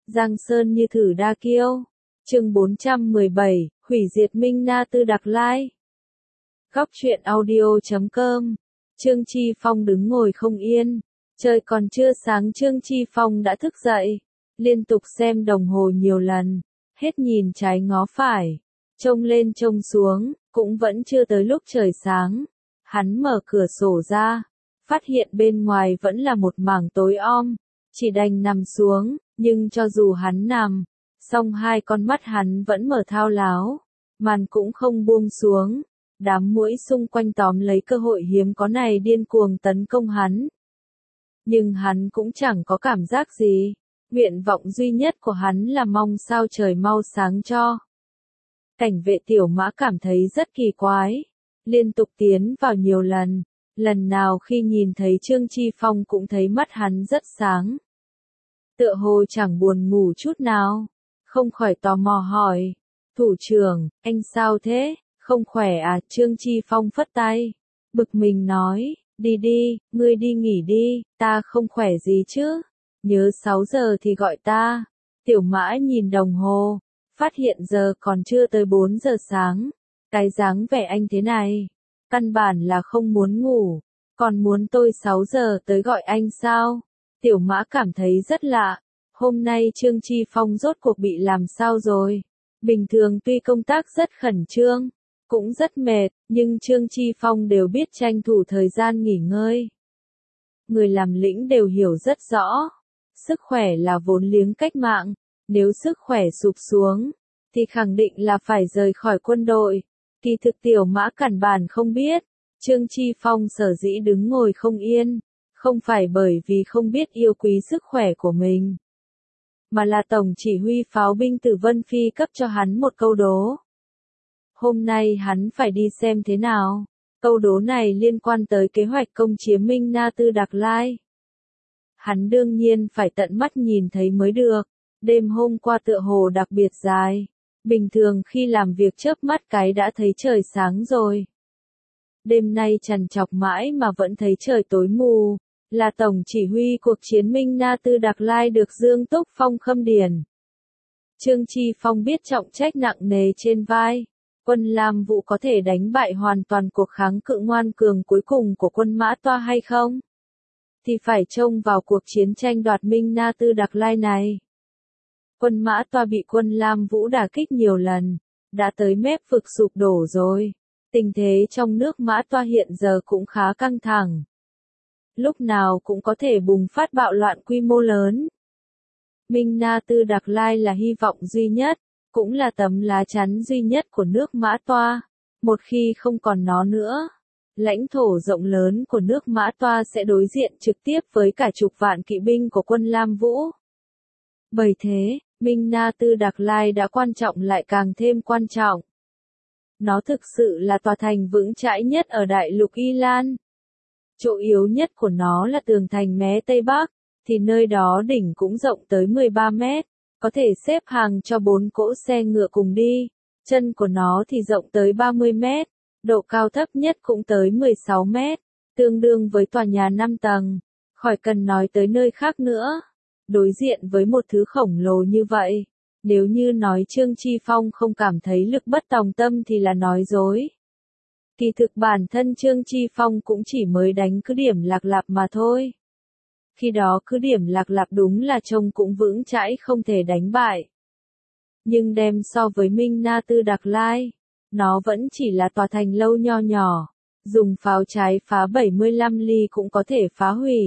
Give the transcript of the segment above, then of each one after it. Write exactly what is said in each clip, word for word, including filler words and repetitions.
Giang Sơn như thử đa kiêu. Chương bốn trăm mười bảy, hủy diệt Minh Na Tư Đặc Lai. Góc truyện audio chấm com. Trương Chi Phong đứng ngồi không yên. Trời còn chưa sáng Trương Chi Phong đã thức dậy. Liên tục xem đồng hồ nhiều lần. Hết nhìn trái ngó phải. Trông lên trông xuống, cũng vẫn chưa tới lúc trời sáng. Hắn mở cửa sổ ra. Phát hiện bên ngoài vẫn là một mảng tối om. Chỉ đành nằm xuống, nhưng cho dù hắn nằm, song hai con mắt hắn vẫn mở thao láo. Màn cũng không buông xuống. Đám muỗi xung quanh tóm lấy cơ hội hiếm có này điên cuồng tấn công hắn. Nhưng hắn cũng chẳng có cảm giác gì. Nguyện vọng duy nhất của hắn là mong sao trời mau sáng cho. Cảnh vệ tiểu mã cảm thấy rất kỳ quái. Liên tục tiến vào nhiều lần. Lần nào khi nhìn thấy Trương Chi Phong cũng thấy mắt hắn rất sáng. Tựa hồ chẳng buồn ngủ chút nào. Không khỏi tò mò hỏi. Thủ trưởng, anh sao thế? Không khỏe à? Trương Chi Phong phất tay. Bực mình nói, đi đi, ngươi đi nghỉ đi, ta không khỏe gì chứ. Nhớ sáu giờ thì gọi ta. Tiểu mã nhìn đồng hồ. Phát hiện giờ còn chưa tới bốn giờ sáng. Cái dáng vẻ anh thế này. Căn bản là không muốn ngủ. Còn muốn tôi sáu giờ tới gọi anh sao? Tiểu mã cảm thấy rất lạ. Hôm nay Trương Chi Phong rốt cuộc bị làm sao rồi? Bình thường tuy công tác rất khẩn trương, cũng rất mệt, nhưng Trương Chi Phong đều biết tranh thủ thời gian nghỉ ngơi. Người làm lĩnh đều hiểu rất rõ. Sức khỏe là vốn liếng cách mạng. Nếu sức khỏe sụp xuống, thì khẳng định là phải rời khỏi quân đội. Kỳ thực tiểu mã cản bản không biết. Trương Chi Phong sở dĩ đứng ngồi không yên. Không phải bởi vì không biết yêu quý sức khỏe của mình. Mà là Tổng chỉ huy pháo binh Tử Vân Phi cấp cho hắn một câu đố. Hôm nay hắn phải đi xem thế nào. Câu đố này liên quan tới kế hoạch công chiếm Minh Na Tư Đặc Lai. Hắn đương nhiên phải tận mắt nhìn thấy mới được. Đêm hôm qua tựa hồ đặc biệt dài. Bình thường khi làm việc chớp mắt cái đã thấy trời sáng rồi. Đêm nay trằn trọc mãi mà vẫn thấy trời tối mù. Là Tổng chỉ huy cuộc chiến Minh Na Tư Đặc Lai được Dương Túc Phong khâm điển. Trương Chi Phong biết trọng trách nặng nề trên vai. Quân Lam Vũ có thể đánh bại hoàn toàn cuộc kháng cự ngoan cường cuối cùng của quân Mã Toa hay không? Thì phải trông vào cuộc chiến tranh đoạt Minh Na Tư Đặc Lai này. Quân Mã Toa bị quân Lam Vũ đả kích nhiều lần. Đã tới mép vực sụp đổ rồi. Tình thế trong nước Mã Toa hiện giờ cũng khá căng thẳng. Lúc nào cũng có thể bùng phát bạo loạn quy mô lớn. Minh Na Tư Đặc Lai là hy vọng duy nhất, cũng là tấm lá chắn duy nhất của nước Mã Toa. Một khi không còn nó nữa, lãnh thổ rộng lớn của nước Mã Toa sẽ đối diện trực tiếp với cả chục vạn kỵ binh của quân Lam Vũ. Bởi thế, Minh Na Tư Đặc Lai đã quan trọng lại càng thêm quan trọng. Nó thực sự là tòa thành vững chãi nhất ở đại lục Y Lan. Chỗ yếu nhất của nó là tường thành mé Tây Bắc, thì nơi đó đỉnh cũng rộng tới mười ba mét, có thể xếp hàng cho bốn cỗ xe ngựa cùng đi. Chân của nó thì rộng tới ba mươi mét, độ cao thấp nhất cũng tới mười sáu mét, tương đương với tòa nhà năm tầng. Khỏi cần nói tới nơi khác nữa. Đối diện với một thứ khổng lồ như vậy, nếu như nói Trương Chi Phong không cảm thấy lực bất tòng tâm thì là nói dối. Kỳ thực bản thân Trương Chi Phong cũng chỉ mới đánh cứ điểm Lạc Lạp mà thôi. Khi đó cứ điểm Lạc Lạp đúng là trông cũng vững chãi không thể đánh bại. Nhưng đem so với Minh Na Tư Đặc Lai, nó vẫn chỉ là tòa thành lâu nho nhỏ, dùng pháo trái phá bảy mươi lăm ly cũng có thể phá hủy.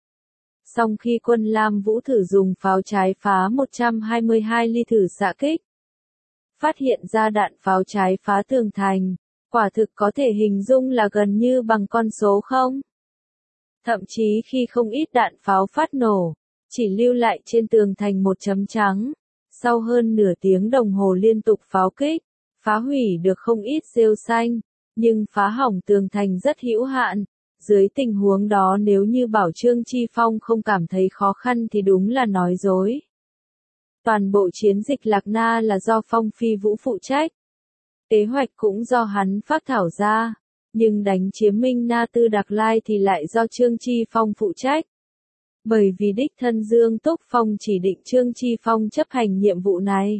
Song khi quân Lam Vũ thử dùng pháo trái phá một trăm hai mươi hai ly thử xạ kích, phát hiện ra đạn pháo trái phá tường thành. Quả thực có thể hình dung là gần như bằng con số không. Thậm chí khi không ít đạn pháo phát nổ, chỉ lưu lại trên tường thành một chấm trắng. Sau hơn nửa tiếng đồng hồ liên tục pháo kích, phá hủy được không ít rêu xanh, nhưng phá hỏng tường thành rất hữu hạn. Dưới tình huống đó nếu như bảo Trương Chi Phong không cảm thấy khó khăn thì đúng là nói dối. Toàn bộ chiến dịch Lạc Na là do Phong Phi Vũ phụ trách. Kế hoạch cũng do hắn phác thảo ra, nhưng đánh chiếm Minh Na Tư Đặc Lai thì lại do Trương Chi Phong phụ trách. Bởi vì đích thân Dương Túc Phong chỉ định Trương Chi Phong chấp hành nhiệm vụ này.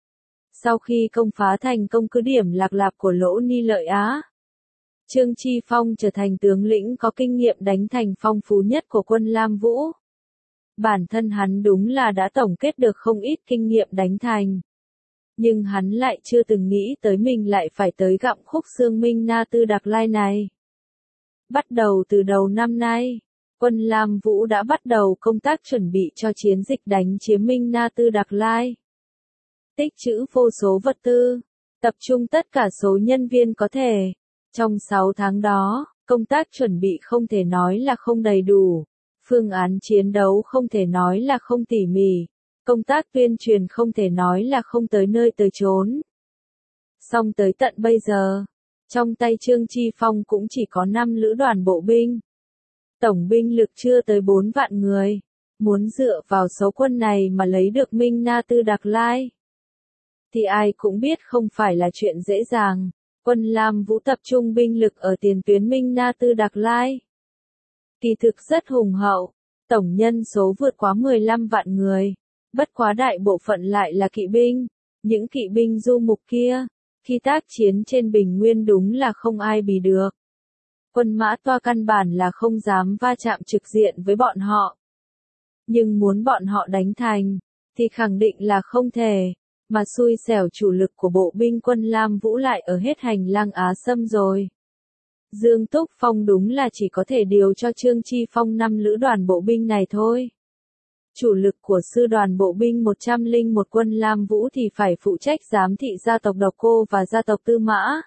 Sau khi công phá thành công cứ điểm Lạc Lạp của Lỗ Ni Lợi Á, Trương Chi Phong trở thành tướng lĩnh có kinh nghiệm đánh thành phong phú nhất của quân Lam Vũ. Bản thân hắn đúng là đã tổng kết được không ít kinh nghiệm đánh thành. Nhưng hắn lại chưa từng nghĩ tới mình lại phải tới gặm khúc xương Minh Na Tư Đặc Lai này. Bắt đầu từ đầu năm nay, quân Lam Vũ đã bắt đầu công tác chuẩn bị cho chiến dịch đánh chiếm Minh Na Tư Đặc Lai. Tích trữ vô số vật tư, tập trung tất cả số nhân viên có thể. Trong sáu tháng đó, công tác chuẩn bị không thể nói là không đầy đủ, phương án chiến đấu không thể nói là không tỉ mỉ, công tác tuyên truyền không thể nói là không tới nơi tới chốn. Song tới tận bây giờ, trong tay Trương Chi Phong cũng chỉ có năm lữ đoàn bộ binh. Tổng binh lực chưa tới bốn vạn người, muốn dựa vào số quân này mà lấy được Minh Na Tư Đặc Lai thì ai cũng biết không phải là chuyện dễ dàng. Quân Lam Vũ tập trung binh lực ở tiền tuyến Minh Na Tư Đặc Lai. Kỳ thực rất hùng hậu, tổng nhân số vượt quá mười lăm vạn người, bất quá đại bộ phận lại là kỵ binh. Những kỵ binh du mục kia, khi tác chiến trên bình nguyên đúng là không ai bì được. Quân Mã Toa căn bản là không dám va chạm trực diện với bọn họ. Nhưng muốn bọn họ đánh thành, thì khẳng định là không thể. Mà xui xẻo chủ lực của bộ binh quân Lam Vũ lại ở hết hành lang Á Sâm rồi. Dương Túc Phong đúng là chỉ có thể điều cho Trương Chi Phong năm lữ đoàn bộ binh này thôi. Chủ lực của sư đoàn bộ binh một trăm lẻ một quân Lam Vũ thì phải phụ trách giám thị gia tộc Độc Cô và gia tộc Tư Mã.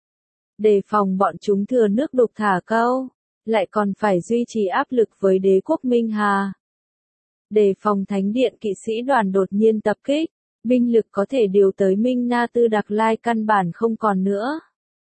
Đề phòng bọn chúng thừa nước đục thả câu, lại còn phải duy trì áp lực với đế quốc Minh Hà. Đề phòng thánh điện kỵ sĩ đoàn đột nhiên tập kích. Binh lực có thể điều tới Minh Na Tư Đặc Lai căn bản không còn nữa.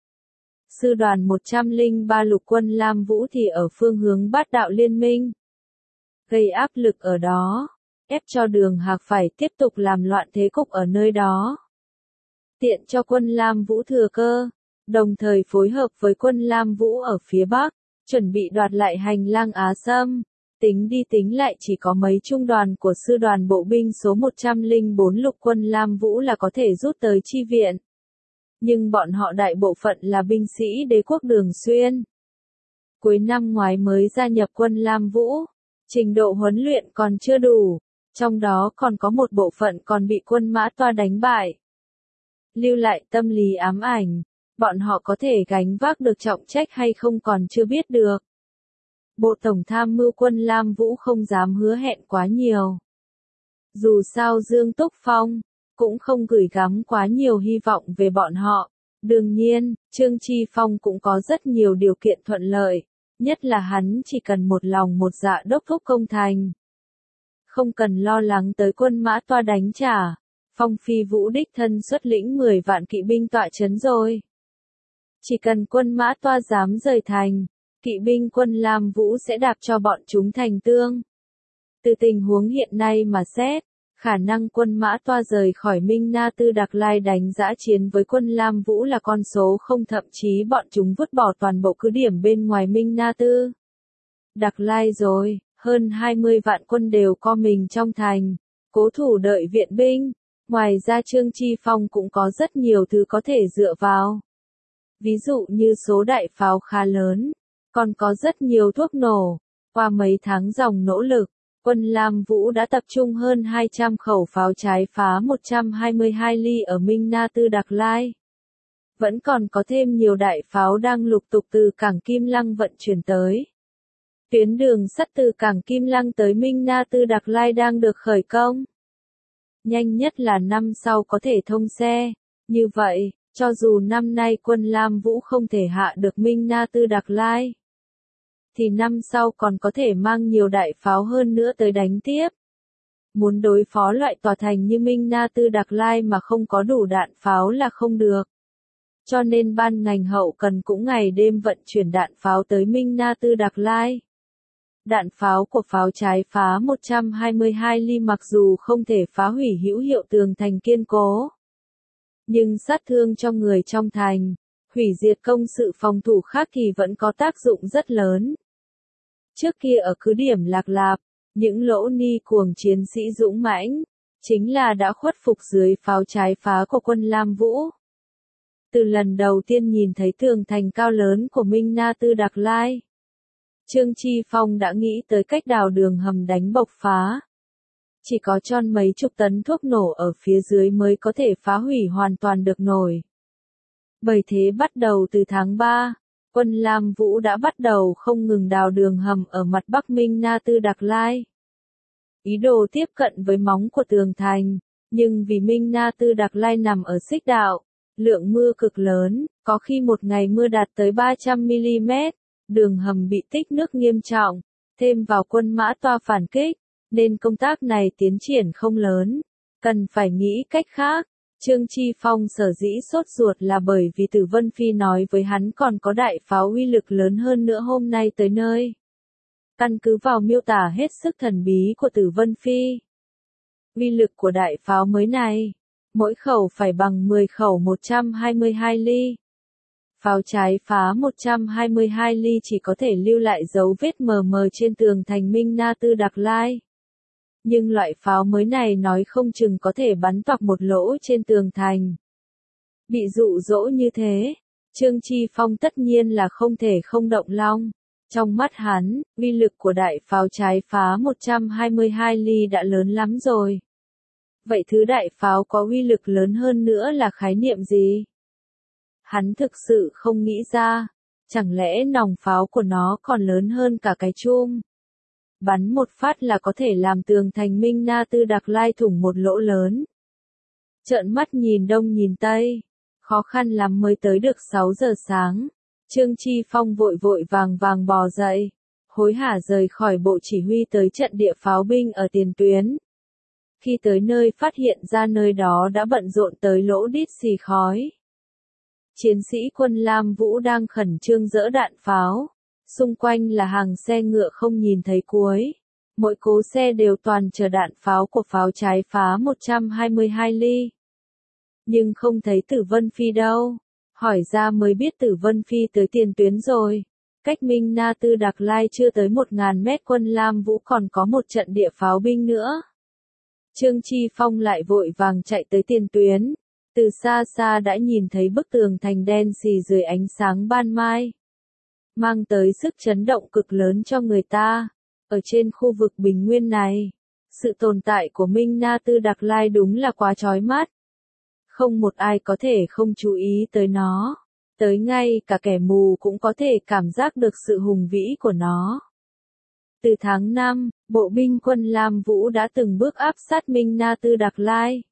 Sư đoàn một trăm lẻ ba lục quân Lam Vũ thì ở phương hướng Bát Đạo Liên Minh. Gây áp lực ở đó, ép cho Đường Hạc phải tiếp tục làm loạn thế cục ở nơi đó. Tiện cho quân Lam Vũ thừa cơ, đồng thời phối hợp với quân Lam Vũ ở phía Bắc, chuẩn bị đoạt lại hành lang Á Sâm. Tính đi tính lại chỉ có mấy trung đoàn của sư đoàn bộ binh số một trăm lẻ bốn lục quân Lam Vũ là có thể rút tới chi viện. Nhưng bọn họ đại bộ phận là binh sĩ đế quốc Đường Xuyên. Cuối năm ngoái mới gia nhập quân Lam Vũ, trình độ huấn luyện còn chưa đủ, trong đó còn có một bộ phận còn bị quân Mã Toa đánh bại. Lưu lại tâm lý ám ảnh, bọn họ có thể gánh vác được trọng trách hay không còn chưa biết được. Bộ Tổng tham mưu quân Lam Vũ không dám hứa hẹn quá nhiều. Dù sao Dương Túc Phong cũng không gửi gắm quá nhiều hy vọng về bọn họ. Đương nhiên, Trương Chi Phong cũng có rất nhiều điều kiện thuận lợi, nhất là hắn chỉ cần một lòng một dạ đốc thúc công thành. Không cần lo lắng tới quân Mã Toa đánh trả, Phong Phi Vũ đích thân xuất lĩnh mười vạn kỵ binh tọa trấn rồi. Chỉ cần quân Mã Toa dám rời thành, kỵ binh quân Lam Vũ sẽ đạp cho bọn chúng thành tương. Từ tình huống hiện nay mà xét, khả năng quân Mã Toa rời khỏi Minh Na Tư Đặc Lai đánh dã chiến với quân Lam Vũ là con số không, thậm chí bọn chúng vứt bỏ toàn bộ cứ điểm bên ngoài Minh Na Tư Đặc Lai rồi, hơn hai mươi vạn quân đều co mình trong thành, cố thủ đợi viện binh. Ngoài ra Trương Chi Phong cũng có rất nhiều thứ có thể dựa vào. Ví dụ như số đại pháo khá lớn, còn có rất nhiều thuốc nổ. Qua mấy tháng dòng nỗ lực, quân Lam Vũ đã tập trung hơn hai trăm khẩu pháo trái phá một trăm hai mươi hai ly ở Minh Na Tư Đặc Lai. Vẫn còn có thêm nhiều đại pháo đang lục tục từ cảng Kim Lăng vận chuyển tới. Tuyến đường sắt từ cảng Kim Lăng tới Minh Na Tư Đặc Lai đang được khởi công. Nhanh nhất là năm sau có thể thông xe. Như vậy, cho dù năm nay quân Lam Vũ không thể hạ được Minh Na Tư Đặc Lai, thì năm sau còn có thể mang nhiều đại pháo hơn nữa tới đánh tiếp. Muốn đối phó loại tòa thành như Minh Na Tư Đặc Lai mà không có đủ đạn pháo là không được. Cho nên ban ngành hậu cần cũng ngày đêm vận chuyển đạn pháo tới Minh Na Tư Đặc Lai. Đạn pháo của pháo trái phá một trăm hai mươi hai ly mặc dù không thể phá hủy hữu hiệu tường thành kiên cố, nhưng sát thương cho người trong thành, hủy diệt công sự phòng thủ khác thì vẫn có tác dụng rất lớn. Trước kia ở cứ điểm Lạc Lạp, Những lỗ ni cuồng chiến sĩ dũng mãnh, chính là đã khuất phục dưới pháo trái phá của quân Lam Vũ. Từ lần đầu tiên nhìn thấy tường thành cao lớn của Minh Na Tư Đạc Lai, Trương Chi Phong đã nghĩ tới cách đào đường hầm đánh bộc phá. Chỉ có tròn mấy chục tấn thuốc nổ ở phía dưới mới có thể phá hủy hoàn toàn được nổi. Bởi thế bắt đầu từ tháng ba, quân Lam Vũ đã bắt đầu không ngừng đào đường hầm ở mặt Bắc Minh Na Tư Đạc Lai. Ý đồ tiếp cận với móng của tường thành, nhưng vì Minh Na Tư Đạc Lai nằm ở xích đạo, lượng mưa cực lớn, có khi một ngày mưa đạt tới ba trăm mi-li-mét, đường hầm bị tích nước nghiêm trọng, thêm vào quân Mã Toa phản kích, nên công tác này tiến triển không lớn, cần phải nghĩ cách khác. Trương Chi Phong sở dĩ sốt ruột là bởi vì Tử Vân Phi nói với hắn còn có đại pháo uy lực lớn hơn nữa hôm nay tới nơi. Căn cứ vào miêu tả hết sức thần bí của Tử Vân Phi, uy lực của đại pháo mới này, mỗi khẩu phải bằng mười khẩu một trăm hai mươi hai ly. Pháo trái phá một trăm hai mươi hai ly chỉ có thể lưu lại dấu vết mờ mờ trên tường thành Minh Na Tư Đạc Lai. Nhưng loại pháo mới này nói không chừng có thể bắn toạc một lỗ trên tường thành. Bị dụ dỗ như thế, Trương Chi Phong tất nhiên là không thể không động lòng. Trong mắt hắn, uy lực của đại pháo trái phá một trăm hai mươi hai ly đã lớn lắm rồi. Vậy thứ đại pháo có uy lực lớn hơn nữa là khái niệm gì? Hắn thực sự không nghĩ ra, chẳng lẽ nòng pháo của nó còn lớn hơn cả cái chum? Bắn một phát là có thể làm tường thành Minh Na Tư Đạc Lai thủng một lỗ lớn. Trợn mắt nhìn đông nhìn tây, khó khăn lắm mới tới được sáu giờ sáng. Trương Chi Phong vội vội vàng vàng bò dậy, hối hả rời khỏi bộ chỉ huy tới trận địa pháo binh ở tiền tuyến. Khi tới nơi phát hiện ra nơi đó đã bận rộn tới lỗ đít xì khói. Chiến sĩ quân Lam Vũ đang khẩn trương dỡ đạn pháo, xung quanh là hàng xe ngựa không nhìn thấy cuối. Mỗi cố xe đều toàn chờ đạn pháo của pháo trái phá một trăm hai mươi hai ly. Nhưng không thấy Tử Vân Phi đâu. Hỏi ra mới biết Tử Vân Phi tới tiền tuyến rồi. Cách Minh Na Tư Đạc Lai chưa tới một nghìn mét quân Lam Vũ còn có một trận địa pháo binh nữa. Trương Chi Phong lại vội vàng chạy tới tiền tuyến. Từ xa xa đã nhìn thấy bức tường thành đen xì dưới ánh sáng ban mai. Mang tới sức chấn động cực lớn cho người ta. Ở trên khu vực bình nguyên này, sự tồn tại của Minh Na Tư Đạc Lai đúng là quá chói mắt. Không một ai có thể không chú ý tới nó. Tới ngay cả kẻ mù cũng có thể cảm giác được sự hùng vĩ của nó. Từ tháng năm, bộ binh quân Lam Vũ đã từng bước áp sát Minh Na Tư Đạc Lai.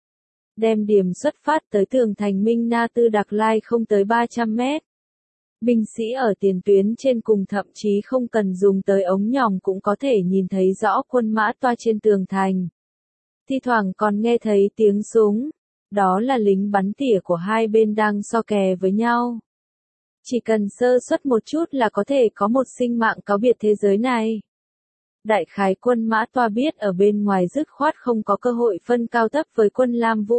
Đem điểm xuất phát tới tường thành Minh Na Tư Đạc Lai không tới ba trăm mét. Binh sĩ ở tiền tuyến trên cùng thậm chí không cần dùng tới ống nhòm cũng có thể nhìn thấy rõ quân Mã Toa trên tường thành. Thi thoảng còn nghe thấy tiếng súng. Đó là lính bắn tỉa của hai bên đang so kè với nhau. Chỉ cần sơ suất một chút là có thể có một sinh mạng cáo biệt thế giới này. Đại khái quân Mã Toa biết ở bên ngoài dứt khoát không có cơ hội phân cao thấp với quân Lam Vũ.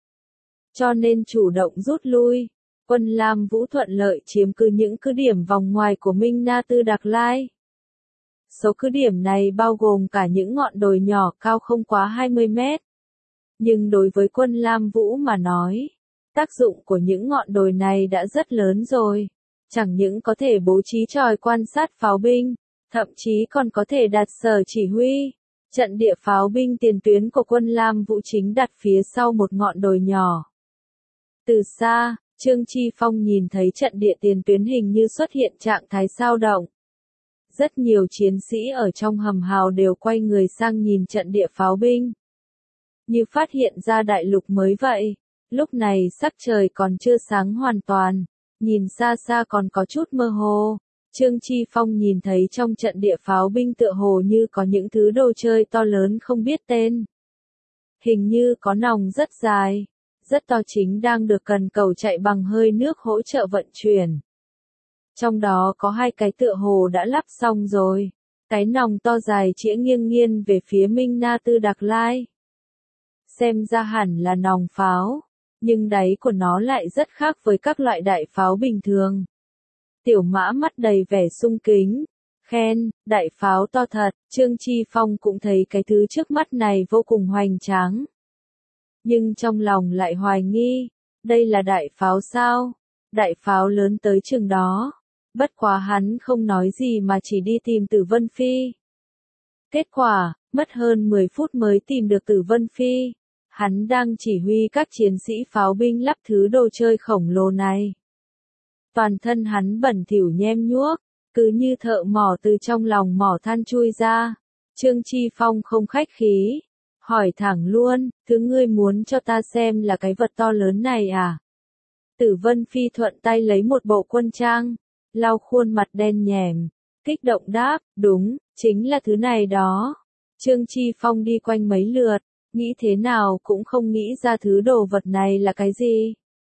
Cho nên chủ động rút lui. Quân Lam Vũ thuận lợi chiếm cứ những cứ điểm vòng ngoài của Minh Na Tư Đạc Lai. Số cứ điểm này bao gồm cả những ngọn đồi nhỏ cao không quá hai mươi mét. Nhưng đối với quân Lam Vũ mà nói, tác dụng của những ngọn đồi này đã rất lớn rồi. Chẳng những có thể bố trí tròi quan sát pháo binh, thậm chí còn có thể đặt sở chỉ huy. Trận địa pháo binh tiền tuyến của quân Lam Vũ chính đặt phía sau một ngọn đồi nhỏ. Từ xa, Trương Chi Phong nhìn thấy trận địa tiền tuyến hình như xuất hiện trạng thái sao động. Rất nhiều chiến sĩ ở trong hầm hào đều quay người sang nhìn trận địa pháo binh. Như phát hiện ra đại lục mới vậy. Lúc này sắc trời còn chưa sáng hoàn toàn, nhìn xa xa còn có chút mơ hồ. Trương Chi Phong nhìn thấy trong trận địa pháo binh tựa hồ như có những thứ đồ chơi to lớn không biết tên. Hình như có nòng rất dài, rất to chính đang được cần cầu chạy bằng hơi nước hỗ trợ vận chuyển. Trong đó có hai cái tựa hồ đã lắp xong rồi. Cái nòng to dài chĩa nghiêng nghiêng về phía Minh Na Tư Đạc Lai. Xem ra hẳn là nòng pháo, nhưng đáy của nó lại rất khác với các loại đại pháo bình thường. Tiểu Mã mắt đầy vẻ sung kính, Khen, đại pháo to thật, Trương Chi Phong cũng thấy cái thứ trước mắt này vô cùng hoành tráng. Nhưng trong lòng lại hoài nghi, đây là đại pháo sao? Đại pháo lớn tới chừng đó. Bất quá hắn không nói gì mà chỉ đi tìm Tử Vân Phi. Kết quả, mất hơn mười phút mới tìm được Tử Vân Phi. Hắn đang chỉ huy các chiến sĩ pháo binh lắp thứ đồ chơi khổng lồ này. Toàn thân hắn bẩn thỉu nhem nhuốc, cứ như thợ mỏ từ trong lòng mỏ than chui ra. Trương Chi Phong không khách khí, hỏi thẳng luôn, thứ ngươi muốn cho ta xem là cái vật to lớn này à? Tử Vân Phi thuận tay lấy một bộ quân trang, lau khuôn mặt đen nhèm, kích động đáp, đúng, chính là thứ này đó. Trương Chi Phong đi quanh mấy lượt, nghĩ thế nào cũng không nghĩ ra thứ đồ vật này là cái gì.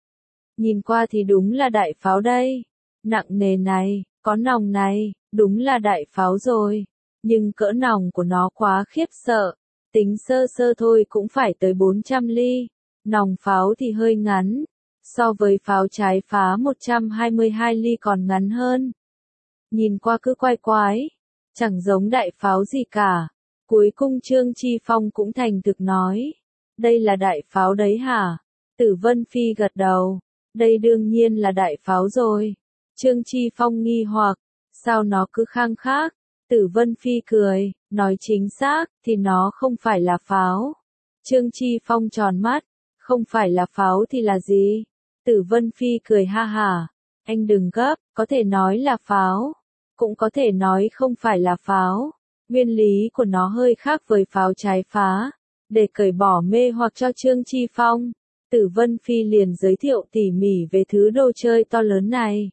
Nhìn qua thì đúng là đại pháo đây, nặng nề này, có nòng này, đúng là đại pháo rồi, nhưng cỡ nòng của nó quá khiếp sợ, tính sơ sơ thôi cũng phải tới bốn trăm ly, nòng pháo thì hơi ngắn, so với pháo trái phá một trăm hai mươi hai ly còn ngắn hơn. Nhìn qua cứ quái quái, chẳng giống đại pháo gì cả. Cuối cùng Trương Chi Phong cũng thành thực nói, đây là đại pháo đấy hả? Tử Vân Phi gật đầu, đây đương nhiên là đại pháo rồi. Trương Chi Phong nghi hoặc, sao nó cứ khăng khác? Tử Vân Phi cười, nói chính xác, thì nó không phải là pháo. Trương Chi Phong tròn mắt, không phải là pháo thì là gì? Tử Vân Phi cười ha hả, anh đừng gấp, có thể nói là pháo, cũng có thể nói không phải là pháo. Nguyên lý của nó hơi khác với pháo trái phá. Để cởi bỏ mê hoặc cho Trương Chi Phong, Tử Vân Phi liền giới thiệu tỉ mỉ về thứ đồ chơi to lớn này.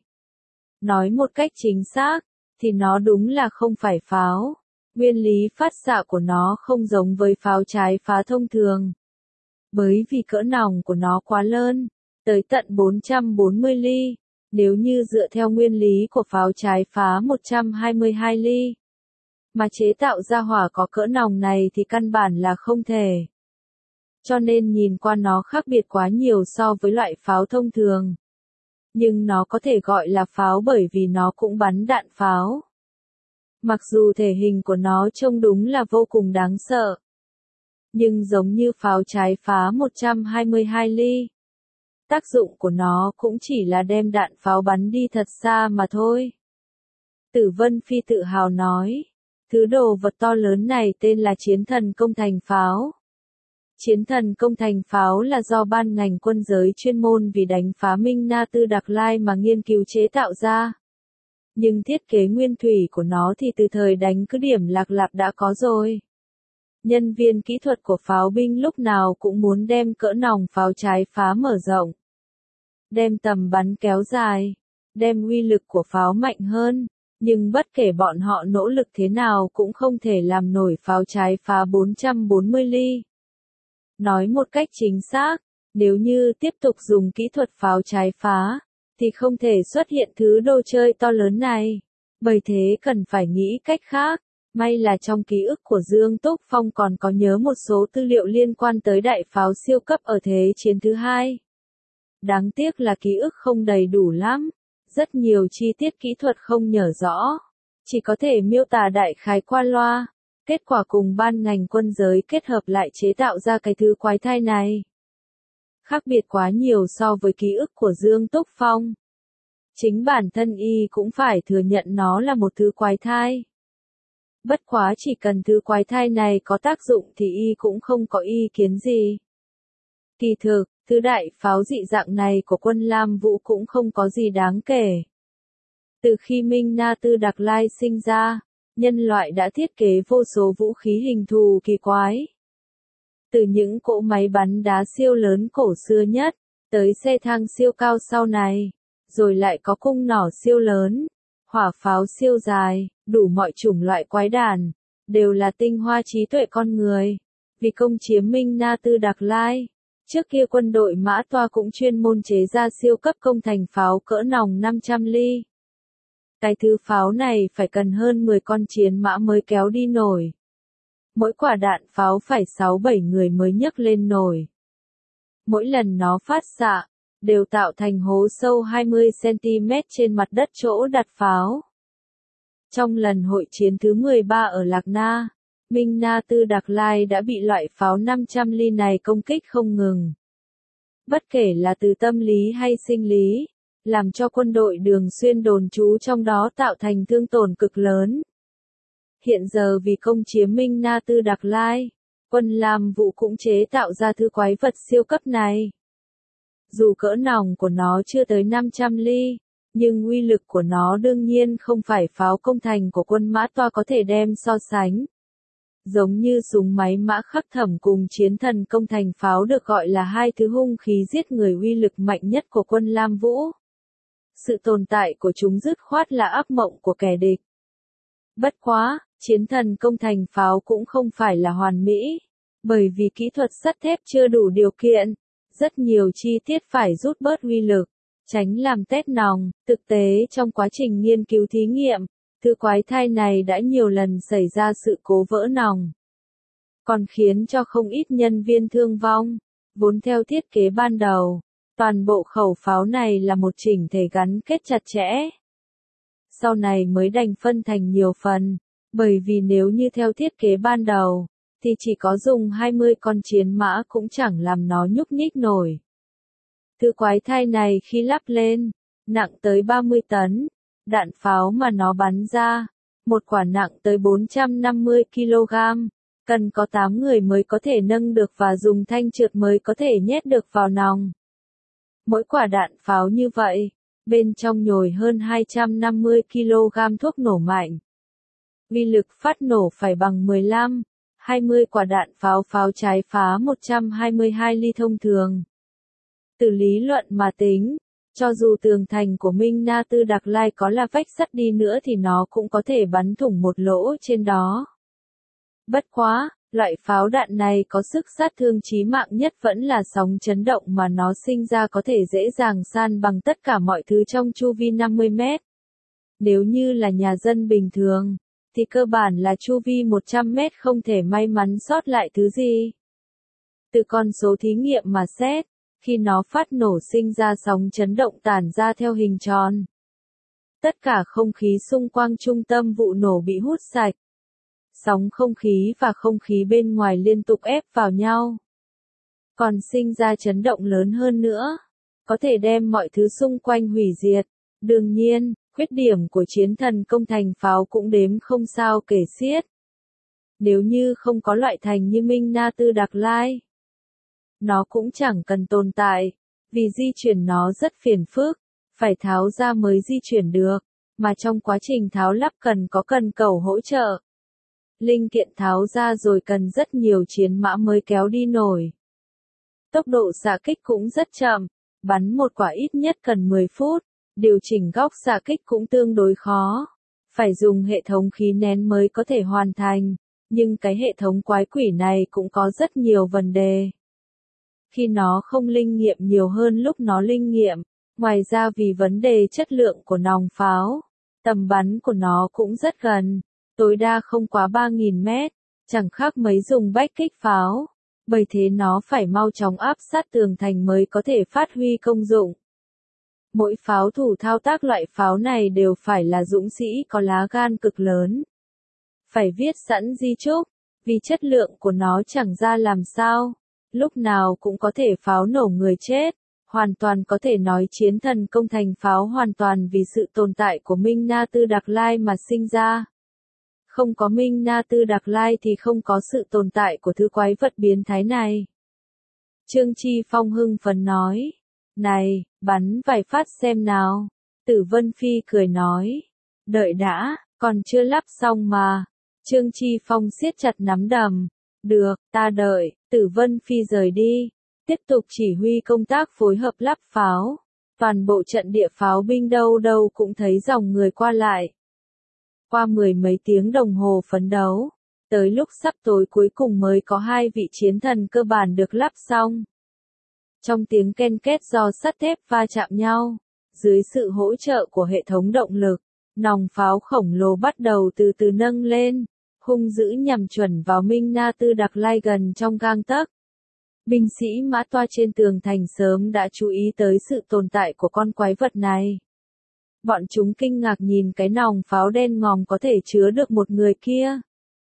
Nói một cách chính xác, thì nó đúng là không phải pháo. Nguyên lý phát xạ của nó không giống với pháo trái phá thông thường. Bởi vì cỡ nòng của nó quá lớn, tới tận bốn trăm bốn mươi ly, nếu như dựa theo nguyên lý của pháo trái phá một trăm hai mươi hai ly. Mà chế tạo ra hỏa có cỡ nòng này thì căn bản là không thể. Cho nên nhìn qua nó khác biệt quá nhiều so với loại pháo thông thường. Nhưng nó có thể gọi là pháo bởi vì nó cũng bắn đạn pháo. Mặc dù thể hình của nó trông đúng là vô cùng đáng sợ. Nhưng giống như pháo trái phá một trăm hai mươi hai ly. Tác dụng của nó cũng chỉ là đem đạn pháo bắn đi thật xa mà thôi. Tử Vân Phi tự hào nói. Thứ đồ vật to lớn này tên là Chiến Thần Công Thành Pháo. Chiến Thần Công Thành Pháo là do ban ngành quân giới chuyên môn vì đánh phá Minh Na Tư Đặc Lai mà nghiên cứu chế tạo ra. Nhưng thiết kế nguyên thủy của nó thì từ thời đánh cứ điểm Lạc Lạp đã có rồi. Nhân viên kỹ thuật của pháo binh lúc nào cũng muốn đem cỡ nòng pháo trái phá mở rộng. Đem tầm bắn kéo dài. Đem uy lực của pháo mạnh hơn. Nhưng bất kể bọn họ nỗ lực thế nào cũng không thể làm nổi pháo trái phá bốn trăm bốn mươi ly. Nói một cách chính xác, nếu như tiếp tục dùng kỹ thuật pháo trái phá, thì không thể xuất hiện thứ đồ chơi to lớn này. Bởi thế cần phải nghĩ cách khác. May là trong ký ức của Dương Túc Phong còn có nhớ một số tư liệu liên quan tới đại pháo siêu cấp ở Thế chiến thứ hai. Đáng tiếc là ký ức không đầy đủ lắm. Rất nhiều chi tiết kỹ thuật không nhớ rõ, chỉ có thể miêu tả đại khái qua loa, kết quả cùng ban ngành quân giới kết hợp lại chế tạo ra cái thứ quái thai này. Khác biệt quá nhiều so với ký ức của Dương Túc Phong. Chính bản thân y cũng phải thừa nhận nó là một thứ quái thai. Bất quá chỉ cần thứ quái thai này có tác dụng thì y cũng không có ý kiến gì. Kỳ thực, thứ đại pháo dị dạng này của quân Lam Vũ cũng không có gì đáng kể. Từ khi Minh Na Tư Đặc Lai sinh ra, nhân loại đã thiết kế vô số vũ khí hình thù kỳ quái. Từ những cỗ máy bắn đá siêu lớn cổ xưa nhất, tới xe thang siêu cao sau này, rồi lại có cung nỏ siêu lớn, hỏa pháo siêu dài, đủ mọi chủng loại quái đản, đều là tinh hoa trí tuệ con người. Vì công chiếm Minh Na Tư Đặc Lai, trước kia quân đội Mã Toa cũng chuyên môn chế ra siêu cấp công thành pháo cỡ nòng năm trăm ly. Cái thứ pháo này phải cần hơn mười con chiến mã mới kéo đi nổi. Mỗi quả đạn pháo phải sáu bảy người mới nhấc lên nổi. Mỗi lần nó phát xạ, đều tạo thành hố sâu hai mươi xăng ti mét trên mặt đất chỗ đặt pháo. Trong lần hội chiến thứ mười ba ở Lạc Na, Minh Na Tư Đạc Lai đã bị loại pháo năm trăm ly này công kích không ngừng. Bất kể là từ tâm lý hay sinh lý, làm cho quân đội Đường Xuyên đồn trú trong đó tạo thành thương tổn cực lớn. Hiện giờ vì công chiếm Minh Na Tư Đạc Lai, quân Lam Vũ cũng chế tạo ra thứ quái vật siêu cấp này. Dù cỡ nòng của nó chưa tới năm trăm ly, nhưng uy lực của nó đương nhiên không phải pháo công thành của quân Mã Toa có thể đem so sánh. Giống như súng máy Mã Khắc Thẩm cùng chiến thần công thành pháo được gọi là hai thứ hung khí giết người uy lực mạnh nhất của quân Lam Vũ. Sự tồn tại của chúng dứt khoát là ác mộng của kẻ địch. Bất quá, chiến thần công thành pháo cũng không phải là hoàn mỹ, bởi vì kỹ thuật sắt thép chưa đủ điều kiện, rất nhiều chi tiết phải rút bớt uy lực, tránh làm tét nòng. Thực tế trong quá trình nghiên cứu thí nghiệm, thứ quái thai này đã nhiều lần xảy ra sự cố vỡ nòng, còn khiến cho không ít nhân viên thương vong. Vốn theo thiết kế ban đầu, toàn bộ khẩu pháo này là một chỉnh thể gắn kết chặt chẽ. Sau này mới đành phân thành nhiều phần, bởi vì nếu như theo thiết kế ban đầu, thì chỉ có dùng hai mươi con chiến mã cũng chẳng làm nó nhúc nhích nổi. Thứ quái thai này khi lắp lên, nặng tới ba mươi tấn, đạn pháo mà nó bắn ra, một quả nặng tới bốn trăm năm mươi ki lô gam, cần có tám người mới có thể nâng được và dùng thanh trượt mới có thể nhét được vào nòng. Mỗi quả đạn pháo như vậy, bên trong nhồi hơn hai trăm năm mươi ki lô gam thuốc nổ mạnh. Uy lực phát nổ phải bằng mười lăm, hai mươi quả đạn pháo pháo trái phá một trăm hai mươi hai ly thông thường. Từ lý luận mà tính, cho dù tường thành của Minh Na Tư Đạc Lai có là vách sắt đi nữa thì nó cũng có thể bắn thủng một lỗ trên đó. Bất quá, loại pháo đạn này có sức sát thương chí mạng nhất vẫn là sóng chấn động mà nó sinh ra có thể dễ dàng san bằng tất cả mọi thứ trong chu vi năm mươi mét. Nếu như là nhà dân bình thường, thì cơ bản là chu vi một trăm mét không thể may mắn sót lại thứ gì. Từ con số thí nghiệm mà xét, khi nó phát nổ sinh ra sóng chấn động tản ra theo hình tròn. Tất cả không khí xung quanh trung tâm vụ nổ bị hút sạch. Sóng không khí và không khí bên ngoài liên tục ép vào nhau. Còn sinh ra chấn động lớn hơn nữa, có thể đem mọi thứ xung quanh hủy diệt. Đương nhiên, khuyết điểm của chiến thần công thành pháo cũng đếm không sao kể xiết. Nếu như không có loại thành như Minh Na Tư Đạc Lai, nó cũng chẳng cần tồn tại, vì di chuyển nó rất phiền phức, phải tháo ra mới di chuyển được, mà trong quá trình tháo lắp cần có cần cẩu hỗ trợ. Linh kiện tháo ra rồi cần rất nhiều chiến mã mới kéo đi nổi. Tốc độ xạ kích cũng rất chậm, bắn một quả ít nhất cần mười phút, điều chỉnh góc xạ kích cũng tương đối khó. Phải dùng hệ thống khí nén mới có thể hoàn thành, nhưng cái hệ thống quái quỷ này cũng có rất nhiều vấn đề. Khi nó không linh nghiệm nhiều hơn lúc nó linh nghiệm, ngoài ra vì vấn đề chất lượng của nòng pháo, tầm bắn của nó cũng rất gần, tối đa không quá ba nghìn mét, chẳng khác mấy dùng bách kích pháo, bởi thế nó phải mau chóng áp sát tường thành mới có thể phát huy công dụng. Mỗi pháo thủ thao tác loại pháo này đều phải là dũng sĩ có lá gan cực lớn. Phải viết sẵn di chúc, vì chất lượng của nó chẳng ra làm sao, lúc nào cũng có thể pháo nổ người chết, hoàn toàn có thể nói chiến thần công thành pháo hoàn toàn vì sự tồn tại của Minh Na Tư Đạc Lai mà sinh ra. Không có Minh Na Tư Đạc Lai thì không có sự tồn tại của thứ quái vật biến thái này. Trương Chi Phong hưng phấn nói, này, bắn vài phát xem nào. Tử Vân Phi cười nói, đợi đã, còn chưa lắp xong mà. Trương Chi Phong siết chặt nắm đầm, được, ta đợi. Tử Vân Phi rời đi, tiếp tục chỉ huy công tác phối hợp lắp pháo. Toàn bộ trận địa pháo binh đâu đâu cũng thấy dòng người qua lại. Qua mười mấy tiếng đồng hồ phấn đấu, tới lúc sắp tối cuối cùng mới có hai vị chiến thần cơ bản được lắp xong. Trong tiếng ken két do sắt thép va chạm nhau, dưới sự hỗ trợ của hệ thống động lực, nòng pháo khổng lồ bắt đầu từ từ nâng lên, hung dữ nhằm chuẩn vào Minh Na Tư Đạc Lai gần trong gang tấc. Binh sĩ Mã Toa trên tường thành sớm đã chú ý tới sự tồn tại của con quái vật này. Bọn chúng kinh ngạc nhìn cái nòng pháo đen ngòm có thể chứa được một người kia.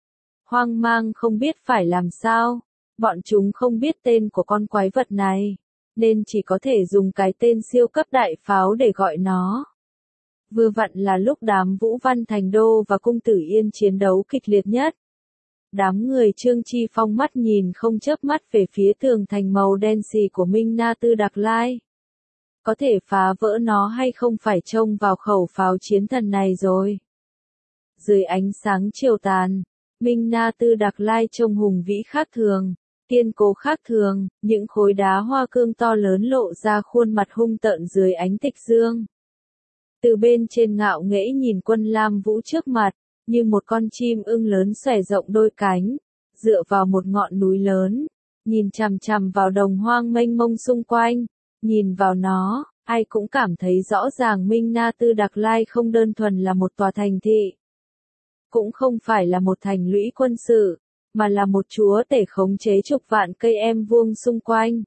Hoang mang không biết phải làm sao, bọn chúng không biết tên của con quái vật này, nên chỉ có thể dùng cái tên siêu cấp đại pháo để gọi nó. Vừa vặn là lúc đám Vũ Văn Thành Đô và Cung Tử Yên chiến đấu kịch liệt nhất. Đám người Trương Chi Phong mắt nhìn không chớp mắt về phía tường thành màu đen xì của Minh Na Tư Đạc Lai. Có thể phá vỡ nó hay không phải trông vào khẩu pháo chiến thần này rồi. Dưới ánh sáng chiều tàn, Minh Na Tư Đạc Lai trông hùng vĩ khác thường, kiên cố khác thường, những khối đá hoa cương to lớn lộ ra khuôn mặt hung tợn dưới ánh tịch dương. Từ bên trên ngạo nghễ nhìn Quân Lam Vũ trước mặt, như một con chim ưng lớn xòe rộng đôi cánh, dựa vào một ngọn núi lớn, nhìn chằm chằm vào đồng hoang mênh mông xung quanh, nhìn vào nó, ai cũng cảm thấy rõ ràng Minh Na Tư Đạc Lai không đơn thuần là một tòa thành thị, cũng không phải là một thành lũy quân sự, mà là một chúa tể khống chế chục vạn cây em vuông xung quanh.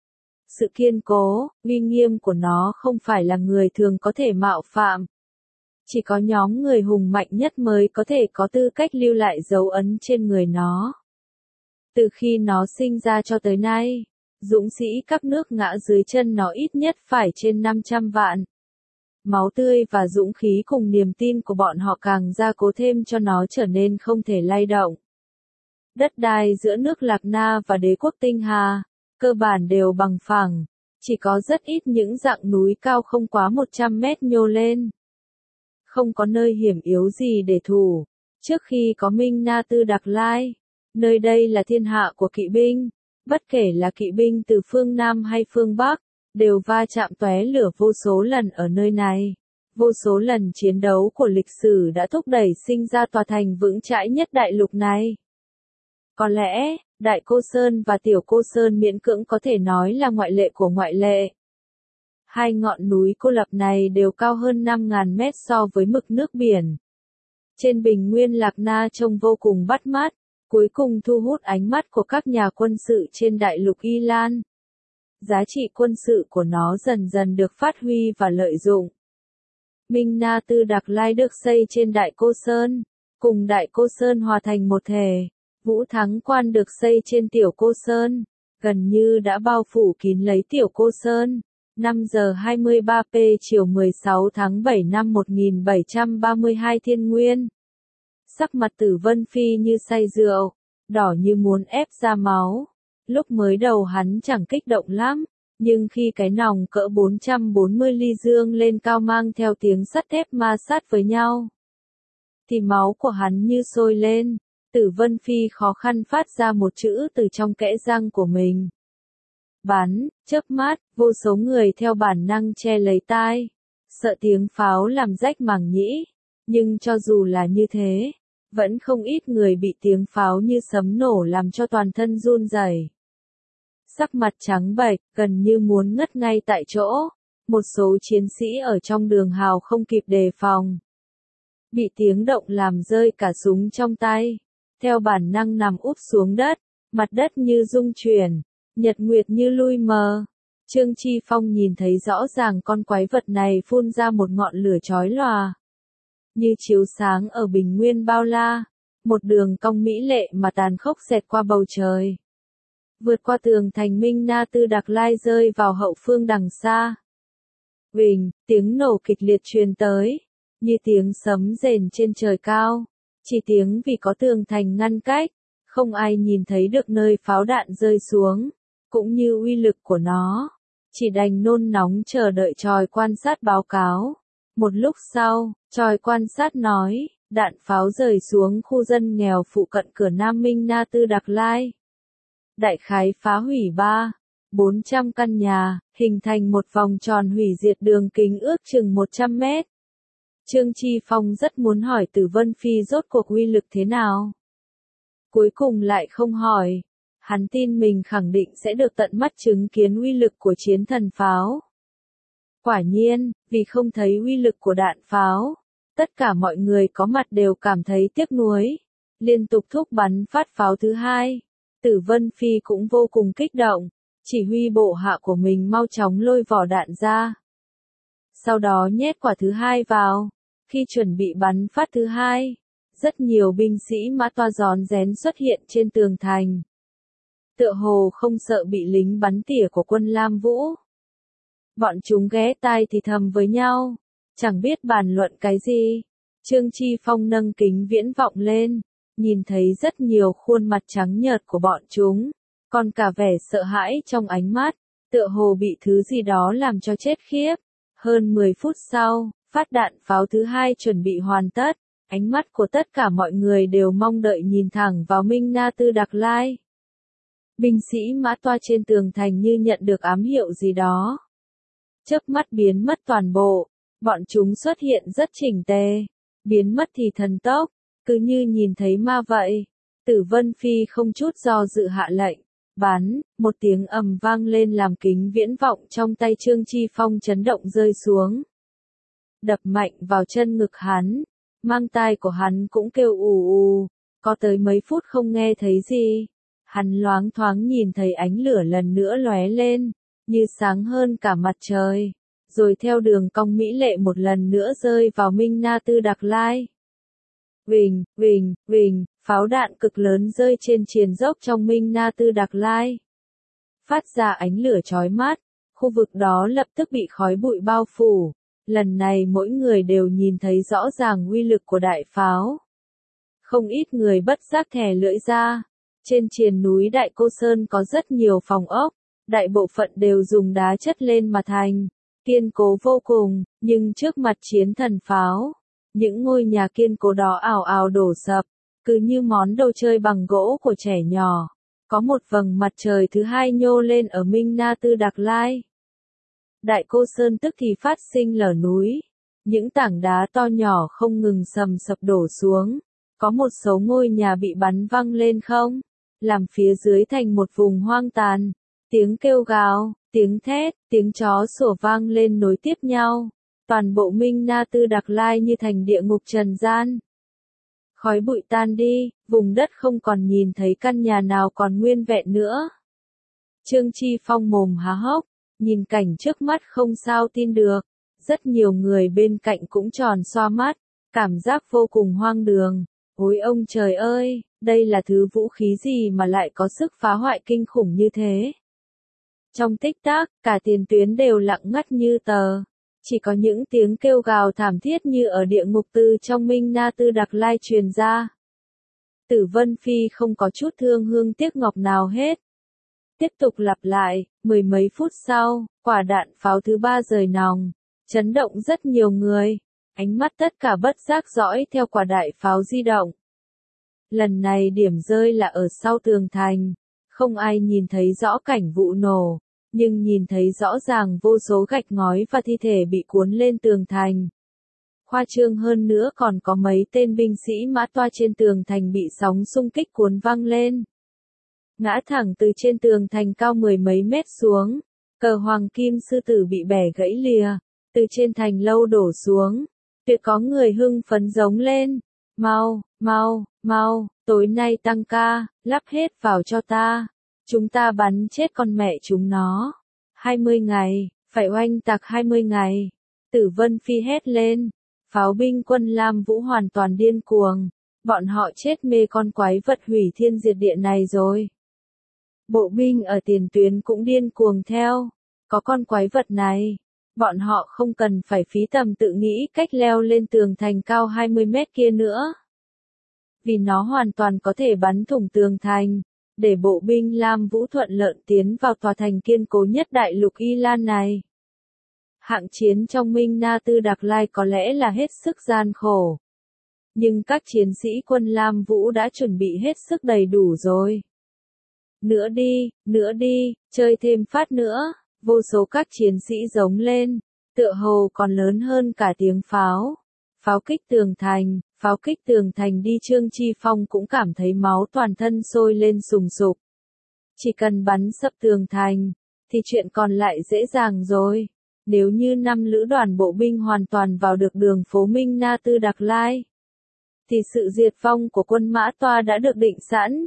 Sự kiên cố, uy nghiêm của nó không phải là người thường có thể mạo phạm. Chỉ có nhóm người hùng mạnh nhất mới có thể có tư cách lưu lại dấu ấn trên người nó. Từ khi nó sinh ra cho tới nay, dũng sĩ các nước ngã dưới chân nó ít nhất phải trên năm trăm vạn. Máu tươi và dũng khí cùng niềm tin của bọn họ càng gia cố thêm cho nó trở nên không thể lay động. Đất đai giữa nước Lạc Na và đế quốc Tinh Hà, cơ bản đều bằng phẳng, chỉ có rất ít những dặng núi cao không quá một trăm mét nhô lên. Không có nơi hiểm yếu gì để thủ. Trước khi có Minh Na Tư Đạc Lai, nơi đây là thiên hạ của kỵ binh, bất kể là kỵ binh từ phương Nam hay phương Bắc, đều va chạm tóe lửa vô số lần ở nơi này. Vô số lần chiến đấu của lịch sử đã thúc đẩy sinh ra tòa thành vững chãi nhất đại lục này. Có lẽ, Đại Cô Sơn và Tiểu Cô Sơn miễn cưỡng có thể nói là ngoại lệ của ngoại lệ. Hai ngọn núi cô lập này đều cao hơn năm nghìn mét so với mực nước biển. Trên bình nguyên Lạc Na trông vô cùng bắt mắt, cuối cùng thu hút ánh mắt của các nhà quân sự trên đại lục Y Lan. Giá trị quân sự của nó dần dần được phát huy và lợi dụng. Minh Na Tư Đạc Lai được xây trên Đại Cô Sơn, cùng Đại Cô Sơn hòa thành một thể. Vũ Thắng Quan được xây trên Tiểu Cô Sơn, gần như đã bao phủ kín lấy Tiểu Cô Sơn. năm giờ hai mươi ba phút chiều mười sáu tháng bảy năm một nghìn bảy trăm ba mươi hai Thiên Nguyên. Sắc mặt Tử Vân Phi như say rượu, đỏ như muốn ép ra máu. Lúc mới đầu hắn chẳng kích động lắm, nhưng khi cái nòng cỡ bốn trăm bốn mươi ly dương lên cao mang theo tiếng sắt thép ma sát với nhau, thì máu của hắn như sôi lên. Tử Vân Phi khó khăn phát ra một chữ từ trong kẽ răng của mình. Bắn, chớp mắt, vô số người theo bản năng che lấy tai, sợ tiếng pháo làm rách màng nhĩ, nhưng cho dù là như thế, vẫn không ít người bị tiếng pháo như sấm nổ làm cho toàn thân run rẩy. Sắc mặt trắng bệch, gần như muốn ngất ngay tại chỗ, một số chiến sĩ ở trong đường hào không kịp đề phòng. Bị tiếng động làm rơi cả súng trong tay, theo bản năng nằm úp xuống đất, mặt đất như rung chuyển. Nhật nguyệt như lui mờ. Trương Chi Phong nhìn thấy rõ ràng con quái vật này phun ra một ngọn lửa chói lòa, như chiếu sáng ở bình nguyên bao la, một đường cong mỹ lệ mà tàn khốc xẹt qua bầu trời, vượt qua tường thành Minh Na Tư Đạc Lai rơi vào hậu phương đằng xa. Bình, tiếng nổ kịch liệt truyền tới, như tiếng sấm rền trên trời cao, chỉ tiếng vì có tường thành ngăn cách, không ai nhìn thấy được nơi pháo đạn rơi xuống, cũng như uy lực của nó, chỉ đành nôn nóng chờ đợi Tròi quan sát báo cáo. Một lúc sau, Tròi quan sát nói, đạn pháo rơi xuống khu dân nghèo phụ cận cửa Nam Minh Na Tư Đạc Lai. Đại khái phá hủy ba, bốn trăm căn nhà, hình thành một vòng tròn hủy diệt đường kính ước chừng một trăm mét. Trương Chi Phong rất muốn hỏi Tử Vân Phi rốt cuộc uy lực thế nào. Cuối cùng lại không hỏi. Hắn tin mình khẳng định sẽ được tận mắt chứng kiến uy lực của chiến thần pháo. Quả nhiên, vì không thấy uy lực của đạn pháo, tất cả mọi người có mặt đều cảm thấy tiếc nuối. Liên tục thúc bắn phát pháo thứ hai, Tử Vân Phi cũng vô cùng kích động, chỉ huy bộ hạ của mình mau chóng lôi vỏ đạn ra. sau đó nhét quả thứ hai vào. Khi chuẩn bị bắn phát thứ hai, rất nhiều binh sĩ Mã Toa rón rén xuất hiện trên tường thành. Tựa hồ không sợ bị lính bắn tỉa của quân Lam Vũ. Bọn chúng ghé tai thì thầm với nhau, chẳng biết bàn luận cái gì. Trương Chi Phong nâng kính viễn vọng lên, nhìn thấy rất nhiều khuôn mặt trắng nhợt của bọn chúng, còn cả vẻ sợ hãi trong ánh mắt, tựa hồ bị thứ gì đó làm cho chết khiếp. Hơn mười phút sau, phát đạn pháo thứ hai chuẩn bị hoàn tất, ánh mắt của tất cả mọi người đều mong đợi nhìn thẳng vào Minh Na Tư Đặc Lai. Binh sĩ Mã Toa trên tường thành như nhận được ám hiệu gì đó. Chớp mắt biến mất toàn bộ, bọn chúng xuất hiện rất chỉnh tề, biến mất thì thần tốc, cứ như nhìn thấy ma vậy. Tử Vân Phi không chút do dự hạ lệnh, bắn, một tiếng ầm vang lên làm kính viễn vọng trong tay Trương Chi Phong chấn động rơi xuống. Đập mạnh vào chân ngực hắn, mang tai của hắn cũng kêu ù ù, có tới mấy phút không nghe thấy gì. Hắn loáng thoáng nhìn thấy ánh lửa lần nữa lóe lên, như sáng hơn cả mặt trời, rồi theo đường cong mỹ lệ một lần nữa rơi vào Minh Na Tư Đặc Lai. Vình, vình, vình, pháo đạn cực lớn rơi trên triền dốc trong Minh Na Tư Đặc Lai. Phát ra ánh lửa chói mắt, khu vực đó lập tức bị khói bụi bao phủ. Lần này mỗi người đều nhìn thấy rõ ràng uy lực của đại pháo. Không ít người bất giác thè lưỡi ra. Trên triền núi Đại Cô Sơn có rất nhiều phòng ốc, đại bộ phận đều dùng đá chất lên mà thành, kiên cố vô cùng, nhưng trước mặt chiến thần pháo, những ngôi nhà kiên cố đó ào ào đổ sập, cứ như món đồ chơi bằng gỗ của trẻ nhỏ. Có một vầng mặt trời thứ hai nhô lên ở Minh Na Tư Đặc Lai. Đại Cô Sơn tức thì phát sinh lở núi, những tảng đá to nhỏ không ngừng sầm sập đổ xuống, có một số ngôi nhà bị bắn văng lên không, làm phía dưới thành một vùng hoang tàn. Tiếng kêu gào, tiếng thét, tiếng chó sủa vang lên nối tiếp nhau. Toàn bộ Minh Na Tư Đặc Lai như thành địa ngục trần gian. Khói bụi tan đi, vùng đất không còn nhìn thấy căn nhà nào còn nguyên vẹn nữa. Trương Chi Phong mồm há hốc, nhìn cảnh trước mắt không sao tin được. Rất nhiều người bên cạnh cũng tròn xoa mắt, cảm giác vô cùng hoang đường. Ôi ông trời ơi, đây là thứ vũ khí gì mà lại có sức phá hoại kinh khủng như thế? Trong tích tắc, cả tiền tuyến đều lặng ngắt như tờ. Chỉ có những tiếng kêu gào thảm thiết như ở địa ngục từ trong Minh Na Tư Đặc Lai truyền ra. Tử Vân Phi không có chút thương hương tiếc ngọc nào hết. Tiếp tục lặp lại, mười mấy phút sau, quả đạn pháo thứ ba rời nòng, chấn động rất nhiều người. Ánh mắt tất cả bất giác dõi theo quả đại pháo di động. Lần này điểm rơi là ở sau tường thành, không ai nhìn thấy rõ cảnh vụ nổ, nhưng nhìn thấy rõ ràng vô số gạch ngói và thi thể bị cuốn lên tường thành. Khoa trương hơn nữa còn có mấy tên binh sĩ Mã Toa trên tường thành bị sóng xung kích cuốn văng lên. Ngã thẳng từ trên tường thành cao mười mấy mét xuống, cờ hoàng kim sư tử bị bẻ gãy lìa, từ trên thành lâu đổ xuống. Tuyệt có người hưng phấn giống lên, mau, mau, mau, tối nay tăng ca, lắp hết vào cho ta, chúng ta bắn chết con mẹ chúng nó. hai mươi ngày, phải oanh tạc hai mươi ngày. Tử Vân Phi hét lên, pháo binh quân Lam Vũ hoàn toàn điên cuồng, bọn họ chết mê con quái vật hủy thiên diệt địa này rồi. Bộ binh ở tiền tuyến cũng điên cuồng theo, có con quái vật này. Bọn họ không cần phải phí tầm tự nghĩ cách leo lên tường thành cao hai mươi mét kia nữa. Vì nó hoàn toàn có thể bắn thủng tường thành, để bộ binh Lam Vũ thuận lợi tiến vào tòa thành kiên cố nhất đại lục Y Lan này. Hạng chiến trong Minh Na Tư Đặc Lai có lẽ là hết sức gian khổ. Nhưng các chiến sĩ quân Lam Vũ đã chuẩn bị hết sức đầy đủ rồi. Nữa đi, nữa đi, chơi thêm phát nữa. Vô số các chiến sĩ giống lên, tựa hồ còn lớn hơn cả tiếng pháo. Pháo kích tường thành, pháo kích tường thành đi. Trương Chi Phong cũng cảm thấy máu toàn thân sôi lên sùng sục. Chỉ cần bắn sập tường thành, thì chuyện còn lại dễ dàng rồi. Nếu như năm lữ đoàn bộ binh hoàn toàn vào được đường phố Minh Na Tư Đặc Lai, thì sự diệt vong của quân Mã Toa đã được định sẵn.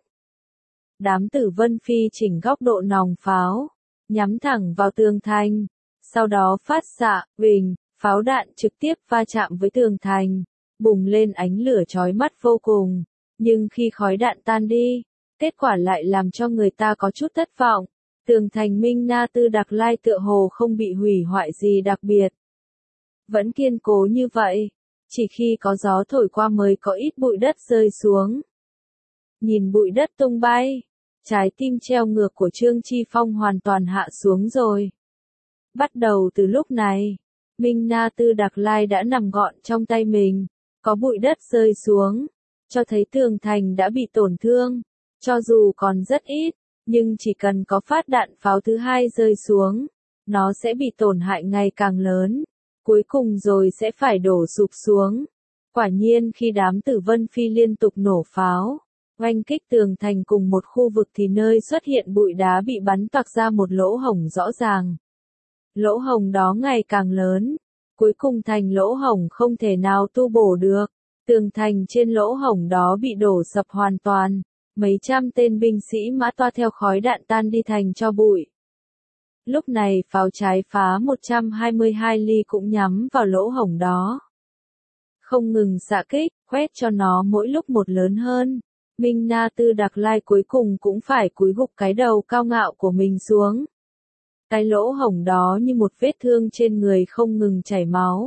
Đám Tử Vân Phi chỉnh góc độ nòng pháo, nhắm thẳng vào tường thành, sau đó phát xạ, vình, Pháo đạn trực tiếp va chạm với tường thành, bùng lên ánh lửa chói mắt vô cùng, nhưng khi khói đạn tan đi, kết quả lại làm cho người ta có chút thất vọng. Tường thành Minh Na Tư Đạc Lai tựa hồ không bị hủy hoại gì đặc biệt. Vẫn kiên cố như vậy, chỉ khi có gió thổi qua mới có ít bụi đất rơi xuống. Nhìn bụi đất tung bay, trái tim treo ngược của Trương Chi Phong hoàn toàn hạ xuống rồi. Bắt đầu từ lúc này, Minh Na Tư Đạc Lai đã nằm gọn trong tay mình, có bụi đất rơi xuống, cho thấy tường thành đã bị tổn thương, cho dù còn rất ít, nhưng chỉ cần có phát đạn pháo thứ hai rơi xuống, nó sẽ bị tổn hại ngày càng lớn, cuối cùng rồi sẽ phải đổ sụp xuống. Quả nhiên khi đám tử vân phi liên tục nổ pháo, oanh kích tường thành cùng một khu vực thì nơi xuất hiện bụi đá bị bắn toạc ra một lỗ hổng rõ ràng. Lỗ hổng đó ngày càng lớn, cuối cùng thành lỗ hổng không thể nào tu bổ được. Tường thành trên lỗ hổng đó bị đổ sập hoàn toàn, mấy trăm tên binh sĩ mã toa theo khói đạn tan đi thành tro bụi. Lúc này pháo trái phá một trăm hai mươi hai ly cũng nhắm vào lỗ hổng đó. Không ngừng xạ kích, quét cho nó mỗi lúc một lớn hơn. Minh Na Tư Đạc Lai cuối cùng cũng phải cúi gục cái đầu cao ngạo của mình xuống. Cái lỗ hổng đó như một vết thương trên người không ngừng chảy máu.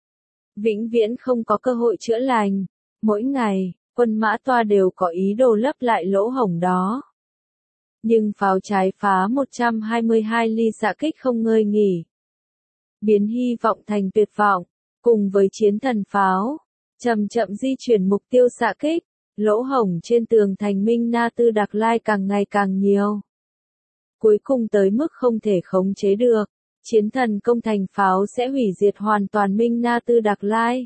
Vĩnh viễn không có cơ hội chữa lành. Mỗi ngày, quân mã toa đều có ý đồ lấp lại lỗ hổng đó. Nhưng pháo trái phá một trăm hai mươi hai ly xạ kích không ngơi nghỉ. Biến hy vọng thành tuyệt vọng, cùng với chiến thần pháo, chậm chậm di chuyển mục tiêu xạ kích, lỗ hổng trên tường thành Minh Na Tư Đạc Lai càng ngày càng nhiều. Cuối cùng tới mức không thể khống chế được, chiến thần công thành pháo sẽ hủy diệt hoàn toàn Minh Na Tư Đạc Lai.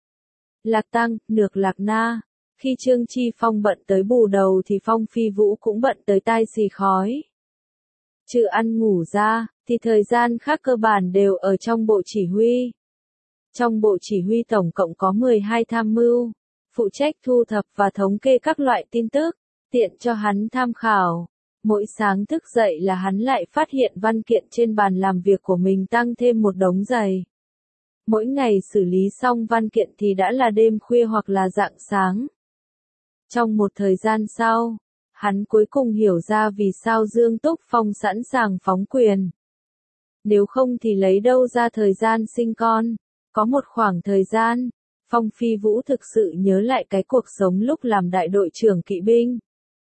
Lạc Tăng, Nược Lạc Na. Khi Trương Chi Phong bận tới bù đầu thì Phong Phi Vũ cũng bận tới tai xì khói. Trừ ăn ngủ ra, thì thời gian khác cơ bản đều ở trong bộ chỉ huy. Trong bộ chỉ huy tổng cộng có mười hai tham mưu, phụ trách thu thập và thống kê các loại tin tức, tiện cho hắn tham khảo. Mỗi sáng thức dậy là hắn lại phát hiện văn kiện trên bàn làm việc của mình tăng thêm một đống dày. Mỗi ngày xử lý xong văn kiện thì đã là đêm khuya hoặc là rạng sáng. Trong một thời gian sau, hắn cuối cùng hiểu ra vì sao Dương Túc Phong sẵn sàng phóng quyền. Nếu không thì lấy đâu ra thời gian sinh con. Có một khoảng thời gian, Phong Phi Vũ thực sự nhớ lại cái cuộc sống lúc làm đại đội trưởng kỵ binh.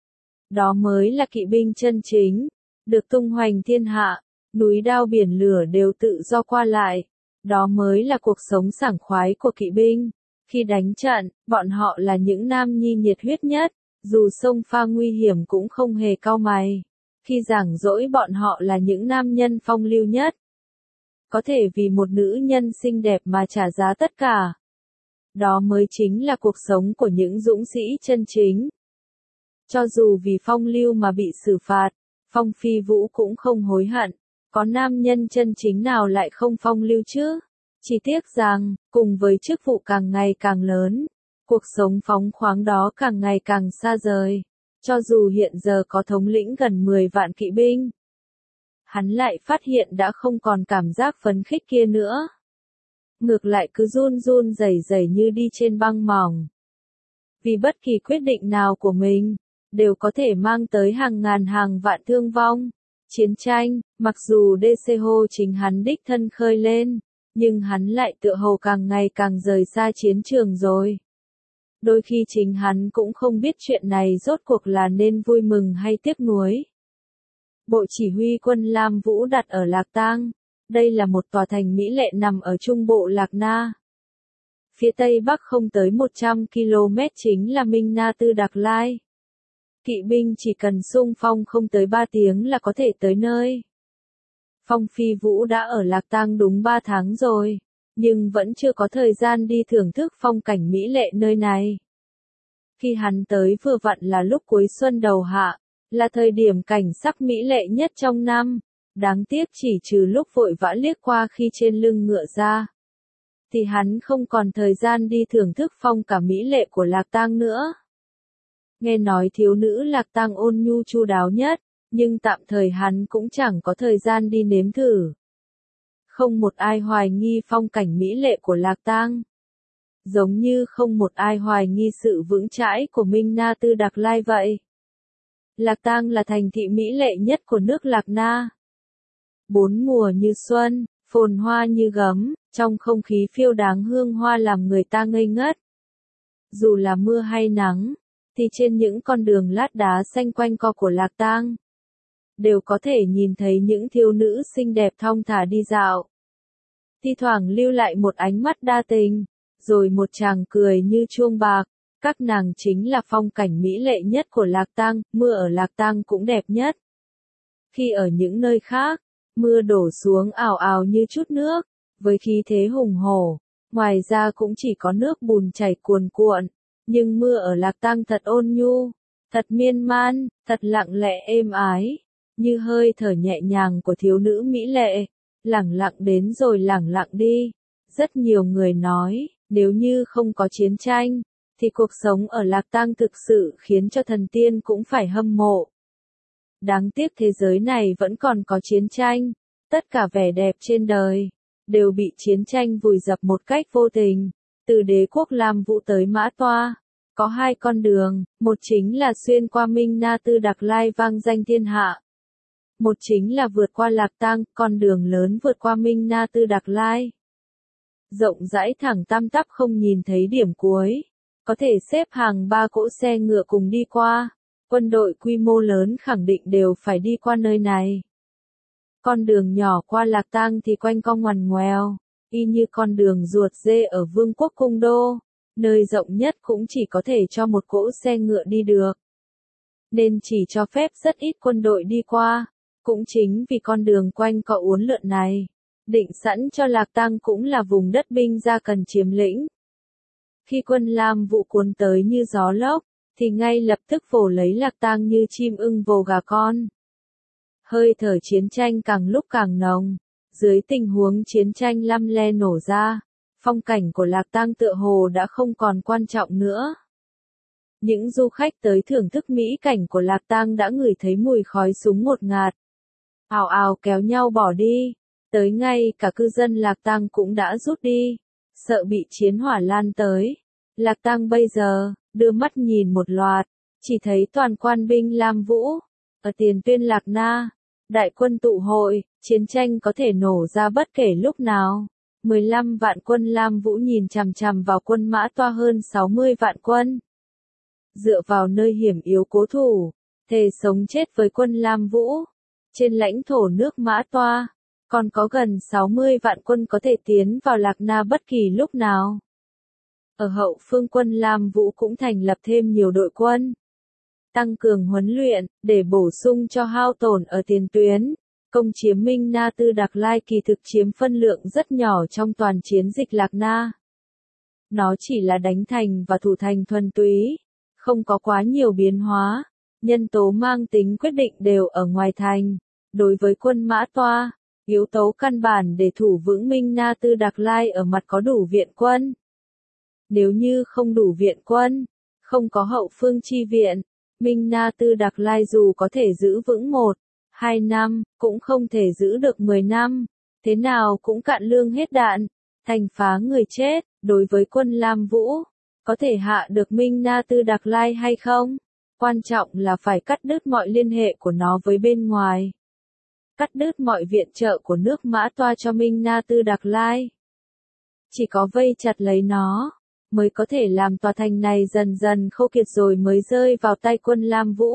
Đó mới là kỵ binh chân chính, được tung hoành thiên hạ, núi đao biển lửa đều tự do qua lại. Đó mới là cuộc sống sảng khoái của kỵ binh. Khi đánh trận, bọn họ là những nam nhi nhiệt huyết nhất, dù xông pha nguy hiểm cũng không hề cau mày. Khi giảng dỗi bọn họ là những nam nhân phong lưu nhất. Có thể vì một nữ nhân xinh đẹp mà trả giá tất cả. Đó mới chính là cuộc sống của những dũng sĩ chân chính. Cho dù vì phong lưu mà bị xử phạt, Phong Phi Vũ cũng không hối hận. Có nam nhân chân chính nào lại không phong lưu chứ? Chỉ tiếc rằng, cùng với chức vụ càng ngày càng lớn, cuộc sống phóng khoáng đó càng ngày càng xa rời. Cho dù hiện giờ có thống lĩnh gần mười vạn kỵ binh, hắn lại phát hiện đã không còn cảm giác phấn khích kia nữa. Ngược lại cứ run run rẩy rẩy như đi trên băng mỏng. Vì bất kỳ quyết định nào của mình, đều có thể mang tới hàng ngàn hàng vạn thương vong. Chiến tranh, mặc dù đê xê hô chính hắn đích thân khơi lên, nhưng hắn lại tựa hồ càng ngày càng rời xa chiến trường rồi. Đôi khi chính hắn cũng không biết chuyện này rốt cuộc là nên vui mừng hay tiếc nuối. Bộ chỉ huy quân Lam Vũ đặt ở Lạc Tang. Đây là một tòa thành mỹ lệ nằm ở trung bộ Lạc Na. Phía tây bắc không tới một trăm ki lô mét chính là Minh Na Tư Đạc Lai. Kỵ binh chỉ cần xung phong không tới ba tiếng là có thể tới nơi. Phong Phi Vũ đã ở Lạc Tang đúng ba tháng rồi, nhưng vẫn chưa có thời gian đi thưởng thức phong cảnh mỹ lệ nơi này. Khi hắn tới vừa vặn là lúc cuối xuân đầu hạ, là thời điểm cảnh sắc mỹ lệ nhất trong năm. Đáng tiếc chỉ trừ lúc vội vã liếc qua khi trên lưng ngựa ra, thì hắn không còn thời gian đi thưởng thức phong cả mỹ lệ của Lạc Tang nữa. Nghe nói thiếu nữ Lạc Tang ôn nhu chu đáo nhất, nhưng tạm thời hắn cũng chẳng có thời gian đi nếm thử. Không một ai hoài nghi phong cảnh mỹ lệ của Lạc Tang. Giống như không một ai hoài nghi sự vững chãi của Minh Na Tư Đạc Lai vậy. Lạc Tang là thành thị mỹ lệ nhất của nước Lạc Na. Bốn mùa như xuân, phồn hoa như gấm, trong không khí phiêu đáng hương hoa làm người ta ngây ngất. Dù là mưa hay nắng, thì trên những con đường lát đá xanh quanh co của Lạc Tang, đều có thể nhìn thấy những thiếu nữ xinh đẹp thong thả đi dạo. Thi thoảng lưu lại một ánh mắt đa tình, rồi một tràng cười như chuông bạc. Các nàng chính là phong cảnh mỹ lệ nhất của Lạc Tang, mưa ở Lạc Tang cũng đẹp nhất. Khi ở những nơi khác, mưa đổ xuống ào ào như chút nước, với khí thế hùng hổ, ngoài ra cũng chỉ có nước bùn chảy cuồn cuộn, nhưng mưa ở Lạc Tang thật ôn nhu, thật miên man, thật lặng lẽ êm ái, như hơi thở nhẹ nhàng của thiếu nữ mỹ lệ, lẳng lặng đến rồi lẳng lặng đi. Rất nhiều người nói, nếu như không có chiến tranh, thì cuộc sống ở Lạc Tang thực sự khiến cho thần tiên cũng phải hâm mộ. Đáng tiếc thế giới này vẫn còn có chiến tranh, tất cả vẻ đẹp trên đời đều bị chiến tranh vùi dập một cách vô tình. Từ đế quốc Lam Vũ tới Mã Toa, có hai con đường, một chính là xuyên qua Minh Na Tư Đạc Lai vang danh thiên hạ. Một chính là vượt qua Lạc Tang, con đường lớn vượt qua Minh Na Tư Đạc Lai. Rộng rãi thẳng tăm tắp không nhìn thấy điểm cuối, có thể xếp hàng ba cỗ xe ngựa cùng đi qua, quân đội quy mô lớn khẳng định đều phải đi qua nơi này. Con đường nhỏ qua Lạc Tang thì quanh co ngoằn ngoèo, y như con đường ruột dê ở Vương quốc Cung Đô, nơi rộng nhất cũng chỉ có thể cho một cỗ xe ngựa đi được. Nên chỉ cho phép rất ít quân đội đi qua, cũng chính vì con đường quanh co uốn lượn này, định sẵn cho Lạc Tang cũng là vùng đất binh gia cần chiếm lĩnh. Khi quân Lam Vũ cuốn tới như gió lốc, thì ngay lập tức vồ lấy Lạc Tang như chim ưng vồ gà con. Hơi thở chiến tranh càng lúc càng nồng, dưới tình huống chiến tranh lăm le nổ ra, phong cảnh của Lạc Tang tựa hồ đã không còn quan trọng nữa. Những du khách tới thưởng thức mỹ cảnh của Lạc Tang đã ngửi thấy mùi khói súng ngột ngạt. Ào ào kéo nhau bỏ đi, tới ngay cả cư dân Lạc Tang cũng đã rút đi, sợ bị chiến hỏa lan tới. Lạc Tang bây giờ, đưa mắt nhìn một loạt, chỉ thấy toàn quan binh Lam Vũ, ở tiền tuyên Lạc Na, đại quân tụ hội, chiến tranh có thể nổ ra bất kể lúc nào. mười lăm vạn quân Lam Vũ nhìn chằm chằm vào quân Mã Toa hơn sáu mươi vạn quân. Dựa vào nơi hiểm yếu cố thủ, thề sống chết với quân Lam Vũ. Trên lãnh thổ nước Mã Toa, còn có gần sáu mươi vạn quân có thể tiến vào Lạc Na bất kỳ lúc nào. Ở hậu phương quân Lam Vũ cũng thành lập thêm nhiều đội quân, tăng cường huấn luyện, để bổ sung cho hao tổn ở tiền tuyến. Công chiếm Minh Na Tư Đạc Lai kỳ thực chiếm phân lượng rất nhỏ trong toàn chiến dịch Lạc Na. Nó chỉ là đánh thành và thủ thành thuần túy, không có quá nhiều biến hóa. Nhân tố mang tính quyết định đều ở ngoài thành. Đối với quân Mã Toa, yếu tố căn bản để thủ vững Minh Na Tư Đạc Lai ở mặt có đủ viện quân. Nếu như không đủ viện quân, không có hậu phương chi viện, Minh Na Tư Đạc Lai dù có thể giữ vững một, hai năm, cũng không thể giữ được mười năm, thế nào cũng cạn lương hết đạn, thành phá người chết. Đối với quân Lam Vũ, có thể hạ được Minh Na Tư Đạc Lai hay không? Quan trọng là phải cắt đứt mọi liên hệ của nó với bên ngoài. Cắt đứt mọi viện trợ của nước Mã Toa cho Minh Na Tư Đạc Lai. Chỉ có vây chặt lấy nó, mới có thể làm tòa thành này dần dần khô kiệt rồi mới rơi vào tay quân Lam Vũ.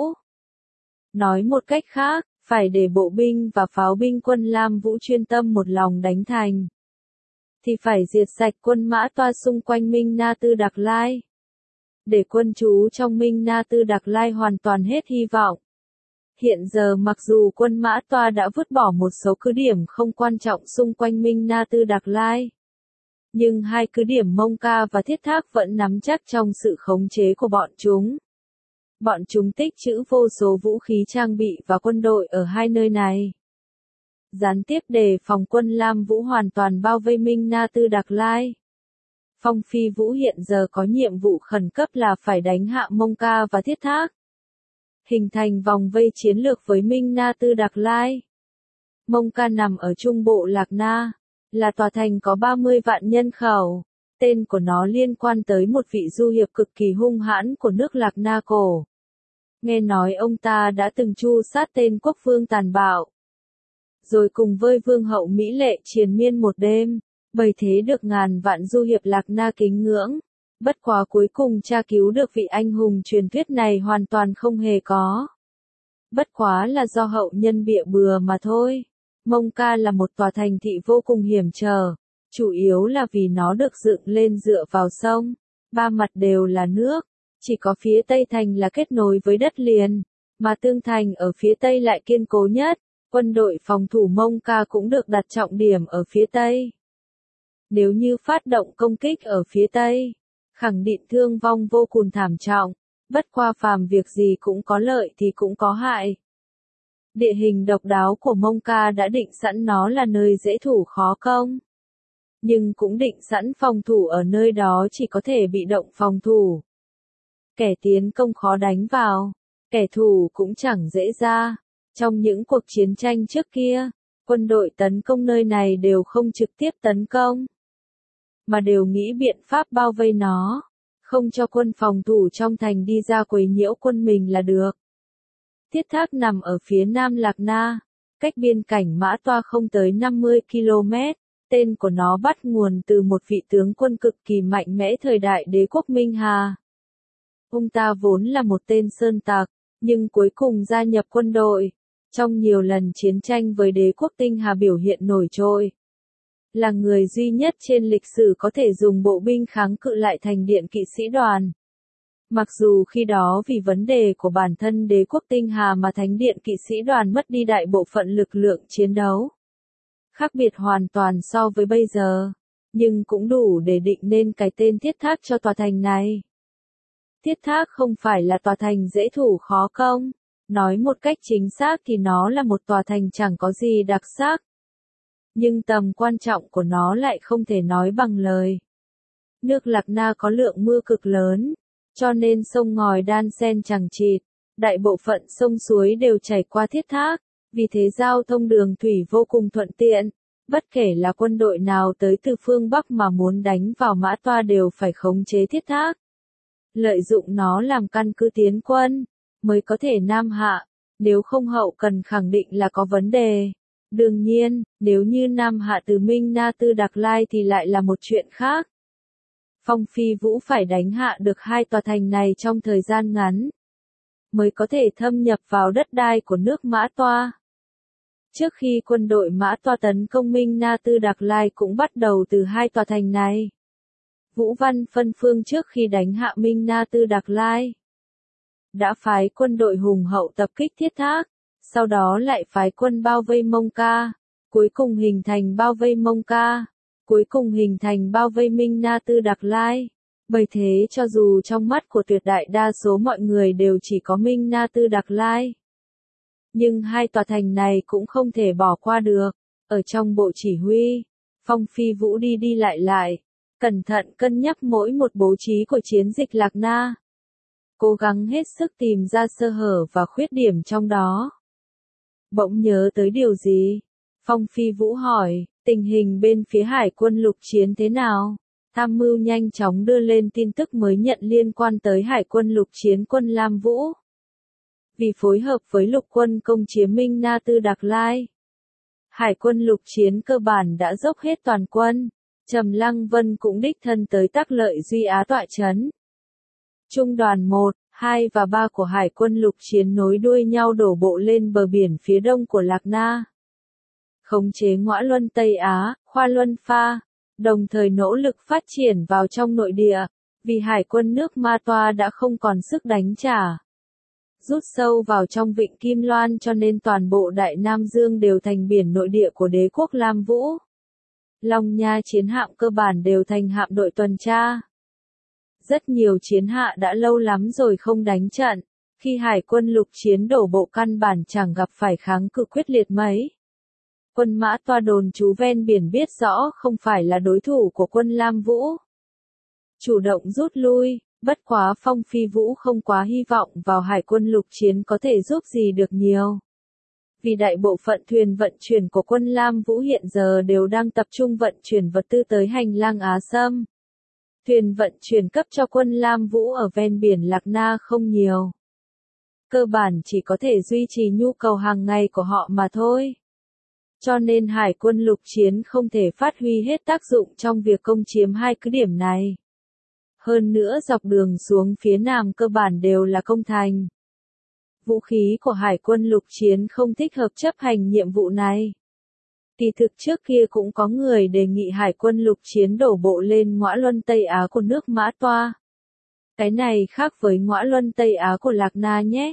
Nói một cách khác, phải để bộ binh và pháo binh quân Lam Vũ chuyên tâm một lòng đánh thành. Thì phải diệt sạch quân Mã Toa xung quanh Minh Na Tư Đạc Lai. Để quân trú trong Minh Na Tư Đạc Lai hoàn toàn hết hy vọng. Hiện giờ mặc dù quân Mã Toa đã vứt bỏ một số cứ điểm không quan trọng xung quanh Minh Na Tư Đạc Lai, nhưng hai cứ điểm Mông Ca và Thiết Thác vẫn nắm chắc trong sự khống chế của bọn chúng. Bọn chúng tích trữ vô số vũ khí trang bị và quân đội ở hai nơi này. Gián tiếp đề phòng quân Lam Vũ hoàn toàn bao vây Minh Na Tư Đạc Lai. Phong Phi Vũ hiện giờ có nhiệm vụ khẩn cấp là phải đánh hạ Mông Ca và Thiết Thác, hình thành vòng vây chiến lược với Minh Na Tư Đạc Lai. Mông Ca nằm ở trung bộ Lạc Na, là tòa thành có ba mươi vạn nhân khẩu. Tên của nó liên quan tới một vị du hiệp cực kỳ hung hãn của nước Lạc Na cổ. Nghe nói ông ta đã từng tru sát tên quốc vương tàn bạo. Rồi cùng với vương hậu mỹ lệ triền miên một đêm, bày thế được ngàn vạn du hiệp Lạc Na kính ngưỡng. Bất quá cuối cùng tra cứu được vị anh hùng truyền thuyết này hoàn toàn không hề có. Bất quá là do hậu nhân bịa bừa mà thôi. Mông Ca là một tòa thành thị vô cùng hiểm trở, chủ yếu là vì nó được dựng lên dựa vào sông, ba mặt đều là nước, chỉ có phía tây thành là kết nối với đất liền, mà tường thành ở phía tây lại kiên cố nhất, quân đội phòng thủ Mông Ca cũng được đặt trọng điểm ở phía tây. Nếu như phát động công kích ở phía tây, khẳng định thương vong vô cùng thảm trọng, bất qua phàm việc gì cũng có lợi thì cũng có hại. Địa hình độc đáo của Mông Ca đã định sẵn nó là nơi dễ thủ khó công. Nhưng cũng định sẵn phòng thủ ở nơi đó chỉ có thể bị động phòng thủ. Kẻ tiến công khó đánh vào, kẻ thù cũng chẳng dễ ra. Trong những cuộc chiến tranh trước kia, quân đội tấn công nơi này đều không trực tiếp tấn công, mà đều nghĩ biện pháp bao vây nó, không cho quân phòng thủ trong thành đi ra quấy nhiễu quân mình là được. Thiết Thác nằm ở phía nam Lạc Na, cách biên cảnh Mã Toa không tới năm mươi ki lô mét, tên của nó bắt nguồn từ một vị tướng quân cực kỳ mạnh mẽ thời đại đế quốc Minh Hà. Ông ta vốn là một tên sơn tặc, nhưng cuối cùng gia nhập quân đội, trong nhiều lần chiến tranh với đế quốc Tinh Hà biểu hiện nổi trội. Là người duy nhất trên lịch sử có thể dùng bộ binh kháng cự lại thành điện kỵ sĩ đoàn. Mặc dù khi đó vì vấn đề của bản thân đế quốc Tinh Hà mà thánh điện kỵ sĩ đoàn mất đi đại bộ phận lực lượng chiến đấu. Khác biệt hoàn toàn so với bây giờ, nhưng cũng đủ để định nên cái tên Thiết Thác cho tòa thành này. Thiết Thác không phải là tòa thành dễ thủ khó công, nói một cách chính xác thì nó là một tòa thành chẳng có gì đặc sắc. Nhưng tầm quan trọng của nó lại không thể nói bằng lời. Nước Lạc Na có lượng mưa cực lớn, cho nên sông ngòi đan xen chằng chịt, đại bộ phận sông suối đều chảy qua Thiết Thác, vì thế giao thông đường thủy vô cùng thuận tiện, bất kể là quân đội nào tới từ phương Bắc mà muốn đánh vào Mã Toa đều phải khống chế Thiết Thác. Lợi dụng nó làm căn cứ tiến quân, mới có thể nam hạ, nếu không hậu cần khẳng định là có vấn đề. Đương nhiên, nếu như nam hạ từ Minh Na Tư Đặc Lai thì lại là một chuyện khác. Phong Phi Vũ phải đánh hạ được hai tòa thành này trong thời gian ngắn, mới có thể thâm nhập vào đất đai của nước Mã Toa. Trước khi quân đội Mã Toa tấn công Minh Na Tư Đặc Lai cũng bắt đầu từ hai tòa thành này. Vũ Văn phân phương trước khi đánh hạ Minh Na Tư Đặc Lai, đã phái quân đội hùng hậu tập kích Thiết Thác, sau đó lại phái quân bao vây Mông Ca, cuối cùng hình thành bao vây Mông Ca, cuối cùng hình thành bao vây Minh Na Tư Đặc Lai. Bởi thế cho dù trong mắt của tuyệt đại đa số mọi người đều chỉ có Minh Na Tư Đặc Lai, nhưng hai tòa thành này cũng không thể bỏ qua được. Ở trong bộ chỉ huy, Phong Phi Vũ đi đi lại lại, cẩn thận cân nhắc mỗi một bố trí của chiến dịch Lạc Na, cố gắng hết sức tìm ra sơ hở và khuyết điểm trong đó. Bỗng nhớ tới điều gì, Phong Phi Vũ hỏi, tình hình bên phía hải quân lục chiến thế nào? Tham mưu nhanh chóng đưa lên tin tức mới nhận liên quan tới hải quân lục chiến quân Lam Vũ. Vì phối hợp với lục quân công chiếm Minh Na Tư Đặc Lai, hải quân lục chiến cơ bản đã dốc hết toàn quân, Trầm Lăng Vân cũng đích thân tới Tác Lợi Duy Á tọa trấn. Trung đoàn một, hai và ba của hải quân lục chiến nối đuôi nhau đổ bộ lên bờ biển phía đông của Lạc Na, khống chế Ngõa Luân Tây Á, Khoa Luân Pha, đồng thời nỗ lực phát triển vào trong nội địa, vì hải quân nước Ma Toa đã không còn sức đánh trả, rút sâu vào trong vịnh Kim Loan cho nên toàn bộ Đại Nam Dương đều thành biển nội địa của đế quốc Lam Vũ. Long Nha chiến hạm cơ bản đều thành hạm đội tuần tra. Rất nhiều chiến hạ đã lâu lắm rồi không đánh trận, khi hải quân lục chiến đổ bộ căn bản chẳng gặp phải kháng cự quyết liệt mấy. Quân Mã Toa đồn trú ven biển biết rõ không phải là đối thủ của quân Lam Vũ, chủ động rút lui, bất quá Phong Phi Vũ không quá hy vọng vào hải quân lục chiến có thể giúp gì được nhiều. Vì đại bộ phận thuyền vận chuyển của quân Lam Vũ hiện giờ đều đang tập trung vận chuyển vật tư tới hành lang Á Sâm. Thuyền vận chuyển cấp cho quân Lam Vũ ở ven biển Lạc Na không nhiều. Cơ bản chỉ có thể duy trì nhu cầu hàng ngày của họ mà thôi. Cho nên hải quân lục chiến không thể phát huy hết tác dụng trong việc công chiếm hai cứ điểm này. Hơn nữa dọc đường xuống phía nam cơ bản đều là công thành. Vũ khí của hải quân lục chiến không thích hợp chấp hành nhiệm vụ này. Kỳ thực trước kia cũng có người đề nghị hải quân lục chiến đổ bộ lên Ngõa Luân Tây Á của nước Mã Toa. Cái này khác với Ngõa Luân Tây Á của Lạc Na nhé.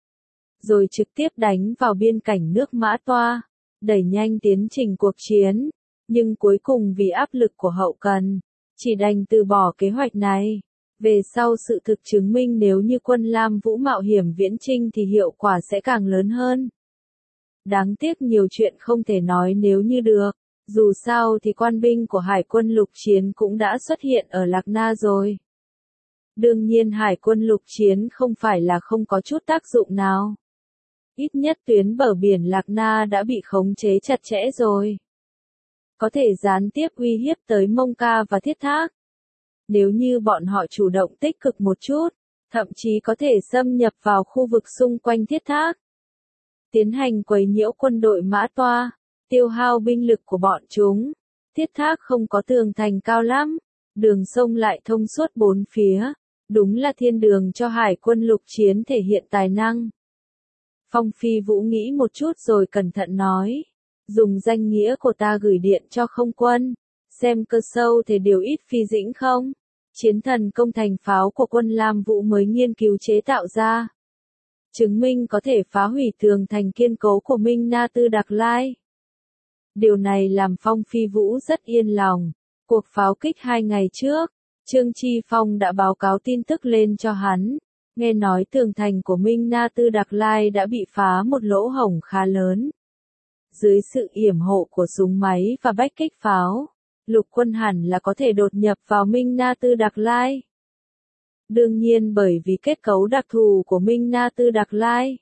Rồi trực tiếp đánh vào biên cảnh nước Mã Toa, đẩy nhanh tiến trình cuộc chiến, nhưng cuối cùng vì áp lực của hậu cần, chỉ đành từ bỏ kế hoạch này. Về sau sự thực chứng minh nếu như quân Lam Vũ mạo hiểm viễn chinh thì hiệu quả sẽ càng lớn hơn. Đáng tiếc nhiều chuyện không thể nói nếu như được, dù sao thì quan binh của hải quân lục chiến cũng đã xuất hiện ở Lạc Na rồi. Đương nhiên hải quân lục chiến không phải là không có chút tác dụng nào. Ít nhất tuyến bờ biển Lạc Na đã bị khống chế chặt chẽ rồi. Có thể gián tiếp uy hiếp tới Mông Ca và Thiết Thác. Nếu như bọn họ chủ động tích cực một chút, thậm chí có thể xâm nhập vào khu vực xung quanh Thiết Thác. Tiến hành quấy nhiễu quân đội Mã Toa, tiêu hao binh lực của bọn chúng. Thiết Thác không có tường thành cao lắm, đường sông lại thông suốt bốn phía, đúng là thiên đường cho hải quân lục chiến thể hiện tài năng. Phong Phi Vũ nghĩ một chút rồi cẩn thận nói, dùng danh nghĩa của ta gửi điện cho không quân, xem cơ sâu thể điều ít phi dĩnh không. Chiến thần công thành pháo của quân Lam Vũ mới nghiên cứu chế tạo ra. Chứng minh có thể phá hủy tường thành kiên cố của Minh Na Tư Đặc Lai. Điều này làm Phong Phi Vũ rất yên lòng. Cuộc pháo kích hai ngày trước, Trương Chi Phong đã báo cáo tin tức lên cho hắn. Nghe nói tường thành của Minh Na Tư Đặc Lai đã bị phá một lỗ hổng khá lớn. Dưới sự yểm hộ của súng máy và bách kích pháo, lục quân hẳn là có thể đột nhập vào Minh Na Tư Đặc Lai. Đương nhiên bởi vì kết cấu đặc thù của Minh Na Tư Đặc Lai.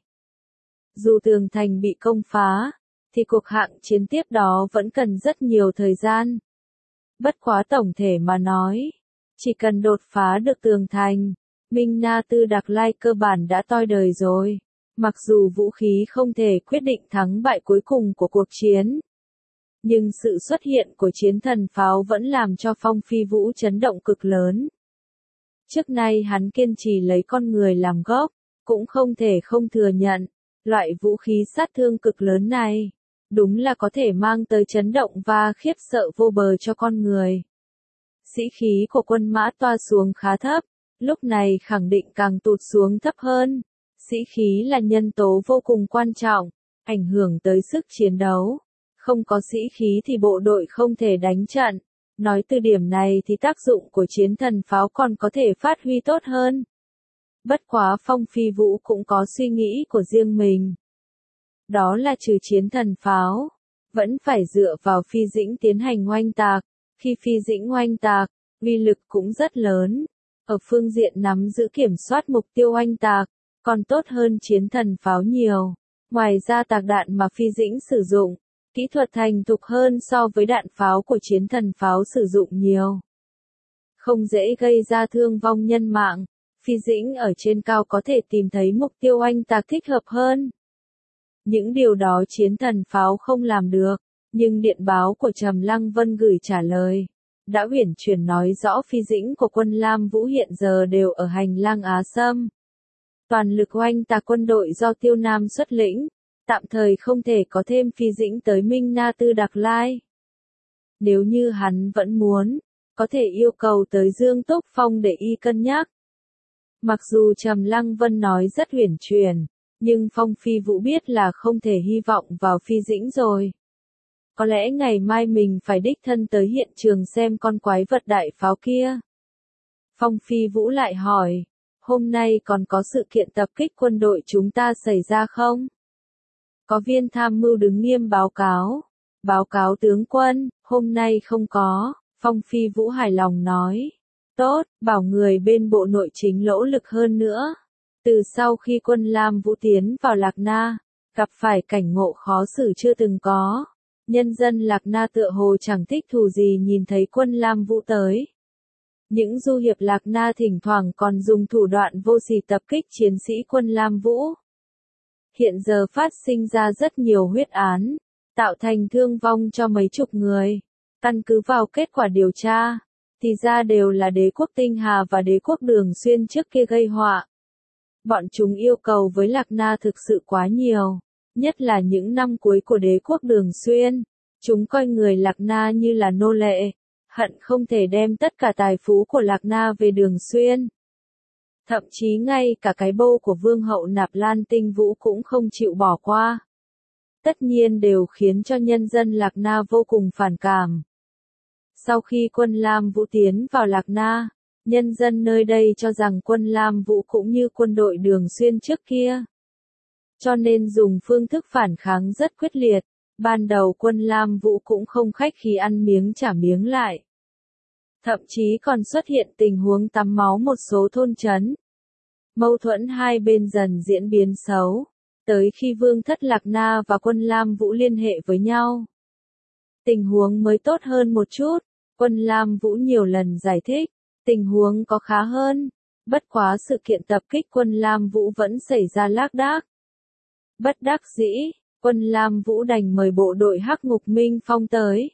Dù tường thành bị công phá, thì cuộc hạng chiến tiếp đó vẫn cần rất nhiều thời gian. Bất quá tổng thể mà nói, chỉ cần đột phá được tường thành, Minh Na Tư Đặc Lai cơ bản đã toi đời rồi. Mặc dù vũ khí không thể quyết định thắng bại cuối cùng của cuộc chiến, nhưng sự xuất hiện của chiến thần pháo vẫn làm cho Phong Phi Vũ chấn động cực lớn. Trước nay hắn kiên trì lấy con người làm gốc, cũng không thể không thừa nhận, loại vũ khí sát thương cực lớn này, đúng là có thể mang tới chấn động và khiếp sợ vô bờ cho con người. Sĩ khí của quân Mã Toa xuống khá thấp, lúc này khẳng định càng tụt xuống thấp hơn. Sĩ khí là nhân tố vô cùng quan trọng, ảnh hưởng tới sức chiến đấu. Không có sĩ khí thì bộ đội không thể đánh trận. Nói từ điểm này thì tác dụng của chiến thần pháo còn có thể phát huy tốt hơn. Bất quá Phong Phi Vũ cũng có suy nghĩ của riêng mình. Đó là trừ chiến thần pháo, vẫn phải dựa vào phi dĩnh tiến hành oanh tạc. Khi phi dĩnh oanh tạc, uy lực cũng rất lớn. Ở phương diện nắm giữ kiểm soát mục tiêu oanh tạc, còn tốt hơn chiến thần pháo nhiều. Ngoài ra tạc đạn mà phi dĩnh sử dụng, kỹ thuật thành thục hơn so với đạn pháo của chiến thần pháo sử dụng nhiều. Không dễ gây ra thương vong nhân mạng, phi dĩnh ở trên cao có thể tìm thấy mục tiêu oanh tạc thích hợp hơn. Những điều đó chiến thần pháo không làm được, nhưng điện báo của Trầm Lăng Vân gửi trả lời, đã uyển chuyển nói rõ phi dĩnh của quân Lam Vũ hiện giờ đều ở hành lang Á Sâm. Toàn lực oanh tạc quân đội do Tiêu Nam xuất lĩnh, tạm thời không thể có thêm phi dĩnh tới Minh Na Tư Đặc Lai. Nếu như hắn vẫn muốn, có thể yêu cầu tới Dương Túc Phong để y cân nhắc. Mặc dù Trầm Lăng Vân nói rất uyển chuyển, nhưng Phong Phi Vũ biết là không thể hy vọng vào phi dĩnh rồi. Có lẽ ngày mai mình phải đích thân tới hiện trường xem con quái vật đại pháo kia. Phong Phi Vũ lại hỏi, hôm nay còn có sự kiện tập kích quân đội chúng ta xảy ra không? Có viên tham mưu đứng nghiêm báo cáo. Báo cáo tướng quân, hôm nay không có, Phong Phi Vũ hài lòng nói. Tốt, bảo người bên bộ nội chính nỗ lực hơn nữa. Từ sau khi quân Lam Vũ tiến vào Lạc Na, gặp phải cảnh ngộ khó xử chưa từng có. Nhân dân Lạc Na tựa hồ chẳng thích thù gì nhìn thấy quân Lam Vũ tới. Những du hiệp Lạc Na thỉnh thoảng còn dùng thủ đoạn vô sỉ tập kích chiến sĩ quân Lam Vũ. Hiện giờ phát sinh ra rất nhiều huyết án, tạo thành thương vong cho mấy chục người. Căn cứ vào kết quả điều tra, thì ra đều là đế quốc Tinh Hà và đế quốc Đường Xuyên trước kia gây họa. Bọn chúng yêu cầu với Lạc Na thực sự quá nhiều, nhất là những năm cuối của đế quốc Đường Xuyên. Chúng coi người Lạc Na như là nô lệ, hận không thể đem tất cả tài phú của Lạc Na về Đường Xuyên. Thậm chí ngay cả cái bô của Vương hậu Nạp Lan Tinh Vũ cũng không chịu bỏ qua. Tất nhiên đều khiến cho nhân dân Lạc Na vô cùng phản cảm. Sau khi quân Lam Vũ tiến vào Lạc Na, nhân dân nơi đây cho rằng quân Lam Vũ cũng như quân đội Đường Xuyên trước kia. Cho nên dùng phương thức phản kháng rất quyết liệt, ban đầu quân Lam Vũ cũng không khách khí ăn miếng trả miếng lại. Thậm chí còn xuất hiện tình huống tắm máu một số thôn trấn. Mâu thuẫn hai bên dần diễn biến xấu, tới khi Vương thất Lạc Na và quân Lam Vũ liên hệ với nhau. Tình huống mới tốt hơn một chút, quân Lam Vũ nhiều lần giải thích, tình huống có khá hơn, bất quá sự kiện tập kích quân Lam Vũ vẫn xảy ra lác đác. Bất đắc dĩ, quân Lam Vũ đành mời bộ đội Hắc Ngục Minh Phong tới.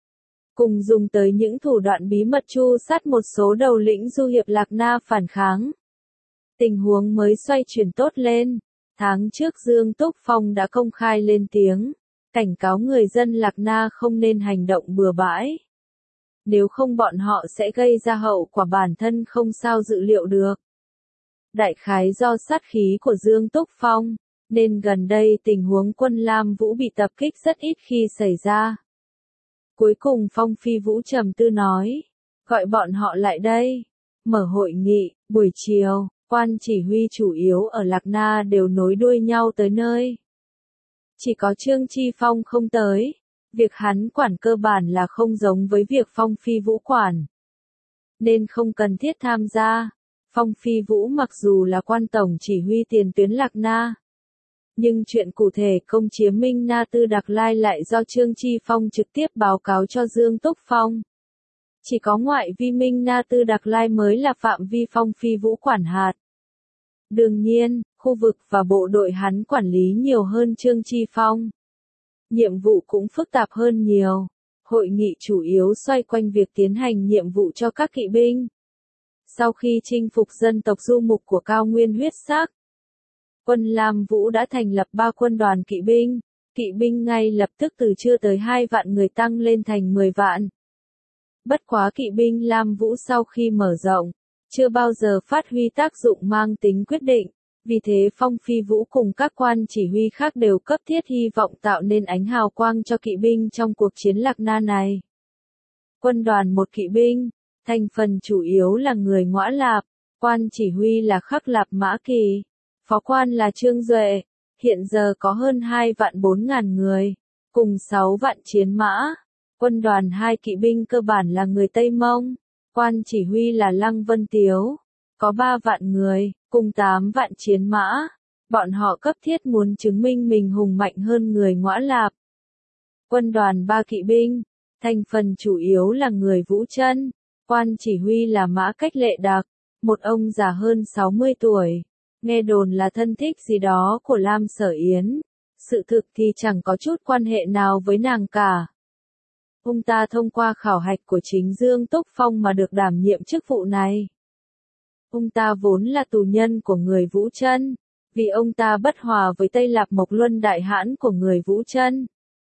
Cùng dùng tới những thủ đoạn bí mật tru sát một số đầu lĩnh du hiệp Lạc Na phản kháng. Tình huống mới xoay chuyển tốt lên. Tháng trước Dương Túc Phong đã công khai lên tiếng, cảnh cáo người dân Lạc Na không nên hành động bừa bãi. Nếu không bọn họ sẽ gây ra hậu quả bản thân không sao dự liệu được. Đại khái do sát khí của Dương Túc Phong, nên gần đây tình huống quân Lam Vũ bị tập kích rất ít khi xảy ra. Cuối cùng Phong Phi Vũ trầm tư nói, gọi bọn họ lại đây, mở hội nghị, buổi chiều, quan chỉ huy chủ yếu ở Lạc Na đều nối đuôi nhau tới nơi. Chỉ có Trương Chi Phong không tới, việc hắn quản cơ bản là không giống với việc Phong Phi Vũ quản. Nên không cần thiết tham gia, Phong Phi Vũ mặc dù là quan tổng chỉ huy tiền tuyến Lạc Na. Nhưng chuyện cụ thể công chiếm Minh Na Tư Đặc Lai lại do Trương Chi Phong trực tiếp báo cáo cho Dương Túc Phong. Chỉ có ngoại vi Minh Na Tư Đặc Lai mới là phạm vi Phong Phi Vũ quản hạt. Đương nhiên, khu vực và bộ đội hắn quản lý nhiều hơn Trương Chi Phong. Nhiệm vụ cũng phức tạp hơn nhiều. Hội nghị chủ yếu xoay quanh việc tiến hành nhiệm vụ cho các kỵ binh. Sau khi chinh phục dân tộc du mục của cao nguyên huyết sắc, quân Lam Vũ đã thành lập ba quân đoàn kỵ binh. Kỵ binh ngay lập tức từ chưa tới hai vạn người tăng lên thành mười vạn. Bất quá kỵ binh Lam Vũ sau khi mở rộng, chưa bao giờ phát huy tác dụng mang tính quyết định, vì thế Phong Phi Vũ cùng các quan chỉ huy khác đều cấp thiết hy vọng tạo nên ánh hào quang cho kỵ binh trong cuộc chiến Lạc Na này. Quân đoàn một kỵ binh, thành phần chủ yếu là người Ngõa Lạp, quan chỉ huy là Khắc Lạp Mã Kỳ, phó quan là Trương Duệ, hiện giờ có hơn hai vạn bốn ngàn người, cùng sáu vạn chiến mã. Quân đoàn hai kỵ binh cơ bản là người Tây Mông, quan chỉ huy là Lăng Vân Tiếu, có ba vạn người, cùng tám vạn chiến mã. Bọn họ cấp thiết muốn chứng minh mình hùng mạnh hơn người Ngõa Lạp. Quân đoàn ba kỵ binh, thành phần chủ yếu là người Vũ Chân, quan chỉ huy là Mã Cách Lệ Đặc, một ông già hơn sáu mươi tuổi, nghe đồn là thân thích gì đó của Lam Sở Yến, sự thực thì chẳng có chút quan hệ nào với nàng cả. Ông ta thông qua khảo hạch của chính Dương Túc Phong mà được đảm nhiệm chức vụ này. Ông ta vốn là tù nhân của người Vũ Chân, vì ông ta bất hòa với Tây Lạp Mộc Luân đại hãn của người Vũ Chân,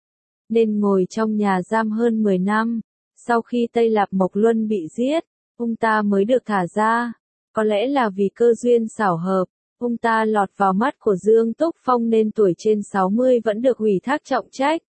nên ngồi trong nhà giam hơn mười năm. Sau khi Tây Lạp Mộc Luân bị giết, ông ta mới được thả ra. Có lẽ là vì cơ duyên xảo hợp, ông ta lọt vào mắt của Dương Túc Phong nên tuổi trên sáu mươi vẫn được ủy thác trọng trách.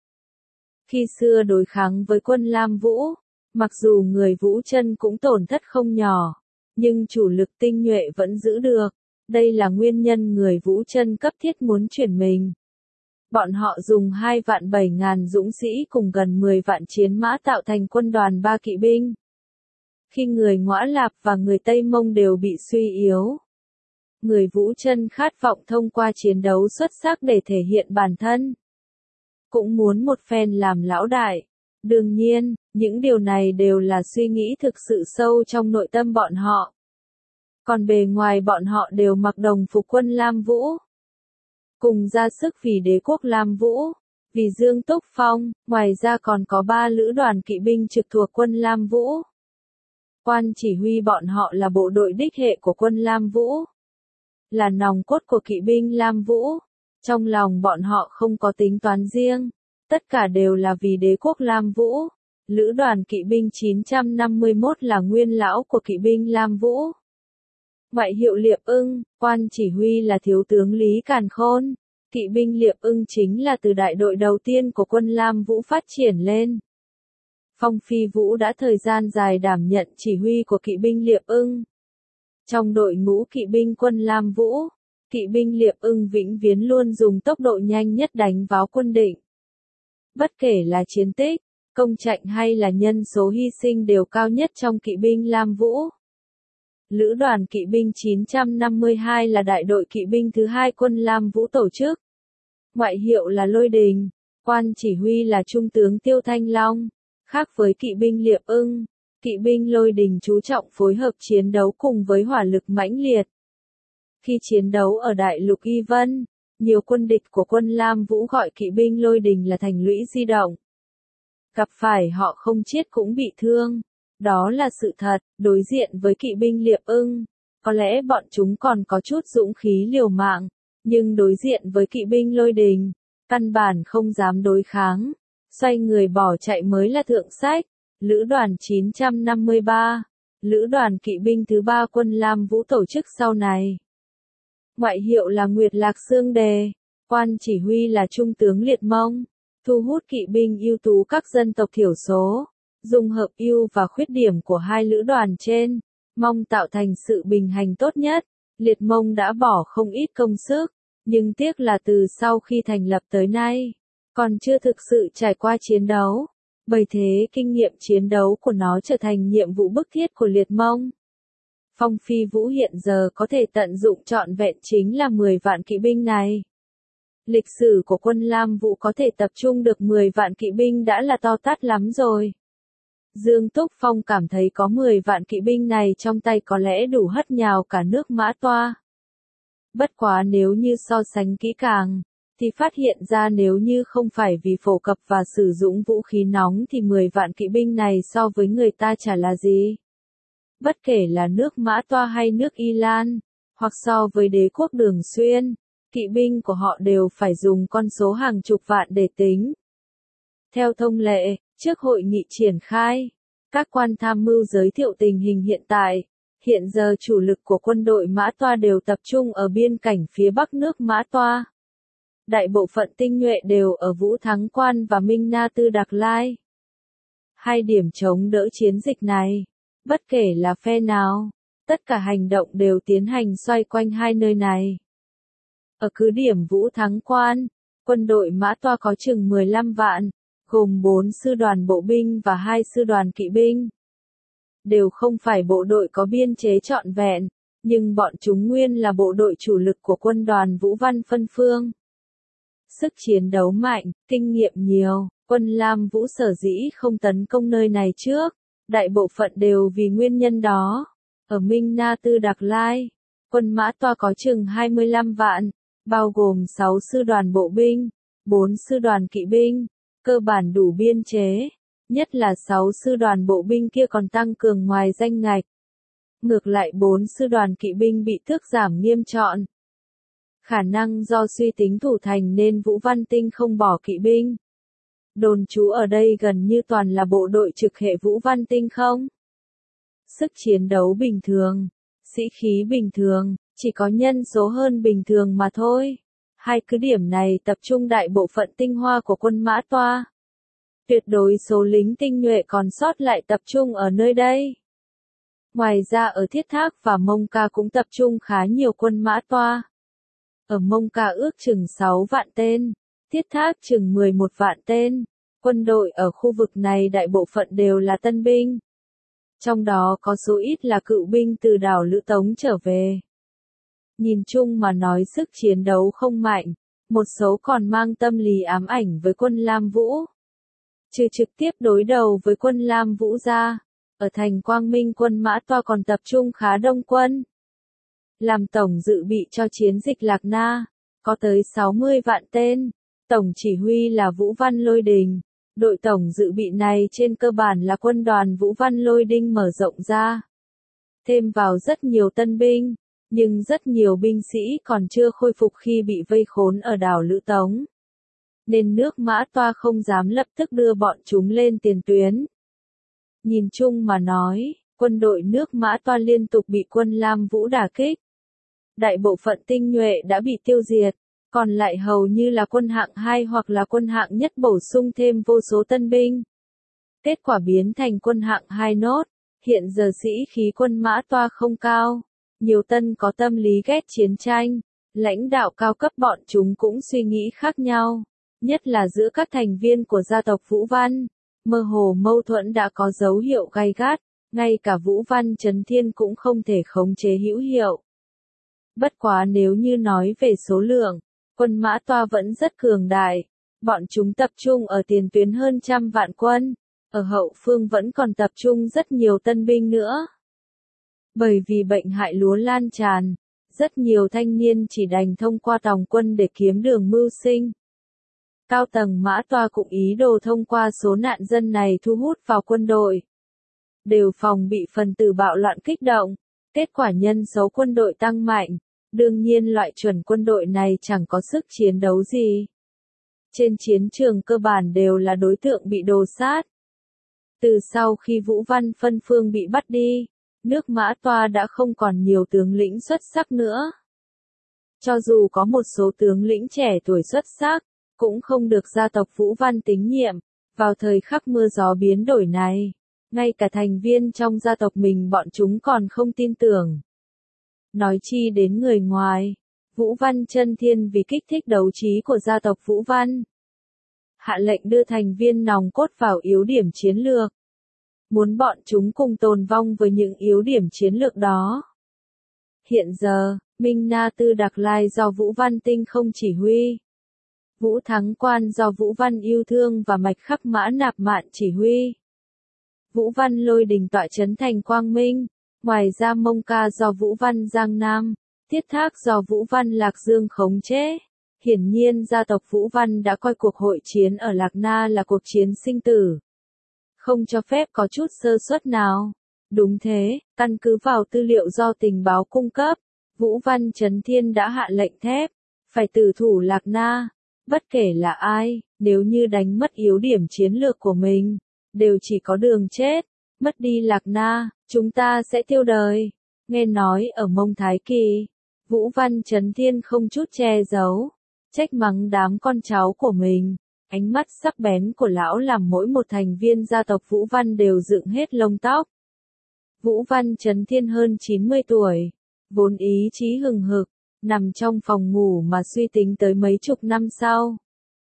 Khi xưa đối kháng với quân Lam Vũ, mặc dù người Vũ Chân cũng tổn thất không nhỏ, nhưng chủ lực tinh nhuệ vẫn giữ được. Đây là nguyên nhân người Vũ Chân cấp thiết muốn chuyển mình. Bọn họ dùng hai vạn bảy ngàn dũng sĩ cùng gần mười vạn chiến mã tạo thành quân đoàn ba kỵ binh. Khi người Ngõa Lạp và người Tây Mông đều bị suy yếu, Người Vũ Chân khát vọng thông qua chiến đấu xuất sắc để thể hiện bản thân. Cũng muốn một phen làm lão đại. Đương nhiên, những điều này đều là suy nghĩ thực sự sâu trong nội tâm bọn họ. Còn bề ngoài bọn họ đều mặc đồng phục quân Lam Vũ. Cùng ra sức vì đế quốc Lam Vũ, vì Dương Túc Phong, ngoài ra còn có ba lữ đoàn kỵ binh trực thuộc quân Lam Vũ. Quan chỉ huy bọn họ là bộ đội đích hệ của quân Lam Vũ. Là nòng cốt của kỵ binh Lam Vũ. Trong lòng bọn họ không có tính toán riêng. Tất cả đều là vì đế quốc Lam Vũ. Lữ đoàn kỵ binh chín trăm năm mươi mốt là nguyên lão của kỵ binh Lam Vũ. Ngoại hiệu Liệp Ưng, quan chỉ huy là thiếu tướng Lý Càn Khôn. Kỵ binh Liệp Ưng chính là từ đại đội đầu tiên của quân Lam Vũ phát triển lên. Phong Phi Vũ đã thời gian dài đảm nhận chỉ huy của kỵ binh Liệp Ưng. Trong đội ngũ kỵ binh quân Lam Vũ, kỵ binh Liệp Ưng vĩnh viễn luôn dùng tốc độ nhanh nhất đánh vào quân địch. Bất kể là chiến tích, công trạng hay là nhân số hy sinh đều cao nhất trong kỵ binh Lam Vũ. Lữ đoàn kỵ binh chín trăm năm mươi hai là đại đội kỵ binh thứ hai quân Lam Vũ tổ chức. Ngoại hiệu là Lôi Đình, quan chỉ huy là Trung tướng Tiêu Thanh Long. Khác với kỵ binh Liệp Ưng, kỵ binh Lôi Đình chú trọng phối hợp chiến đấu cùng với hỏa lực mãnh liệt. Khi chiến đấu ở đại lục Y Vân, nhiều quân địch của quân Lam Vũ gọi kỵ binh Lôi Đình là thành lũy di động. Gặp phải họ không chết cũng bị thương. Đó là sự thật, đối diện với kỵ binh Liệp Ưng, có lẽ bọn chúng còn có chút dũng khí liều mạng, nhưng đối diện với kỵ binh Lôi Đình, căn bản không dám đối kháng, xoay người bỏ chạy mới là thượng sách. Lữ đoàn chín trăm năm mươi ba, lữ đoàn kỵ binh thứ ba quân Lam Vũ tổ chức sau này. Ngoại hiệu là Nguyệt Lạc Xương Đề, quan chỉ huy là Trung tướng Liệt Mông, thu hút kỵ binh ưu tú các dân tộc thiểu số. Dung hợp ưu và khuyết điểm của hai lữ đoàn trên, mong tạo thành sự bình hành tốt nhất. Liệt Mông đã bỏ không ít công sức, nhưng tiếc là từ sau khi thành lập tới nay, còn chưa thực sự trải qua chiến đấu. Bởi thế kinh nghiệm chiến đấu của nó trở thành nhiệm vụ bức thiết của Liệt Mông. Phong Phi Vũ hiện giờ có thể tận dụng trọn vẹn chính là mười vạn kỵ binh này. Lịch sử của quân Lam Vũ có thể tập trung được mười vạn kỵ binh đã là to tát lắm rồi. Dương Túc Phong cảm thấy có mười vạn kỵ binh này trong tay có lẽ đủ hất nhào cả nước Mã Toa. Bất quá nếu như so sánh kỹ càng, thì phát hiện ra nếu như không phải vì phổ cập và sử dụng vũ khí nóng thì mười vạn kỵ binh này so với người ta chả là gì. Bất kể là nước Mã Toa hay nước Y Lan, hoặc so với đế quốc Đường Xuyên, kỵ binh của họ đều phải dùng con số hàng chục vạn để tính. Theo thông lệ, trước hội nghị triển khai, các quan tham mưu giới thiệu tình hình hiện tại. Hiện giờ chủ lực của quân đội Mã Toa đều tập trung ở biên cảnh phía bắc nước Mã Toa. Đại bộ phận tinh nhuệ đều ở Vũ Thắng Quan và Minh Na Tư Đạc Lai. Hai điểm chống đỡ chiến dịch này, bất kể là phe nào, tất cả hành động đều tiến hành xoay quanh hai nơi này. Ở cứ điểm Vũ Thắng Quan, quân đội Mã Toa có chừng mười lăm vạn, gồm bốn sư đoàn bộ binh và hai sư đoàn kỵ binh. Đều không phải bộ đội có biên chế trọn vẹn, nhưng bọn chúng nguyên là bộ đội chủ lực của quân đoàn Vũ Văn phân phương. Sức chiến đấu mạnh, kinh nghiệm nhiều, quân Lam Vũ sở dĩ không tấn công nơi này trước, đại bộ phận đều vì nguyên nhân đó. Ở Minh Na Tư Đạc Lai, quân Mã Toa có chừng hai mươi lăm vạn, bao gồm sáu sư đoàn bộ binh, bốn sư đoàn kỵ binh, cơ bản đủ biên chế. Nhất là sáu sư đoàn bộ binh kia còn tăng cường ngoài danh ngạch. Ngược lại bốn sư đoàn kỵ binh bị thước giảm nghiêm trọng. Khả năng do suy tính thủ thành nên Vũ Văn Tinh không bỏ kỵ binh. Đồn trú ở đây gần như toàn là bộ đội trực hệ Vũ Văn Tinh không? Sức chiến đấu bình thường, sĩ khí bình thường, chỉ có nhân số hơn bình thường mà thôi. Hai cứ điểm này tập trung đại bộ phận tinh hoa của quân Mã Toa. Tuyệt đối số lính tinh nhuệ còn sót lại tập trung ở nơi đây. Ngoài ra ở Thiết Thác và Mông Ca cũng tập trung khá nhiều quân Mã Toa. Ở Mông Ca ước chừng sáu vạn tên, Thiết Thác chừng mười một vạn tên. Quân đội ở khu vực này đại bộ phận đều là tân binh. Trong đó có số ít là cựu binh từ đảo Lữ Tống trở về. Nhìn chung mà nói sức chiến đấu không mạnh, một số còn mang tâm lý ám ảnh với quân Lam Vũ. Trừ trực tiếp đối đầu với quân Lam Vũ ra, ở thành Quang Minh quân Mã Toa còn tập trung khá đông quân. Làm tổng dự bị cho chiến dịch Lạc Na, có tới sáu mươi vạn tên, tổng chỉ huy là Vũ Văn Lôi Đình. Đội tổng dự bị này trên cơ bản là quân đoàn Vũ Văn Lôi Đinh mở rộng ra. Thêm vào rất nhiều tân binh, nhưng rất nhiều binh sĩ còn chưa khôi phục khi bị vây khốn ở đảo Lữ Tống. Nên nước Mã Toa không dám lập tức đưa bọn chúng lên tiền tuyến. Nhìn chung mà nói, quân đội nước Mã Toa liên tục bị quân Lam Vũ đả kích. Đại bộ phận tinh nhuệ đã bị tiêu diệt, còn lại hầu như là quân hạng hai hoặc là quân hạng nhất bổ sung thêm vô số tân binh. Kết quả biến thành quân hạng hai nốt, hiện giờ sĩ khí quân Mã Toa không cao, nhiều tân có tâm lý ghét chiến tranh, lãnh đạo cao cấp bọn chúng cũng suy nghĩ khác nhau, nhất là giữa các thành viên của gia tộc Vũ Văn, mơ hồ mâu thuẫn đã có dấu hiệu gay gắt, ngay cả Vũ Văn Chấn Thiên cũng không thể khống chế hữu hiệu. Bất quá nếu như nói về số lượng, quân Mã Toa vẫn rất cường đại, bọn chúng tập trung ở tiền tuyến hơn trăm vạn quân, ở hậu phương vẫn còn tập trung rất nhiều tân binh nữa. Bởi vì bệnh hại lúa lan tràn, rất nhiều thanh niên chỉ đành thông qua tòng quân để kiếm đường mưu sinh. Cao tầng Mã Toa cũng ý đồ thông qua số nạn dân này thu hút vào quân đội. Đều phòng bị phần tử bạo loạn kích động, kết quả nhân số quân đội tăng mạnh, đương nhiên loại chuẩn quân đội này chẳng có sức chiến đấu gì. Trên chiến trường cơ bản đều là đối tượng bị đồ sát. Từ sau khi Vũ Văn phân phương bị bắt đi, nước Mã Toa đã không còn nhiều tướng lĩnh xuất sắc nữa. Cho dù có một số tướng lĩnh trẻ tuổi xuất sắc, cũng không được gia tộc Vũ Văn tín nhiệm. Vào thời khắc mưa gió biến đổi này, ngay cả thành viên trong gia tộc mình bọn chúng còn không tin tưởng. Nói chi đến người ngoài, Vũ Văn Chân Thiên vì kích thích đấu trí của gia tộc Vũ Văn, hạ lệnh đưa thành viên nòng cốt vào yếu điểm chiến lược. Muốn bọn chúng cùng tồn vong với những yếu điểm chiến lược đó. Hiện giờ, Minh Na Tư Đặc Lai do Vũ Văn Tinh không chỉ huy. Vũ Thắng Quan do Vũ Văn Yêu Thương và Mạch Khắc Mã Nạp Mạn chỉ huy. Vũ Văn Lôi Đình tọa trấn thành Quang Minh. Ngoài ra Mông Ca do Vũ Văn Giang Nam, Thiết Thác do Vũ Văn Lạc Dương khống chế. Hiển nhiên gia tộc Vũ Văn đã coi cuộc hội chiến ở Lạc Na là cuộc chiến sinh tử. Không cho phép có chút sơ suất nào. Đúng thế, căn cứ vào tư liệu do tình báo cung cấp, Vũ Văn Chấn Thiên đã hạ lệnh thép, phải tử thủ Lạc Na. Bất kể là ai, nếu như đánh mất yếu điểm chiến lược của mình, đều chỉ có đường chết. Mất đi Lạc Na, chúng ta sẽ tiêu đời. Nghe nói ở Mông Thái Kỳ, Vũ Văn Chấn Thiên không chút che giấu, trách mắng đám con cháu của mình. Ánh mắt sắc bén của lão làm mỗi một thành viên gia tộc Vũ Văn đều dựng hết lông tóc. Vũ Văn Chấn Thiên hơn chín mươi tuổi, vốn ý chí hừng hực, nằm trong phòng ngủ mà suy tính tới mấy chục năm sau.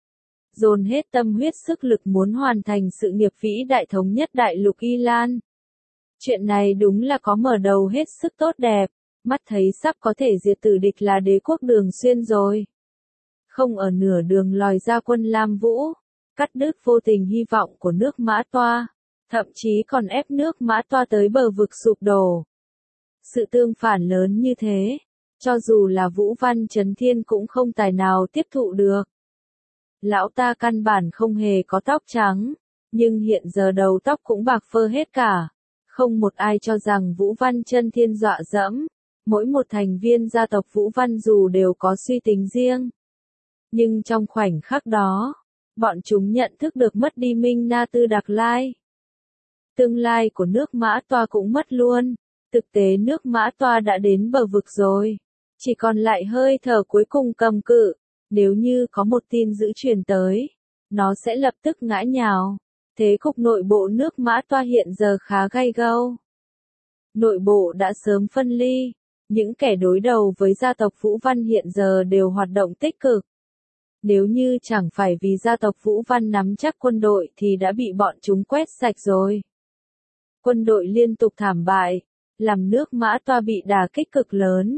Dồn hết tâm huyết sức lực muốn hoàn thành sự nghiệp vĩ đại thống nhất đại lục Y Lan. Chuyện này đúng là có mở đầu hết sức tốt đẹp, mắt thấy sắp có thể diệt tử địch là đế quốc Đường Xuyên rồi. Không ở nửa đường lòi ra quân Lam Vũ, cắt đứt vô tình hy vọng của nước Mã Toa, thậm chí còn ép nước Mã Toa tới bờ vực sụp đổ. Sự tương phản lớn như thế, cho dù là Vũ Văn Chấn Thiên cũng không tài nào tiếp thụ được. Lão ta căn bản không hề có tóc trắng, nhưng hiện giờ đầu tóc cũng bạc phơ hết cả. Không một ai cho rằng Vũ Văn Chân Thiên dọa dẫm. Mỗi một thành viên gia tộc Vũ Văn dù đều có suy tính riêng. Nhưng trong khoảnh khắc đó, bọn chúng nhận thức được mất đi Minh Na Tư Đặc Lai. Tương lai của nước Mã Toa cũng mất luôn. Thực tế nước Mã Toa đã đến bờ vực rồi. Chỉ còn lại hơi thở cuối cùng cầm cự. Nếu như có một tin dữ truyền tới, nó sẽ lập tức ngã nhào. Thế cục nội bộ nước Mã Toa hiện giờ khá gay gâu. Nội bộ đã sớm phân ly. Những kẻ đối đầu với gia tộc Vũ Văn hiện giờ đều hoạt động tích cực. Nếu như chẳng phải vì gia tộc Vũ Văn nắm chắc quân đội thì đã bị bọn chúng quét sạch rồi. Quân đội liên tục thảm bại, làm nước Mã Toa bị đả kích cực lớn.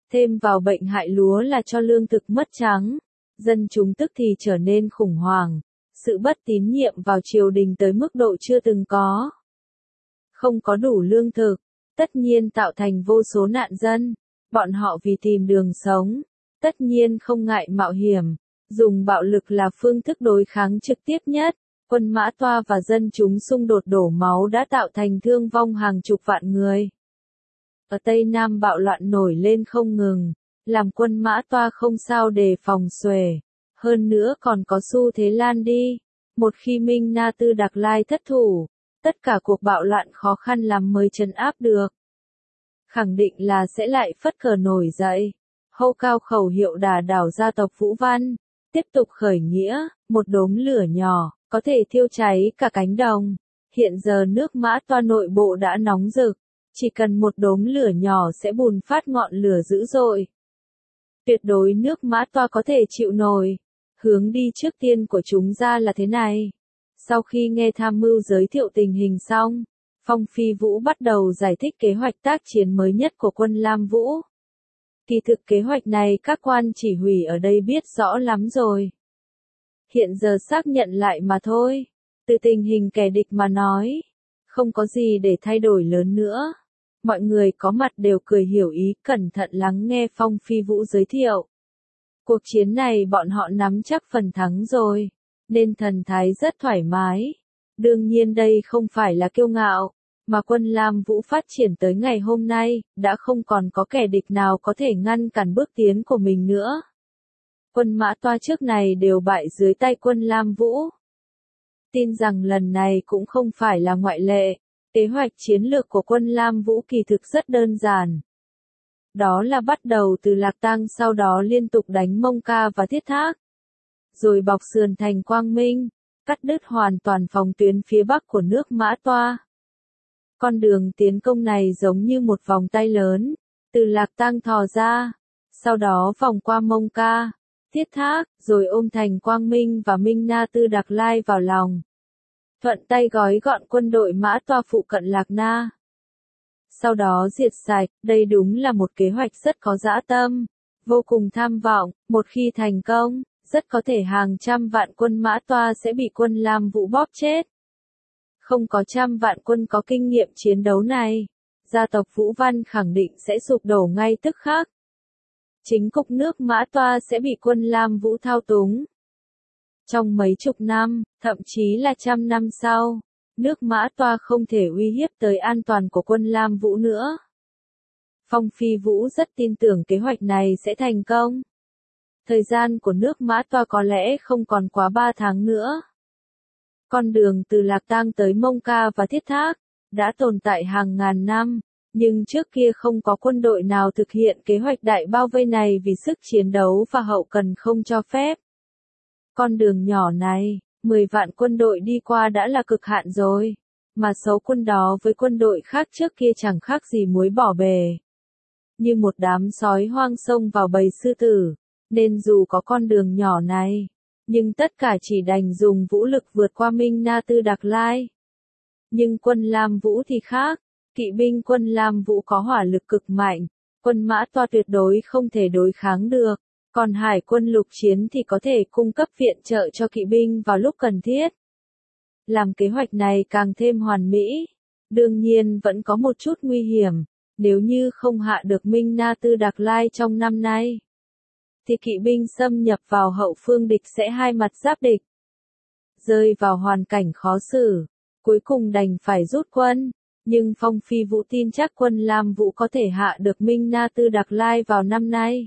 Thêm vào bệnh hại lúa là cho lương thực mất trắng. Dân chúng tức thì trở nên khủng hoảng. Sự bất tín nhiệm vào triều đình tới mức độ chưa từng có. Không có đủ lương thực, tất nhiên tạo thành vô số nạn dân. Bọn họ vì tìm đường sống, tất nhiên không ngại mạo hiểm. Dùng bạo lực là phương thức đối kháng trực tiếp nhất. Quân Mã Toa và dân chúng xung đột đổ máu đã tạo thành thương vong hàng chục vạn người. Ở Tây Nam bạo loạn nổi lên không ngừng, làm quân Mã Toa không sao đề phòng xuể. Hơn nữa còn có xu thế lan đi. Một khi Minh Na Tư Đạc Lai thất thủ, tất cả cuộc bạo loạn khó khăn lắm mới trấn áp được. Khẳng định là sẽ lại phất cờ nổi dậy. Hô cao khẩu hiệu đả đảo gia tộc Vũ Văn. Tiếp tục khởi nghĩa, một đốm lửa nhỏ, có thể thiêu cháy cả cánh đồng. Hiện giờ nước Mã Toa nội bộ đã nóng rực. Chỉ cần một đốm lửa nhỏ sẽ bùng phát ngọn lửa dữ dội. Tuyệt đối nước Mã Toa có thể chịu nổi. Hướng đi trước tiên của chúng ra là thế này. Sau khi nghe tham mưu giới thiệu tình hình xong, Phong Phi Vũ bắt đầu giải thích kế hoạch tác chiến mới nhất của quân Lam Vũ. Kỳ thực kế hoạch này các quan chỉ huy ở đây biết rõ lắm rồi. Hiện giờ xác nhận lại mà thôi. Từ tình hình kẻ địch mà nói, không có gì để thay đổi lớn nữa. Mọi người có mặt đều cười hiểu ý, cẩn thận lắng nghe Phong Phi Vũ giới thiệu. Cuộc chiến này bọn họ nắm chắc phần thắng rồi, nên thần thái rất thoải mái. Đương nhiên đây không phải là kiêu ngạo, mà quân Lam Vũ phát triển tới ngày hôm nay, đã không còn có kẻ địch nào có thể ngăn cản bước tiến của mình nữa. Quân Mã Toa trước này đều bại dưới tay quân Lam Vũ. Tin rằng lần này cũng không phải là ngoại lệ. Kế hoạch chiến lược của quân Lam Vũ kỳ thực rất đơn giản. Đó là bắt đầu từ Lạc Tang, sau đó liên tục đánh Mông Ca và Thiết Thác. Rồi bọc sườn thành Quang Minh, cắt đứt hoàn toàn phòng tuyến phía bắc của nước Mã Toa. Con đường tiến công này giống như một vòng tay lớn, từ Lạc Tang thò ra, sau đó vòng qua Mông Ca, Thiết Thác, rồi ôm thành Quang Minh và Minh Na Tư Đạc Lai vào lòng. Thuận tay gói gọn quân đội Mã Toa phụ cận Lạc Na. Sau đó diệt sạch, đây đúng là một kế hoạch rất có dã tâm, vô cùng tham vọng, một khi thành công, rất có thể hàng trăm vạn quân Mã Toa sẽ bị quân Lam Vũ bóp chết. Không có trăm vạn quân có kinh nghiệm chiến đấu này, gia tộc Vũ Văn khẳng định sẽ sụp đổ ngay tức khắc. Chính cục nước Mã Toa sẽ bị quân Lam Vũ thao túng. Trong mấy chục năm, thậm chí là trăm năm sau, nước Mã Toa không thể uy hiếp tới an toàn của quân Lam Vũ nữa. Phong Phi Vũ rất tin tưởng kế hoạch này sẽ thành công. Thời gian của nước Mã Toa có lẽ không còn quá ba tháng nữa. Con đường từ Lạc Tang tới Mông Ca và Thiết Thác đã tồn tại hàng ngàn năm, nhưng trước kia không có quân đội nào thực hiện kế hoạch đại bao vây này vì sức chiến đấu và hậu cần không cho phép. Con đường nhỏ này, mười vạn quân đội đi qua đã là cực hạn rồi, mà số quân đó với quân đội khác trước kia chẳng khác gì muối bỏ bề. Như một đám sói hoang xông vào bầy sư tử, nên dù có con đường nhỏ này, nhưng tất cả chỉ đành dùng vũ lực vượt qua Minh Na Tư Đạc Lai. Nhưng quân Lam Vũ thì khác, kỵ binh quân Lam Vũ có hỏa lực cực mạnh, quân Mã Toa tuyệt đối không thể đối kháng được. Còn hải quân lục chiến thì có thể cung cấp viện trợ cho kỵ binh vào lúc cần thiết. Làm kế hoạch này càng thêm hoàn mỹ. Đương nhiên vẫn có một chút nguy hiểm, nếu như không hạ được Minh Na Tư Đạc Lai trong năm nay, thì kỵ binh xâm nhập vào hậu phương địch sẽ hai mặt giáp địch. Rơi vào hoàn cảnh khó xử, cuối cùng đành phải rút quân. Nhưng Phong Phi Vũ tin chắc quân Lam Vũ có thể hạ được Minh Na Tư Đạc Lai vào năm nay.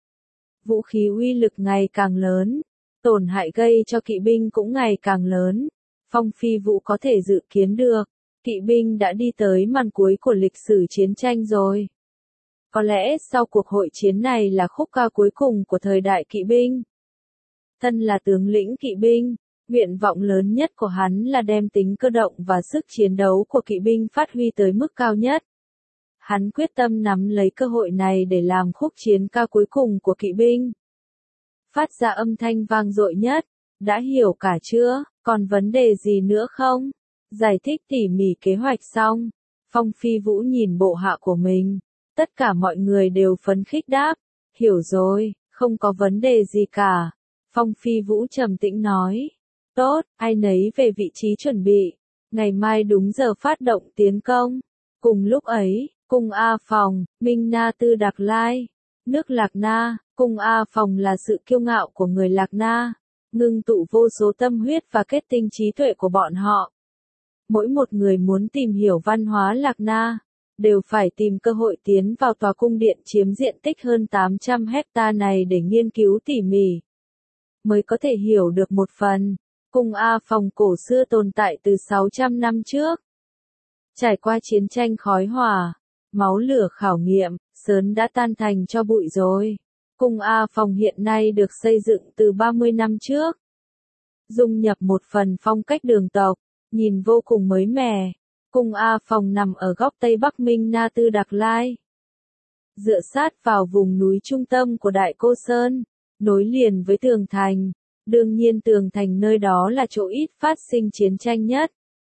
Vũ khí uy lực ngày càng lớn, tổn hại gây cho kỵ binh cũng ngày càng lớn. Phong Phi Vũ có thể dự kiến được, kỵ binh đã đi tới màn cuối của lịch sử chiến tranh rồi. Có lẽ sau cuộc hội chiến này là khúc ca cuối cùng của thời đại kỵ binh. Thân là tướng lĩnh kỵ binh, nguyện vọng lớn nhất của hắn là đem tính cơ động và sức chiến đấu của kỵ binh phát huy tới mức cao nhất. Hắn quyết tâm nắm lấy cơ hội này để làm khúc chiến ca cuối cùng của kỵ binh. Phát ra âm thanh vang dội nhất, đã hiểu cả chưa, còn vấn đề gì nữa không? Giải thích tỉ mỉ kế hoạch xong, Phong Phi Vũ nhìn bộ hạ của mình, Tất cả mọi người đều phấn khích đáp, hiểu rồi, không có vấn đề gì cả. Phong Phi Vũ trầm tĩnh nói, tốt, ai nấy về vị trí chuẩn bị, ngày mai đúng giờ phát động tiến công. Cùng lúc ấy, cung A Phòng, Minh Na Tư Đạc Lai, nước Lạc Na, cung A Phòng là sự kiêu ngạo của người Lạc Na, ngưng tụ vô số tâm huyết và kết tinh trí tuệ của bọn họ. Mỗi một người muốn tìm hiểu văn hóa Lạc Na, đều phải tìm cơ hội tiến vào tòa cung điện chiếm diện tích hơn tám trăm hecta này để nghiên cứu tỉ mỉ, mới có thể hiểu được một phần. Cung A Phòng cổ xưa tồn tại từ sáu trăm năm trước. Trải qua chiến tranh khói hỏa, máu lửa khảo nghiệm, sớm đã tan thành cho bụi rồi. Cung A Phòng hiện nay được xây dựng từ ba mươi năm trước. Dung nhập một phần phong cách đường tộc, nhìn vô cùng mới mẻ. Cung A Phòng nằm ở góc Tây Bắc Minh Na Tư Đạc Lai. Dựa sát vào vùng núi trung tâm của Đại Cô Sơn, nối liền với tường thành. Đương nhiên tường thành nơi đó là chỗ ít phát sinh chiến tranh nhất.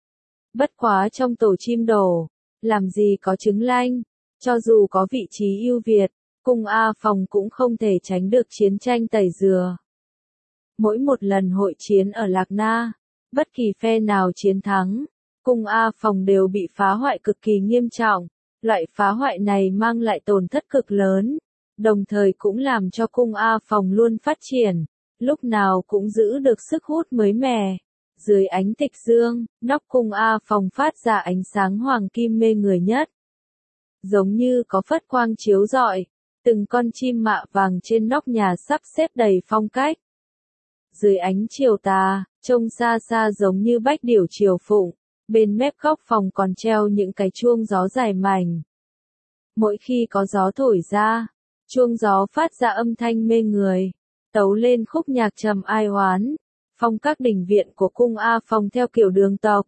Bất quá trong tổ chim đổ, làm gì có trứng lanh, cho dù có vị trí ưu việt, cung A Phòng cũng không thể tránh được chiến tranh tẩy dừa. Mỗi một lần hội chiến ở Lạc Na, bất kỳ phe nào chiến thắng, cung A Phòng đều bị phá hoại cực kỳ nghiêm trọng. Loại phá hoại này mang lại tổn thất cực lớn, đồng thời cũng làm cho cung A Phòng luôn phát triển, lúc nào cũng giữ được sức hút mới mẻ. Dưới ánh tịch dương, nóc cung A Phòng phát ra ánh sáng hoàng kim mê người nhất. Giống như có phất quang chiếu rọi, từng con chim mạ vàng trên nóc nhà sắp xếp đầy phong cách. Dưới ánh chiều tà, trông xa xa giống như bách điểu triều phụng, bên mép góc phòng còn treo những cái chuông gió dài mảnh. Mỗi khi có gió thổi ra, chuông gió phát ra âm thanh mê người, tấu lên khúc nhạc trầm ai oán. Phong các đình viện của cung A Phòng theo kiểu đường tộc.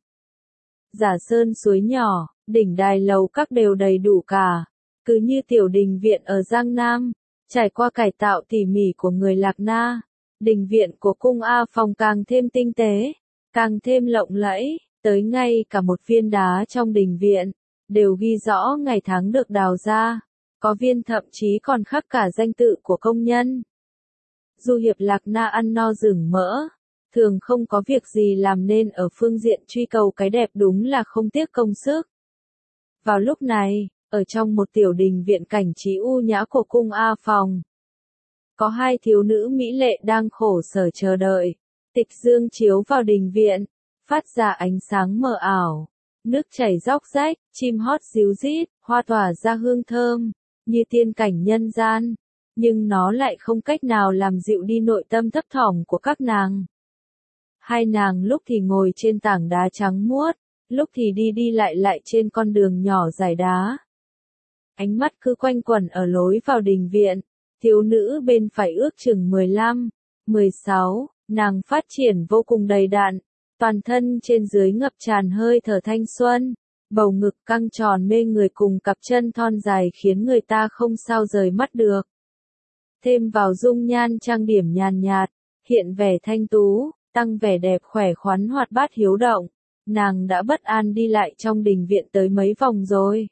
Giả sơn suối nhỏ, đỉnh đài lầu các đều đầy đủ cả, cứ như tiểu đình viện ở Giang Nam, trải qua cải tạo tỉ mỉ của người Lạc Na. Đình viện của cung A Phòng càng thêm tinh tế, càng thêm lộng lẫy, tới ngay cả một viên đá trong đình viện, đều ghi rõ ngày tháng được đào ra, có viên thậm chí còn khắc cả danh tự của công nhân. Du hiệp Lạc Na ăn no rừng mỡ, thường không có việc gì làm nên ở phương diện truy cầu cái đẹp đúng là không tiếc công sức. Vào lúc này, ở trong một tiểu đình viện cảnh trí u nhã của cung A Phòng, có hai thiếu nữ mỹ lệ đang khổ sở chờ đợi. Tịch dương chiếu vào đình viện, phát ra ánh sáng mờ ảo, nước chảy róc rách, chim hót ríu rít, hoa tỏa ra hương thơm, như tiên cảnh nhân gian, nhưng nó lại không cách nào làm dịu đi nội tâm thấp thỏm của các nàng. Hai nàng lúc thì ngồi trên tảng đá trắng muốt, lúc thì đi đi lại lại trên con đường nhỏ dài đá. Ánh mắt cứ quanh quẩn ở lối vào đình viện, thiếu nữ bên phải ước chừng mười lăm, mười sáu, nàng phát triển vô cùng đầy đặn, toàn thân trên dưới ngập tràn hơi thở thanh xuân, bầu ngực căng tròn mê người cùng cặp chân thon dài khiến người ta không sao rời mắt được. Thêm vào dung nhan trang điểm nhàn nhạt, hiện vẻ thanh tú, tăng vẻ đẹp khỏe khoắn hoạt bát hiếu động, nàng đã bất an đi lại trong đình viện tới mấy vòng rồi.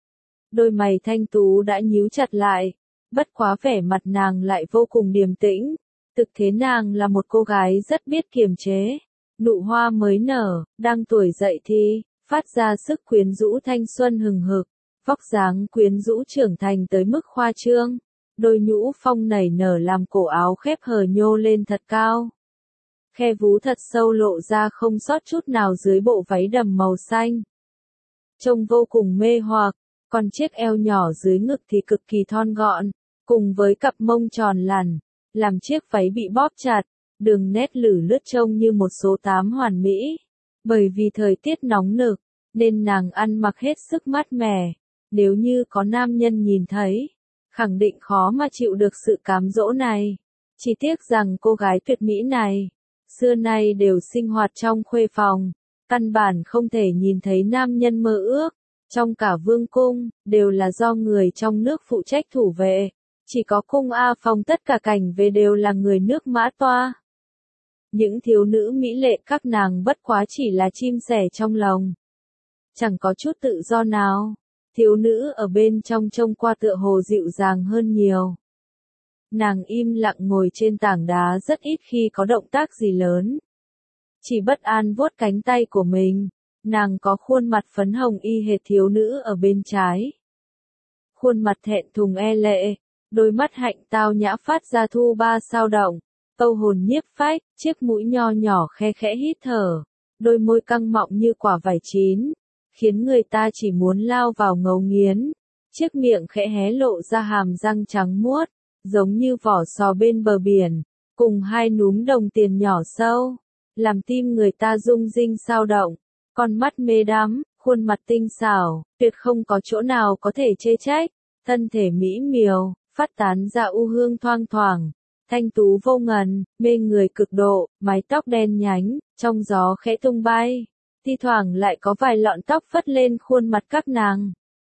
Đôi mày thanh tú đã nhíu chặt lại, bất quá vẻ mặt nàng lại vô cùng điềm tĩnh, thực thế nàng là một cô gái rất biết kiềm chế, nụ hoa mới nở, đang tuổi dậy thì, phát ra sức quyến rũ thanh xuân hừng hực, vóc dáng quyến rũ trưởng thành tới mức khoa trương, đôi nhũ phong nảy nở làm cổ áo khép hờ nhô lên thật cao. Khe vú thật sâu lộ ra không sót chút nào dưới bộ váy đầm màu xanh. Trông vô cùng mê hoặc, còn chiếc eo nhỏ dưới ngực thì cực kỳ thon gọn, cùng với cặp mông tròn lẳn, làm chiếc váy bị bóp chặt, đường nét lử lướt trông như một số tám hoàn mỹ. Bởi vì thời tiết nóng nực, nên nàng ăn mặc hết sức mát mẻ, nếu như có nam nhân nhìn thấy, khẳng định khó mà chịu được sự cám dỗ này. Chỉ tiếc rằng cô gái tuyệt mỹ này, xưa nay đều sinh hoạt trong khuê phòng, căn bản không thể nhìn thấy nam nhân mơ ước. Trong cả vương cung, đều là do người trong nước phụ trách thủ vệ, chỉ có cung A Phòng tất cả cảnh về đều là người nước Mã Toa. Những thiếu nữ mỹ lệ các nàng bất quá chỉ là chim sẻ trong lòng, chẳng có chút tự do nào. Thiếu nữ ở bên trong trông qua tựa hồ dịu dàng hơn nhiều. Nàng im lặng ngồi trên tảng đá rất ít khi có động tác gì lớn. Chỉ bất an vuốt cánh tay của mình. Nàng có khuôn mặt phấn hồng y hệt thiếu nữ ở bên trái. Khuôn mặt thẹn thùng e lệ, đôi mắt hạnh tao nhã phát ra thu ba sao động, câu hồn nhiếp phách, chiếc mũi nho nhỏ khe khẽ hít thở, đôi môi căng mọng như quả vải chín, khiến người ta chỉ muốn lao vào ngấu nghiến. Chiếc miệng khẽ hé lộ ra hàm răng trắng muốt, giống như vỏ sò bên bờ biển, cùng hai núm đồng tiền nhỏ sâu, làm tim người ta rung rinh sao động. Con mắt mê đắm, khuôn mặt tinh xảo, tuyệt không có chỗ nào có thể chê trách, thân thể mỹ miều, phát tán ra u hương thoang thoảng, thanh tú vô ngần, mê người cực độ, mái tóc đen nhánh, trong gió khẽ tung bay, thi thoảng lại có vài lọn tóc phất lên khuôn mặt các nàng.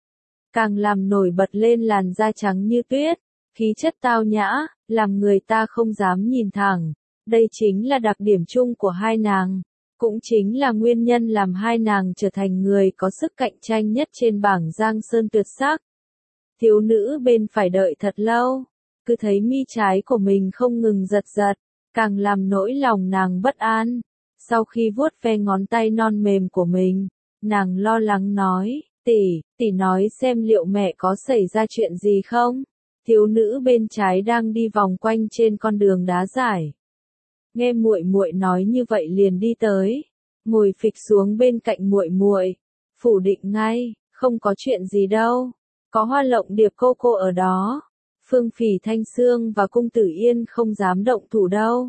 Càng làm nổi bật lên làn da trắng như tuyết, khí chất tao nhã, làm người ta không dám nhìn thẳng. Đây chính là đặc điểm chung của hai nàng. Cũng chính là nguyên nhân làm hai nàng trở thành người có sức cạnh tranh nhất trên bảng Giang Sơn tuyệt sắc. Thiếu nữ bên phải đợi thật lâu, cứ thấy mi trái của mình không ngừng giật giật, càng làm nỗi lòng nàng bất an. Sau khi vuốt ve ngón tay non mềm của mình, nàng lo lắng nói, tỷ, tỷ nói xem liệu mẹ có xảy ra chuyện gì không? Thiếu nữ bên trái đang đi vòng quanh trên con đường đá dải. Nghe muội muội nói như vậy liền đi tới, ngồi phịch xuống bên cạnh muội muội, phủ định ngay, không có chuyện gì đâu, có Hoa Lộng Điệp cô cô ở đó, Phương Phỉ Thanh Sương và Cung Tử Yên không dám động thủ đâu.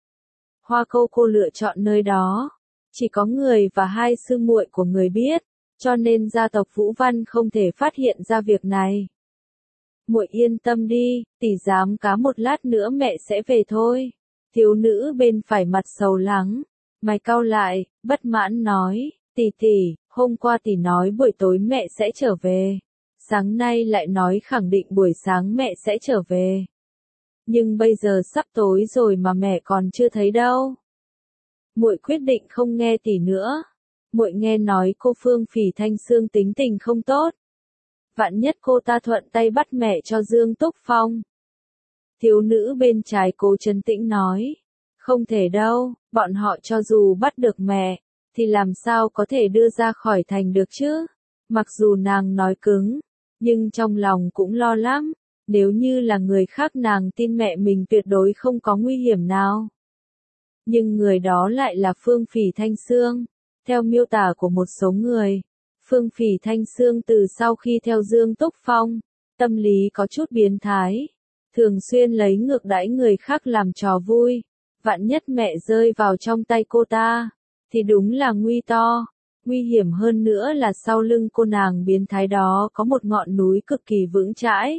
Hoa cô cô lựa chọn nơi đó, chỉ có người và hai sư muội của người biết, cho nên gia tộc Vũ Văn không thể phát hiện ra việc này. Muội yên tâm đi, tỷ dám cá một lát nữa mẹ sẽ về thôi. Thiếu nữ bên phải mặt sầu lắng, mày cau lại, bất mãn nói, tỷ tỷ, hôm qua tỷ nói buổi tối mẹ sẽ trở về, sáng nay lại nói khẳng định buổi sáng mẹ sẽ trở về. Nhưng bây giờ sắp tối rồi mà mẹ còn chưa thấy đâu. Muội quyết định không nghe tỷ nữa. Muội nghe nói cô Phương Phỉ Thanh Sương tính tình không tốt. Vạn nhất cô ta thuận tay bắt mẹ cho Dương Túc Phong. Thiếu nữ bên trái cố trấn tĩnh nói, không thể đâu, bọn họ cho dù bắt được mẹ, thì làm sao có thể đưa ra khỏi thành được chứ? Mặc dù nàng nói cứng, nhưng trong lòng cũng lo lắm, nếu như là người khác nàng tin mẹ mình tuyệt đối không có nguy hiểm nào. Nhưng người đó lại là Phương Phỉ Thanh Sương, theo miêu tả của một số người. Phương Phỉ Thanh Sương từ sau khi theo Dương Túc Phong, tâm lý có chút biến thái. Thường xuyên lấy ngược đãi người khác làm trò vui, vạn nhất mẹ rơi vào trong tay cô ta, thì đúng là nguy to. Nguy hiểm hơn nữa là sau lưng cô nàng biến thái đó có một ngọn núi cực kỳ vững chãi.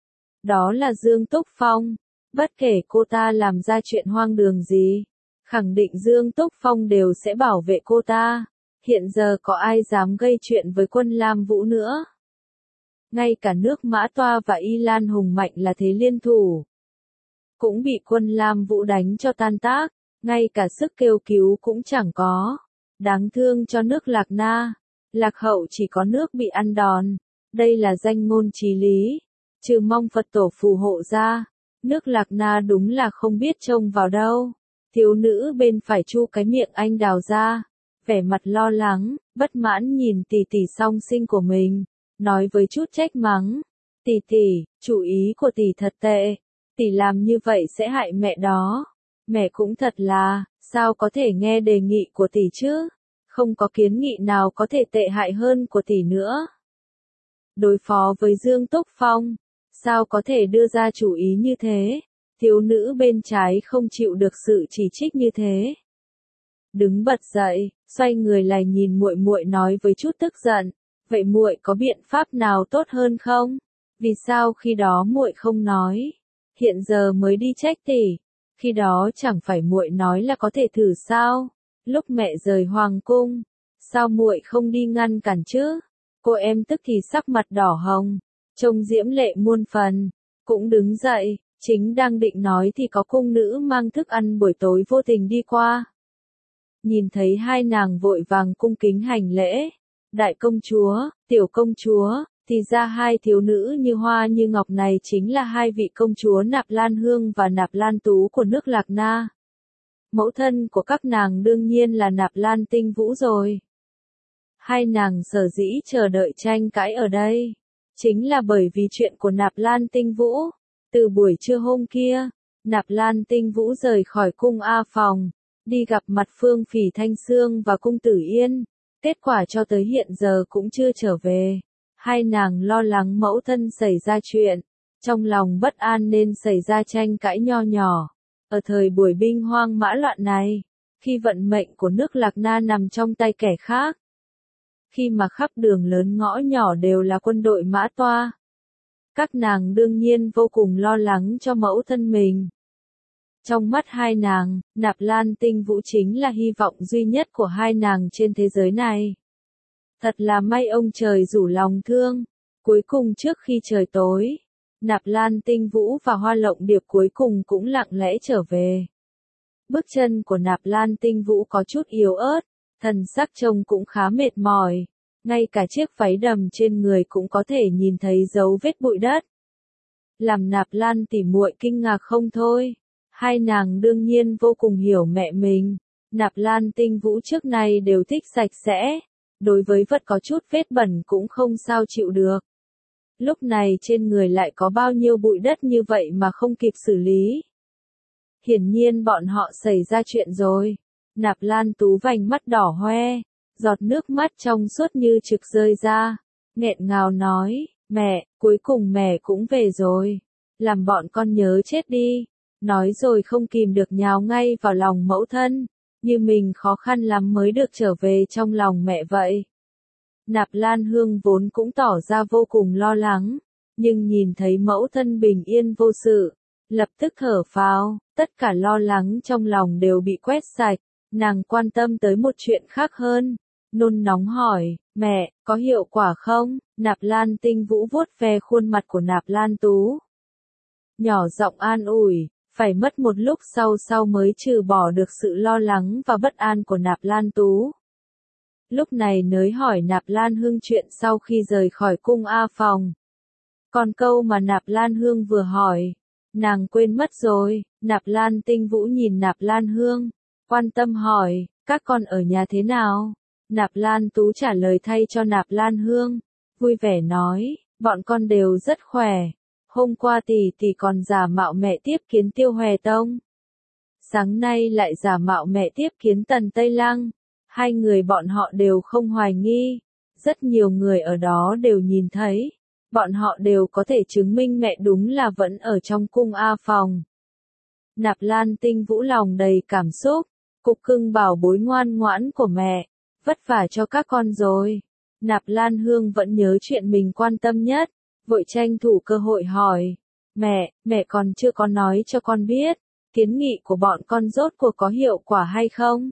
Đó là Dương Túc Phong, bất kể cô ta làm ra chuyện hoang đường gì, khẳng định Dương Túc Phong đều sẽ bảo vệ cô ta. Hiện giờ có ai dám gây chuyện với Quân Lam Vũ nữa. Ngay cả nước Mã Toa và Y Lan hùng mạnh là thế liên thủ, cũng bị Quân Lam Vũ đánh cho tan tác, ngay cả sức kêu cứu cũng chẳng có. Đáng thương cho nước Lạc Na, Lạc Hậu chỉ có nước bị ăn đòn, đây là danh ngôn chí lý, trừ mong Phật tổ phù hộ ra, nước Lạc Na đúng là không biết trông vào đâu. Thiếu nữ bên phải chu cái miệng anh đào ra, vẻ mặt lo lắng, bất mãn nhìn tỷ tỷ song sinh của mình, nói với chút trách mắng, tỷ tỷ, chủ ý của tỷ thật tệ, tỷ làm như vậy sẽ hại mẹ đó, mẹ cũng thật là, sao có thể nghe đề nghị của tỷ chứ, không có kiến nghị nào có thể tệ hại hơn của tỷ nữa. Đối phó với Dương Túc Phong, sao có thể đưa ra chủ ý như thế, thiếu nữ bên trái không chịu được sự chỉ trích như thế. Đứng bật dậy, xoay người lại nhìn muội muội nói với chút tức giận, vậy muội có biện pháp nào tốt hơn không? Vì sao khi đó muội không nói? Hiện giờ mới đi trách tỷ, khi đó chẳng phải muội nói là có thể thử sao? Lúc mẹ rời hoàng cung, sao muội không đi ngăn cản chứ? Cô em tức thì sắc mặt đỏ hồng, trông diễm lệ muôn phần, cũng đứng dậy, chính đang định nói thì có cung nữ mang thức ăn buổi tối vô tình đi qua. Nhìn thấy hai nàng vội vàng cung kính hành lễ, đại công chúa, tiểu công chúa, Thì ra hai thiếu nữ như hoa như ngọc này chính là hai vị công chúa Nạp Lan Hương và Nạp Lan Tú của nước Lạc Na. Mẫu thân của các nàng đương nhiên là Nạp Lan Tinh Vũ rồi. Hai nàng sở dĩ chờ đợi tranh cãi ở đây, chính là bởi vì chuyện của Nạp Lan Tinh Vũ. Từ buổi trưa hôm kia, Nạp Lan Tinh Vũ rời khỏi cung A Phòng, đi gặp mặt Phương Phỉ Thanh Sương và cung Tử Yên, kết quả cho tới hiện giờ cũng chưa trở về. Hai nàng lo lắng mẫu thân xảy ra chuyện, trong lòng bất an nên xảy ra tranh cãi nho nhỏ. Ở thời buổi binh hoang mã loạn này, khi vận mệnh của nước Lạc Na nằm trong tay kẻ khác, khi mà khắp đường lớn ngõ nhỏ đều là quân đội mã toa, các nàng đương nhiên vô cùng lo lắng cho mẫu thân mình. Trong mắt hai nàng, Nạp Lan Tinh Vũ chính là hy vọng duy nhất của hai nàng trên thế giới này. Thật là may ông trời rủ lòng thương. Cuối cùng trước khi trời tối, Nạp Lan Tinh Vũ và Hoa Lộng Điệp cuối cùng cũng lặng lẽ trở về. Bước chân của Nạp Lan Tinh Vũ có chút yếu ớt, thần sắc trông cũng khá mệt mỏi. Ngay cả chiếc váy đầm trên người cũng có thể nhìn thấy dấu vết bụi đất. Làm Nạp Lan tỉ muội kinh ngạc không thôi. Hai nàng đương nhiên vô cùng hiểu mẹ mình. Nạp Lan Tinh Vũ trước nay đều thích sạch sẽ. Đối với vật có chút vết bẩn cũng không sao chịu được. Lúc này trên người lại có bao nhiêu bụi đất như vậy mà không kịp xử lý. Hiển nhiên bọn họ xảy ra chuyện rồi. Nạp Lan Tú vành mắt đỏ hoe, giọt nước mắt trong suốt như trực rơi ra. Nghẹn ngào nói, mẹ, cuối cùng mẹ cũng về rồi. Làm bọn con nhớ chết đi. Nói rồi không kìm được nhào ngay vào lòng mẫu thân. Như mình khó khăn lắm mới được trở về trong lòng mẹ vậy. Nạp Lan Hương vốn cũng tỏ ra vô cùng lo lắng, nhưng nhìn thấy mẫu thân bình yên vô sự, lập tức thở phào, tất cả lo lắng trong lòng đều bị quét sạch, nàng quan tâm tới một chuyện khác hơn, nôn nóng hỏi, mẹ, có hiệu quả không? Nạp Lan Tinh Vũ vuốt ve khuôn mặt của Nạp Lan Tú. Nhỏ giọng an ủi. Phải mất một lúc sau sau mới trừ bỏ được sự lo lắng và bất an của Nạp Lan Tú. Lúc này nới hỏi Nạp Lan Hương chuyện sau khi rời khỏi cung A Phòng. Còn câu mà Nạp Lan Hương vừa hỏi, nàng quên mất rồi. Nạp Lan Tinh Vũ nhìn Nạp Lan Hương, quan tâm hỏi, các con ở nhà thế nào? Nạp Lan Tú trả lời thay cho Nạp Lan Hương, vui vẻ nói, bọn con đều rất khỏe. Hôm qua tỷ tỷ còn giả mạo mẹ tiếp kiến Tiêu Hòe Tông. Sáng nay lại giả mạo mẹ tiếp kiến Tần Tây Lăng. Hai người bọn họ đều không hoài nghi. Rất nhiều người ở đó đều nhìn thấy. Bọn họ đều có thể chứng minh mẹ đúng là vẫn ở trong cung A Phòng. Nạp Lan Tinh Vũ lòng đầy cảm xúc. Cục cưng bảo bối ngoan ngoãn của mẹ. Vất vả cho các con rồi. Nạp Lan Hương vẫn nhớ chuyện mình quan tâm nhất. Vội tranh thủ cơ hội hỏi, mẹ, mẹ còn chưa có nói cho con biết, kiến nghị của bọn con rốt cuộc có hiệu quả hay không?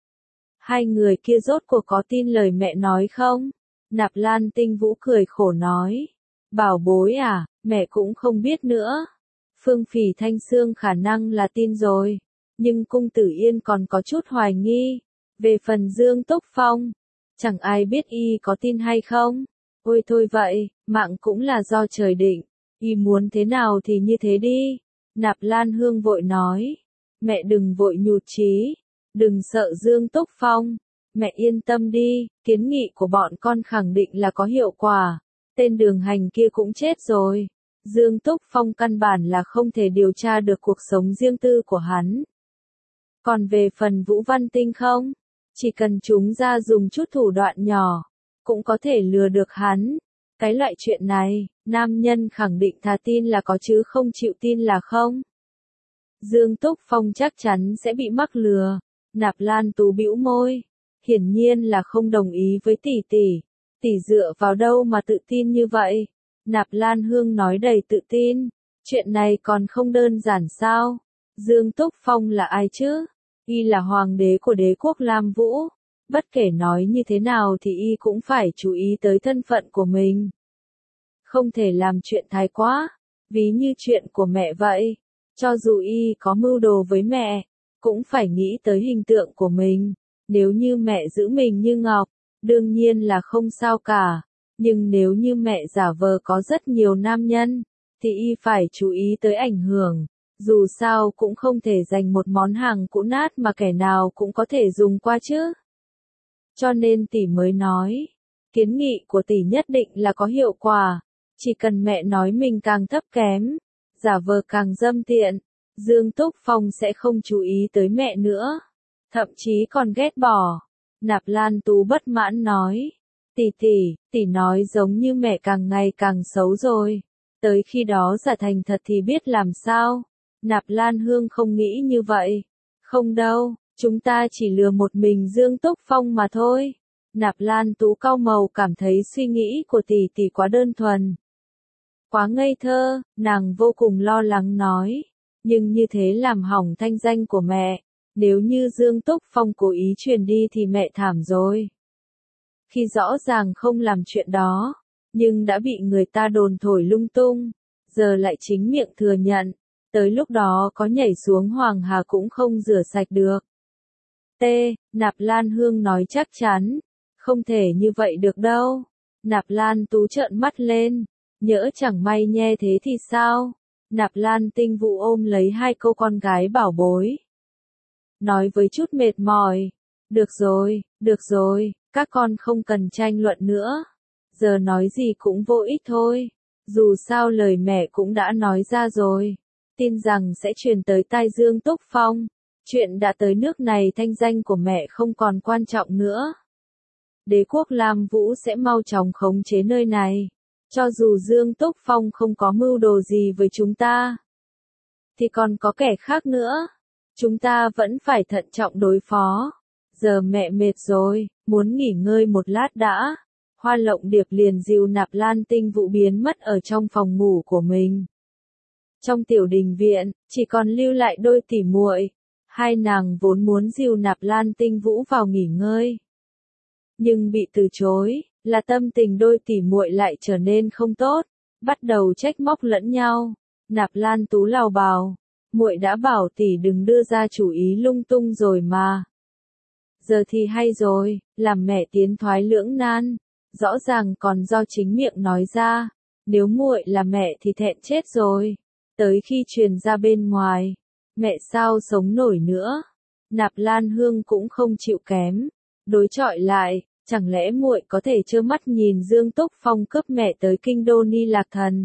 Hai người kia rốt cuộc có tin lời mẹ nói không? Nạp Lan Tinh Vũ cười khổ nói, bảo bối à, mẹ cũng không biết nữa. Phương Phỉ Thanh Sương khả năng là tin rồi, nhưng cung Tử Yên còn có chút hoài nghi. Về phần Dương Túc Phong, chẳng ai biết y có tin hay không. Ôi thôi vậy, mạng cũng là do trời định, y muốn thế nào thì như thế đi. Nạp Lan Hương vội nói, mẹ đừng vội nhụt chí, đừng sợ Dương Túc Phong, mẹ yên tâm đi, kiến nghị của bọn con khẳng định là có hiệu quả, tên đường hành kia cũng chết rồi. Dương Túc Phong căn bản là không thể điều tra được cuộc sống riêng tư của hắn. Còn về phần Vũ Văn Tinh không, chỉ cần chúng ra dùng chút thủ đoạn nhỏ, cũng có thể lừa được hắn. Cái loại chuyện này, nam nhân khẳng định thà tin là có chứ không chịu tin là không. Dương Túc Phong chắc chắn sẽ bị mắc lừa. Nạp Lan Tú bĩu môi, hiển nhiên là không đồng ý với tỷ tỷ. Tỷ dựa vào đâu mà tự tin như vậy? Nạp Lan Hương nói đầy tự tin, chuyện này còn không đơn giản sao? Dương Túc Phong là ai chứ? Y là hoàng đế của đế quốc Lam Vũ. Bất kể nói như thế nào thì y cũng phải chú ý tới thân phận của mình. Không thể làm chuyện thái quá, ví như chuyện của mẹ vậy. Cho dù y có mưu đồ với mẹ, cũng phải nghĩ tới hình tượng của mình. Nếu như mẹ giữ mình như ngọc, đương nhiên là không sao cả. Nhưng nếu như mẹ giả vờ có rất nhiều nam nhân, thì y phải chú ý tới ảnh hưởng. Dù sao cũng không thể dành một món hàng cũ nát mà kẻ nào cũng có thể dùng qua chứ. Cho nên tỷ mới nói, kiến nghị của tỷ nhất định là có hiệu quả. Chỉ cần mẹ nói mình càng thấp kém, giả vờ càng dâm tiện, Dương Túc Phong sẽ không chú ý tới mẹ nữa. Thậm chí còn ghét bỏ. Nạp Lan Tú bất mãn nói. Tỷ tỷ, tỷ nói giống như mẹ càng ngày càng xấu rồi. Tới khi đó giả thành thật thì biết làm sao. Nạp Lan Hương không nghĩ như vậy. Không đâu, chúng ta chỉ lừa một mình Dương Túc Phong mà thôi. Nạp Lan Tú cau màu cảm thấy suy nghĩ của tỷ tỷ quá đơn thuần. Quá ngây thơ, nàng vô cùng lo lắng nói. Nhưng như thế làm hỏng thanh danh của mẹ. Nếu như Dương Túc Phong cố ý truyền đi thì mẹ thảm rồi. Khi rõ ràng không làm chuyện đó, nhưng đã bị người ta đồn thổi lung tung, giờ lại chính miệng thừa nhận, tới lúc đó có nhảy xuống Hoàng Hà cũng không rửa sạch được. T. Nạp Lan Hương nói chắc chắn, không thể như vậy được đâu. Nạp Lan Tú trợn mắt lên, nhỡ chẳng may nhe thế thì sao? Nạp Lan Tinh Vũ ôm lấy hai cô con gái bảo bối. Nói với chút mệt mỏi, được rồi, được rồi, các con không cần tranh luận nữa. Giờ nói gì cũng vô ích thôi. Dù sao lời mẹ cũng đã nói ra rồi. Tin rằng sẽ truyền tới tai Dương Túc Phong. Chuyện đã tới nước này thanh danh của mẹ không còn quan trọng nữa. Đế quốc Lam Vũ sẽ mau chóng khống chế nơi này. Cho dù Dương Túc Phong không có mưu đồ gì với chúng ta, thì còn có kẻ khác nữa. Chúng ta vẫn phải thận trọng đối phó. Giờ mẹ mệt rồi, muốn nghỉ ngơi một lát đã. Hoa Lộng Điệp liền dìu Nạp Lan Tinh Vũ biến mất ở trong phòng ngủ của mình. Trong tiểu đình viện, chỉ còn lưu lại đôi tỉ muội. Hai nàng vốn muốn dìu Nạp Lan Tinh Vũ vào nghỉ ngơi, nhưng bị từ chối, là tâm tình đôi tỉ muội lại trở nên không tốt, bắt đầu trách móc lẫn nhau. Nạp Lan Tú lào bào, muội đã bảo tỷ đừng đưa ra chủ ý lung tung rồi mà. Giờ thì hay rồi, làm mẹ tiến thoái lưỡng nan, rõ ràng còn do chính miệng nói ra, nếu muội là mẹ thì thẹn chết rồi. Tới khi truyền ra bên ngoài, mẹ sao sống nổi nữa. Nạp Lan Hương cũng không chịu kém, đối chọi lại, chẳng lẽ muội có thể trơ mắt nhìn Dương Túc Phong cướp mẹ tới kinh đô Ni Lạc Thần,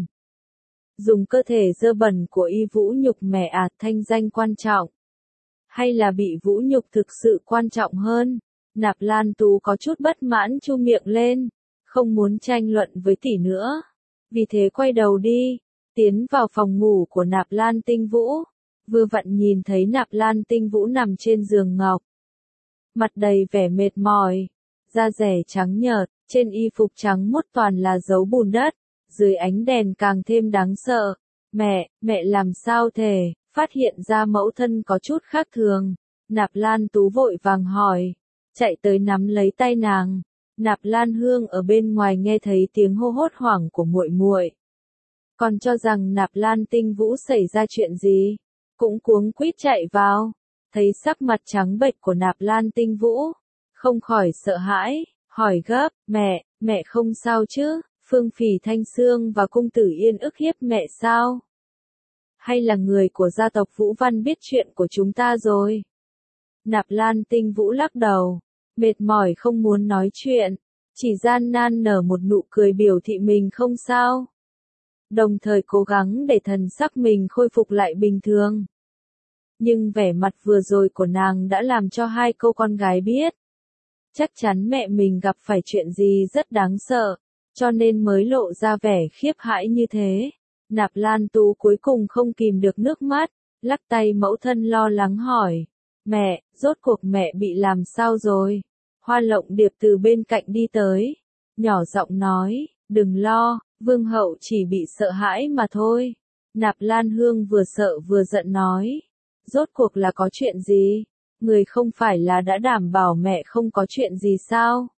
dùng cơ thể dơ bẩn của y vũ nhục mẹ à? Thanh danh quan trọng, hay là bị vũ nhục thực sự quan trọng hơn? Nạp Lan Tú có chút bất mãn chu miệng lên, không muốn tranh luận với tỷ nữa, vì thế quay đầu đi, tiến vào phòng ngủ của Nạp Lan Tinh Vũ, vừa vặn nhìn thấy Nạp Lan Tinh Vũ nằm trên giường ngọc, mặt đầy vẻ mệt mỏi, da rẻ trắng nhợt, trên y phục trắng muốt toàn là dấu bùn đất, dưới ánh đèn càng thêm đáng sợ. Mẹ, mẹ làm sao thể? Phát hiện ra mẫu thân có chút khác thường, Nạp Lan Tú vội vàng hỏi, chạy tới nắm lấy tay nàng. Nạp Lan Hương ở bên ngoài nghe thấy tiếng hô hốt hoảng của muội muội, còn cho rằng Nạp Lan Tinh Vũ xảy ra chuyện gì, cũng cuống quýt chạy vào, thấy sắc mặt trắng bệch của Nạp Lan Tinh Vũ, không khỏi sợ hãi, hỏi gấp, mẹ, mẹ không sao chứ? Phương Phỉ Thanh Sương và cung tử Yên ức hiếp mẹ sao? Hay là người của gia tộc Vũ Văn biết chuyện của chúng ta rồi? Nạp Lan Tinh Vũ lắc đầu, mệt mỏi không muốn nói chuyện, chỉ gian nan nở một nụ cười biểu thị mình không sao, đồng thời cố gắng để thần sắc mình khôi phục lại bình thường. Nhưng vẻ mặt vừa rồi của nàng đã làm cho hai cô con gái biết, chắc chắn mẹ mình gặp phải chuyện gì rất đáng sợ, cho nên mới lộ ra vẻ khiếp hãi như thế. Nạp Lan Tú cuối cùng không kìm được nước mắt, lắc tay mẫu thân lo lắng hỏi, mẹ, rốt cuộc mẹ bị làm sao rồi? Hoa Lộng Điệp từ bên cạnh đi tới, nhỏ giọng nói, đừng lo, vương hậu chỉ bị sợ hãi mà thôi. Nạp Lan Hương vừa sợ vừa giận nói, rốt cuộc là có chuyện gì? Người không phải là đã đảm bảo mẹ không có chuyện gì sao?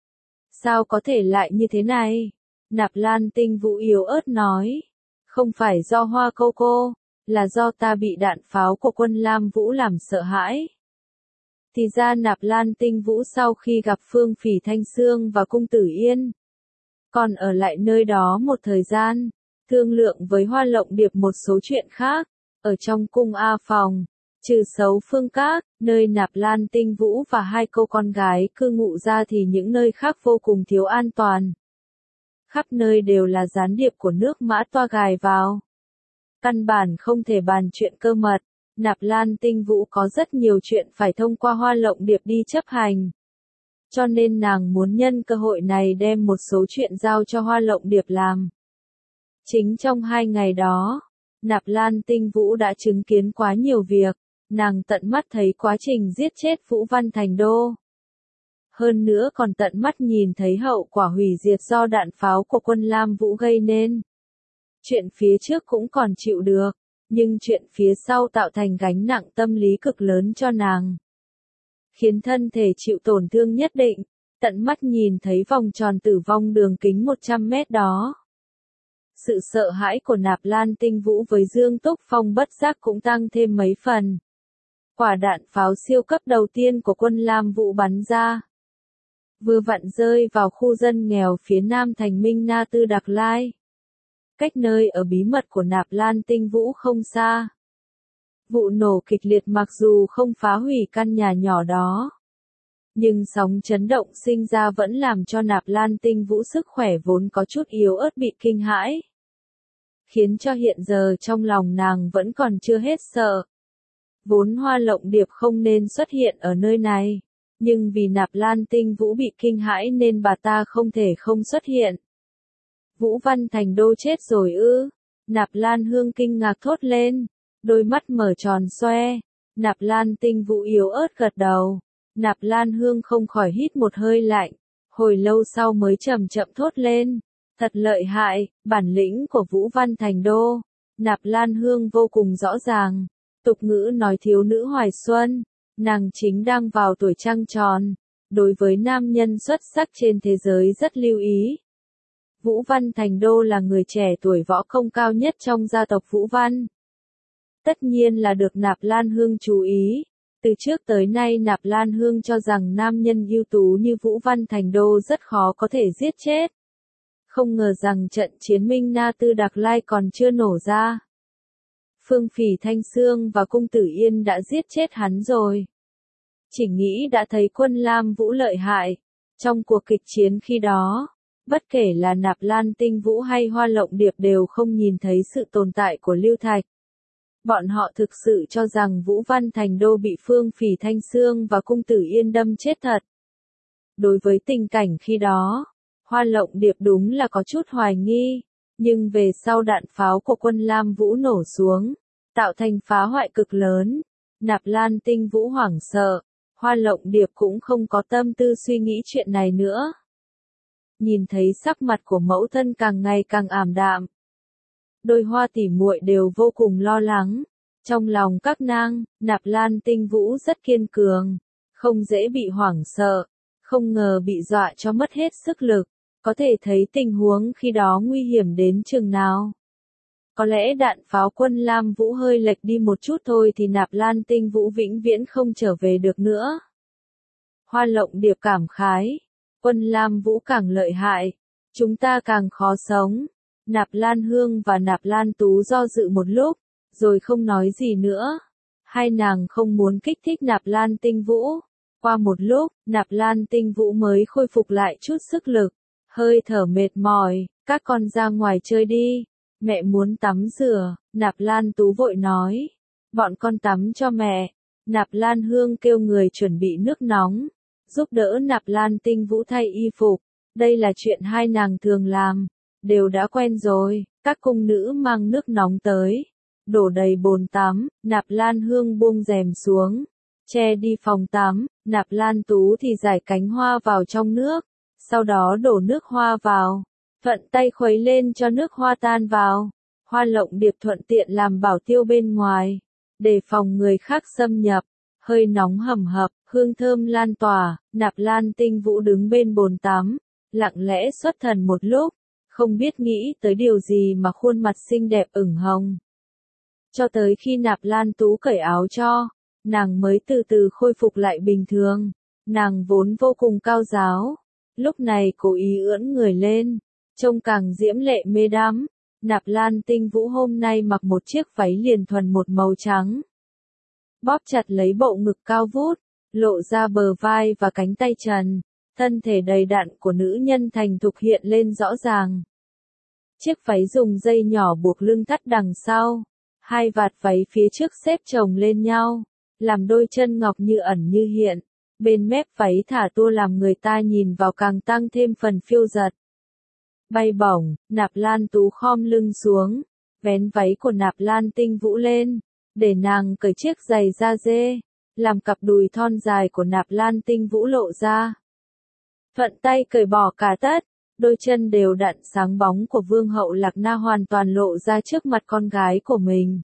Sao có thể lại như thế này? Nạp Lan Tinh Vũ yếu ớt nói, không phải do Hoa cô cô, là do ta bị đạn pháo của quân Lam Vũ làm sợ hãi. Thì ra Nạp Lan Tinh Vũ sau khi gặp Phương Phỉ Thanh Sương và cung tử Yên, còn ở lại nơi đó một thời gian, thương lượng với Hoa Lộng Điệp một số chuyện khác, ở trong cung A Phòng, trừ Sấu Phương Các, nơi Nạp Lan Tinh Vũ và hai cô con gái cư ngụ ra thì những nơi khác vô cùng thiếu an toàn. Khắp nơi đều là gián điệp của nước Mã toa gài vào. Căn bản không thể bàn chuyện cơ mật, Nạp Lan Tinh Vũ có rất nhiều chuyện phải thông qua Hoa Lộng Điệp đi chấp hành. Cho nên nàng muốn nhân cơ hội này đem một số chuyện giao cho Hoa Lộng Điệp làm. Chính trong hai ngày đó, Nạp Lan Tinh Vũ đã chứng kiến quá nhiều việc, nàng tận mắt thấy quá trình giết chết Vũ Văn Thành Đô. Hơn nữa còn tận mắt nhìn thấy hậu quả hủy diệt do đạn pháo của quân Lam Vũ gây nên. Chuyện phía trước cũng còn chịu được, nhưng chuyện phía sau tạo thành gánh nặng tâm lý cực lớn cho nàng. Khiến thân thể chịu tổn thương nhất định, tận mắt nhìn thấy vòng tròn tử vong đường kính một trăm mét đó. Sự sợ hãi của Nạp Lan Tinh Vũ với Dương Túc Phong bất giác cũng tăng thêm mấy phần. Quả đạn pháo siêu cấp đầu tiên của quân Lam Vũ bắn ra, vừa vặn rơi vào khu dân nghèo phía nam thành Minh Na Tư Đặc Lai, cách nơi ở bí mật của Nạp Lan Tinh Vũ không xa. Vụ nổ kịch liệt mặc dù không phá hủy căn nhà nhỏ đó, nhưng sóng chấn động sinh ra vẫn làm cho Nạp Lan Tinh Vũ sức khỏe vốn có chút yếu ớt bị kinh hãi, khiến cho hiện giờ trong lòng nàng vẫn còn chưa hết sợ. Vốn Hoa Lộng Điệp không nên xuất hiện ở nơi này, nhưng vì Nạp Lan Tinh Vũ bị kinh hãi nên bà ta không thể không xuất hiện. Vũ Văn Thành Đô chết rồi ư? Nạp Lan Hương kinh ngạc thốt lên, đôi mắt mở tròn xoe. Nạp Lan Tinh Vũ yếu ớt gật đầu. Nạp Lan Hương không khỏi hít một hơi lạnh, hồi lâu sau mới chậm chậm thốt lên, thật lợi hại, bản lĩnh của Vũ Văn Thành Đô. Nạp Lan Hương vô cùng rõ ràng, tục ngữ nói thiếu nữ hoài xuân, nàng chính đang vào tuổi trăng tròn, đối với nam nhân xuất sắc trên thế giới rất lưu ý. Vũ Văn Thành Đô là người trẻ tuổi võ công cao nhất trong gia tộc Vũ Văn. Tất nhiên là được Nạp Lan Hương chú ý. Từ trước tới nay Nạp Lan Hương cho rằng nam nhân ưu tú như Vũ Văn Thành Đô rất khó có thể giết chết. Không ngờ rằng trận chiến Minh Na Tư Đặc Lai còn chưa nổ ra. Phương Phỉ Thanh Xương và Cung Tử Yên đã giết chết hắn rồi. Chỉ nghĩ đã thấy quân Lam Vũ lợi hại. Trong cuộc kịch chiến khi đó, bất kể là Nạp Lan Tinh Vũ hay Hoa Lộng Điệp đều không nhìn thấy sự tồn tại của Lưu Thạch. Bọn họ thực sự cho rằng Vũ Văn Thành Đô bị Phương Phỉ Thanh Xương và Cung Tử Yên đâm chết thật. Đối với tình cảnh khi đó, Hoa Lộng Điệp đúng là có chút hoài nghi, nhưng về sau đạn pháo của quân Lam Vũ nổ xuống, tạo thành phá hoại cực lớn, Nạp Lan Tinh Vũ hoảng sợ, Hoa Lộng Điệp cũng không có tâm tư suy nghĩ chuyện này nữa. Nhìn thấy sắc mặt của mẫu thân càng ngày càng ảm đạm, đôi Hoa tỷ muội đều vô cùng lo lắng. Trong lòng các nàng, Nạp Lan Tinh Vũ rất kiên cường, không dễ bị hoảng sợ, không ngờ bị dọa cho mất hết sức lực, có thể thấy tình huống khi đó nguy hiểm đến chừng nào. Có lẽ đạn pháo quân Lam Vũ hơi lệch đi một chút thôi thì Nạp Lan Tinh Vũ vĩnh viễn không trở về được nữa. Hoa Lộng Điệp cảm khái, quân Lam Vũ càng lợi hại, chúng ta càng khó sống. Nạp Lan Hương và Nạp Lan Tú do dự một lúc, rồi không nói gì nữa. Hai nàng không muốn kích thích Nạp Lan Tinh Vũ. Qua một lúc, Nạp Lan Tinh Vũ mới khôi phục lại chút sức lực, hơi thở mệt mỏi, các con ra ngoài chơi đi, mẹ muốn tắm rửa. Nạp Lan Tú vội nói, bọn con tắm cho mẹ. Nạp Lan Hương kêu người chuẩn bị nước nóng, giúp đỡ Nạp Lan Tinh Vũ thay y phục. Đây là chuyện hai nàng thường làm, đều đã quen rồi. Các cung nữ mang nước nóng tới, đổ đầy bồn tắm. Nạp Lan Hương buông rèm xuống, che đi phòng tắm. Nạp Lan Tú thì giải cánh hoa vào trong nước, sau đó đổ nước hoa vào, thuận tay khuấy lên cho nước hoa tan vào. Hoa Lộng Điệp thuận tiện làm bảo tiêu bên ngoài, đề phòng người khác xâm nhập. Hơi nóng hầm hập, hương thơm lan tỏa. Nạp Lan Tinh Vũ đứng bên bồn tắm, lặng lẽ xuất thần một lúc, không biết nghĩ tới điều gì mà khuôn mặt xinh đẹp ửng hồng. Cho tới khi Nạp Lan Tú cởi áo cho, nàng mới từ từ khôi phục lại bình thường. Nàng vốn vô cùng cao giáo, lúc này cố ý ưỡn người lên, trông càng diễm lệ mê đắm. Nạp Lan Tinh Vũ hôm nay mặc một chiếc váy liền thuần một màu trắng. Bóp chặt lấy bộ ngực cao vút, lộ ra bờ vai và cánh tay trần, thân thể đầy đặn của nữ nhân thành thục hiện lên rõ ràng. Chiếc váy dùng dây nhỏ buộc lưng thắt đằng sau, hai vạt váy phía trước xếp chồng lên nhau, làm đôi chân ngọc như ẩn như hiện, bên mép váy thả tua làm người ta nhìn vào càng tăng thêm phần phiêu dật. Bay bổng, Nạp Lan Tú khom lưng xuống, vén váy của Nạp Lan Tinh Vũ lên, để nàng cởi chiếc giày da dê, làm cặp đùi thon dài của Nạp Lan Tinh Vũ lộ ra. Thuận tay cởi bỏ cả tất, đôi chân đều đặn sáng bóng của Vương hậu Lạc Na hoàn toàn lộ ra trước mặt con gái của mình.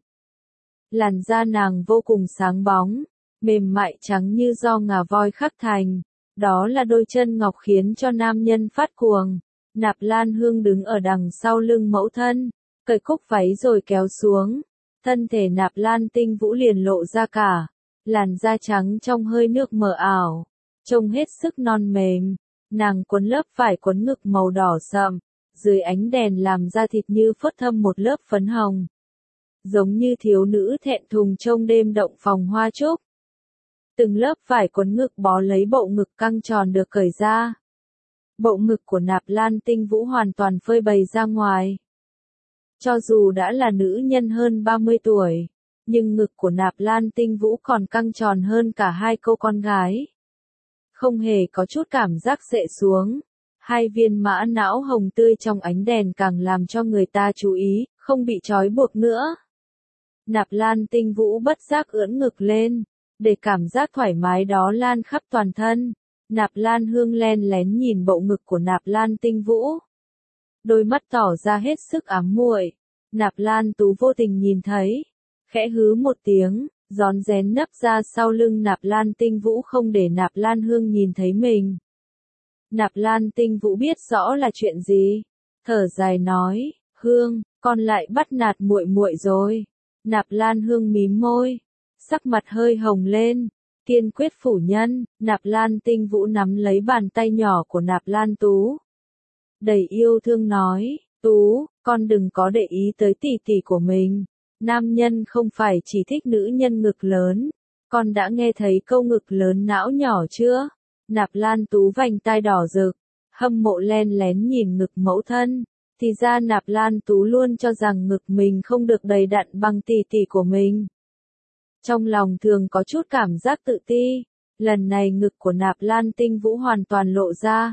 Làn da nàng vô cùng sáng bóng, mềm mại trắng như do ngà voi khắc thành, đó là đôi chân ngọc khiến cho nam nhân phát cuồng. Nạp Lan Hương đứng ở đằng sau lưng mẫu thân, cởi cúc váy rồi kéo xuống, thân thể Nạp Lan Tinh Vũ liền lộ ra cả, làn da trắng trong hơi nước mờ ảo, trông hết sức non mềm, nàng quấn lớp vải quấn ngực màu đỏ sậm, dưới ánh đèn làm da thịt như phớt thâm một lớp phấn hồng. Giống như thiếu nữ thẹn thùng trong đêm động phòng hoa trúc. Từng lớp vải quấn ngực bó lấy bộ ngực căng tròn được cởi ra. Bộ ngực của Nạp Lan Tinh Vũ hoàn toàn phơi bày ra ngoài. Cho dù đã là nữ nhân hơn ba mươi tuổi, nhưng ngực của Nạp Lan Tinh Vũ còn căng tròn hơn cả hai cô con gái. Không hề có chút cảm giác xệ xuống. Hai viên mã não hồng tươi trong ánh đèn càng làm cho người ta chú ý, không bị trói buộc nữa. Nạp Lan Tinh Vũ bất giác ưỡn ngực lên, để cảm giác thoải mái đó lan khắp toàn thân. Nạp Lan Hương len lén nhìn bộ ngực của Nạp Lan Tinh Vũ. Đôi mắt tỏ ra hết sức ám muội. Nạp Lan Tú vô tình nhìn thấy, khẽ hứ một tiếng, rón rén nấp ra sau lưng Nạp Lan Tinh Vũ không để Nạp Lan Hương nhìn thấy mình. Nạp Lan Tinh Vũ biết rõ là chuyện gì, thở dài nói, Hương, con lại bắt nạt muội muội rồi. Nạp Lan Hương mím môi, sắc mặt hơi hồng lên, kiên quyết phủ nhận. Nạp Lan Tinh Vũ nắm lấy bàn tay nhỏ của Nạp Lan Tú, đầy yêu thương nói, Tú, con đừng có để ý tới tỷ tỷ của mình. Nam nhân không phải chỉ thích nữ nhân ngực lớn. Con đã nghe thấy câu ngực lớn não nhỏ chưa? Nạp Lan Tú vành tai đỏ rực, hâm mộ len lén nhìn ngực mẫu thân. Thì ra Nạp Lan Tú luôn cho rằng ngực mình không được đầy đặn bằng tỷ tỷ của mình. Trong lòng thường có chút cảm giác tự ti. Lần này ngực của Nạp Lan Tinh Vũ hoàn toàn lộ ra.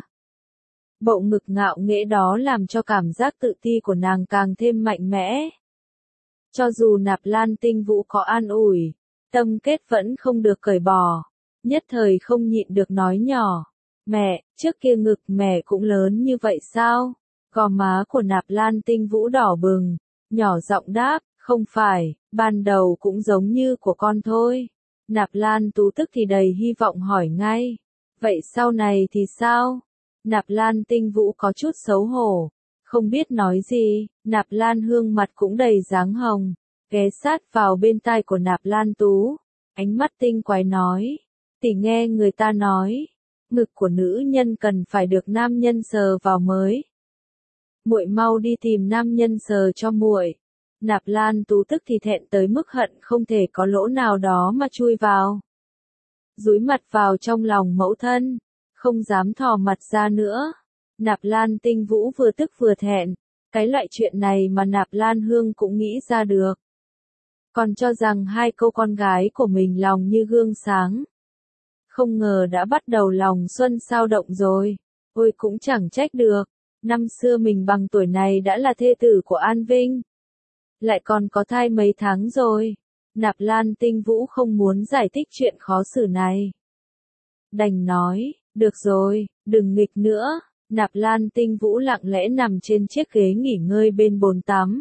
Bộ ngực ngạo nghễ đó làm cho cảm giác tự ti của nàng càng thêm mạnh mẽ. Cho dù Nạp Lan Tinh Vũ có an ủi, tâm kết vẫn không được cởi bỏ. Nhất thời không nhịn được nói nhỏ, mẹ, trước kia ngực mẹ cũng lớn như vậy sao? Gò má của Nạp Lan Tinh Vũ đỏ bừng, nhỏ giọng đáp, không phải, ban đầu cũng giống như của con thôi. Nạp Lan Tú tức thì đầy hy vọng hỏi ngay, vậy sau này thì sao? Nạp Lan Tinh Vũ có chút xấu hổ, không biết nói gì. Nạp Lan Hương mặt cũng đầy dáng hồng, ghé sát vào bên tai của Nạp Lan Tú, ánh mắt tinh quái nói, tỷ nghe người ta nói, ngực của nữ nhân cần phải được nam nhân sờ vào mới. Muội mau đi tìm nam nhân sờ cho muội. Nạp Lan Tú tức thì thẹn tới mức hận không thể có lỗ nào đó mà chui vào. Dúi mặt vào trong lòng mẫu thân, không dám thò mặt ra nữa. Nạp Lan Tinh Vũ vừa tức vừa thẹn, cái loại chuyện này mà Nạp Lan Hương cũng nghĩ ra được. Còn cho rằng hai cô con gái của mình lòng như gương sáng. Không ngờ đã bắt đầu lòng xuân sao động rồi. Ôi cũng chẳng trách được, năm xưa mình bằng tuổi này đã là thê tử của An Vinh. Lại còn có thai mấy tháng rồi. Nạp Lan Tinh Vũ không muốn giải thích chuyện khó xử này. Đành nói, được rồi, đừng nghịch nữa. Nạp Lan Tinh Vũ lặng lẽ nằm trên chiếc ghế nghỉ ngơi bên bồn tắm.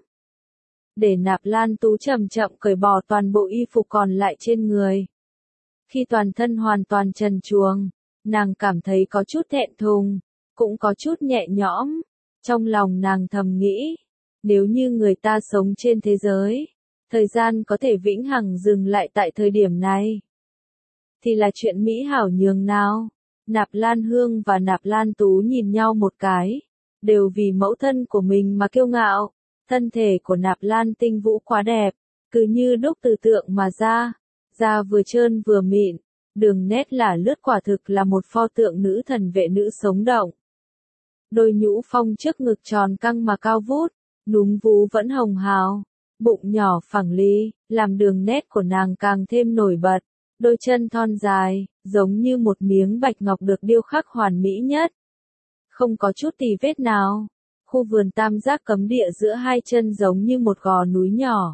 Để Nạp Lan Tú chậm chậm cởi bỏ toàn bộ y phục còn lại trên người. Khi toàn thân hoàn toàn trần truồng, nàng cảm thấy có chút thẹn thùng, cũng có chút nhẹ nhõm. Trong lòng nàng thầm nghĩ, nếu như người ta sống trên thế giới, thời gian có thể vĩnh hằng dừng lại tại thời điểm này, thì là chuyện mỹ hảo nhường nào. Nạp Lan Hương và Nạp Lan Tú nhìn nhau một cái, đều vì mẫu thân của mình mà kiêu ngạo. Thân thể của Nạp Lan Tinh Vũ quá đẹp, cứ như đúc từ tượng mà ra, da vừa trơn vừa mịn, đường nét là lướt, quả thực là một pho tượng nữ thần vệ nữ sống động. Đôi nhũ phong trước ngực tròn căng mà cao vút, núm vú vẫn hồng hào, bụng nhỏ phẳng lì, làm đường nét của nàng càng thêm nổi bật. Đôi chân thon dài, giống như một miếng bạch ngọc được điêu khắc hoàn mỹ nhất. Không có chút tì vết nào. Khu vườn tam giác cấm địa giữa hai chân giống như một gò núi nhỏ.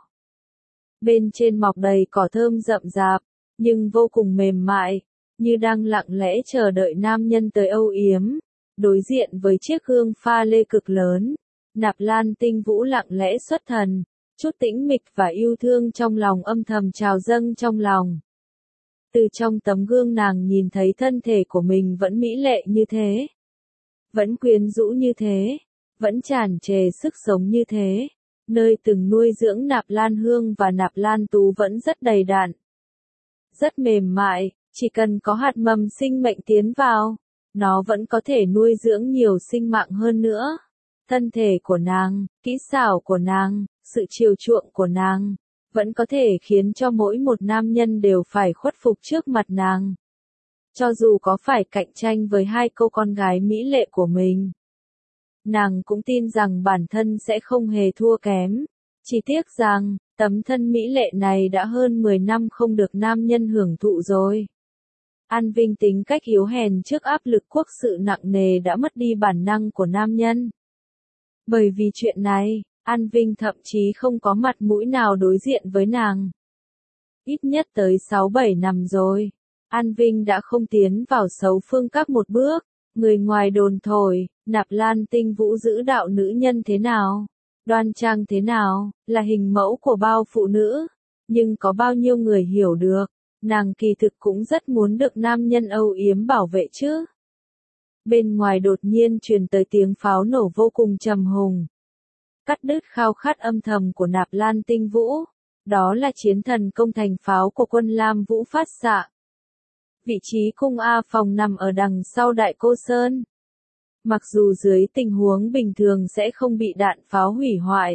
Bên trên mọc đầy cỏ thơm rậm rạp, nhưng vô cùng mềm mại, như đang lặng lẽ chờ đợi nam nhân tới âu yếm. Đối diện với chiếc gương pha lê cực lớn, Nạp Lan Tinh Vũ lặng lẽ xuất thần, chút tĩnh mịch và yêu thương trong lòng âm thầm trào dâng trong lòng. Từ trong tấm gương nàng nhìn thấy thân thể của mình vẫn mỹ lệ như thế, vẫn quyến rũ như thế, vẫn tràn trề sức sống như thế, nơi từng nuôi dưỡng Nạp Lan Hương và Nạp Lan Tú vẫn rất đầy đặn, rất mềm mại, chỉ cần có hạt mầm sinh mệnh tiến vào, nó vẫn có thể nuôi dưỡng nhiều sinh mạng hơn nữa. Thân thể của nàng, kỹ xảo của nàng, sự chiều chuộng của nàng, vẫn có thể khiến cho mỗi một nam nhân đều phải khuất phục trước mặt nàng. Cho dù có phải cạnh tranh với hai cô con gái mỹ lệ của mình, nàng cũng tin rằng bản thân sẽ không hề thua kém. Chỉ tiếc rằng, tấm thân mỹ lệ này đã hơn mười năm không được nam nhân hưởng thụ rồi. An Vinh tính cách yếu hèn trước áp lực quốc sự nặng nề đã mất đi bản năng của nam nhân. Bởi vì chuyện này, An Vinh thậm chí không có mặt mũi nào đối diện với nàng. Ít nhất tới sáu bảy năm rồi, An Vinh đã không tiến vào xấu phương các một bước. Người ngoài đồn thổi, Nạp Lan Tinh Vũ giữ đạo nữ nhân thế nào, đoan trang thế nào, là hình mẫu của bao phụ nữ. Nhưng có bao nhiêu người hiểu được, nàng kỳ thực cũng rất muốn được nam nhân âu yếm bảo vệ chứ. Bên ngoài đột nhiên truyền tới tiếng pháo nổ vô cùng trầm hùng, cắt đứt khao khát âm thầm của Nạp Lan Tinh Vũ. Đó là chiến thần công thành pháo của quân Lam Vũ phát xạ. Vị trí cung A phòng nằm ở đằng sau Đại Cô Sơn. Mặc dù dưới tình huống bình thường sẽ không bị đạn pháo hủy hoại,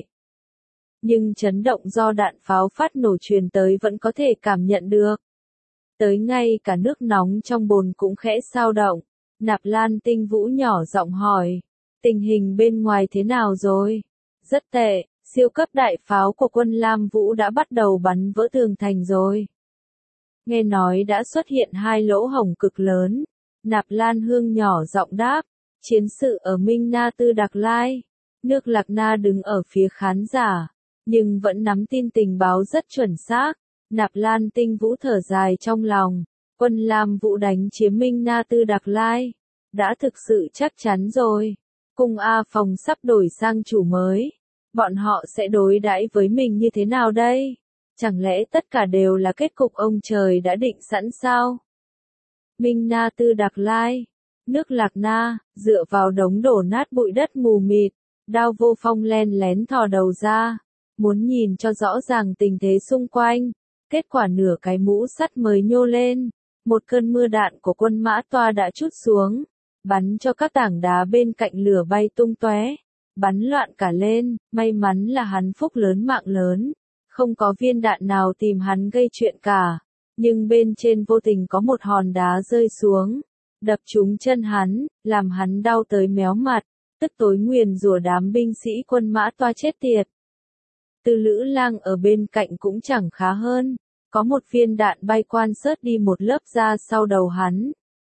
nhưng chấn động do đạn pháo phát nổ truyền tới vẫn có thể cảm nhận được. Tới ngay cả nước nóng trong bồn cũng khẽ xao động. Nạp Lan Tinh Vũ nhỏ giọng hỏi, tình hình bên ngoài thế nào rồi? Rất tệ, siêu cấp đại pháo của quân Lam Vũ đã bắt đầu bắn vỡ tường thành rồi. Nghe nói đã xuất hiện hai lỗ hổng cực lớn. Nạp Lan Hương nhỏ giọng đáp, chiến sự ở Minh Na Tư Đặc Lai. Nước Lạc Na đứng ở phía khán giả, nhưng vẫn nắm tin tình báo rất chuẩn xác. Nạp Lan Tinh Vũ thở dài trong lòng, quân Lam Vũ đánh chiếm Minh Na Tư Đặc Lai, đã thực sự chắc chắn rồi. Cung A phòng sắp đổi sang chủ mới, bọn họ sẽ đối đãi với mình như thế nào đây? Chẳng lẽ tất cả đều là kết cục ông trời đã định sẵn sao? Minh Na Tư Đặc Lai, nước Lạc Na, dựa vào đống đổ nát bụi đất mù mịt, Đao Vô Phong len lén thò đầu ra, muốn nhìn cho rõ ràng tình thế xung quanh. Kết quả nửa cái mũ sắt mới nhô lên, một cơn mưa đạn của quân Mã Toa đã trút xuống, bắn cho các tảng đá bên cạnh lửa bay tung tóe, bắn loạn cả lên. May mắn là hắn phúc lớn mạng lớn, không có viên đạn nào tìm hắn gây chuyện cả, nhưng bên trên vô tình có một hòn đá rơi xuống, đập trúng chân hắn, làm hắn đau tới méo mặt, tức tối nguyền rủa đám binh sĩ quân Mã Toa chết tiệt. Từ Lữ Lang ở bên cạnh cũng chẳng khá hơn, có một viên đạn bay quan sớt đi một lớp da sau đầu hắn.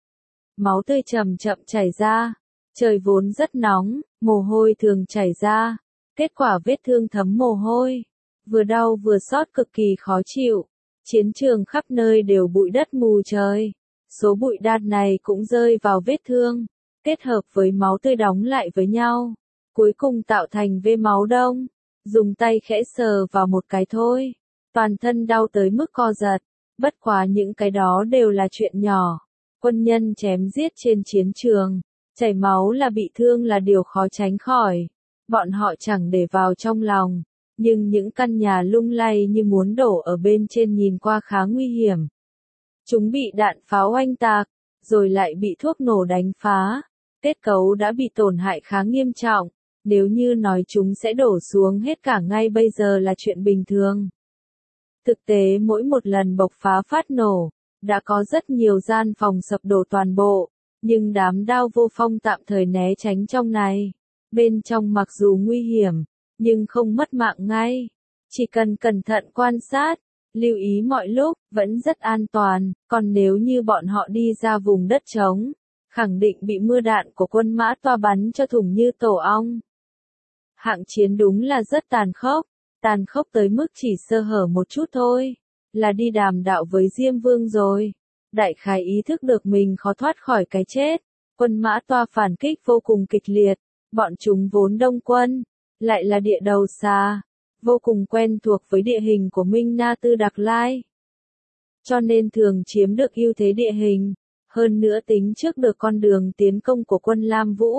Máu tươi chậm chậm chảy ra, trời vốn rất nóng, mồ hôi thường chảy ra, kết quả vết thương thấm mồ hôi, vừa đau vừa xót cực kỳ khó chịu. Chiến trường khắp nơi đều bụi đất mù trời, số bụi đạn này cũng rơi vào vết thương, kết hợp với máu tươi đóng lại với nhau, cuối cùng tạo thành vết máu đông. Dùng tay khẽ sờ vào một cái thôi, toàn thân đau tới mức co giật. Bất quá những cái đó đều là chuyện nhỏ. Quân nhân chém giết trên chiến trường, chảy máu là bị thương là điều khó tránh khỏi. Bọn họ chẳng để vào trong lòng, nhưng những căn nhà lung lay như muốn đổ ở bên trên nhìn qua khá nguy hiểm. Chúng bị đạn pháo oanh tạc, rồi lại bị thuốc nổ đánh phá. kết cấu đã bị tổn hại khá nghiêm trọng, nếu như nói chúng sẽ đổ xuống hết cả ngay bây giờ là chuyện bình thường. Thực tế mỗi một lần bộc phá phát nổ, đã có rất nhiều gian phòng sập đổ toàn bộ, nhưng đám Đao Vô Phong tạm thời né tránh trong này. Bên trong mặc dù nguy hiểm, nhưng không mất mạng ngay. Chỉ cần cẩn thận quan sát, lưu ý mọi lúc, vẫn rất an toàn, còn nếu như bọn họ đi ra vùng đất trống, khẳng định bị mưa đạn của quân Mã Toa bắn cho thủng như tổ ong. Hạng chiến đúng là rất tàn khốc, tàn khốc tới mức chỉ sơ hở một chút thôi, là đi đàm đạo với Diêm Vương rồi. Đại khái ý thức được mình khó thoát khỏi cái chết, quân Mã Toa phản kích vô cùng kịch liệt, bọn chúng vốn đông quân, lại là địa đầu xa, vô cùng quen thuộc với địa hình của Minh Na Tư Đạc Lai. Cho nên thường chiếm được ưu thế địa hình, hơn nữa tính trước được con đường tiến công của quân Lam Vũ.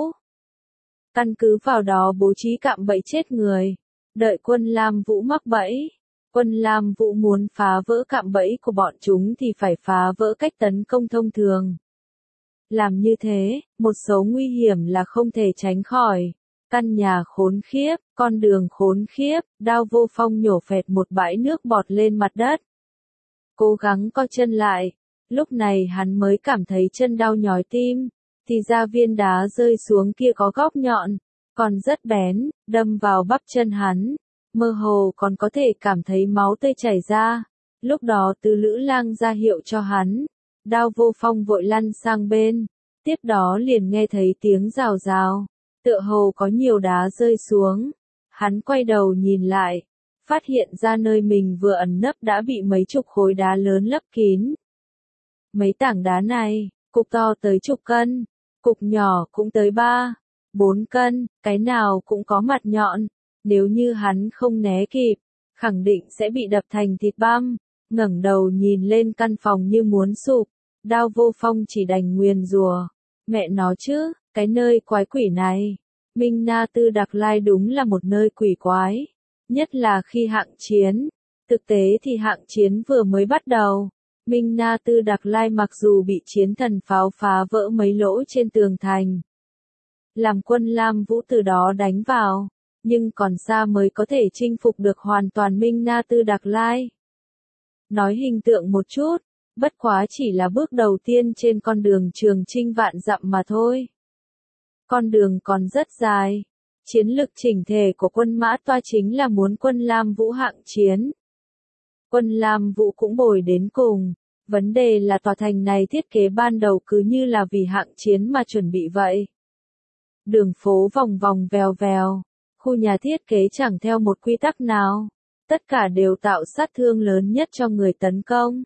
Căn cứ vào đó bố trí cạm bẫy chết người, đợi quân Lam Vũ mắc bẫy. Quân Lam Vũ muốn phá vỡ cạm bẫy của bọn chúng thì phải phá vỡ cách tấn công thông thường. Làm như thế, một số nguy hiểm là không thể tránh khỏi. Căn nhà khốn khiếp, con đường khốn khiếp, Đao Vô Phong nhổ phẹt một bãi nước bọt lên mặt đất. Cố gắng co chân lại, lúc này hắn mới cảm thấy chân đau nhói tim, thì ra viên đá rơi xuống kia có góc nhọn, còn rất bén, đâm vào bắp chân hắn. Mơ hồ còn có thể cảm thấy máu tươi chảy ra. Lúc đó Tứ Lữ Lang ra hiệu cho hắn. Đao Vô Phong vội lăn sang bên. Tiếp đó liền nghe thấy tiếng rào rào. Tựa hồ có nhiều đá rơi xuống. Hắn quay đầu nhìn lại. Phát hiện ra nơi mình vừa ẩn nấp đã bị mấy chục khối đá lớn lấp kín. Mấy tảng đá này, cục to tới chục cân. Cục nhỏ cũng tới ba, bốn cân. Cái nào cũng có mặt nhọn. Nếu như hắn không né kịp, khẳng định sẽ bị đập thành thịt băm. Ngẩng đầu nhìn lên căn phòng như muốn sụp, Đao Vô Phong chỉ đành nguyền rủa. Mẹ nó chứ, cái nơi quái quỷ này. Minh Na Tư Đạc Lai đúng là một nơi quỷ quái. Nhất là khi hạng chiến. Thực tế thì hạng chiến vừa mới bắt đầu. Minh Na Tư Đạc Lai mặc dù bị chiến thần pháo phá vỡ mấy lỗ trên tường thành, làm quân Lam Vũ từ đó đánh vào, nhưng còn xa mới có thể chinh phục được hoàn toàn Minh Na Tư Đạc Lai. Nói hình tượng một chút, bất quá chỉ là bước đầu tiên trên con đường trường chinh vạn dặm mà thôi. Con đường còn rất dài. Chiến lực chỉnh thể của quân Mã Toa chính là muốn quân Lam Vũ hạng chiến. Quân Lam Vũ cũng bồi đến cùng. Vấn đề là tòa thành này thiết kế ban đầu cứ như là vì hạng chiến mà chuẩn bị vậy. Đường phố vòng vòng vèo vèo. Khu nhà thiết kế chẳng theo một quy tắc nào. Tất cả đều tạo sát thương lớn nhất cho người tấn công.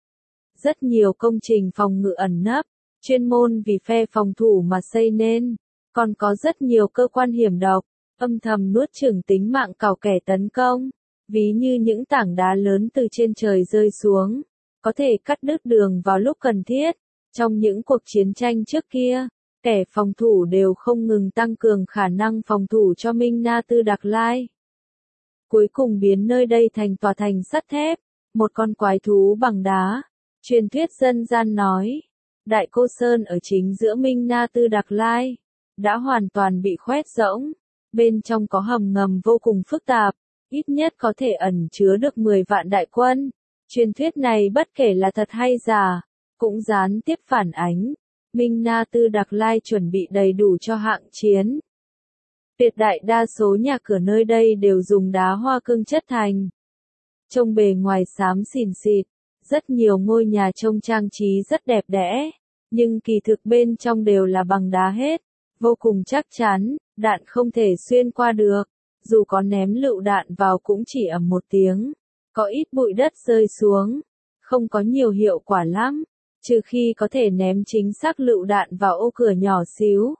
Rất nhiều công trình phòng ngự ẩn nấp, chuyên môn vì phe phòng thủ mà xây nên. Còn có rất nhiều cơ quan hiểm độc, âm thầm nuốt chửng tính mạng cào kẻ tấn công. Ví như những tảng đá lớn từ trên trời rơi xuống, có thể cắt đứt đường vào lúc cần thiết. Trong những cuộc chiến tranh trước kia, kẻ phòng thủ đều không ngừng tăng cường khả năng phòng thủ cho Minh Na Tư Đạc Lai. Cuối cùng biến nơi đây thành tòa thành sắt thép, một con quái thú bằng đá. Truyền thuyết dân gian nói, Đại Cô Sơn ở chính giữa Minh Na Tư Đạc Lai, đã hoàn toàn bị khoét rỗng. Bên trong có hầm ngầm vô cùng phức tạp, ít nhất có thể ẩn chứa được mười vạn đại quân. Truyền thuyết này bất kể là thật hay giả, cũng gián tiếp phản ánh. Minh Na Tư Đạc Lai chuẩn bị đầy đủ cho hạng chiến. Tuyệt đại đa số nhà cửa nơi đây đều dùng đá hoa cương chất thành. Trông bề ngoài xám xìn xịt, rất nhiều ngôi nhà trông trang trí rất đẹp đẽ, nhưng kỳ thực bên trong đều là bằng đá hết, vô cùng chắc chắn, đạn không thể xuyên qua được, dù có ném lựu đạn vào cũng chỉ ầm một tiếng, có ít bụi đất rơi xuống, không có nhiều hiệu quả lắm, trừ khi có thể ném chính xác lựu đạn vào ô cửa nhỏ xíu.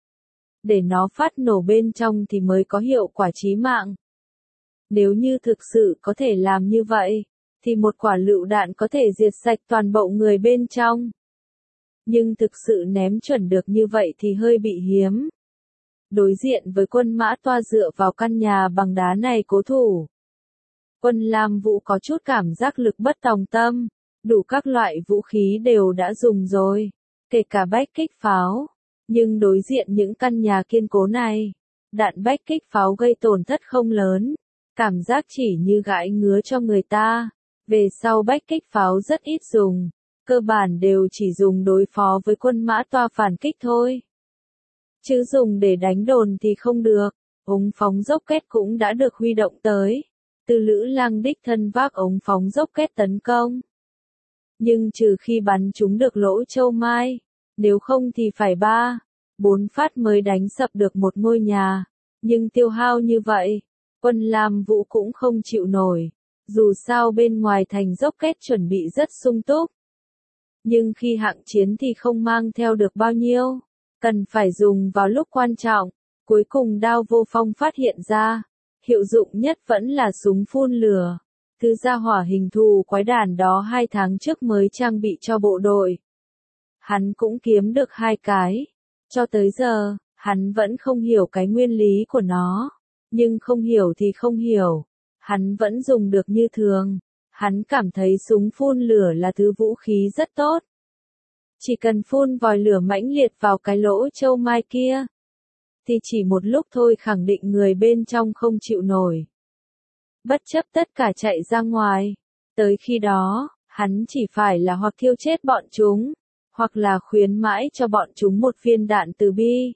Để nó phát nổ bên trong thì mới có hiệu quả chí mạng. Nếu như thực sự có thể làm như vậy, thì một quả lựu đạn có thể diệt sạch toàn bộ người bên trong. Nhưng thực sự ném chuẩn được như vậy thì hơi bị hiếm. Đối diện với quân Mã Toa dựa vào căn nhà bằng đá này cố thủ. Quân Lam Vũ có chút cảm giác lực bất tòng tâm, đủ các loại vũ khí đều đã dùng rồi, kể cả bách kích pháo. Nhưng đối diện những căn nhà kiên cố này, đạn bách kích pháo gây tổn thất không lớn, cảm giác chỉ như gãi ngứa cho người ta. Về sau bách kích pháo rất ít dùng, cơ bản đều chỉ dùng đối phó với quân Mã Toa phản kích thôi. Chứ dùng để đánh đồn thì không được, ống phóng rocket cũng đã được huy động tới. Từ Lữ Lăng đích thân vác ống phóng rocket tấn công. Nhưng trừ khi bắn chúng được lỗ châu mai, nếu không thì phải ba, bốn phát mới đánh sập được một ngôi nhà. Nhưng tiêu hao như vậy, quân Lam Vũ cũng không chịu nổi. Dù sao bên ngoài thành rocket chuẩn bị rất sung túc. Nhưng khi hạng chiến thì không mang theo được bao nhiêu, cần phải dùng vào lúc quan trọng. Cuối cùng Đao Vô Phong phát hiện ra, hiệu dụng nhất vẫn là súng phun lửa. Thứ gia hỏa hình thù quái đản đó hai tháng trước mới trang bị cho bộ đội. Hắn cũng kiếm được hai cái. Cho tới giờ, hắn vẫn không hiểu cái nguyên lý của nó. Nhưng không hiểu thì không hiểu. Hắn vẫn dùng được như thường. Hắn cảm thấy súng phun lửa là thứ vũ khí rất tốt. Chỉ cần phun vòi lửa mãnh liệt vào cái lỗ châu mai kia, thì chỉ một lúc thôi khẳng định người bên trong không chịu nổi. Bất chấp tất cả chạy ra ngoài. Tới khi đó, hắn chỉ phải là hoặc thiêu chết bọn chúng, hoặc là khuyến mãi cho bọn chúng một viên đạn từ bi.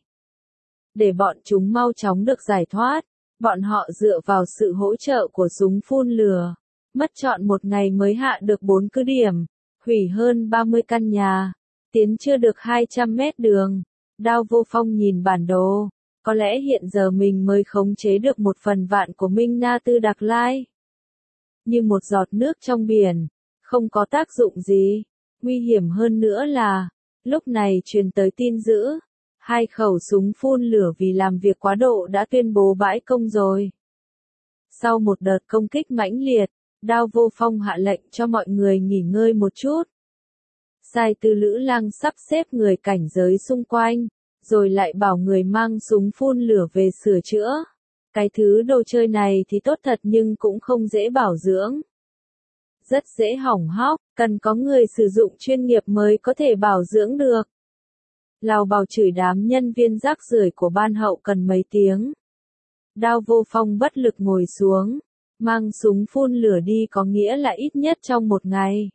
Để bọn chúng mau chóng được giải thoát, bọn họ dựa vào sự hỗ trợ của súng phun lửa. Mất trọn một ngày mới hạ được bốn cứ điểm, hủy hơn ba mươi căn nhà, tiến chưa được hai trăm mét đường. Đao Vô Phong nhìn bản đồ. Có lẽ hiện giờ mình mới khống chế được một phần vạn của Minh Na Tư Đặc Lai. Như một giọt nước trong biển, không có tác dụng gì. Nguy hiểm hơn nữa là, lúc này truyền tới tin dữ, hai khẩu súng phun lửa vì làm việc quá độ đã tuyên bố bãi công rồi. Sau một đợt công kích mãnh liệt, Đao Vô Phong hạ lệnh cho mọi người nghỉ ngơi một chút. Sai Từ Lữ Lăng sắp xếp người cảnh giới xung quanh, rồi lại bảo người mang súng phun lửa về sửa chữa. Cái thứ đồ chơi này thì tốt thật nhưng cũng không dễ bảo dưỡng. Rất dễ hỏng hóc, cần có người sử dụng chuyên nghiệp mới có thể bảo dưỡng được. Lào bào chửi đám nhân viên rác rưởi của ban hậu cần mấy tiếng. Đao Vô Phong bất lực ngồi xuống, mang súng phun lửa đi có nghĩa là ít nhất trong một ngày.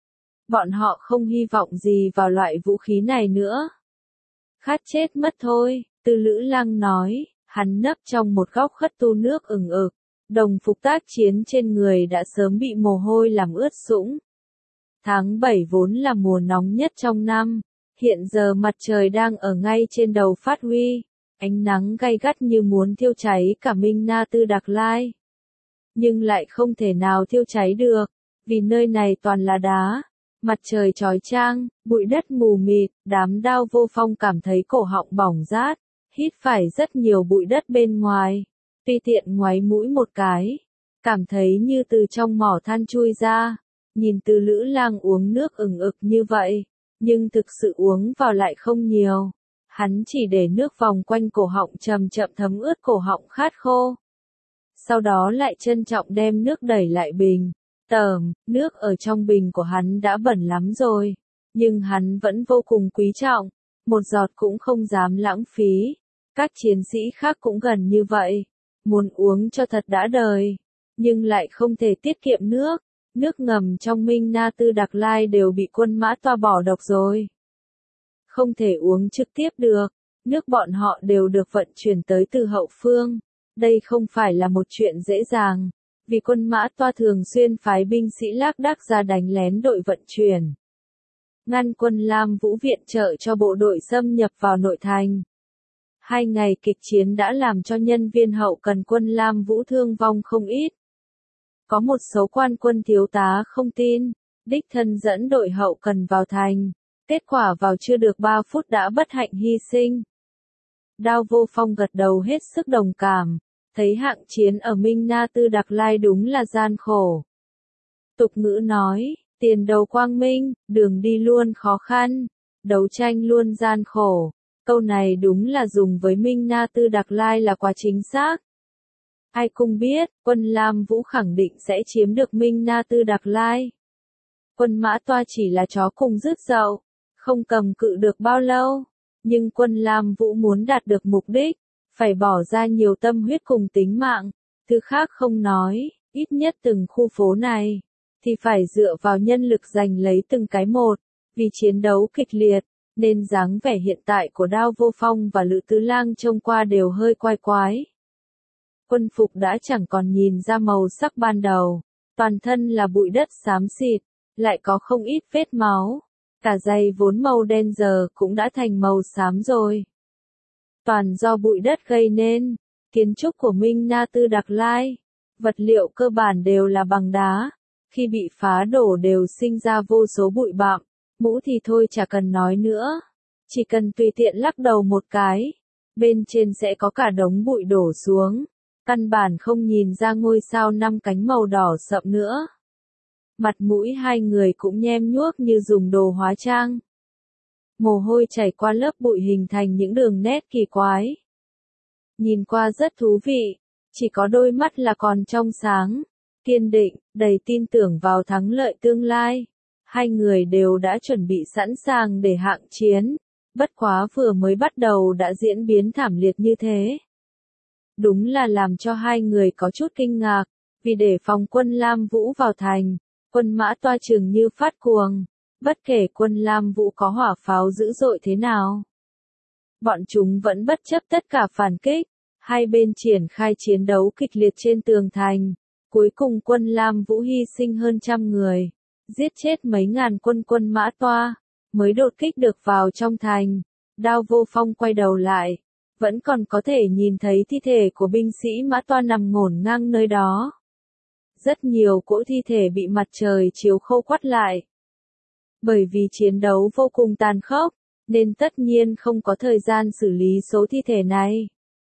Bọn họ không hy vọng gì vào loại vũ khí này nữa. Khát chết mất thôi, Từ Lữ Lăng nói, hắn nấp trong một góc khất tu nước ửng ực, đồng phục tác chiến trên người đã sớm bị mồ hôi làm ướt sũng. Tháng bảy vốn là mùa nóng nhất trong năm, hiện giờ mặt trời đang ở ngay trên đầu phát huy, ánh nắng gay gắt như muốn thiêu cháy cả Minh Na Tư Đặc Lai. Nhưng lại không thể nào thiêu cháy được, vì nơi này toàn là đá. Mặt trời chói chang, bụi đất mù mịt, đám Đao Vô Phong cảm thấy cổ họng bỏng rát, hít phải rất nhiều bụi đất bên ngoài. Tùy tiện ngoáy mũi một cái, cảm thấy như từ trong mỏ than chui ra. Nhìn Từ Lữ Lang uống nước ửng ực như vậy, nhưng thực sự uống vào lại không nhiều. Hắn chỉ để nước vòng quanh cổ họng chậm chậm thấm ướt cổ họng khát khô. Sau đó lại trân trọng đem nước đẩy lại bình. Tởm, nước ở trong bình của hắn đã bẩn lắm rồi, nhưng hắn vẫn vô cùng quý trọng, một giọt cũng không dám lãng phí. Các chiến sĩ khác cũng gần như vậy, muốn uống cho thật đã đời, nhưng lại không thể tiết kiệm nước. Nước ngầm trong Minh Na Tư Đặc Lai đều bị quân Mã Toa bỏ độc rồi. Không thể uống trực tiếp được, nước bọn họ đều được vận chuyển tới từ hậu phương. Đây không phải là một chuyện dễ dàng. Vì quân Mã Toa thường xuyên phái binh sĩ lác đác ra đánh lén đội vận chuyển. Ngăn quân Lam Vũ viện trợ cho bộ đội xâm nhập vào nội thành. Hai ngày kịch chiến đã làm cho nhân viên hậu cần quân Lam Vũ thương vong không ít. Có một số quan quân thiếu tá không tin, đích thân dẫn đội hậu cần vào thành. Kết quả vào chưa được ba phút đã bất hạnh hy sinh. Đao Vô Phong gật đầu hết sức đồng cảm. Thấy hạng chiến ở Minh Na Tư Đặc Lai đúng là gian khổ. Tục ngữ nói, tiền đầu quang minh, đường đi luôn khó khăn, đấu tranh luôn gian khổ. Câu này đúng là dùng với Minh Na Tư Đặc Lai là quá chính xác. Ai cũng biết, quân Lam Vũ khẳng định sẽ chiếm được Minh Na Tư Đặc Lai. Quân Mã Toa chỉ là chó cùng rứt dậu, không cầm cự được bao lâu. Nhưng quân Lam Vũ muốn đạt được mục đích, phải bỏ ra nhiều tâm huyết cùng tính mạng, thứ khác không nói, ít nhất từng khu phố này, thì phải dựa vào nhân lực giành lấy từng cái một, vì chiến đấu kịch liệt, nên dáng vẻ hiện tại của Đao Vô Phong và Lữ Tứ Lang trông qua đều hơi quái quái. Quân phục đã chẳng còn nhìn ra màu sắc ban đầu, toàn thân là bụi đất xám xịt, lại có không ít vết máu, cả giày vốn màu đen giờ cũng đã thành màu xám rồi. Toàn do bụi đất gây nên, kiến trúc của Minh Na Tư Đặc Lai, vật liệu cơ bản đều là bằng đá, khi bị phá đổ đều sinh ra vô số bụi bặm, mũ thì thôi chả cần nói nữa, chỉ cần tùy tiện lắc đầu một cái, bên trên sẽ có cả đống bụi đổ xuống, căn bản không nhìn ra ngôi sao năm cánh màu đỏ sậm nữa. Mặt mũi hai người cũng nhem nhuốc như dùng đồ hóa trang. Mồ hôi chảy qua lớp bụi hình thành những đường nét kỳ quái. Nhìn qua rất thú vị, chỉ có đôi mắt là còn trong sáng, kiên định, đầy tin tưởng vào thắng lợi tương lai. Hai người đều đã chuẩn bị sẵn sàng để hạng chiến, bất quá vừa mới bắt đầu đã diễn biến thảm liệt như thế. Đúng là làm cho hai người có chút kinh ngạc, vì để phòng quân Lam Vũ vào thành, quân Mã Toa chừng như phát cuồng, bất kể quân Lam Vũ có hỏa pháo dữ dội thế nào. Bọn chúng vẫn bất chấp tất cả phản kích, hai bên triển khai chiến đấu kịch liệt trên tường thành, cuối cùng quân Lam Vũ hy sinh hơn trăm người, giết chết mấy ngàn quân quân Mã Toa, mới đột kích được vào trong thành. Đao Vô Phong quay đầu lại, vẫn còn có thể nhìn thấy thi thể của binh sĩ Mã Toa nằm ngổn ngang nơi đó. Rất nhiều cỗ thi thể bị mặt trời chiếu khô quắt lại. Bởi vì chiến đấu vô cùng tàn khốc, nên tất nhiên không có thời gian xử lý số thi thể này.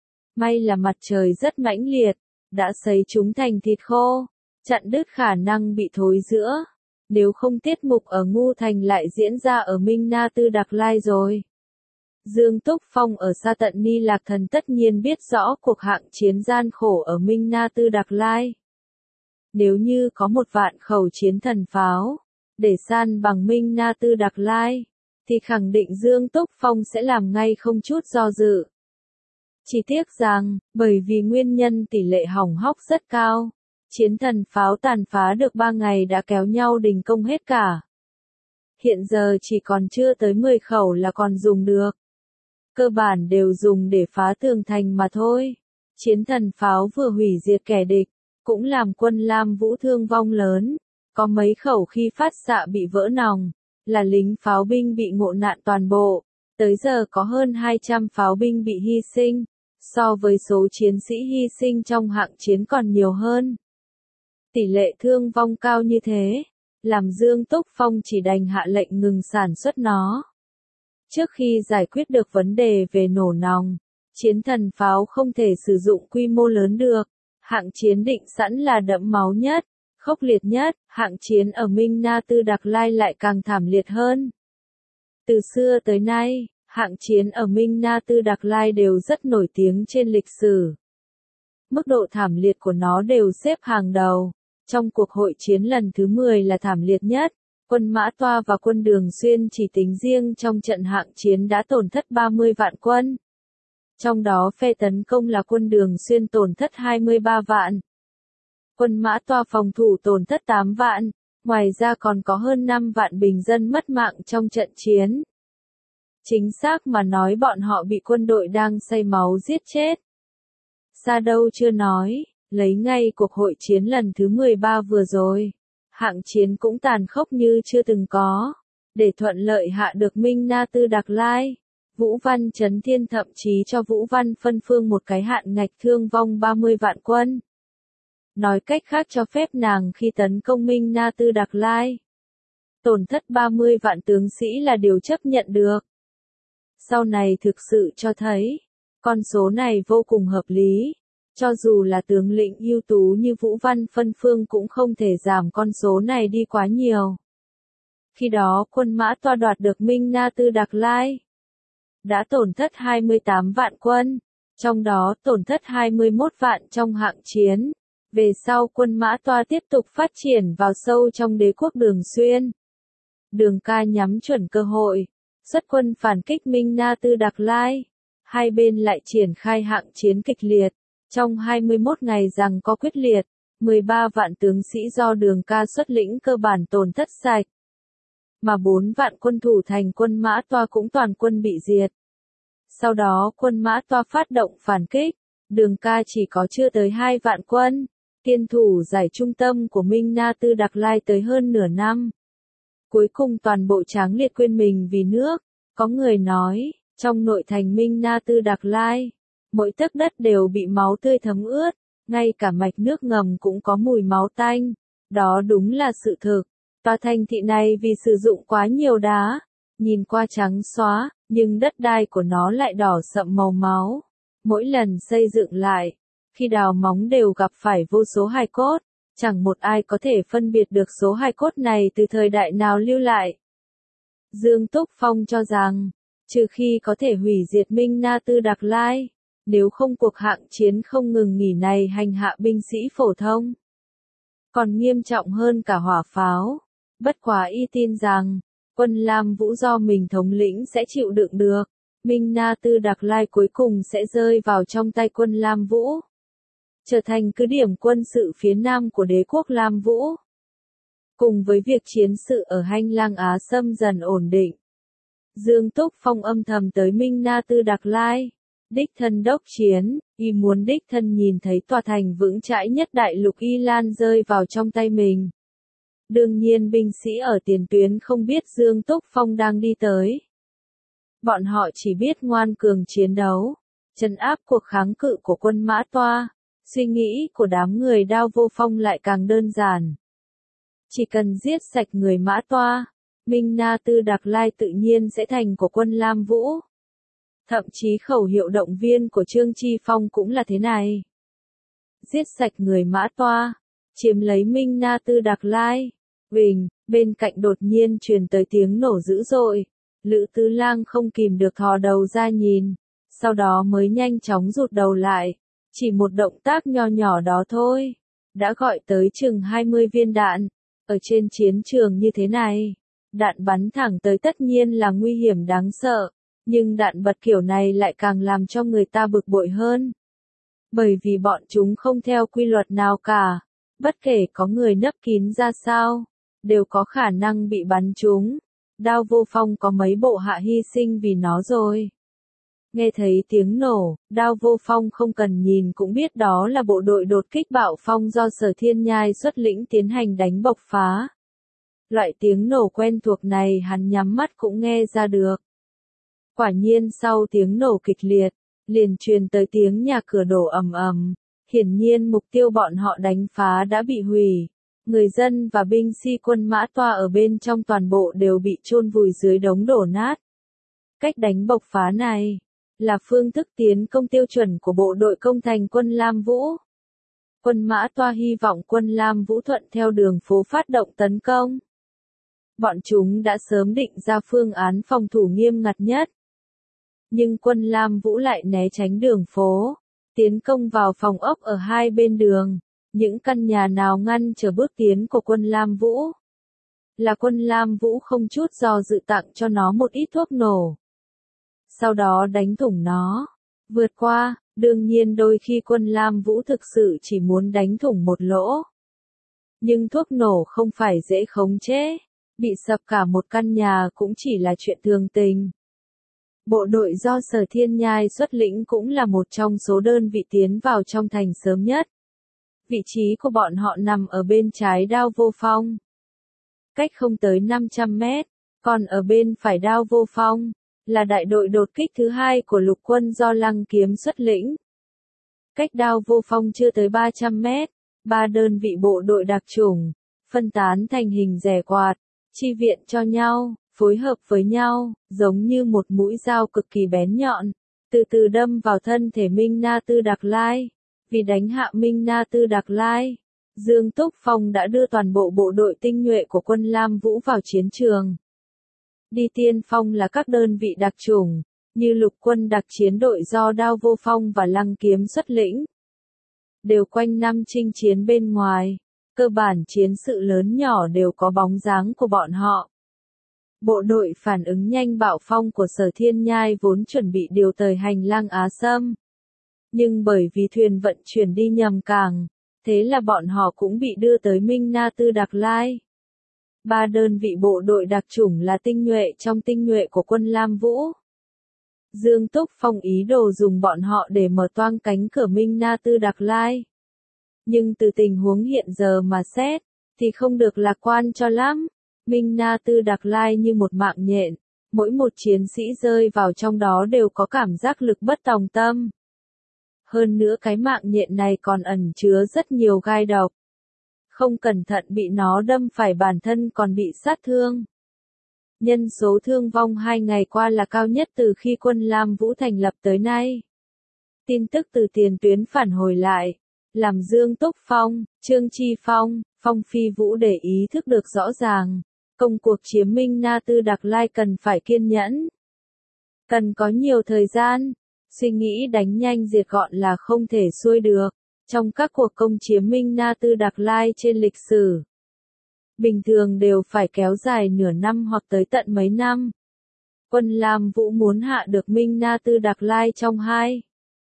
May là mặt trời rất mãnh liệt, đã sấy chúng thành thịt khô, chặn đứt khả năng bị thối rữa. Nếu không tiết mục ở Ngu Thành lại diễn ra ở Minh Na Tư Đặc Lai rồi. Dương Túc Phong ở xa tận Ni Lạc Thần tất nhiên biết rõ cuộc hạng chiến gian khổ ở Minh Na Tư Đặc Lai. Nếu như có một vạn khẩu chiến thần pháo, để san bằng Minh Na Tư Đặc Lai, thì khẳng định Dương Túc Phong sẽ làm ngay không chút do dự. Chỉ tiếc rằng, bởi vì nguyên nhân tỷ lệ hỏng hóc rất cao, chiến thần pháo tàn phá được ba ngày đã kéo nhau đình công hết cả. Hiện giờ chỉ còn chưa tới mười khẩu là còn dùng được. Cơ bản đều dùng để phá tường thành mà thôi. Chiến thần pháo vừa hủy diệt kẻ địch, cũng làm quân Lam Vũ thương vong lớn. Có mấy khẩu khi phát xạ bị vỡ nòng, là lính pháo binh bị ngộ nạn toàn bộ. Tới giờ có hơn hai trăm pháo binh bị hy sinh, so với số chiến sĩ hy sinh trong hạng chiến còn nhiều hơn. Tỷ lệ thương vong cao như thế, làm Dương Túc Phong chỉ đành hạ lệnh ngừng sản xuất nó. Trước khi giải quyết được vấn đề về nổ nòng, chiến thần pháo không thể sử dụng quy mô lớn được, hạng chiến định sẵn là đẫm máu nhất, khốc liệt nhất, hạng chiến ở Minh Na Tư Đặc Lai lại càng thảm liệt hơn. Từ xưa tới nay, hạng chiến ở Minh Na Tư Đặc Lai đều rất nổi tiếng trên lịch sử. Mức độ thảm liệt của nó đều xếp hàng đầu. Trong cuộc hội chiến lần thứ mười là thảm liệt nhất, quân Mã Toa và quân Đường Xuyên chỉ tính riêng trong trận hạng chiến đã tổn thất ba mươi vạn quân. Trong đó phe tấn công là quân Đường Xuyên tổn thất hai mươi ba vạn. Quân Mã Toa phòng thủ tổn thất tám vạn, ngoài ra còn có hơn năm vạn bình dân mất mạng trong trận chiến. Chính xác mà nói bọn họ bị quân đội đang say máu giết chết. Xa đâu chưa nói. Lấy ngay cuộc hội chiến lần thứ mười ba vừa rồi, hạng chiến cũng tàn khốc như chưa từng có. Để thuận lợi hạ được Minh Na Tư Đặc Lai, Vũ Văn Chấn Thiên thậm chí cho Vũ Văn phân phương một cái hạn ngạch thương vong ba mươi vạn quân. Nói cách khác cho phép nàng khi tấn công Minh Na Tư Đặc Lai, tổn thất ba mươi vạn tướng sĩ là điều chấp nhận được. Sau này thực sự cho thấy, con số này vô cùng hợp lý. Cho dù là tướng lĩnh ưu tú như Vũ Văn phân phương cũng không thể giảm con số này đi quá nhiều. Khi đó quân Mã Toa đoạt được Minh Na Tư Đặc Lai, đã tổn thất hai mươi tám vạn quân, trong đó tổn thất hai mươi mốt vạn trong hạng chiến. Về sau quân Mã Toa tiếp tục phát triển vào sâu trong đế quốc Đường Xuyên. Đường Ca nhắm chuẩn cơ hội, xuất quân phản kích Minh Na Tư Đạc Lai. Hai bên lại triển khai hạng chiến kịch liệt. Trong hai mươi mốt ngày giằng co quyết liệt, mười ba vạn tướng sĩ do Đường Ca xuất lĩnh cơ bản tổn thất sạch. Mà bốn vạn quân thủ thành quân Mã Toa cũng toàn quân bị diệt. Sau đó quân Mã Toa phát động phản kích, Đường Ca chỉ có chưa tới hai vạn quân, tiên thủ giải trung tâm của Minh Na Tư Đạc Lai tới hơn nửa năm. Cuối cùng toàn bộ Tráng Liệt quên mình vì nước, có người nói, trong nội thành Minh Na Tư Đạc Lai, mỗi tấc đất đều bị máu tươi thấm ướt, ngay cả mạch nước ngầm cũng có mùi máu tanh, đó đúng là sự thực. Tòa thành thị này vì sử dụng quá nhiều đá, nhìn qua trắng xóa, nhưng đất đai của nó lại đỏ sậm màu máu. Mỗi lần xây dựng lại, khi đào móng đều gặp phải vô số hài cốt, chẳng một ai có thể phân biệt được số hài cốt này từ thời đại nào lưu lại. Dương Túc Phong cho rằng, trừ khi có thể hủy diệt Minh Na Tư Đạc Lai, nếu không cuộc hạng chiến không ngừng nghỉ này hành hạ binh sĩ phổ thông. Còn nghiêm trọng hơn cả hỏa pháo. Bất quá y tin rằng, quân Lam Vũ do mình thống lĩnh sẽ chịu đựng được, Minh Na Tư Đạc Lai cuối cùng sẽ rơi vào trong tay quân Lam Vũ, trở thành cứ điểm quân sự phía nam của đế quốc Lam Vũ. Cùng với việc chiến sự ở Hành Lang Á Sâm dần ổn định, Dương Túc Phong âm thầm tới Minh Na Tư Đạc Lai, đích thân đốc chiến, y muốn đích thân nhìn thấy tòa thành vững chãi nhất đại lục Y Lan rơi vào trong tay mình. Đương nhiên binh sĩ ở tiền tuyến không biết Dương Túc Phong đang đi tới. Bọn họ chỉ biết ngoan cường chiến đấu, trấn áp cuộc kháng cự của quân Mã Toa. Suy nghĩ của đám người Đao Vô Phong lại càng đơn giản. Chỉ cần giết sạch người Mã Toa, Minh Na Tư Đạc Lai tự nhiên sẽ thành của quân Lam Vũ. Thậm chí khẩu hiệu động viên của Trương Chi Phong cũng là thế này. Giết sạch người Mã Toa, chiếm lấy Minh Na Tư Đạc Lai. Huỳnh, bên cạnh đột nhiên truyền tới tiếng nổ dữ dội. Lữ Tứ Lang không kìm được thò đầu ra nhìn, sau đó mới nhanh chóng rụt đầu lại. Chỉ một động tác nho nhỏ đó thôi, đã gọi tới chừng hai mươi viên đạn. Ở trên chiến trường như thế này, đạn bắn thẳng tới tất nhiên là nguy hiểm đáng sợ, nhưng đạn bật kiểu này lại càng làm cho người ta bực bội hơn. Bởi vì bọn chúng không theo quy luật nào cả, bất kể có người nấp kín ra sao, đều có khả năng bị bắn trúng. Đao Vô Phong có mấy bộ hạ hy sinh vì nó rồi. Nghe thấy tiếng nổ, Đao Vô Phong không cần nhìn cũng biết đó là bộ đội đột kích Bạo Phong do Sở Thiên Nhai xuất lĩnh tiến hành đánh bộc phá. Loại tiếng nổ quen thuộc này hắn nhắm mắt cũng nghe ra được. Quả nhiên sau tiếng nổ kịch liệt, liền truyền tới tiếng nhà cửa đổ ầm ầm. Hiển nhiên mục tiêu bọn họ đánh phá đã bị hủy. Người dân và binh sĩ quân Mã Toa ở bên trong toàn bộ đều bị chôn vùi dưới đống đổ nát. Cách đánh bộc phá này là phương thức tiến công tiêu chuẩn của bộ đội công thành quân Lam Vũ. Quân Mã Toa hy vọng quân Lam Vũ thuận theo đường phố phát động tấn công. Bọn chúng đã sớm định ra phương án phòng thủ nghiêm ngặt nhất. Nhưng quân Lam Vũ lại né tránh đường phố, tiến công vào phòng ốc ở hai bên đường. Những căn nhà nào ngăn trở bước tiến của quân Lam Vũ? Là quân Lam Vũ không chút do dự tặng cho nó một ít thuốc nổ. Sau đó đánh thủng nó. Vượt qua, đương nhiên đôi khi quân Lam Vũ thực sự chỉ muốn đánh thủng một lỗ. Nhưng thuốc nổ không phải dễ khống chế. Bị sập cả một căn nhà cũng chỉ là chuyện thường tình. Bộ đội do Sở Thiên Nhai xuất lĩnh cũng là một trong số đơn vị tiến vào trong thành sớm nhất. Vị trí của bọn họ nằm ở bên trái Đao Vô Phong. Cách không tới năm trăm mét, còn ở bên phải Đao Vô Phong, là đại đội đột kích thứ hai của lục quân do Lăng Kiếm xuất lĩnh. Cách Đao Vô Phong chưa tới ba trăm mét, ba đơn vị bộ đội đặc chủng, phân tán thành hình rẻ quạt, chi viện cho nhau, phối hợp với nhau, giống như một mũi dao cực kỳ bén nhọn, từ từ đâm vào thân thể Minh Na Tư Đạc Lai. Vì đánh hạ Minh Na Tư Đạc Lai, Dương Túc Phong đã đưa toàn bộ bộ đội tinh nhuệ của quân Lam Vũ vào chiến trường. Đi tiên phong là các đơn vị đặc chủng, như lục quân đặc chiến đội do Đao Vô Phong và Lăng Kiếm xuất lĩnh. Đều quanh năm chinh chiến bên ngoài, cơ bản chiến sự lớn nhỏ đều có bóng dáng của bọn họ. Bộ đội phản ứng nhanh bạo phong của Sở Thiên Nhai vốn chuẩn bị điều tời hành lang Á Sâm. Nhưng bởi vì thuyền vận chuyển đi nhầm cảng, thế là bọn họ cũng bị đưa tới Minh Na Tư Đạc Lai. Ba đơn vị bộ đội đặc chủng là tinh nhuệ trong tinh nhuệ của quân Lam Vũ. Dương Túc Phong ý đồ dùng bọn họ để mở toang cánh cửa Minh Na Tư Đạc Lai. Nhưng từ tình huống hiện giờ mà xét, thì không được lạc quan cho lắm. Minh Na Tư Đạc Lai như một mạng nhện, mỗi một chiến sĩ rơi vào trong đó đều có cảm giác lực bất tòng tâm. Hơn nữa cái mạng nhện này còn ẩn chứa rất nhiều gai độc. Không cẩn thận bị nó đâm phải bản thân còn bị sát thương. Nhân số thương vong hai ngày qua là cao nhất từ khi quân Lam Vũ thành lập tới nay. Tin tức từ tiền tuyến phản hồi lại, làm Dương Túc Phong, Trương Chi Phong, Phong Phi Vũ để ý thức được rõ ràng. Công cuộc chiếm Minh Na Tư Đạc Lai cần phải kiên nhẫn. Cần có nhiều thời gian. Suy nghĩ đánh nhanh diệt gọn là không thể xuôi được. Trong các cuộc công chiếm Minh Na Tư Đạc Lai trên lịch sử, bình thường đều phải kéo dài nửa năm hoặc tới tận mấy năm. Quân Lam Vũ muốn hạ được Minh Na Tư Đạc Lai trong hai,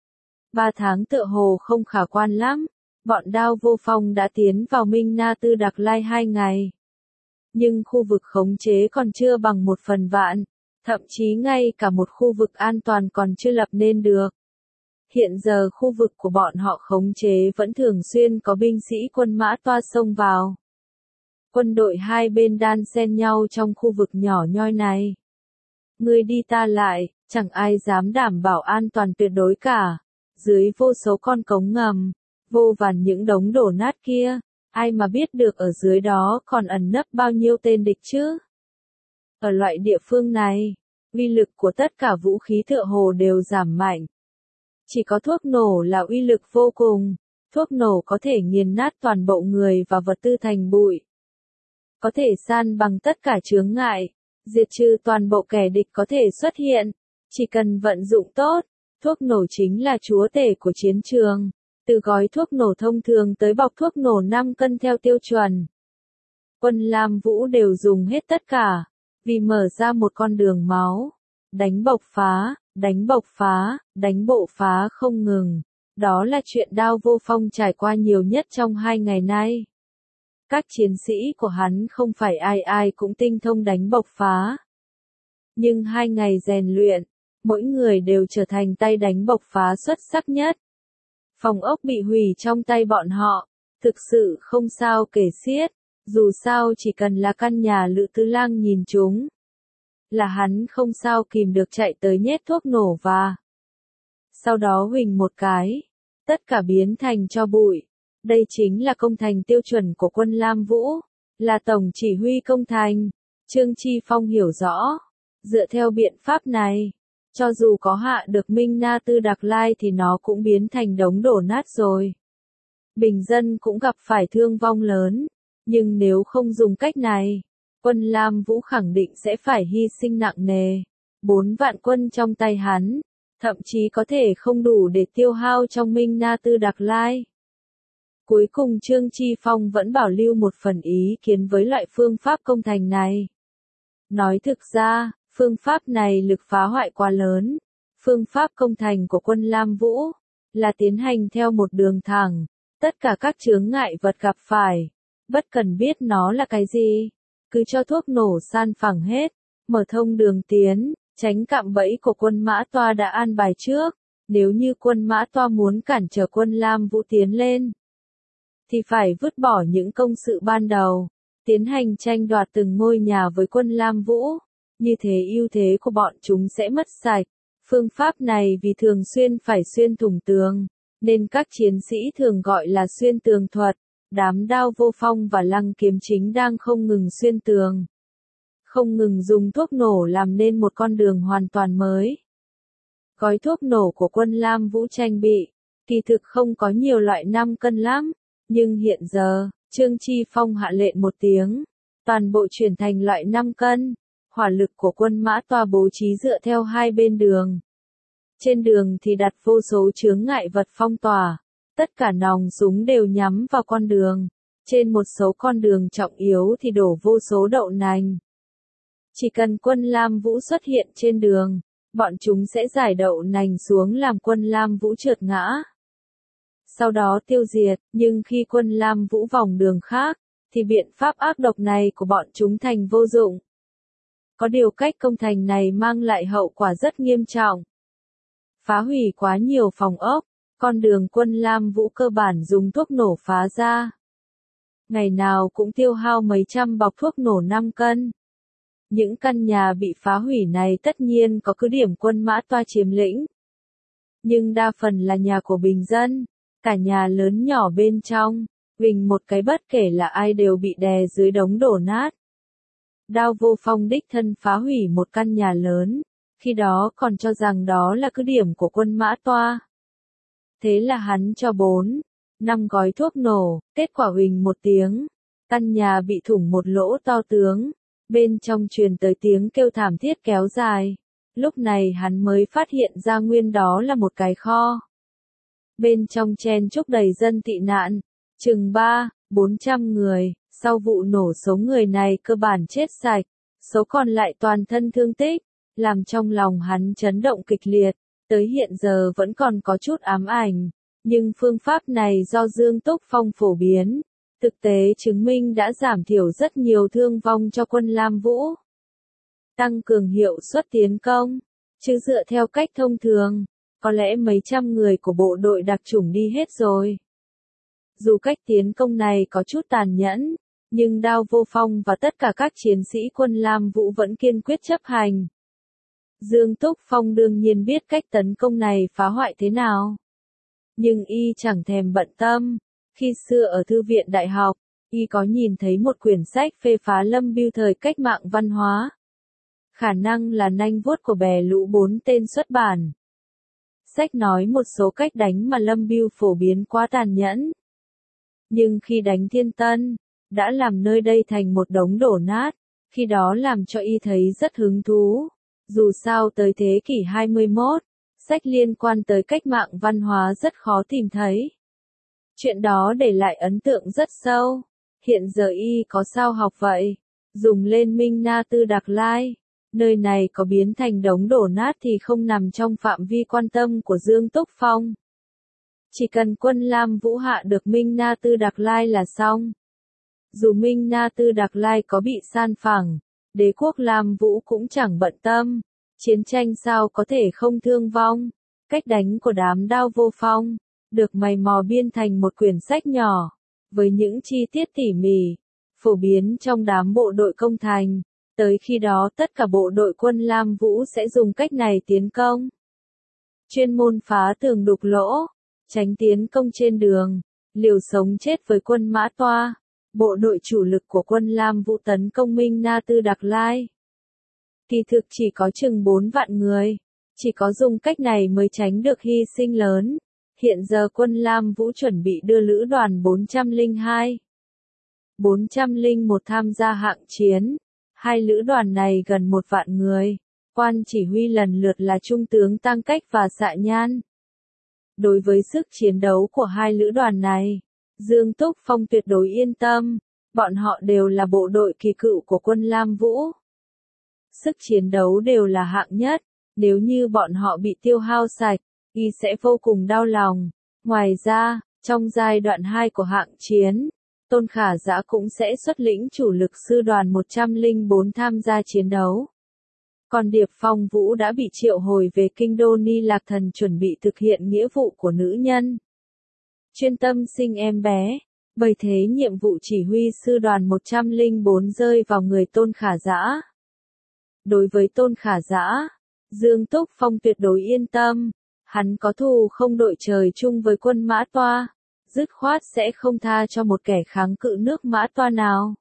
ba tháng tựa hồ không khả quan lắm. Bọn Đao Vô Phong đã tiến vào Minh Na Tư Đạc Lai hai ngày. Nhưng khu vực khống chế còn chưa bằng một phần vạn, thậm chí ngay cả một khu vực an toàn còn chưa lập nên được. Hiện giờ khu vực của bọn họ khống chế vẫn thường xuyên có binh sĩ quân Mã Toa xông vào. Quân đội hai bên đan xen nhau trong khu vực nhỏ nhoi này. Người đi ta lại, chẳng ai dám đảm bảo an toàn tuyệt đối cả. Dưới vô số con cống ngầm, vô vàn những đống đổ nát kia, ai mà biết được ở dưới đó còn ẩn nấp bao nhiêu tên địch chứ? Ở loại địa phương này, uy lực của tất cả vũ khí tựa hồ đều giảm mạnh. Chỉ có thuốc nổ là uy lực vô cùng, thuốc nổ có thể nghiền nát toàn bộ người và vật tư thành bụi. Có thể san bằng tất cả chướng ngại, diệt trừ toàn bộ kẻ địch có thể xuất hiện, chỉ cần vận dụng tốt, thuốc nổ chính là chúa tể của chiến trường, từ gói thuốc nổ thông thường tới bọc thuốc nổ năm cân theo tiêu chuẩn. Quân Lam Vũ đều dùng hết tất cả, vì mở ra một con đường máu, đánh bộc phá, đánh bộc phá, đánh bộ phá không ngừng. Đó là chuyện Đao Vô Phong trải qua nhiều nhất trong hai ngày nay. Các chiến sĩ của hắn không phải ai ai cũng tinh thông đánh bộc phá. Nhưng hai ngày rèn luyện, mỗi người đều trở thành tay đánh bộc phá xuất sắc nhất. Phòng ốc bị hủy trong tay bọn họ, thực sự không sao kể xiết, dù sao chỉ cần là căn nhà Lữ Tứ Lang nhìn chúng, là hắn không sao kìm được chạy tới nhét thuốc nổ và sau đó huỳnh một cái, tất cả biến thành tro bụi. Đây chính là công thành tiêu chuẩn của quân Lam Vũ, là tổng chỉ huy công thành. Trương Chi Phong hiểu rõ, dựa theo biện pháp này, cho dù có hạ được Minh Na Tư Đạc Lai thì nó cũng biến thành đống đổ nát rồi. Bình dân cũng gặp phải thương vong lớn, nhưng nếu không dùng cách này, quân Lam Vũ khẳng định sẽ phải hy sinh nặng nề. Bốn vạn quân trong tay hắn, thậm chí có thể không đủ để tiêu hao trong Minh Na Tư Đạc Lai. Cuối cùng Trương Chi Phong vẫn bảo lưu một phần ý kiến với loại phương pháp công thành này. Nói thực ra, phương pháp này lực phá hoại quá lớn. Phương pháp công thành của quân Lam Vũ là tiến hành theo một đường thẳng, tất cả các chướng ngại vật gặp phải, bất cần biết nó là cái gì, cứ cho thuốc nổ san phẳng hết, mở thông đường tiến, tránh cạm bẫy của quân Mã Toa đã an bài trước. Nếu như quân Mã Toa muốn cản trở quân Lam Vũ tiến lên, thì phải vứt bỏ những công sự ban đầu, tiến hành tranh đoạt từng ngôi nhà với quân Lam Vũ. Như thế ưu thế của bọn chúng sẽ mất sạch. Phương pháp này vì thường xuyên phải xuyên thủng tường, nên các chiến sĩ thường gọi là xuyên tường thuật. Đám Đao Vô Phong và Lăng Kiếm Chính đang không ngừng xuyên tường, không ngừng dùng thuốc nổ làm nên một con đường hoàn toàn mới. Gói thuốc nổ của quân Lam Vũ tranh bị, kỳ thực không có nhiều loại năm cân lắm, nhưng hiện giờ, Trương Chi Phong hạ lệnh một tiếng, toàn bộ chuyển thành loại năm cân. Hỏa lực của quân Mã Toa bố trí dựa theo hai bên đường. Trên đường thì đặt vô số chướng ngại vật phong tỏa, tất cả nòng súng đều nhắm vào con đường. Trên một số con đường trọng yếu thì đổ vô số đậu nành. Chỉ cần quân Lam Vũ xuất hiện trên đường, bọn chúng sẽ giải đậu nành xuống làm quân Lam Vũ trượt ngã. Sau đó tiêu diệt, nhưng khi quân Lam Vũ vòng đường khác, thì biện pháp ác độc này của bọn chúng thành vô dụng. Có điều cách công thành này mang lại hậu quả rất nghiêm trọng. Phá hủy quá nhiều phòng ốc, con đường quân Lam Vũ cơ bản dùng thuốc nổ phá ra. Ngày nào cũng tiêu hao mấy trăm bọc thuốc nổ năm cân. Những căn nhà bị phá hủy này tất nhiên có cứ điểm quân Mã Toa chiếm lĩnh. Nhưng đa phần là nhà của bình dân, cả nhà lớn nhỏ bên trong, bình một cái bất kể là ai đều bị đè dưới đống đổ nát. Đao Vô Phong đích thân phá hủy một căn nhà lớn, khi đó còn cho rằng đó là cứ điểm của quân Mã Toa. Thế là hắn cho bốn, năm gói thuốc nổ, kết quả huỳnh một tiếng, căn nhà bị thủng một lỗ to tướng, bên trong truyền tới tiếng kêu thảm thiết kéo dài. Lúc này hắn mới phát hiện ra nguyên đó là một cái kho. Bên trong chen chúc đầy dân tị nạn, chừng ba, bốn trăm người, sau vụ nổ số người này cơ bản chết sạch, số còn lại toàn thân thương tích, làm trong lòng hắn chấn động kịch liệt, tới hiện giờ vẫn còn có chút ám ảnh, nhưng phương pháp này do Dương Túc Phong phổ biến, thực tế chứng minh đã giảm thiểu rất nhiều thương vong cho quân Lam Vũ. Tăng cường hiệu suất tiến công, chứ dựa theo cách thông thường, có lẽ mấy trăm người của bộ đội đặc chủng đi hết rồi. Dù cách tiến công này có chút tàn nhẫn, nhưng Đao Vô Phong và tất cả các chiến sĩ quân Lam Vũ vẫn kiên quyết chấp hành. Dương Túc Phong đương nhiên biết cách tấn công này phá hoại thế nào. Nhưng y chẳng thèm bận tâm, khi xưa ở thư viện đại học, y có nhìn thấy một quyển sách phê phá lâm bưu thời cách mạng văn hóa. Khả năng là nanh vuốt của bè lũ bốn tên xuất bản. Sách nói một số cách đánh mà Lâm Bưu phổ biến quá tàn nhẫn. Nhưng khi đánh Thiên Tân, đã làm nơi đây thành một đống đổ nát, khi đó làm cho y thấy rất hứng thú. Dù sao tới thế kỷ hai mươi mốt, sách liên quan tới cách mạng văn hóa rất khó tìm thấy. Chuyện đó để lại ấn tượng rất sâu. Hiện giờ y có sao học vậy? Dùng lên Minh Na Tư Đạc Lai. Nơi này có biến thành đống đổ nát thì không nằm trong phạm vi quan tâm của Dương Túc Phong. Chỉ cần quân Lam Vũ hạ được Minh Na Tư Đạc Lai là xong. Dù Minh Na Tư Đạc Lai có bị san phẳng, đế quốc Lam Vũ cũng chẳng bận tâm. Chiến tranh sao có thể không thương vong. Cách đánh của đám Đao Vô Phong, được mày mò biên thành một quyển sách nhỏ, với những chi tiết tỉ mỉ, phổ biến trong đám bộ đội công thành. Tới khi đó tất cả bộ đội quân Lam Vũ sẽ dùng cách này tiến công. Chuyên môn phá tường đục lỗ, tránh tiến công trên đường, liều sống chết với quân Mã Toa. Bộ đội chủ lực của quân Lam Vũ tấn công Minh Na Tư Đạc Lai. Kỳ thực chỉ có chừng bốn vạn người, chỉ có dùng cách này mới tránh được hy sinh lớn. Hiện giờ quân Lam Vũ chuẩn bị đưa lữ đoàn bốn trăm lẻ hai, bốn trăm lẻ một tham gia hạng chiến. Hai lữ đoàn này gần một vạn người, quan chỉ huy lần lượt là Trung tướng Tăng Cách và Xạ Nhan. Đối với sức chiến đấu của hai lữ đoàn này, Dương Túc Phong tuyệt đối yên tâm, bọn họ đều là bộ đội kỳ cựu của quân Lam Vũ. Sức chiến đấu đều là hạng nhất, nếu như bọn họ bị tiêu hao sạch, y sẽ vô cùng đau lòng. Ngoài ra, trong giai đoạn hai của hạng chiến, Tôn Khả Dã cũng sẽ xuất lĩnh chủ lực sư đoàn một trăm lẻ bốn tham gia chiến đấu. Còn Điệp Phong Vũ đã bị triệu hồi về kinh đô Ni Lạc Thần chuẩn bị thực hiện nghĩa vụ của nữ nhân. Chuyên tâm sinh em bé, bởi thế nhiệm vụ chỉ huy sư đoàn một trăm lẻ bốn rơi vào người Tôn Khả Dã. Đối với Tôn Khả Dã, Dương Túc Phong tuyệt đối yên tâm, hắn có thù không đội trời chung với quân Mã Toa. Dứt khoát sẽ không tha cho một kẻ kháng cự nước Mã Toa nào.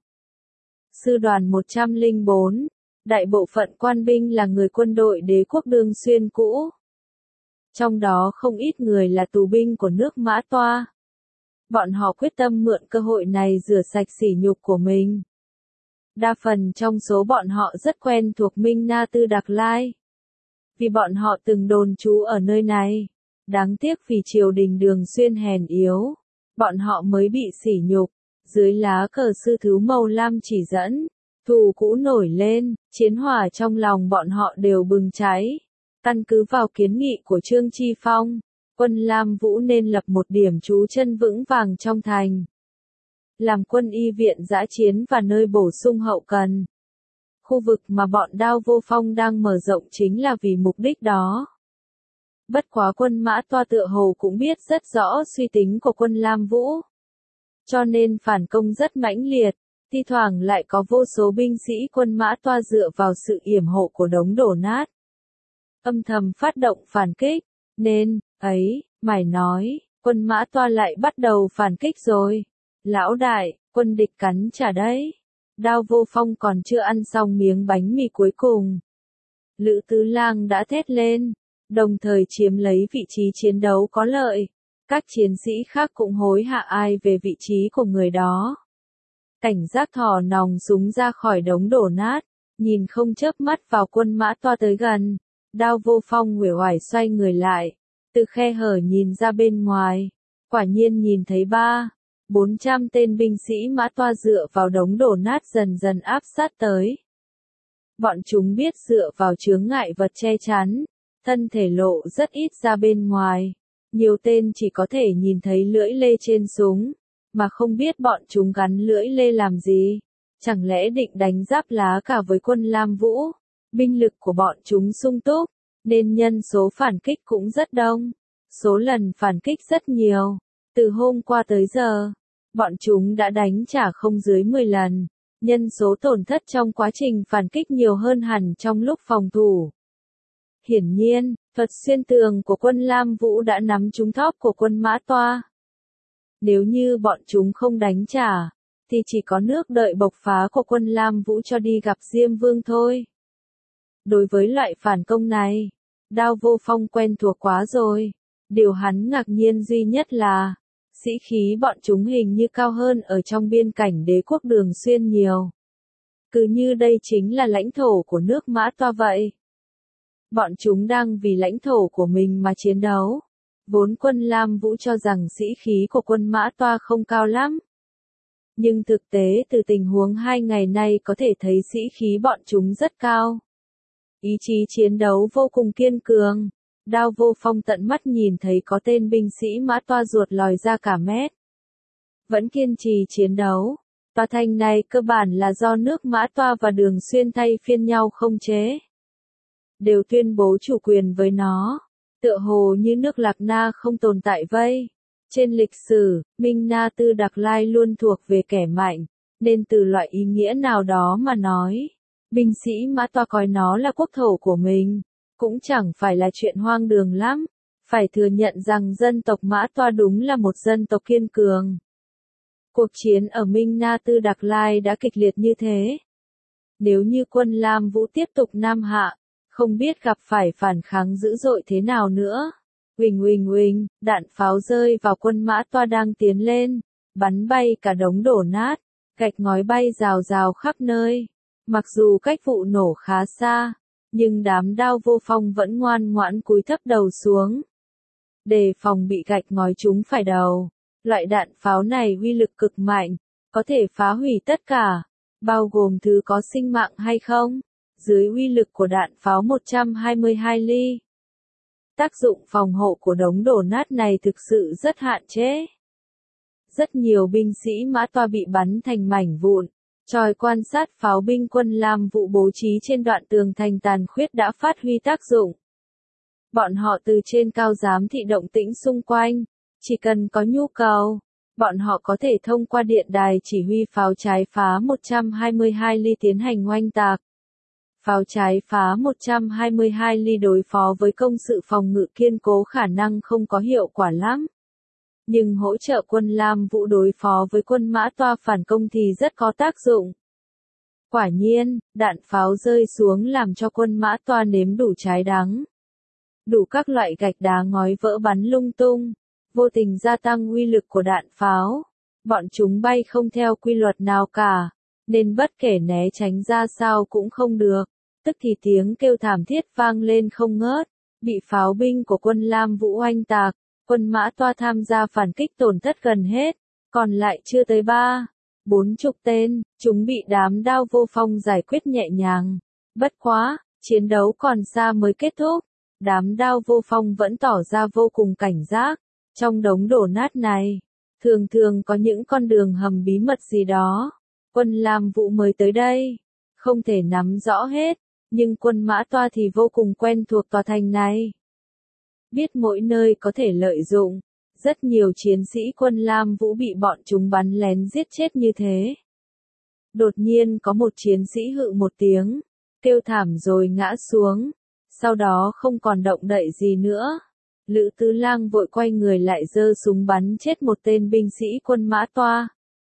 Sư đoàn một trăm lẻ bốn, đại bộ phận quan binh là người quân đội đế quốc Đương Xuyên cũ. Trong đó không ít người là tù binh của nước Mã Toa. Bọn họ quyết tâm mượn cơ hội này rửa sạch sỉ nhục của mình. Đa phần trong số bọn họ rất quen thuộc Minh Na Tư Đạc Lai. Vì bọn họ từng đồn trú ở nơi này. Đáng tiếc vì triều đình Đường Xuyên hèn yếu, bọn họ mới bị sỉ nhục, dưới lá cờ sư thứ màu lam chỉ dẫn, Thù cũ nổi lên, chiến hỏa trong lòng bọn họ đều bừng cháy. Căn cứ vào kiến nghị của Trương Chi Phong, quân Lam Vũ nên lập một điểm trú chân vững vàng trong thành, làm quân y viện dã chiến và nơi bổ sung hậu cần. Khu vực mà bọn Đao Vô Phong đang mở rộng chính là vì mục đích đó. Bất quá quân Mã Toa tựa hồ cũng biết rất rõ suy tính của quân Lam Vũ, cho nên phản công rất mãnh liệt, thi thoảng lại có vô số binh sĩ quân Mã Toa dựa vào sự yểm hộ của đống đổ nát, âm thầm phát động phản kích, nên, ấy, mày nói, quân Mã Toa lại bắt đầu phản kích rồi. Lão đại, quân địch cắn trả đấy. Đao Vô Phong còn chưa ăn xong miếng bánh mì cuối cùng, Lữ Tứ Lang đã thét lên, đồng thời chiếm lấy vị trí chiến đấu có lợi. Các chiến sĩ khác cũng hối hạ ai về vị trí của người đó. Cảnh giác thò nòng súng ra khỏi đống đổ nát, nhìn không chớp mắt vào quân Mã Toa tới gần. Đao Vô Phong uể oải xoay người lại, từ khe hở nhìn ra bên ngoài, quả nhiên nhìn thấy ba, bốn trăm tên binh sĩ Mã Toa dựa vào đống đổ nát dần dần áp sát tới. Bọn chúng biết dựa vào chướng ngại vật che chắn, thân thể lộ rất ít ra bên ngoài. Nhiều tên chỉ có thể nhìn thấy lưỡi lê trên súng, mà không biết bọn chúng gắn lưỡi lê làm gì. Chẳng lẽ định đánh giáp lá cả với quân Lam Vũ? Binh lực của bọn chúng sung túc, nên nhân số phản kích cũng rất đông. Số lần phản kích rất nhiều. Từ hôm qua tới giờ, bọn chúng đã đánh trả không dưới mười lần. Nhân số tổn thất trong quá trình phản kích nhiều hơn hẳn trong lúc phòng thủ. Hiển nhiên, thuật xuyên tường của quân Lam Vũ đã nắm trúng thóp của quân Mã Toa. Nếu như bọn chúng không đánh trả, thì chỉ có nước đợi bộc phá của quân Lam Vũ cho đi gặp Diêm Vương thôi. Đối với loại phản công này, Đao Vô Phong quen thuộc quá rồi. Điều hắn ngạc nhiên duy nhất là, sĩ khí bọn chúng hình như cao hơn ở trong biên cảnh đế quốc Đường Xuyên nhiều. Cứ như đây chính là lãnh thổ của nước Mã Toa vậy. Bọn chúng đang vì lãnh thổ của mình mà chiến đấu. Vốn quân Lam Vũ cho rằng sĩ khí của quân Mã Toa không cao lắm. Nhưng thực tế từ tình huống hai ngày nay có thể thấy sĩ khí bọn chúng rất cao. Ý chí chiến đấu vô cùng kiên cường. Đao Vô Phong tận mắt nhìn thấy có tên binh sĩ Mã Toa ruột lòi ra cả mét. Vẫn kiên trì chiến đấu. Tòa thành này cơ bản là do nước Mã Toa và Đường Xuyên thay phiên nhau không chế. Đều tuyên bố chủ quyền với nó. Tựa hồ như nước Lạc Na không tồn tại vây. Trên lịch sử, Minh Na Tư Đặc Lai luôn thuộc về kẻ mạnh, nên từ loại ý nghĩa nào đó mà nói, binh sĩ Mã Toa coi nó là quốc thổ của mình, cũng chẳng phải là chuyện hoang đường lắm. Phải thừa nhận rằng dân tộc Mã Toa đúng là một dân tộc kiên cường. Cuộc chiến ở Minh Na Tư Đặc Lai đã kịch liệt như thế. Nếu như quân Lam Vũ tiếp tục nam hạ, không biết gặp phải phản kháng dữ dội thế nào nữa. Huỳnh huỳnh huỳnh, đạn pháo rơi vào quân Mã Toa đang tiến lên, bắn bay cả đống đổ nát, gạch ngói bay rào rào khắp nơi. Mặc dù cách vụ nổ khá xa, nhưng đám Đao Vô Phong vẫn ngoan ngoãn cúi thấp đầu xuống, đề phòng bị gạch ngói trúng phải đầu. Loại đạn pháo này uy lực cực mạnh, có thể phá hủy tất cả, bao gồm thứ có sinh mạng hay không. Dưới uy lực của đạn pháo một trăm hai mươi hai ly, tác dụng phòng hộ của đống đổ nát này thực sự rất hạn chế. Rất nhiều binh sĩ Mã Toa bị bắn thành mảnh vụn. Tròi quan sát pháo binh quân Lam Vũ bố trí trên đoạn tường thành tàn khuyết đã phát huy tác dụng. Bọn họ từ trên cao giám thị động tĩnh xung quanh, chỉ cần có nhu cầu, bọn họ có thể thông qua điện đài chỉ huy pháo trái phá một trăm hai mươi hai ly tiến hành oanh tạc. Pháo trái phá một trăm hai mươi hai ly đối phó với công sự phòng ngự kiên cố khả năng không có hiệu quả lắm. Nhưng hỗ trợ quân Lam Vũ đối phó với quân Mã Toa phản công thì rất có tác dụng. Quả nhiên, đạn pháo rơi xuống làm cho quân Mã Toa nếm đủ trái đắng. Đủ các loại gạch đá ngói vỡ bắn lung tung, vô tình gia tăng uy lực của đạn pháo. Bọn chúng bay không theo quy luật nào cả, nên bất kể né tránh ra sao cũng không được. Tức thì tiếng kêu thảm thiết vang lên không ngớt, bị pháo binh của quân Lam Vũ oanh tạc. Quân Mã Toa tham gia phản kích tổn thất gần hết, còn lại chưa tới ba, Bốn chục tên, chúng bị đám Đao Vô Phong giải quyết nhẹ nhàng. Bất quá, chiến đấu còn xa mới kết thúc. Đám Đao Vô Phong vẫn tỏ ra vô cùng cảnh giác. Trong đống đổ nát này, thường thường có những con đường hầm bí mật gì đó. Quân Lam Vũ mới tới đây, không thể nắm rõ hết, nhưng quân Mã Toa thì vô cùng quen thuộc tòa thành này. Biết mỗi nơi có thể lợi dụng, rất nhiều chiến sĩ quân Lam Vũ bị bọn chúng bắn lén giết chết như thế. Đột nhiên có một chiến sĩ hự một tiếng, kêu thảm rồi ngã xuống, sau đó không còn động đậy gì nữa. Lữ Tứ Lang vội quay người lại giơ súng bắn chết một tên binh sĩ quân Mã Toa.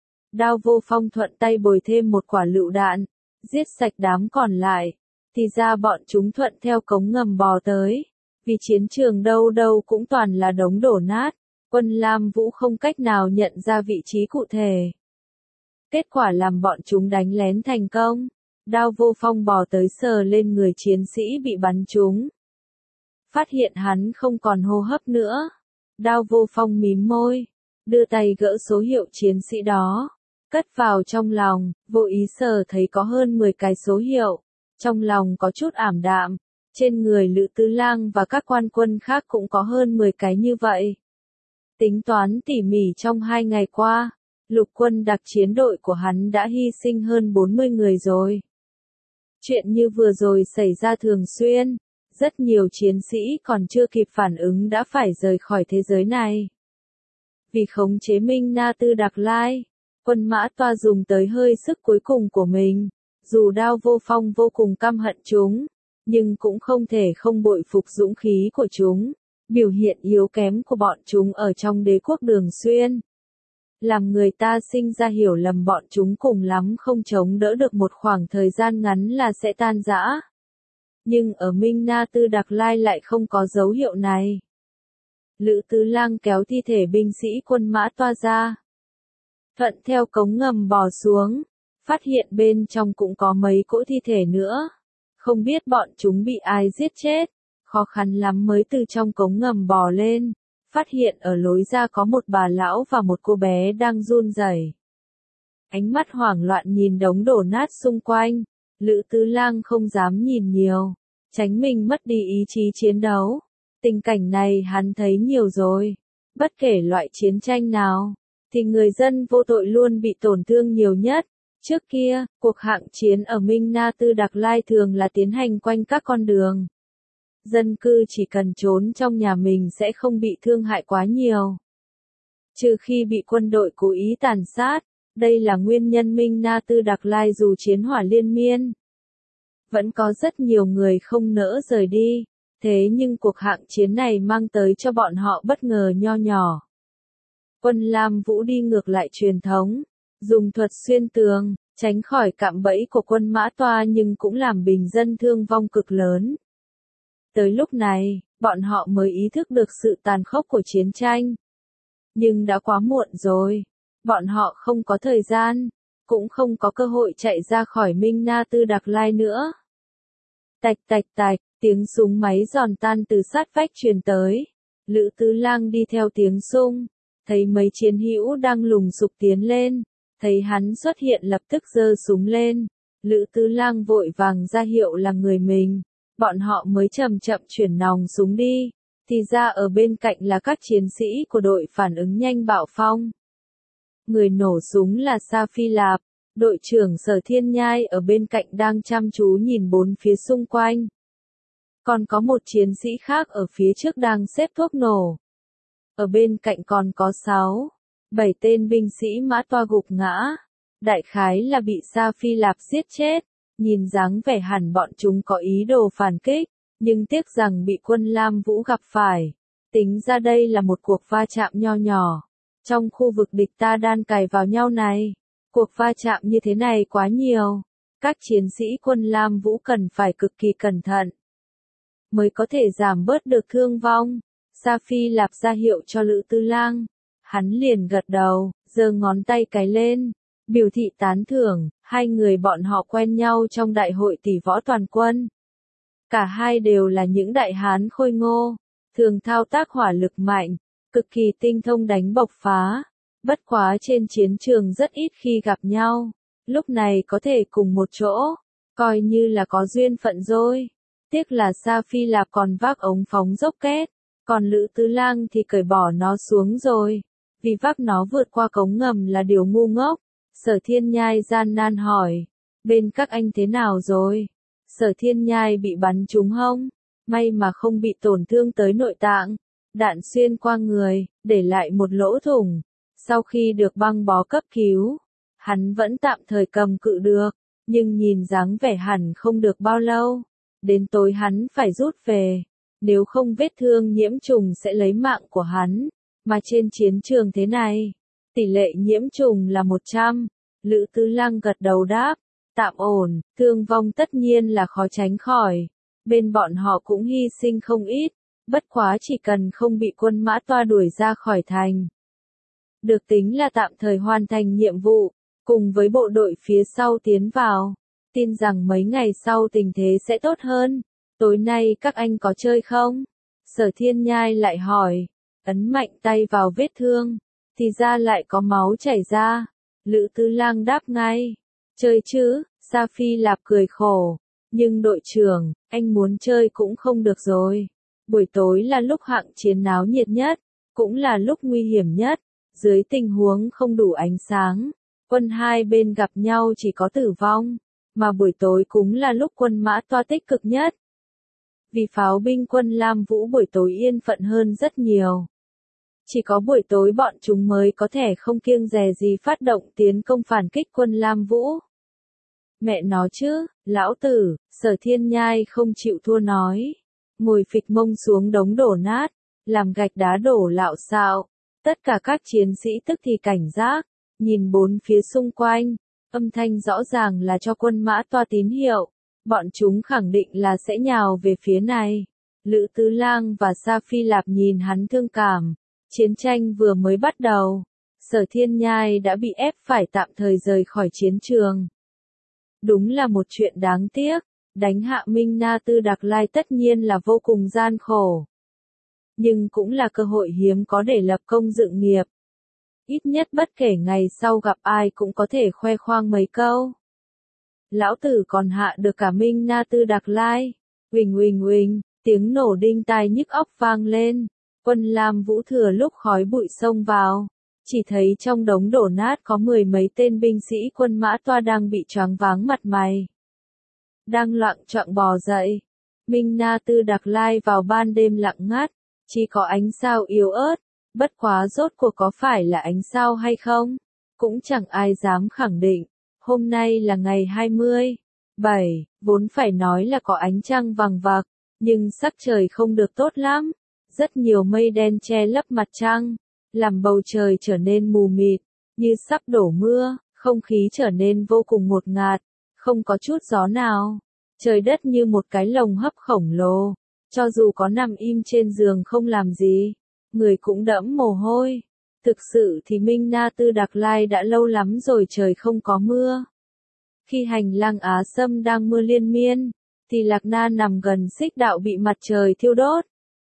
Đao Vô Phong thuận tay bồi thêm một quả lựu đạn, giết sạch đám còn lại, thì ra bọn chúng thuận theo cống ngầm bò tới. Vì chiến trường đâu đâu cũng toàn là đống đổ nát, quân Lam Vũ không cách nào nhận ra vị trí cụ thể. Kết quả làm bọn chúng đánh lén thành công. Đao Vô Phong bò tới sờ lên người chiến sĩ bị bắn trúng. Phát hiện hắn không còn hô hấp nữa. Đao Vô Phong mím môi, đưa tay gỡ số hiệu chiến sĩ đó, cất vào trong lòng, vô ý sờ thấy có hơn mười cái số hiệu. Trong lòng có chút ảm đạm, trên người Lữ Tứ Lang và các quan quân khác cũng có hơn mười cái như vậy. Tính toán tỉ mỉ trong hai ngày qua, lục quân đặc chiến đội của hắn đã hy sinh hơn bốn mươi người rồi. Chuyện như vừa rồi xảy ra thường xuyên, rất nhiều chiến sĩ còn chưa kịp phản ứng đã phải rời khỏi thế giới này. Vì khống chế Minh Na Tư Đặc Lai, quân Mã Toa dùng tới hơi sức cuối cùng của mình, dù Đao Vô Phong vô cùng căm hận chúng, nhưng cũng không thể không bội phục dũng khí của chúng, biểu hiện yếu kém của bọn chúng ở trong đế quốc Đường Xuyên. Làm người ta sinh ra hiểu lầm bọn chúng cùng lắm không chống đỡ được một khoảng thời gian ngắn là sẽ tan rã. Nhưng ở Minh Na Tư Đặc Lai lại không có dấu hiệu này. Lữ Tứ Lang kéo thi thể binh sĩ quân Mã Toa ra, thuận theo cống ngầm bò xuống, phát hiện bên trong cũng có mấy cỗ thi thể nữa. Không biết bọn chúng bị ai giết chết, khó khăn lắm mới từ trong cống ngầm bò lên, phát hiện ở lối ra có một bà lão và một cô bé đang run rẩy. Ánh mắt hoảng loạn nhìn đống đổ nát xung quanh, Lữ Tứ Lang không dám nhìn nhiều, tránh mình mất đi ý chí chiến đấu. Tình cảnh này hắn thấy nhiều rồi, bất kể loại chiến tranh nào, thì người dân vô tội luôn bị tổn thương nhiều nhất. Trước kia, cuộc hạng chiến ở Minh Na Tư Đặc Lai thường là tiến hành quanh các con đường. Dân cư chỉ cần trốn trong nhà mình sẽ không bị thương hại quá nhiều. Trừ khi bị quân đội cố ý tàn sát, đây là nguyên nhân Minh Na Tư Đặc Lai dù chiến hỏa liên miên. Vẫn có rất nhiều người không nỡ rời đi, thế nhưng cuộc hạng chiến này mang tới cho bọn họ bất ngờ nho nhỏ. Quân Lam Vũ đi ngược lại truyền thống, dùng thuật xuyên tường, tránh khỏi cạm bẫy của quân Mã Toa nhưng cũng làm bình dân thương vong cực lớn. Tới lúc này, bọn họ mới ý thức được sự tàn khốc của chiến tranh. Nhưng đã quá muộn rồi, bọn họ không có thời gian, cũng không có cơ hội chạy ra khỏi Minh Na Tư Đặc Lai nữa. Tạch tạch tạch, tiếng súng máy giòn tan từ sát vách truyền tới. Lữ Tứ Lang đi theo tiếng súng, thấy mấy chiến hữu đang lùng sục tiến lên, thấy hắn xuất hiện lập tức giơ súng lên. Lữ Tứ Lang vội vàng ra hiệu là người mình, bọn họ mới chậm chậm chuyển nòng súng đi, thì ra ở bên cạnh là các chiến sĩ của đội phản ứng nhanh Bạo Phong. Người nổ súng là Sa Phi Lạp, đội trưởng Sở Thiên Nhai ở bên cạnh đang chăm chú nhìn bốn phía xung quanh. Còn có một chiến sĩ khác ở phía trước đang xếp thuốc nổ. Ở bên cạnh còn có sáu, bảy tên binh sĩ Mã Toa gục ngã. Đại khái là bị Sa Phi Lạp giết chết, nhìn dáng vẻ hẳn bọn chúng có ý đồ phản kích, nhưng tiếc rằng bị quân Lam Vũ gặp phải. Tính ra đây là một cuộc va chạm nho nhỏ. Trong khu vực địch ta đan cài vào nhau này, cuộc va chạm như thế này quá nhiều. Các chiến sĩ quân Lam Vũ cần phải cực kỳ cẩn thận, mới có thể giảm bớt được thương vong. Sa Phi Lạp ra hiệu cho Lữ Tứ Lang. Hắn liền gật đầu, giơ ngón tay cái lên, biểu thị tán thưởng. Hai người bọn họ quen nhau trong đại hội tỷ võ toàn quân. Cả hai đều là những đại hán khôi ngô, thường thao tác hỏa lực mạnh, cực kỳ tinh thông đánh bộc phá. Bất quá trên chiến trường rất ít khi gặp nhau, lúc này có thể cùng một chỗ, coi như là có duyên phận rồi. Tiếc là Sa Phi Lạp còn vác ống phóng rocket, còn Lữ Tứ Lang thì cởi bỏ nó xuống rồi, vì vác nó vượt qua cống ngầm là điều ngu ngốc. Sở Thiên Nhai gian nan hỏi, bên các anh thế nào rồi? Sở Thiên Nhai bị bắn trúng hông, may mà không bị tổn thương tới nội tạng, đạn xuyên qua người, để lại một lỗ thủng. Sau khi được băng bó cấp cứu, hắn vẫn tạm thời cầm cự được, nhưng nhìn dáng vẻ hẳn không được bao lâu. Đến tối hắn phải rút về, nếu không vết thương nhiễm trùng sẽ lấy mạng của hắn, mà trên chiến trường thế này, tỷ lệ nhiễm trùng là một trăm. Lữ Tứ Lang gật đầu đáp, tạm ổn, thương vong tất nhiên là khó tránh khỏi, bên bọn họ cũng hy sinh không ít, bất quá chỉ cần không bị quân Mã Toa đuổi ra khỏi thành. Được tính là tạm thời hoàn thành nhiệm vụ, cùng với bộ đội phía sau tiến vào, tin rằng mấy ngày sau tình thế sẽ tốt hơn. Tối nay các anh có chơi không? Sở Thiên Nhai lại hỏi, ấn mạnh tay vào vết thương, thì ra lại có máu chảy ra. Lữ Tứ Lang đáp ngay, chơi chứ. Sa Phi Lạp cười khổ, nhưng đội trưởng, anh muốn chơi cũng không được rồi. Buổi tối là lúc hạng chiến náo nhiệt nhất, cũng là lúc nguy hiểm nhất. Dưới tình huống không đủ ánh sáng, quân hai bên gặp nhau chỉ có tử vong, mà buổi tối cũng là lúc quân Mã Toa tích cực nhất. Vì pháo binh quân Lam Vũ buổi tối yên phận hơn rất nhiều. Chỉ có buổi tối bọn chúng mới có thể không kiêng dè gì phát động tiến công phản kích quân Lam Vũ. Mẹ nó chứ, lão tử, Sở Thiên Nhai không chịu thua nói. Ngồi phịch mông xuống đống đổ nát, làm gạch đá đổ lạo xạo. Tất cả các chiến sĩ tức thì cảnh giác, nhìn bốn phía xung quanh, âm thanh rõ ràng là cho quân Mã Toa tín hiệu, bọn chúng khẳng định là sẽ nhào về phía này. Lữ Tứ Lang và Sa Phi Lạp nhìn hắn thương cảm, chiến tranh vừa mới bắt đầu, Sở Thiên Nhai đã bị ép phải tạm thời rời khỏi chiến trường. Đúng là một chuyện đáng tiếc, đánh hạ Minh Na Tư Đặc Lai tất nhiên là vô cùng gian khổ. Nhưng cũng là cơ hội hiếm có để lập công dựng nghiệp. Ít nhất bất kể ngày sau gặp ai cũng có thể khoe khoang mấy câu. Lão tử còn hạ được cả Minh Na Tư Đặc Lai. Uỳnh uỳnh uỳnh, tiếng nổ đinh tai nhức óc vang lên. Quân Lam Vũ thừa lúc khói bụi xông vào. Chỉ thấy trong đống đổ nát có mười mấy tên binh sĩ quân Mã Toa đang bị choáng váng mặt mày. Đang loạng choạng bò dậy. Minh Na Tư Đặc Lai vào ban đêm lặng ngắt. Chỉ có ánh sao yếu ớt, bất quá rốt cuộc có phải là ánh sao hay không, cũng chẳng ai dám khẳng định. Hôm nay là ngày hai mươi bảy, vốn phải nói là có ánh trăng vàng vặc, nhưng sắc trời không được tốt lắm. Rất nhiều mây đen che lấp mặt trăng, làm bầu trời trở nên mù mịt, như sắp đổ mưa, không khí trở nên vô cùng ngột ngạt, không có chút gió nào. Trời đất như một cái lồng hấp khổng lồ. Cho dù có nằm im trên giường không làm gì, người cũng đẫm mồ hôi. Thực sự thì Minh Na Tư Đặc Lai đã lâu lắm rồi trời không có mưa. Khi hành lang Á Sâm đang mưa liên miên, thì Lạc Na nằm gần xích đạo bị mặt trời thiêu đốt.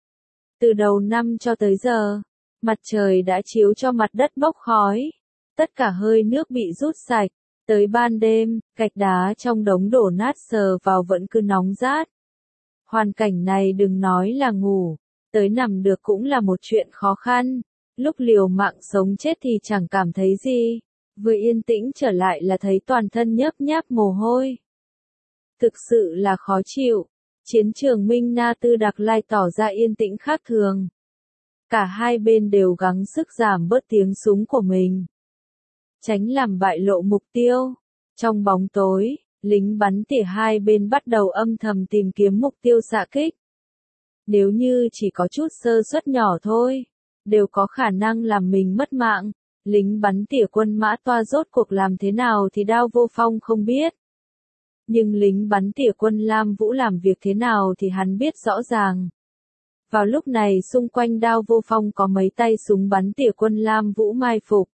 Từ đầu năm cho tới giờ, mặt trời đã chiếu cho mặt đất bốc khói. Tất cả hơi nước bị rút sạch. Tới ban đêm, gạch đá trong đống đổ nát sờ vào vẫn cứ nóng rát. Hoàn cảnh này đừng nói là ngủ, tới nằm được cũng là một chuyện khó khăn. Lúc liều mạng sống chết thì chẳng cảm thấy gì, vừa yên tĩnh trở lại là thấy toàn thân nhấp nháp mồ hôi. Thực sự là khó chịu. Chiến trường Minh Na Tư Đặc Lai tỏ ra yên tĩnh khác thường. Cả hai bên đều gắng sức giảm bớt tiếng súng của mình, tránh làm bại lộ mục tiêu. Trong bóng tối, lính bắn tỉa hai bên bắt đầu âm thầm tìm kiếm mục tiêu xạ kích. Nếu như chỉ có chút sơ suất nhỏ thôi, đều có khả năng làm mình mất mạng. Lính bắn tỉa quân Mã Toa rốt cuộc làm thế nào thì Đao Vô Phong không biết. Nhưng lính bắn tỉa quân Lam Vũ làm việc thế nào thì hắn biết rõ ràng. Vào lúc này xung quanh Đao Vô Phong có mấy tay súng bắn tỉa quân Lam Vũ mai phục.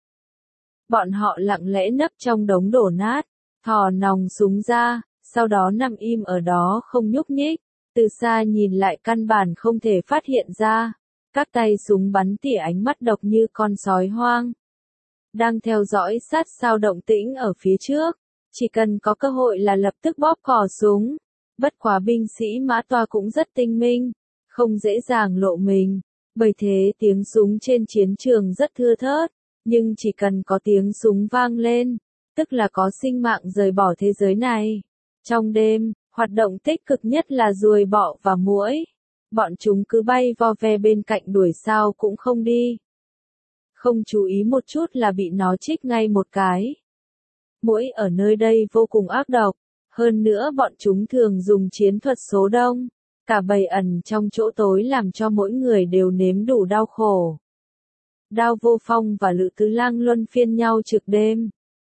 Bọn họ lặng lẽ nấp trong đống đổ nát, thò nòng súng ra, sau đó nằm im ở đó không nhúc nhích. Từ xa nhìn lại căn bản không thể phát hiện ra. Các tay súng bắn tỉa ánh mắt độc như con sói hoang. đang theo dõi sát sao động tĩnh ở phía trước, chỉ cần có cơ hội là lập tức bóp cò súng. Bất quá binh sĩ Mã Toa cũng rất tinh minh, không dễ dàng lộ mình, bởi thế tiếng súng trên chiến trường rất thưa thớt, nhưng chỉ cần có tiếng súng vang lên, tức là có sinh mạng rời bỏ thế giới này. Trong đêm, hoạt động tích cực nhất là ruồi bọ và muỗi. Bọn chúng cứ bay vo ve bên cạnh đuổi sao cũng không đi. Không chú ý một chút là bị nó chích ngay một cái. Muỗi ở nơi đây vô cùng ác độc, hơn nữa bọn chúng thường dùng chiến thuật số đông, cả bầy ẩn trong chỗ tối làm cho mỗi người đều nếm đủ đau khổ. Đao Vô Phong và Lữ Tứ Lang luân phiên nhau trực đêm,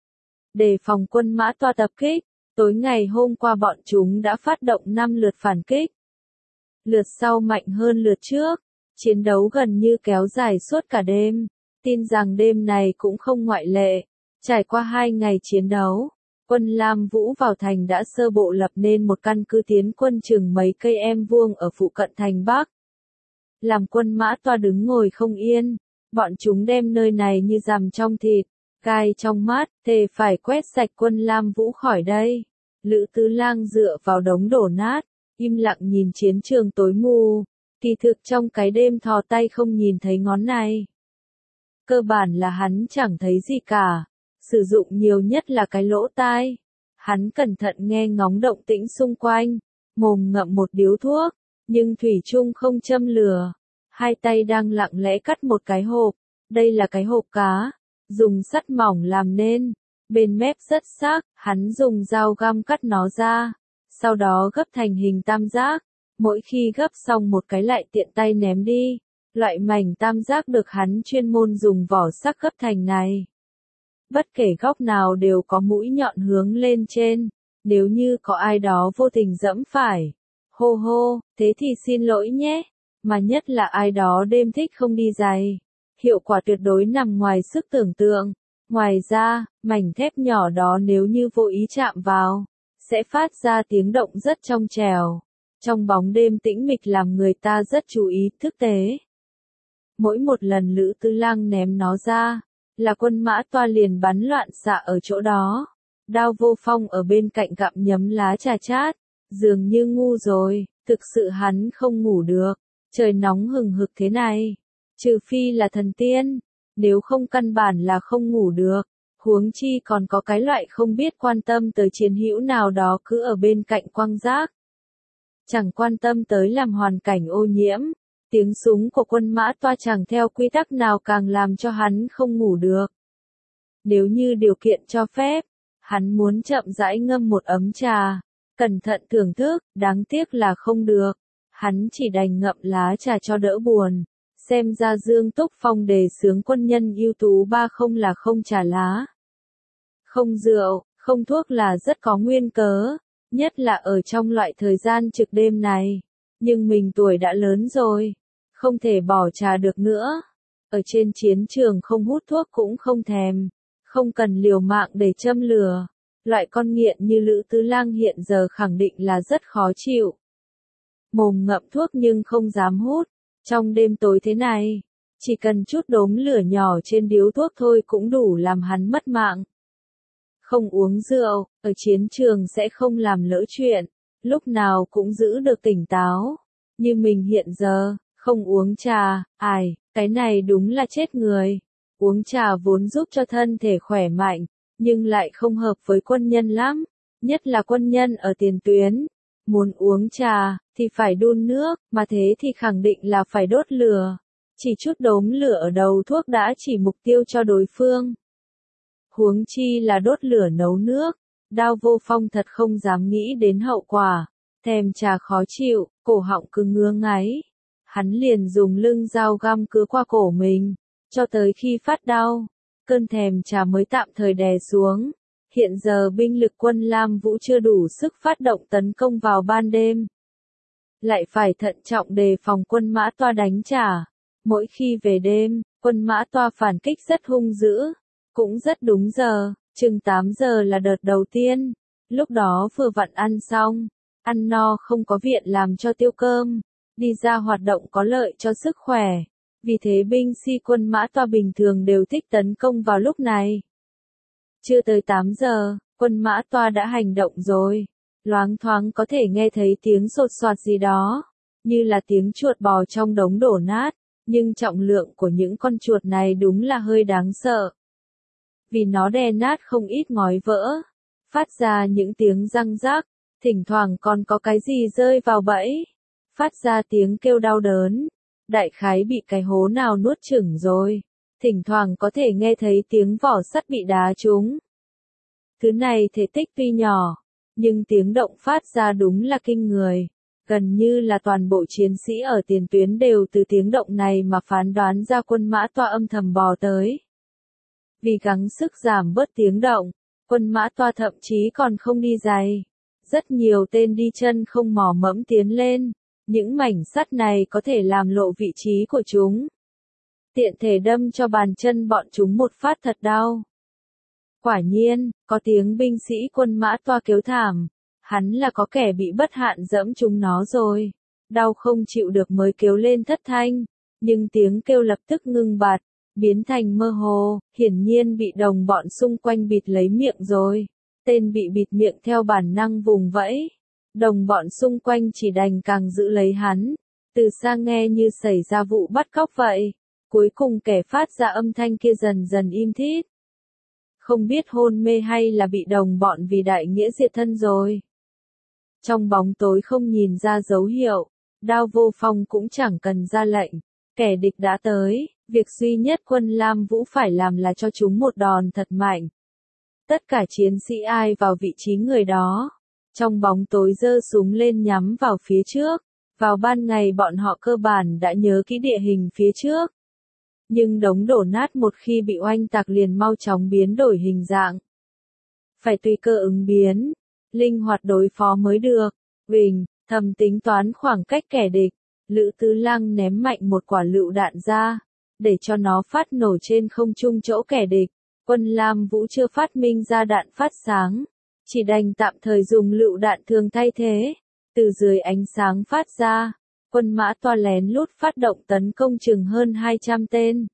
đề phòng quân Mã Toa tập kích. Tối ngày hôm qua bọn chúng đã phát động năm lượt phản kích. Lượt sau mạnh hơn lượt trước, chiến đấu gần như kéo dài suốt cả đêm, tin rằng đêm này cũng không ngoại lệ. Trải qua hai ngày chiến đấu, quân Lam Vũ vào thành đã sơ bộ lập nên một căn cứ tiến quân chừng mấy cây em vuông ở phụ cận thành Bắc. Làm quân Mã Toa đứng ngồi không yên, bọn chúng đem nơi này như rằm trong thịt, gai trong mắt, thề phải quét sạch quân Lam Vũ khỏi đây. Lữ Tứ Lang dựa vào đống đổ nát, im lặng nhìn chiến trường tối mù, kỳ thực trong cái đêm thò tay không nhìn thấy ngón này. Cơ bản là hắn chẳng thấy gì cả, sử dụng nhiều nhất là cái lỗ tai. Hắn cẩn thận nghe ngóng động tĩnh xung quanh, mồm ngậm một điếu thuốc, nhưng thủy chung không châm lửa. Hai tay đang lặng lẽ cắt một cái hộp, đây là cái hộp cá, dùng sắt mỏng làm nên, bên mép rất sắc, hắn dùng dao găm cắt nó ra, sau đó gấp thành hình tam giác, mỗi khi gấp xong một cái lại tiện tay ném đi. Loại mảnh tam giác được hắn chuyên môn dùng vỏ sắc gấp thành này. Bất kể góc nào đều có mũi nhọn hướng lên trên, nếu như có ai đó vô tình dẫm phải, hô hô, thế thì xin lỗi nhé, mà nhất là ai đó đêm thích không đi giày. Hiệu quả tuyệt đối nằm ngoài sức tưởng tượng. Ngoài ra, mảnh thép nhỏ đó nếu như vô ý chạm vào, sẽ phát ra tiếng động rất trong trẻo. Trong bóng đêm tĩnh mịch làm người ta rất chú ý thức tế. Mỗi một lần Lữ Tứ Lang ném nó ra, là quân Mã Toa liền bắn loạn xạ ở chỗ đó. Đao Vô Phong ở bên cạnh gặm nhấm lá trà chát, dường như ngu rồi, thực sự hắn không ngủ được. Trời nóng hừng hực thế này, trừ phi là thần tiên, nếu không căn bản là không ngủ được. Huống chi còn có cái loại không biết quan tâm tới chiến hữu nào đó cứ ở bên cạnh quăng rác. Chẳng quan tâm tới làm hoàn cảnh ô nhiễm. Tiếng súng của quân Mã Toa chẳng theo quy tắc nào càng làm cho hắn không ngủ được. Nếu như điều kiện cho phép, hắn muốn chậm rãi ngâm một ấm trà, cẩn thận thưởng thức, đáng tiếc là không được. Hắn chỉ đành ngậm lá trà cho đỡ buồn. Xem ra Dương Túc Phong đề xướng quân nhân ưu tú ba không là không trà lá, không rượu, không thuốc là rất có nguyên cớ, nhất là ở trong loại thời gian trực đêm này. Nhưng mình tuổi đã lớn rồi, không thể bỏ trà được nữa. Ở trên chiến trường không hút thuốc cũng không thèm, không cần liều mạng để châm lửa. Loại con nghiện như Lữ Tứ Lang hiện giờ khẳng định là rất khó chịu. Mồm ngậm thuốc nhưng không dám hút. Trong đêm tối thế này, chỉ cần chút đốm lửa nhỏ trên điếu thuốc thôi cũng đủ làm hắn mất mạng. Không uống rượu, ở chiến trường sẽ không làm lỡ chuyện, lúc nào cũng giữ được tỉnh táo. Như mình hiện giờ, không uống trà, ai, cái này đúng là chết người. Uống trà vốn giúp cho thân thể khỏe mạnh, nhưng lại không hợp với quân nhân lắm, nhất là quân nhân ở tiền tuyến. Muốn uống trà, thì phải đun nước, mà thế thì khẳng định là phải đốt lửa. Chỉ chút đốm lửa ở đầu thuốc đã chỉ mục tiêu cho đối phương. Huống chi là đốt lửa nấu nước. Đao Vô Phong thật không dám nghĩ đến hậu quả. Thèm trà khó chịu, cổ họng cứ ngứa ngáy. Hắn liền dùng lưng dao găm cứa qua cổ mình, cho tới khi phát đau, cơn thèm trà mới tạm thời đè xuống. Hiện giờ binh lực quân Lam Vũ chưa đủ sức phát động tấn công vào ban đêm. Lại phải thận trọng đề phòng quân Mã Toa đánh trả. Mỗi khi về đêm, quân Mã Toa phản kích rất hung dữ, cũng rất đúng giờ, chừng tám giờ là đợt đầu tiên. Lúc đó vừa vặn ăn xong, ăn no không có viện làm cho tiêu cơm, đi ra hoạt động có lợi cho sức khỏe. Vì thế binh sĩ quân Mã Toa bình thường đều thích tấn công vào lúc này. Chưa tới tám giờ, quân Mã Toa đã hành động rồi. Loáng thoáng có thể nghe thấy tiếng sột soạt gì đó, như là tiếng chuột bò trong đống đổ nát, nhưng trọng lượng của những con chuột này đúng là hơi đáng sợ. Vì nó đè nát không ít ngói vỡ, phát ra những tiếng răng rác, thỉnh thoảng còn có cái gì rơi vào bẫy, phát ra tiếng kêu đau đớn, đại khái bị cái hố nào nuốt chửng rồi, thỉnh thoảng có thể nghe thấy tiếng vỏ sắt bị đá trúng. Thứ này thể tích tuy nhỏ, nhưng tiếng động phát ra đúng là kinh người. Gần như là toàn bộ chiến sĩ ở tiền tuyến đều từ tiếng động này mà phán đoán ra quân Mã Toa âm thầm bò tới. Vì gắng sức giảm bớt tiếng động, quân Mã Toa thậm chí còn không đi giày. Rất nhiều tên đi chân không mò mẫm tiến lên, những mảnh sắt này có thể làm lộ vị trí của chúng. Tiện thể đâm cho bàn chân bọn chúng một phát thật đau. Quả nhiên, có tiếng binh sĩ quân Mã Toa kêu thảm, hắn là có kẻ bị bất hạn dẫm chúng nó rồi. Đau không chịu được mới kêu lên thất thanh, nhưng tiếng kêu lập tức ngưng bặt, biến thành mơ hồ, hiển nhiên bị đồng bọn xung quanh bịt lấy miệng rồi. Tên bị bịt miệng theo bản năng vùng vẫy, đồng bọn xung quanh chỉ đành càng giữ lấy hắn, từ xa nghe như xảy ra vụ bắt cóc vậy. Cuối cùng kẻ phát ra âm thanh kia dần dần im thít. Không biết hôn mê hay là bị đồng bọn vì đại nghĩa diệt thân rồi. Trong bóng tối không nhìn ra dấu hiệu, Đao Vô Phong cũng chẳng cần ra lệnh. Kẻ địch đã tới, việc duy nhất quân Lam Vũ phải làm là cho chúng một đòn thật mạnh. Tất cả chiến sĩ ai vào vị trí người đó. Trong bóng tối giơ súng lên nhắm vào phía trước. Vào ban ngày bọn họ cơ bản đã nhớ kỹ địa hình phía trước. Nhưng đống đổ nát một khi bị oanh tạc liền mau chóng biến đổi hình dạng. Phải tùy cơ ứng biến, linh hoạt đối phó mới được. Huỳnh, thầm tính toán khoảng cách kẻ địch, Lữ Tứ Lăng ném mạnh một quả lựu đạn ra, để cho nó phát nổ trên không trung chỗ kẻ địch. Quân Lam Vũ chưa phát minh ra đạn phát sáng, chỉ đành tạm thời dùng lựu đạn thường thay thế. Từ dưới ánh sáng phát ra, quân Mã Toa lén lút phát động tấn công chừng hơn hai trăm tên.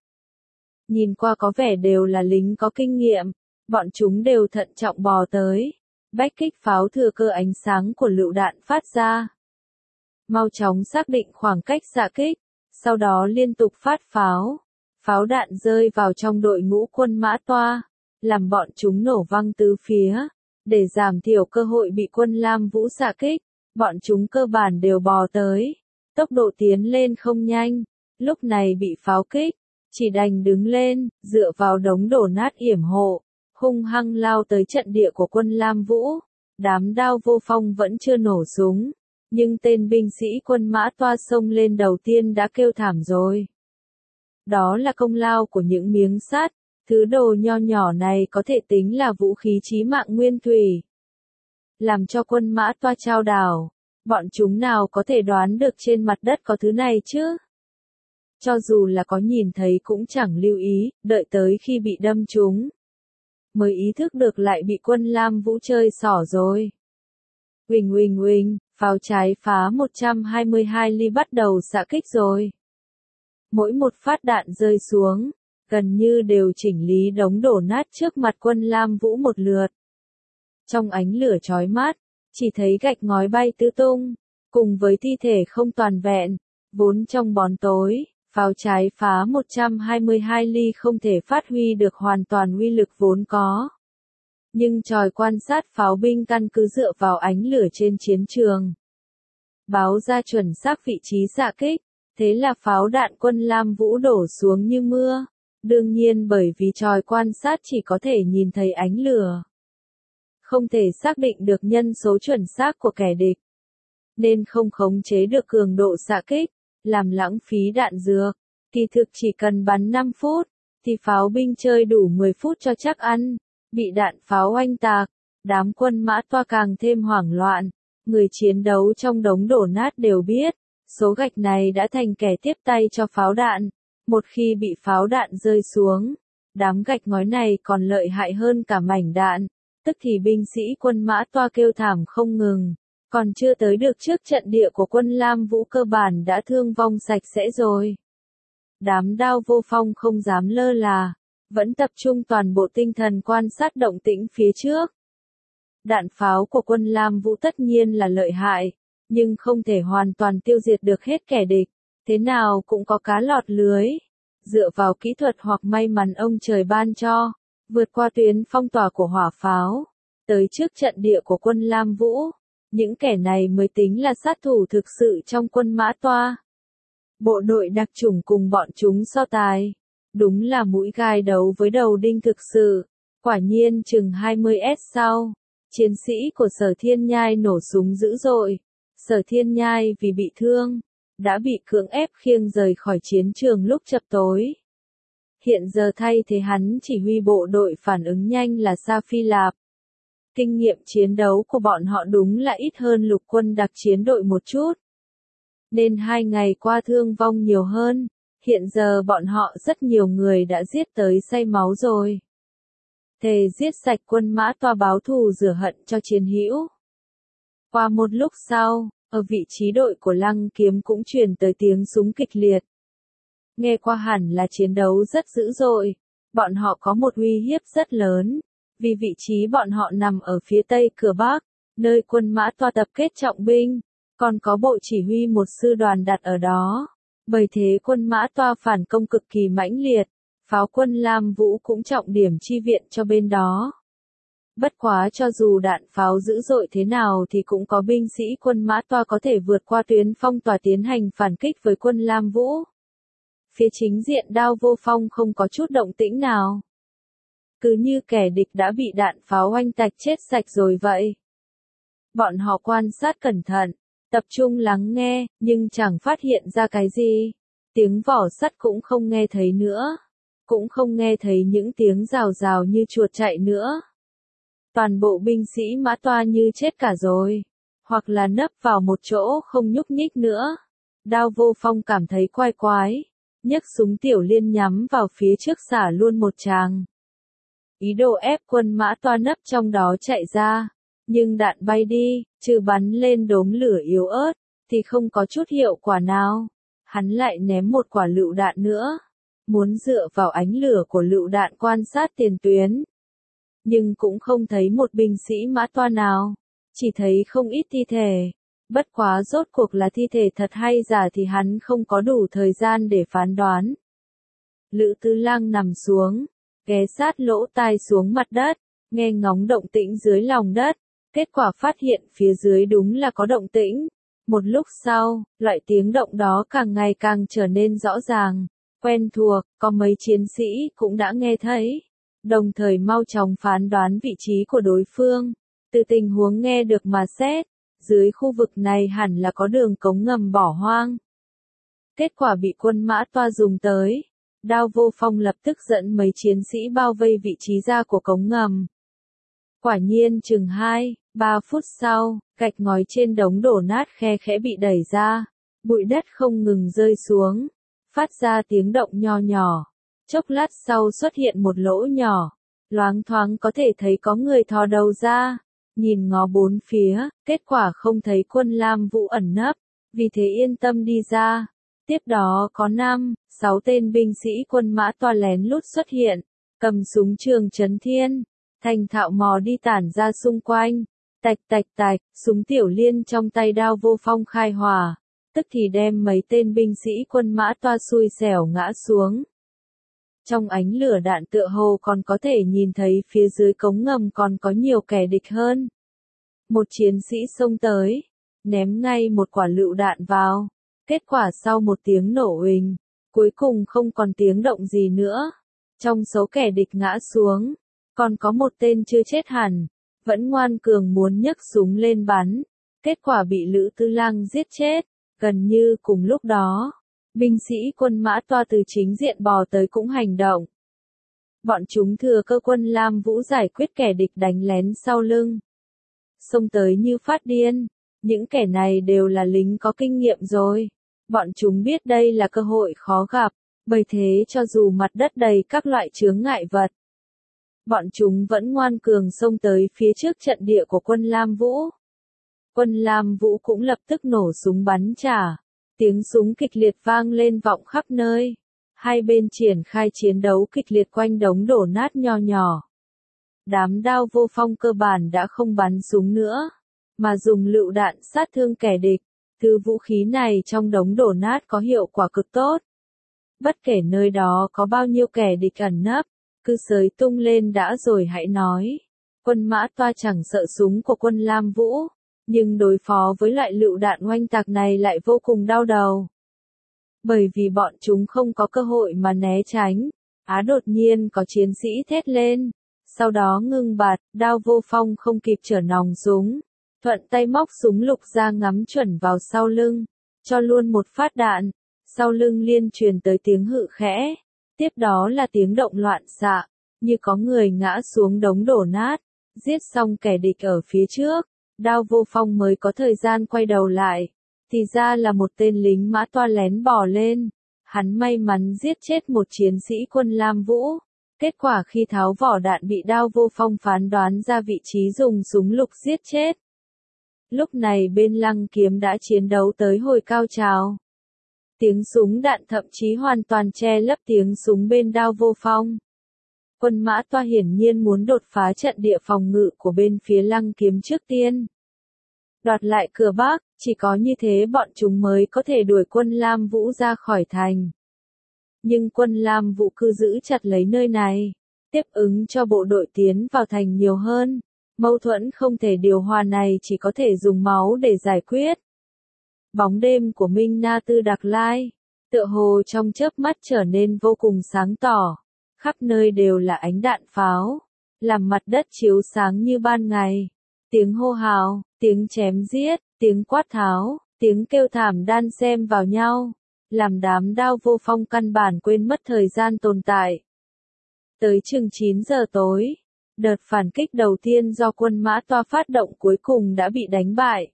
Nhìn qua có vẻ đều là lính có kinh nghiệm, bọn chúng đều thận trọng bò tới, bách kích pháo thừa cơ ánh sáng của lựu đạn phát ra. Mau chóng xác định khoảng cách xạ kích, sau đó liên tục phát pháo. Pháo đạn rơi vào trong đội ngũ quân Mã Toa, làm bọn chúng nổ văng tứ phía. Để giảm thiểu cơ hội bị quân Lam Vũ xạ kích, bọn chúng cơ bản đều bò tới. Tốc độ tiến lên không nhanh, lúc này bị pháo kích, chỉ đành đứng lên, dựa vào đống đổ nát yểm hộ, hung hăng lao tới trận địa của quân Lam Vũ. Đám Đao Vô Phong vẫn chưa nổ súng, nhưng tên binh sĩ quân Mã Toa xông lên đầu tiên đã kêu thảm rồi. Đó là công lao của những miếng sắt, thứ đồ nho nhỏ này có thể tính là vũ khí chí mạng nguyên thủy. Làm cho quân Mã Toa chao đảo. Bọn chúng nào có thể đoán được trên mặt đất có thứ này chứ? Cho dù là có nhìn thấy cũng chẳng lưu ý, đợi tới khi bị đâm trúng. Mới ý thức được lại bị quân Lam Vũ chơi xỏ rồi. Huỳnh huỳnh huỳnh, pháo trái phá một trăm hai mươi hai ly bắt đầu xạ kích rồi. Mỗi một phát đạn rơi xuống, gần như đều chỉnh lý đống đổ nát trước mặt quân Lam Vũ một lượt. Trong ánh lửa chói mắt, chỉ thấy gạch ngói bay tứ tung, cùng với thi thể không toàn vẹn, vốn trong bóng tối, pháo trái phá một trăm hai mươi hai ly không thể phát huy được hoàn toàn uy lực vốn có. Nhưng tròi quan sát pháo binh căn cứ dựa vào ánh lửa trên chiến trường, báo ra chuẩn xác vị trí xạ kích, thế là pháo đạn quân Lam Vũ đổ xuống như mưa. Đương nhiên bởi vì tròi quan sát chỉ có thể nhìn thấy ánh lửa, không thể xác định được nhân số chuẩn xác của kẻ địch, nên không khống chế được cường độ xạ kích, làm lãng phí đạn dược. Kỳ thực chỉ cần bắn năm phút, thì pháo binh chơi đủ mười phút cho chắc ăn. Bị đạn pháo oanh tạc, đám quân Mã Toa càng thêm hoảng loạn. Người chiến đấu trong đống đổ nát đều biết, số gạch này đã thành kẻ tiếp tay cho pháo đạn. Một khi bị pháo đạn rơi xuống, đám gạch ngói này còn lợi hại hơn cả mảnh đạn. Tức thì binh sĩ quân Mã Toa kêu thảm không ngừng, còn chưa tới được trước trận địa của quân Lam Vũ cơ bản đã thương vong sạch sẽ rồi. Đám Đao Vô Phong không dám lơ là, vẫn tập trung toàn bộ tinh thần quan sát động tĩnh phía trước. Đạn pháo của quân Lam Vũ tất nhiên là lợi hại, nhưng không thể hoàn toàn tiêu diệt được hết kẻ địch, thế nào cũng có cá lọt lưới. Dựa vào kỹ thuật hoặc may mắn ông trời ban cho, vượt qua tuyến phong tỏa của hỏa pháo, tới trước trận địa của quân Lam Vũ. Những kẻ này mới tính là sát thủ thực sự trong quân Mã Toa. Bộ đội đặc chủng cùng bọn chúng so tài, đúng là mũi gai đấu với đầu đinh thực sự. Quả nhiên chừng hai mươi phút sau, chiến sĩ của Sở Thiên Nhai nổ súng dữ dội. Sở Thiên Nhai vì bị thương, đã bị cưỡng ép khiêng rời khỏi chiến trường lúc chập tối. Hiện giờ thay thế hắn chỉ huy bộ đội phản ứng nhanh là Sa Phi Lạp. Kinh nghiệm chiến đấu của bọn họ đúng là ít hơn lục quân đặc chiến đội một chút. Nên hai ngày qua thương vong nhiều hơn, hiện giờ bọn họ rất nhiều người đã giết tới say máu rồi. Thề giết sạch quân Mã Toa báo thù rửa hận cho chiến hữu. Qua một lúc sau, ở vị trí đội của Lăng Kiếm cũng truyền tới tiếng súng kịch liệt. Nghe qua hẳn là chiến đấu rất dữ dội, bọn họ có một uy hiếp rất lớn, vì vị trí bọn họ nằm ở phía tây cửa Bắc, nơi quân Mã Toa tập kết trọng binh, còn có bộ chỉ huy một sư đoàn đặt ở đó. Bởi thế quân Mã Toa phản công cực kỳ mãnh liệt, pháo quân Lam Vũ cũng trọng điểm chi viện cho bên đó. Bất quá cho dù đạn pháo dữ dội thế nào thì cũng có binh sĩ quân Mã Toa có thể vượt qua tuyến phong tỏa tiến hành phản kích với quân Lam Vũ. Phía chính diện Đao Vô Phong không có chút động tĩnh nào. Cứ như kẻ địch đã bị đạn pháo oanh tạch chết sạch rồi vậy. Bọn họ quan sát cẩn thận, tập trung lắng nghe, nhưng chẳng phát hiện ra cái gì. Tiếng vỏ sắt cũng không nghe thấy nữa. Cũng không nghe thấy những tiếng rào rào như chuột chạy nữa. Toàn bộ binh sĩ Mã Toa như chết cả rồi. Hoặc là nấp vào một chỗ không nhúc nhích nữa. Đao Vô Phong cảm thấy quái quái. Nhấc súng tiểu liên nhắm vào phía trước xả luôn một tràng. Ý đồ ép quân Mã Toa nấp trong đó chạy ra. Nhưng đạn bay đi, trừ bắn lên đốm lửa yếu ớt, thì không có chút hiệu quả nào. Hắn lại ném một quả lựu đạn nữa. Muốn dựa vào ánh lửa của lựu đạn quan sát tiền tuyến. Nhưng cũng không thấy một binh sĩ Mã Toa nào. Chỉ thấy không ít thi thể. Bất quá rốt cuộc là thi thể thật hay giả thì hắn không có đủ thời gian để phán đoán. Lữ Tư Lang nằm xuống, ghé sát lỗ tai xuống mặt đất, nghe ngóng động tĩnh dưới lòng đất. Kết quả phát hiện phía dưới đúng là có động tĩnh. Một lúc sau, loại tiếng động đó càng ngày càng trở nên rõ ràng, quen thuộc, có mấy chiến sĩ cũng đã nghe thấy. Đồng thời mau chóng phán đoán vị trí của đối phương. Từ tình huống nghe được mà xét, dưới khu vực này hẳn là có đường cống ngầm bỏ hoang. Kết quả bị quân Mã Toa dùng tới. Đao Vô Phong lập tức dẫn mấy chiến sĩ bao vây vị trí ra của cống ngầm. Quả nhiên chừng hai, ba phút sau, gạch ngói trên đống đổ nát khe khẽ bị đẩy ra. Bụi đất không ngừng rơi xuống, phát ra tiếng động nho nhỏ. Chốc lát sau xuất hiện một lỗ nhỏ, loáng thoáng có thể thấy có người thò đầu ra. Nhìn ngó bốn phía, kết quả không thấy quân Lam Vũ ẩn nấp, vì thế yên tâm đi ra. Tiếp đó có năm, sáu tên binh sĩ quân Mã Toa lén lút xuất hiện, cầm súng trường Trấn Thiên, thành thạo mò đi tản ra xung quanh. Tạch tạch tạch, súng tiểu liên trong tay Đao Vô Phong khai hỏa, tức thì đem mấy tên binh sĩ quân Mã Toa xui xẻo ngã xuống. Trong ánh lửa đạn tựa hồ còn có thể nhìn thấy phía dưới cống ngầm còn có nhiều kẻ địch hơn. Một chiến sĩ xông tới, ném ngay một quả lựu đạn vào. Kết quả sau một tiếng nổ uỳnh, cuối cùng không còn tiếng động gì nữa. Trong số kẻ địch ngã xuống, còn có một tên chưa chết hẳn, vẫn ngoan cường muốn nhấc súng lên bắn. Kết quả bị Lữ Tư Lang giết chết. Gần như cùng lúc đó, binh sĩ quân Mã Toa từ chính diện bò tới cũng hành động. Bọn chúng thừa cơ quân Lam Vũ giải quyết kẻ địch đánh lén sau lưng. Xông tới như phát điên. Những kẻ này đều là lính có kinh nghiệm rồi. Bọn chúng biết đây là cơ hội khó gặp, bởi thế cho dù mặt đất đầy các loại chướng ngại vật, bọn chúng vẫn ngoan cường xông tới phía trước trận địa của quân Lam Vũ. Quân Lam Vũ cũng lập tức nổ súng bắn trả. Tiếng súng kịch liệt vang lên vọng khắp nơi. Hai bên triển khai chiến đấu kịch liệt quanh đống đổ nát nho nhỏ. Đám đao vô phong cơ bản đã không bắn súng nữa, mà dùng lựu đạn sát thương kẻ địch. Thứ vũ khí này trong đống đổ nát có hiệu quả cực tốt. Bất kể nơi đó có bao nhiêu kẻ địch ẩn nấp, cứ sới tung lên đã rồi hãy nói. Quân Mã Toa chẳng sợ súng của quân Lam Vũ, nhưng đối phó với loại lựu đạn oanh tạc này lại vô cùng đau đầu. Bởi vì bọn chúng không có cơ hội mà né tránh, Á đột nhiên có chiến sĩ thét lên, sau đó ngưng bạt, đao vô phong không kịp chở nòng súng, thuận tay móc súng lục ra ngắm chuẩn vào sau lưng, cho luôn một phát đạn, sau lưng liên truyền tới tiếng hự khẽ, tiếp đó là tiếng động loạn xạ, như có người ngã xuống đống đổ nát, giết xong kẻ địch ở phía trước, đao vô phong mới có thời gian quay đầu lại, thì ra là một tên lính Mã Toa lén bò lên, hắn may mắn giết chết một chiến sĩ quân Lam Vũ. Kết quả khi tháo vỏ đạn bị đao vô phong phán đoán ra vị trí dùng súng lục giết chết. Lúc này bên Lăng Kiếm đã chiến đấu tới hồi cao trào. Tiếng súng đạn thậm chí hoàn toàn che lấp tiếng súng bên đao vô phong. Quân Mã Toa hiển nhiên muốn đột phá trận địa phòng ngự của bên phía Lăng Kiếm trước tiên. Đoạt lại cửa Bắc, chỉ có như thế bọn chúng mới có thể đuổi quân Lam Vũ ra khỏi thành. Nhưng quân Lam Vũ cứ giữ chặt lấy nơi này, tiếp ứng cho bộ đội tiến vào thành nhiều hơn. Mâu thuẫn không thể điều hòa này chỉ có thể dùng máu để giải quyết. Bóng đêm của Minh Na Tư Đặc Lai, tựa hồ trong chớp mắt trở nên vô cùng sáng tỏ. Khắp nơi đều là ánh đạn pháo, làm mặt đất chiếu sáng như ban ngày. Tiếng hô hào, tiếng chém giết, tiếng quát tháo, tiếng kêu thảm đan xen vào nhau, làm đám đao vô phong căn bản quên mất thời gian tồn tại. Tới chừng chín giờ tối, đợt phản kích đầu tiên do quân Mã Toa phát động cuối cùng đã bị đánh bại.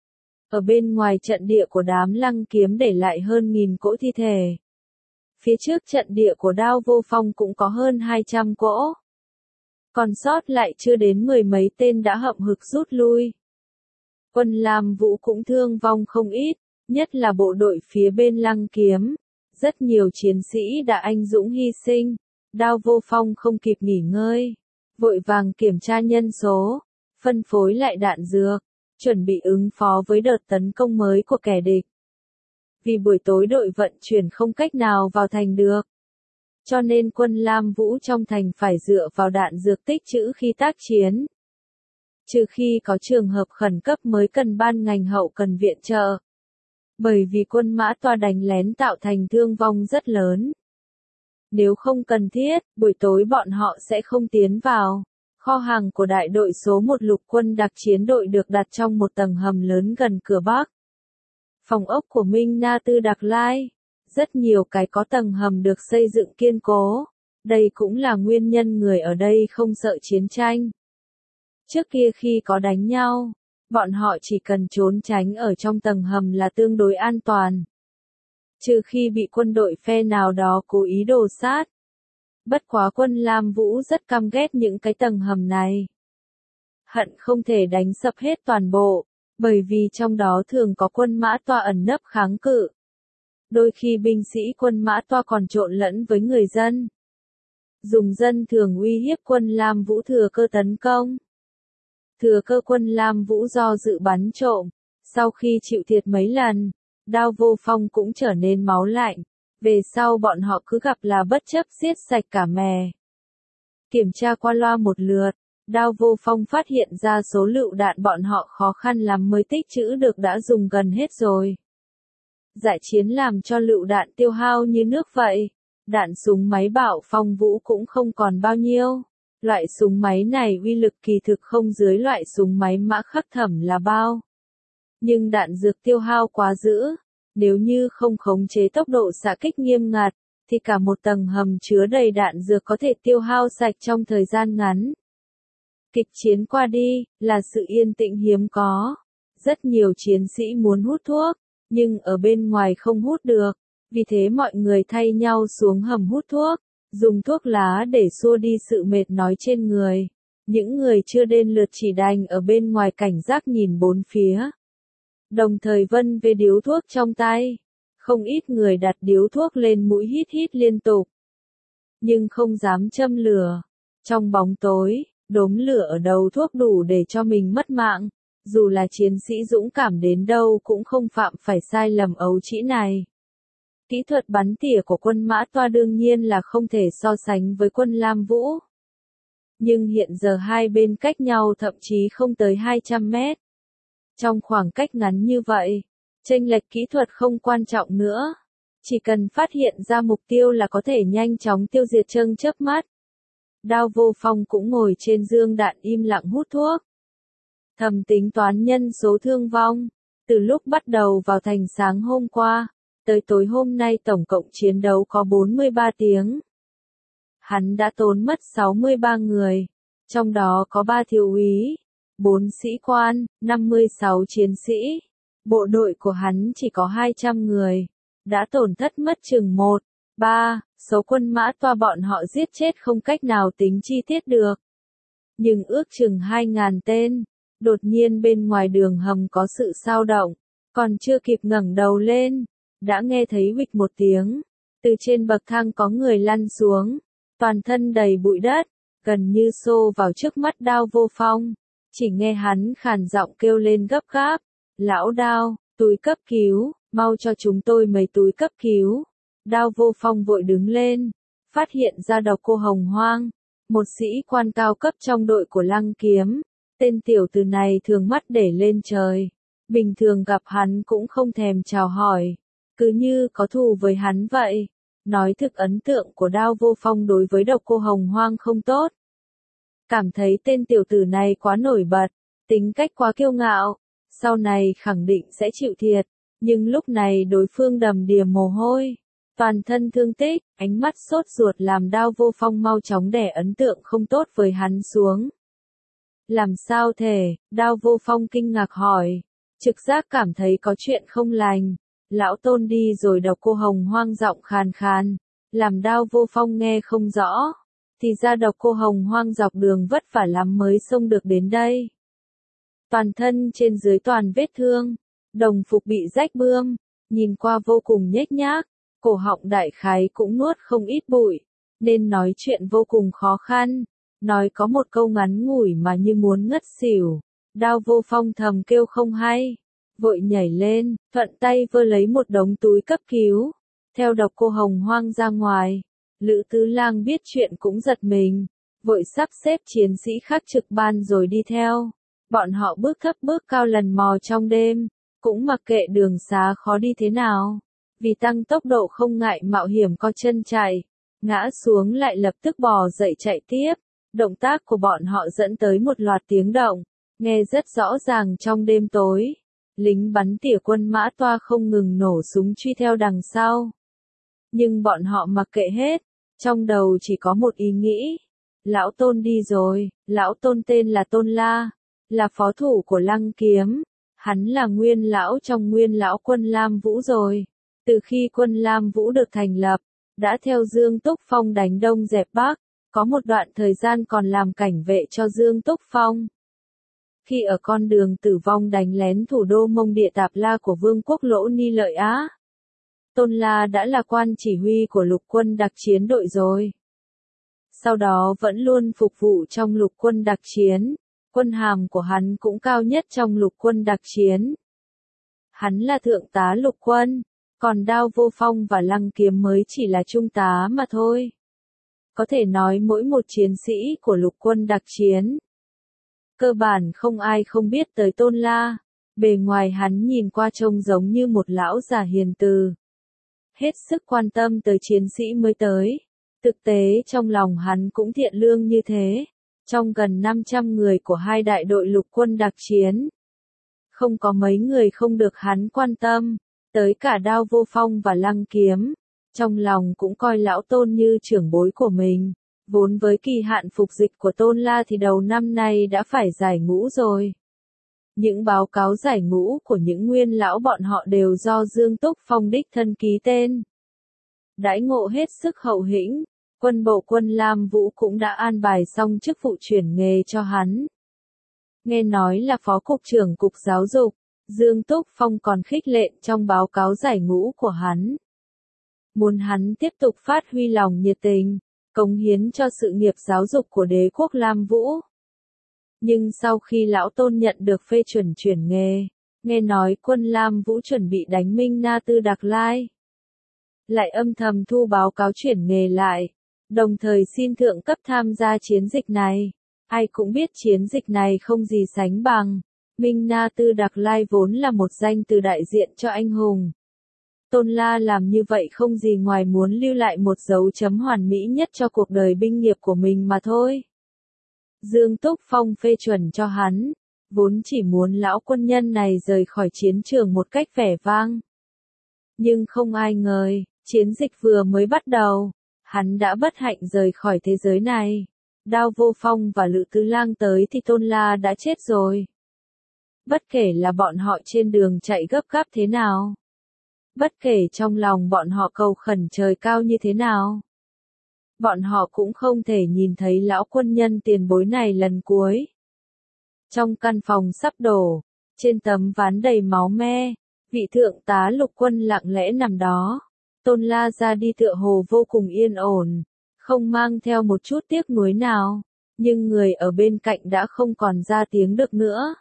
Ở bên ngoài trận địa của đám Lăng Kiếm để lại hơn nghìn cỗ thi thể. Phía trước trận địa của đao vô phong cũng có hơn hai trăm cỗ. Còn sót lại chưa đến mười mấy tên đã hậm hực rút lui. Quân Lam Vũ cũng thương vong không ít, nhất là bộ đội phía bên Lăng Kiếm. Rất nhiều chiến sĩ đã anh dũng hy sinh, đao vô phong không kịp nghỉ ngơi. Vội vàng kiểm tra nhân số, phân phối lại đạn dược, chuẩn bị ứng phó với đợt tấn công mới của kẻ địch. Vì buổi tối đội vận chuyển không cách nào vào thành được, cho nên quân Lam Vũ trong thành phải dựa vào đạn dược tích trữ khi tác chiến. Trừ khi có trường hợp khẩn cấp mới cần ban ngành hậu cần viện trợ. Bởi vì quân Mã Toa đánh lén tạo thành thương vong rất lớn. Nếu không cần thiết, buổi tối bọn họ sẽ không tiến vào. Kho hàng của đại đội số một lục quân đặc chiến đội được đặt trong một tầng hầm lớn gần cửa Bắc. Phòng ốc của Minh Na Tư Đặc Lai. Rất nhiều cái có tầng hầm được xây dựng kiên cố. Đây cũng là nguyên nhân người ở đây không sợ chiến tranh. Trước kia khi có đánh nhau, bọn họ chỉ cần trốn tránh ở trong tầng hầm là tương đối an toàn. Trừ khi bị quân đội phe nào đó cố ý đổ sát. Bất quá quân Lam Vũ rất căm ghét những cái tầng hầm này. Hận không thể đánh sập hết toàn bộ, bởi vì trong đó thường có quân Mã Toa ẩn nấp kháng cự. Đôi khi binh sĩ quân Mã Toa còn trộn lẫn với người dân. Dùng dân thường uy hiếp quân Lam Vũ thừa cơ tấn công. Thừa cơ quân Lam Vũ do dự bắn trộm, sau khi chịu thiệt mấy lần, đao vô phong cũng trở nên máu lạnh, về sau bọn họ cứ gặp là bất chấp giết sạch cả mè. Kiểm tra qua loa một lượt, đao vô phong phát hiện ra số lựu đạn bọn họ khó khăn lắm mới tích trữ được đã dùng gần hết rồi. Giải chiến làm cho lựu đạn tiêu hao như nước vậy, đạn súng máy Bảo Phong Vũ cũng không còn bao nhiêu. Loại súng máy này uy lực kỳ thực không dưới loại súng máy Mã Khắc Thẩm là bao. Nhưng đạn dược tiêu hao quá dữ, nếu như không khống chế tốc độ xạ kích nghiêm ngặt, thì cả một tầng hầm chứa đầy đạn dược có thể tiêu hao sạch trong thời gian ngắn. Kịch chiến qua đi, là sự yên tĩnh hiếm có. Rất nhiều chiến sĩ muốn hút thuốc, nhưng ở bên ngoài không hút được, vì thế mọi người thay nhau xuống hầm hút thuốc. Dùng thuốc lá để xua đi sự mệt nói trên người. Những người chưa đến lượt chỉ đành ở bên ngoài cảnh giác nhìn bốn phía. Đồng thời vân về điếu thuốc trong tay. Không ít người đặt điếu thuốc lên mũi hít hít liên tục. Nhưng không dám châm lửa. Trong bóng tối, đốm lửa ở đầu thuốc đủ để cho mình mất mạng. Dù là chiến sĩ dũng cảm đến đâu cũng không phạm phải sai lầm ấu trĩ này. Kỹ thuật bắn tỉa của quân Mã Toa đương nhiên là không thể so sánh với quân Lam Vũ. Nhưng hiện giờ hai bên cách nhau thậm chí không tới hai trăm mét. Trong khoảng cách ngắn như vậy, chênh lệch kỹ thuật không quan trọng nữa. Chỉ cần phát hiện ra mục tiêu là có thể nhanh chóng tiêu diệt trong chớp mắt. Đao Vô Phong cũng ngồi trên dương đạn im lặng hút thuốc. Thầm tính toán nhân số thương vong. Từ lúc bắt đầu vào thành sáng hôm qua, tới tối hôm nay tổng cộng chiến đấu có bốn mươi ba tiếng. Hắn đã tốn mất sáu mươi ba người, trong đó có ba thiếu úy, bốn sĩ quan, năm mươi sáu chiến sĩ. Bộ đội của hắn chỉ có hai trăm người, đã tổn thất mất chừng một, ba, số quân Mã Toa bọn họ giết chết không cách nào tính chi tiết được. Nhưng ước chừng hai ngàn tên, đột nhiên bên ngoài đường hầm có sự xao động, còn chưa kịp ngẩng đầu lên, đã nghe thấy huỵch một tiếng, từ trên bậc thang có người lăn xuống, toàn thân đầy bụi đất, gần như xô vào trước mắt Đao Vô Phong, chỉ nghe hắn khàn giọng kêu lên gấp gáp, lão Đao, túi cấp cứu, mau cho chúng tôi mấy túi cấp cứu. Đao Vô Phong vội đứng lên, phát hiện ra Độc Cô Hồng Hoang, một sĩ quan cao cấp trong đội của Lăng Kiếm. Tên tiểu tử này thường mắt để lên trời, bình thường gặp hắn cũng không thèm chào hỏi, cứ như có thù với hắn vậy. Nói thực ấn tượng của Đao Vô Phong đối với Độc Cô Hồng Hoang không tốt. Cảm thấy tên tiểu tử này quá nổi bật, tính cách quá kiêu ngạo, sau này khẳng định sẽ chịu thiệt, nhưng lúc này đối phương đầm đìa mồ hôi, toàn thân thương tích, ánh mắt sốt ruột làm Đao Vô Phong mau chóng đè ấn tượng không tốt với hắn xuống. Làm sao thể, Đao Vô Phong kinh ngạc hỏi, trực giác cảm thấy có chuyện không lành. Lão Tôn đi rồi. Độc Cô Hồng Hoang giọng khàn khàn, làm Đao Vô Phong nghe không rõ, thì ra Độc Cô Hồng Hoang dọc đường vất vả lắm mới xông được đến đây. Toàn thân trên dưới toàn vết thương, đồng phục bị rách bươm, nhìn qua vô cùng nhếch nhác, cổ họng đại khái cũng nuốt không ít bụi, nên nói chuyện vô cùng khó khăn, nói có một câu ngắn ngủi mà như muốn ngất xỉu. Đao Vô Phong thầm kêu không hay, vội nhảy lên, thuận tay vơ lấy một đống túi cấp cứu, theo Độc Cô Hồng Hoang ra ngoài. Lữ Tứ Lang biết chuyện cũng giật mình, vội sắp xếp chiến sĩ khác trực ban rồi đi theo. Bọn họ bước thấp bước cao lần mò trong đêm, cũng mặc kệ đường xá khó đi thế nào, vì tăng tốc độ không ngại mạo hiểm co chân chạy, ngã xuống lại lập tức bò dậy chạy tiếp. Động tác của bọn họ dẫn tới một loạt tiếng động, nghe rất rõ ràng trong đêm tối. Lính bắn tỉa quân Mã Toa không ngừng nổ súng truy theo đằng sau. Nhưng bọn họ mặc kệ hết, trong đầu chỉ có một ý nghĩ. Lão Tôn đi rồi, lão Tôn tên là Tôn La, là phó thủ của Lăng Kiếm. Hắn là nguyên lão trong nguyên lão quân Lam Vũ rồi. Từ khi quân Lam Vũ được thành lập, đã theo Dương Túc Phong đánh Đông dẹp Bắc, có một đoạn thời gian còn làm cảnh vệ cho Dương Túc Phong. Khi ở con đường tử vong đánh lén thủ đô Mông Địa Tạp La của Vương quốc Lỗ Ni Lợi Á, Tôn La đã là quan chỉ huy của lục quân đặc chiến đội rồi. Sau đó vẫn luôn phục vụ trong lục quân đặc chiến, quân hàm của hắn cũng cao nhất trong lục quân đặc chiến. Hắn là thượng tá lục quân, còn Đao Vô Phong và Lăng Kiếm mới chỉ là trung tá mà thôi. Có thể nói mỗi một chiến sĩ của lục quân đặc chiến, cơ bản không ai không biết tới Tôn La. Bề ngoài hắn nhìn qua trông giống như một lão già hiền từ, hết sức quan tâm tới chiến sĩ mới tới. Thực tế trong lòng hắn cũng thiện lương như thế. Trong gần năm trăm người của hai đại đội lục quân đặc chiến, không có mấy người không được hắn quan tâm, tới cả Đao Vô Phong và Lăng Kiếm. Trong lòng cũng coi lão Tôn như trưởng bối của mình. Vốn với kỳ hạn phục dịch của Tôn La thì đầu năm nay đã phải giải ngũ rồi. Những báo cáo giải ngũ của những nguyên lão bọn họ đều do Dương Túc Phong đích thân ký tên. Đãi ngộ hết sức hậu hĩnh, quân bộ quân Lam Vũ cũng đã an bài xong chức vụ chuyển nghề cho hắn. Nghe nói là phó cục trưởng cục giáo dục, Dương Túc Phong còn khích lệ trong báo cáo giải ngũ của hắn. Muốn hắn tiếp tục phát huy lòng nhiệt tình, cống hiến cho sự nghiệp giáo dục của đế quốc Lam Vũ. Nhưng sau khi lão tôn nhận được phê chuẩn chuyển nghề, nghe nói quân Lam Vũ chuẩn bị đánh Minh Na Tư Đặc Lai, lại âm thầm thu báo cáo chuyển nghề lại, đồng thời xin thượng cấp tham gia chiến dịch này. Ai cũng biết chiến dịch này không gì sánh bằng. Minh Na Tư Đặc Lai vốn là một danh từ đại diện cho anh hùng. Tôn La làm như vậy không gì ngoài muốn lưu lại một dấu chấm hoàn mỹ nhất cho cuộc đời binh nghiệp của mình mà thôi. Dương Túc Phong phê chuẩn cho hắn, vốn chỉ muốn lão quân nhân này rời khỏi chiến trường một cách vẻ vang. Nhưng không ai ngờ, chiến dịch vừa mới bắt đầu, hắn đã bất hạnh rời khỏi thế giới này. Đao Vô Phong và Lữ Tứ Lang tới thì Tôn La đã chết rồi. Bất kể là bọn họ trên đường chạy gấp gáp thế nào, bất kể trong lòng bọn họ cầu khẩn trời cao như thế nào, bọn họ cũng không thể nhìn thấy lão quân nhân tiền bối này lần cuối. Trong căn phòng sắp đổ, trên tấm ván đầy máu me, vị thượng tá lục quân lặng lẽ nằm đó. Tôn La ra đi tựa hồ vô cùng yên ổn, không mang theo một chút tiếc nuối nào, nhưng người ở bên cạnh đã không còn ra tiếng được nữa.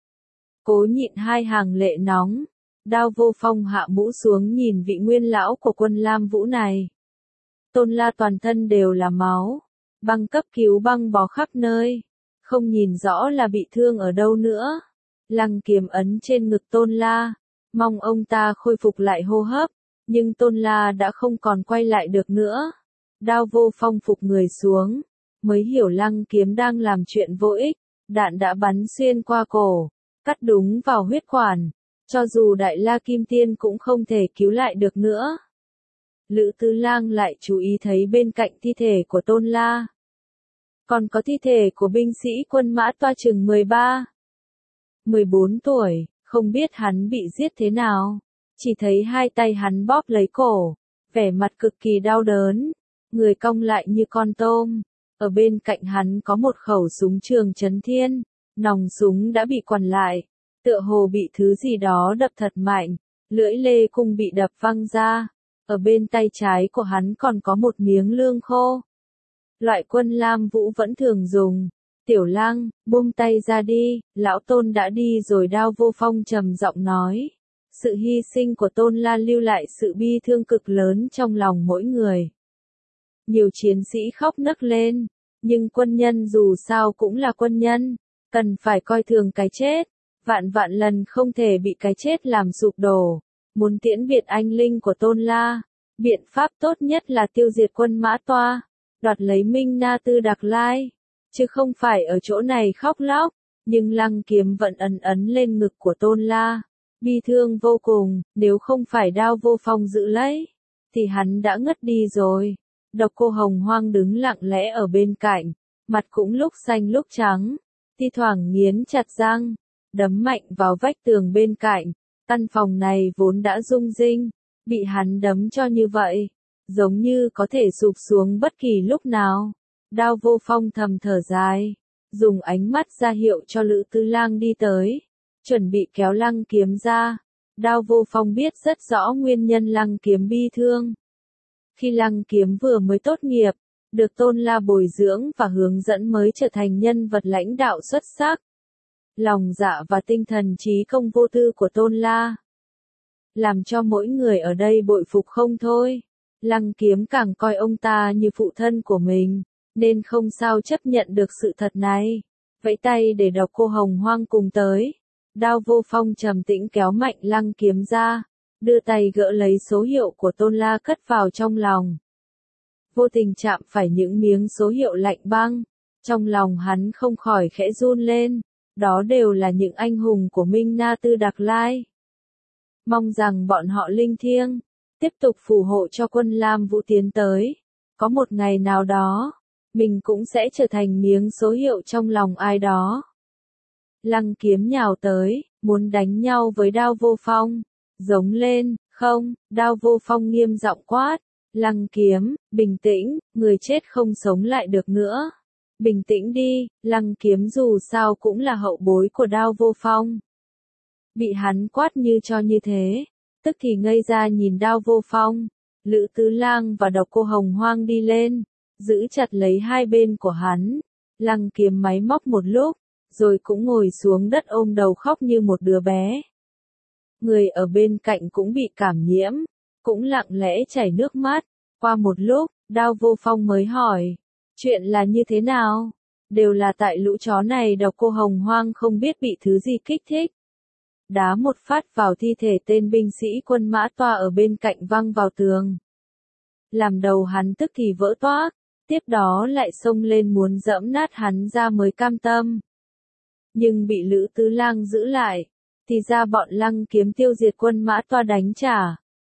Cố nhịn hai hàng lệ nóng, Đao Vô Phong hạ mũ xuống nhìn vị nguyên lão của quân Lam Vũ này. Tôn La toàn thân đều là máu, băng cấp cứu băng bó khắp nơi, không nhìn rõ là bị thương ở đâu nữa. Lăng kiếm ấn trên ngực Tôn La, mong ông ta khôi phục lại hô hấp, nhưng Tôn La đã không còn quay lại được nữa. Đao Vô Phong phục người xuống, mới hiểu lăng kiếm đang làm chuyện vô ích, đạn đã bắn xuyên qua cổ, cắt đúng vào huyết quản, cho dù Đại La Kim Tiên cũng không thể cứu lại được nữa. Lữ Tứ Lang lại chú ý thấy bên cạnh thi thể của Tôn La, còn có thi thể của binh sĩ quân Mã Toa chừng mười ba, mười bốn tuổi, không biết hắn bị giết thế nào, chỉ thấy hai tay hắn bóp lấy cổ, vẻ mặt cực kỳ đau đớn, người cong lại như con tôm. Ở bên cạnh hắn có một khẩu súng trường chấn thiên, nòng súng đã bị quằn lại, tựa hồ bị thứ gì đó đập thật mạnh, lưỡi lê cung bị đập văng ra. Ở bên tay trái của hắn còn có một miếng lương khô. Loại quân Lam Vũ vẫn thường dùng. Tiểu Lang, buông tay ra đi, lão Tôn đã đi rồi. Đao Vô Phong trầm giọng nói. Sự hy sinh của Tôn La lưu lại sự bi thương cực lớn trong lòng mỗi người. Nhiều chiến sĩ khóc nấc lên, nhưng quân nhân dù sao cũng là quân nhân, cần phải coi thường cái chết, vạn vạn lần không thể bị cái chết làm sụp đổ. Muốn tiễn biệt anh linh của Tôn La, biện pháp tốt nhất là tiêu diệt quân Mã Toa, đoạt lấy Minh Na Tư Đặc Lai, chứ không phải ở chỗ này khóc lóc. Nhưng lăng kiếm vẫn ấn ấn lên ngực của Tôn La, bi thương vô cùng. Nếu không phải Đao Vô Phong giữ lấy, thì hắn đã ngất đi rồi. Độc Cô Hồng Hoang đứng lặng lẽ ở bên cạnh, mặt cũng lúc xanh lúc trắng, thi thoảng nghiến chặt răng, đấm mạnh vào vách tường bên cạnh. Căn phòng này vốn đã rung rinh, bị hắn đấm cho như vậy, giống như có thể sụp xuống bất kỳ lúc nào. Đao Vô Phong thầm thở dài, dùng ánh mắt ra hiệu cho Lữ Tứ Lang đi tới, chuẩn bị kéo lăng kiếm ra. Đao Vô Phong biết rất rõ nguyên nhân lăng kiếm bi thương. Khi lăng kiếm vừa mới tốt nghiệp, được Tôn La bồi dưỡng và hướng dẫn mới trở thành nhân vật lãnh đạo xuất sắc. Lòng dạ và tinh thần trí công vô tư của Tôn La, làm cho mỗi người ở đây bội phục không thôi. Lăng kiếm càng coi ông ta như phụ thân của mình, nên không sao chấp nhận được sự thật này. Vẫy tay để Độc Cô Hồng Hoang cùng tới. Đao Vô Phong trầm tĩnh kéo mạnh lăng kiếm ra, đưa tay gỡ lấy số hiệu của Tôn La cất vào trong lòng. Vô tình chạm phải những miếng số hiệu lạnh băng, trong lòng hắn không khỏi khẽ run lên. Đó đều là những anh hùng của Minh Na Tư Đặc Lai. Mong rằng bọn họ linh thiêng, tiếp tục phù hộ cho quân Lam Vũ tiến tới. Có một ngày nào đó, mình cũng sẽ trở thành miếng số hiệu trong lòng ai đó. Lăng kiếm nhào tới, muốn đánh nhau với Đao Vô Phong. Giống lên, không, Đao Vô Phong nghiêm giọng quát. Lăng kiếm, bình tĩnh, người chết không sống lại được nữa. Bình tĩnh đi, lăng kiếm dù sao cũng là hậu bối của Đao Vô Phong. Bị hắn quát như cho như thế, tức thì ngây ra nhìn Đao Vô Phong. Lữ Tứ Lang và Độc Cô Hồng Hoang đi lên, giữ chặt lấy hai bên của hắn. Lăng Kiếm máy móc một lúc, rồi cũng ngồi xuống đất ôm đầu khóc như một đứa bé. Người ở bên cạnh cũng bị cảm nhiễm, cũng lặng lẽ chảy nước mắt. Qua một lúc, Đao Vô Phong mới hỏi, chuyện là như thế nào? Đều là tại lũ chó này. Độc Cô Hồng Hoang không biết bị thứ gì kích thích. Đá một phát vào thi thể tên binh sĩ quân Mã Toa ở bên cạnh văng vào tường. Làm đầu hắn tức thì vỡ toác, tiếp đó lại xông lên muốn giẫm nát hắn ra mới cam tâm. Nhưng bị Lữ Tứ Lang giữ lại, thì ra bọn Lăng Kiếm tiêu diệt quân Mã Toa đánh trả.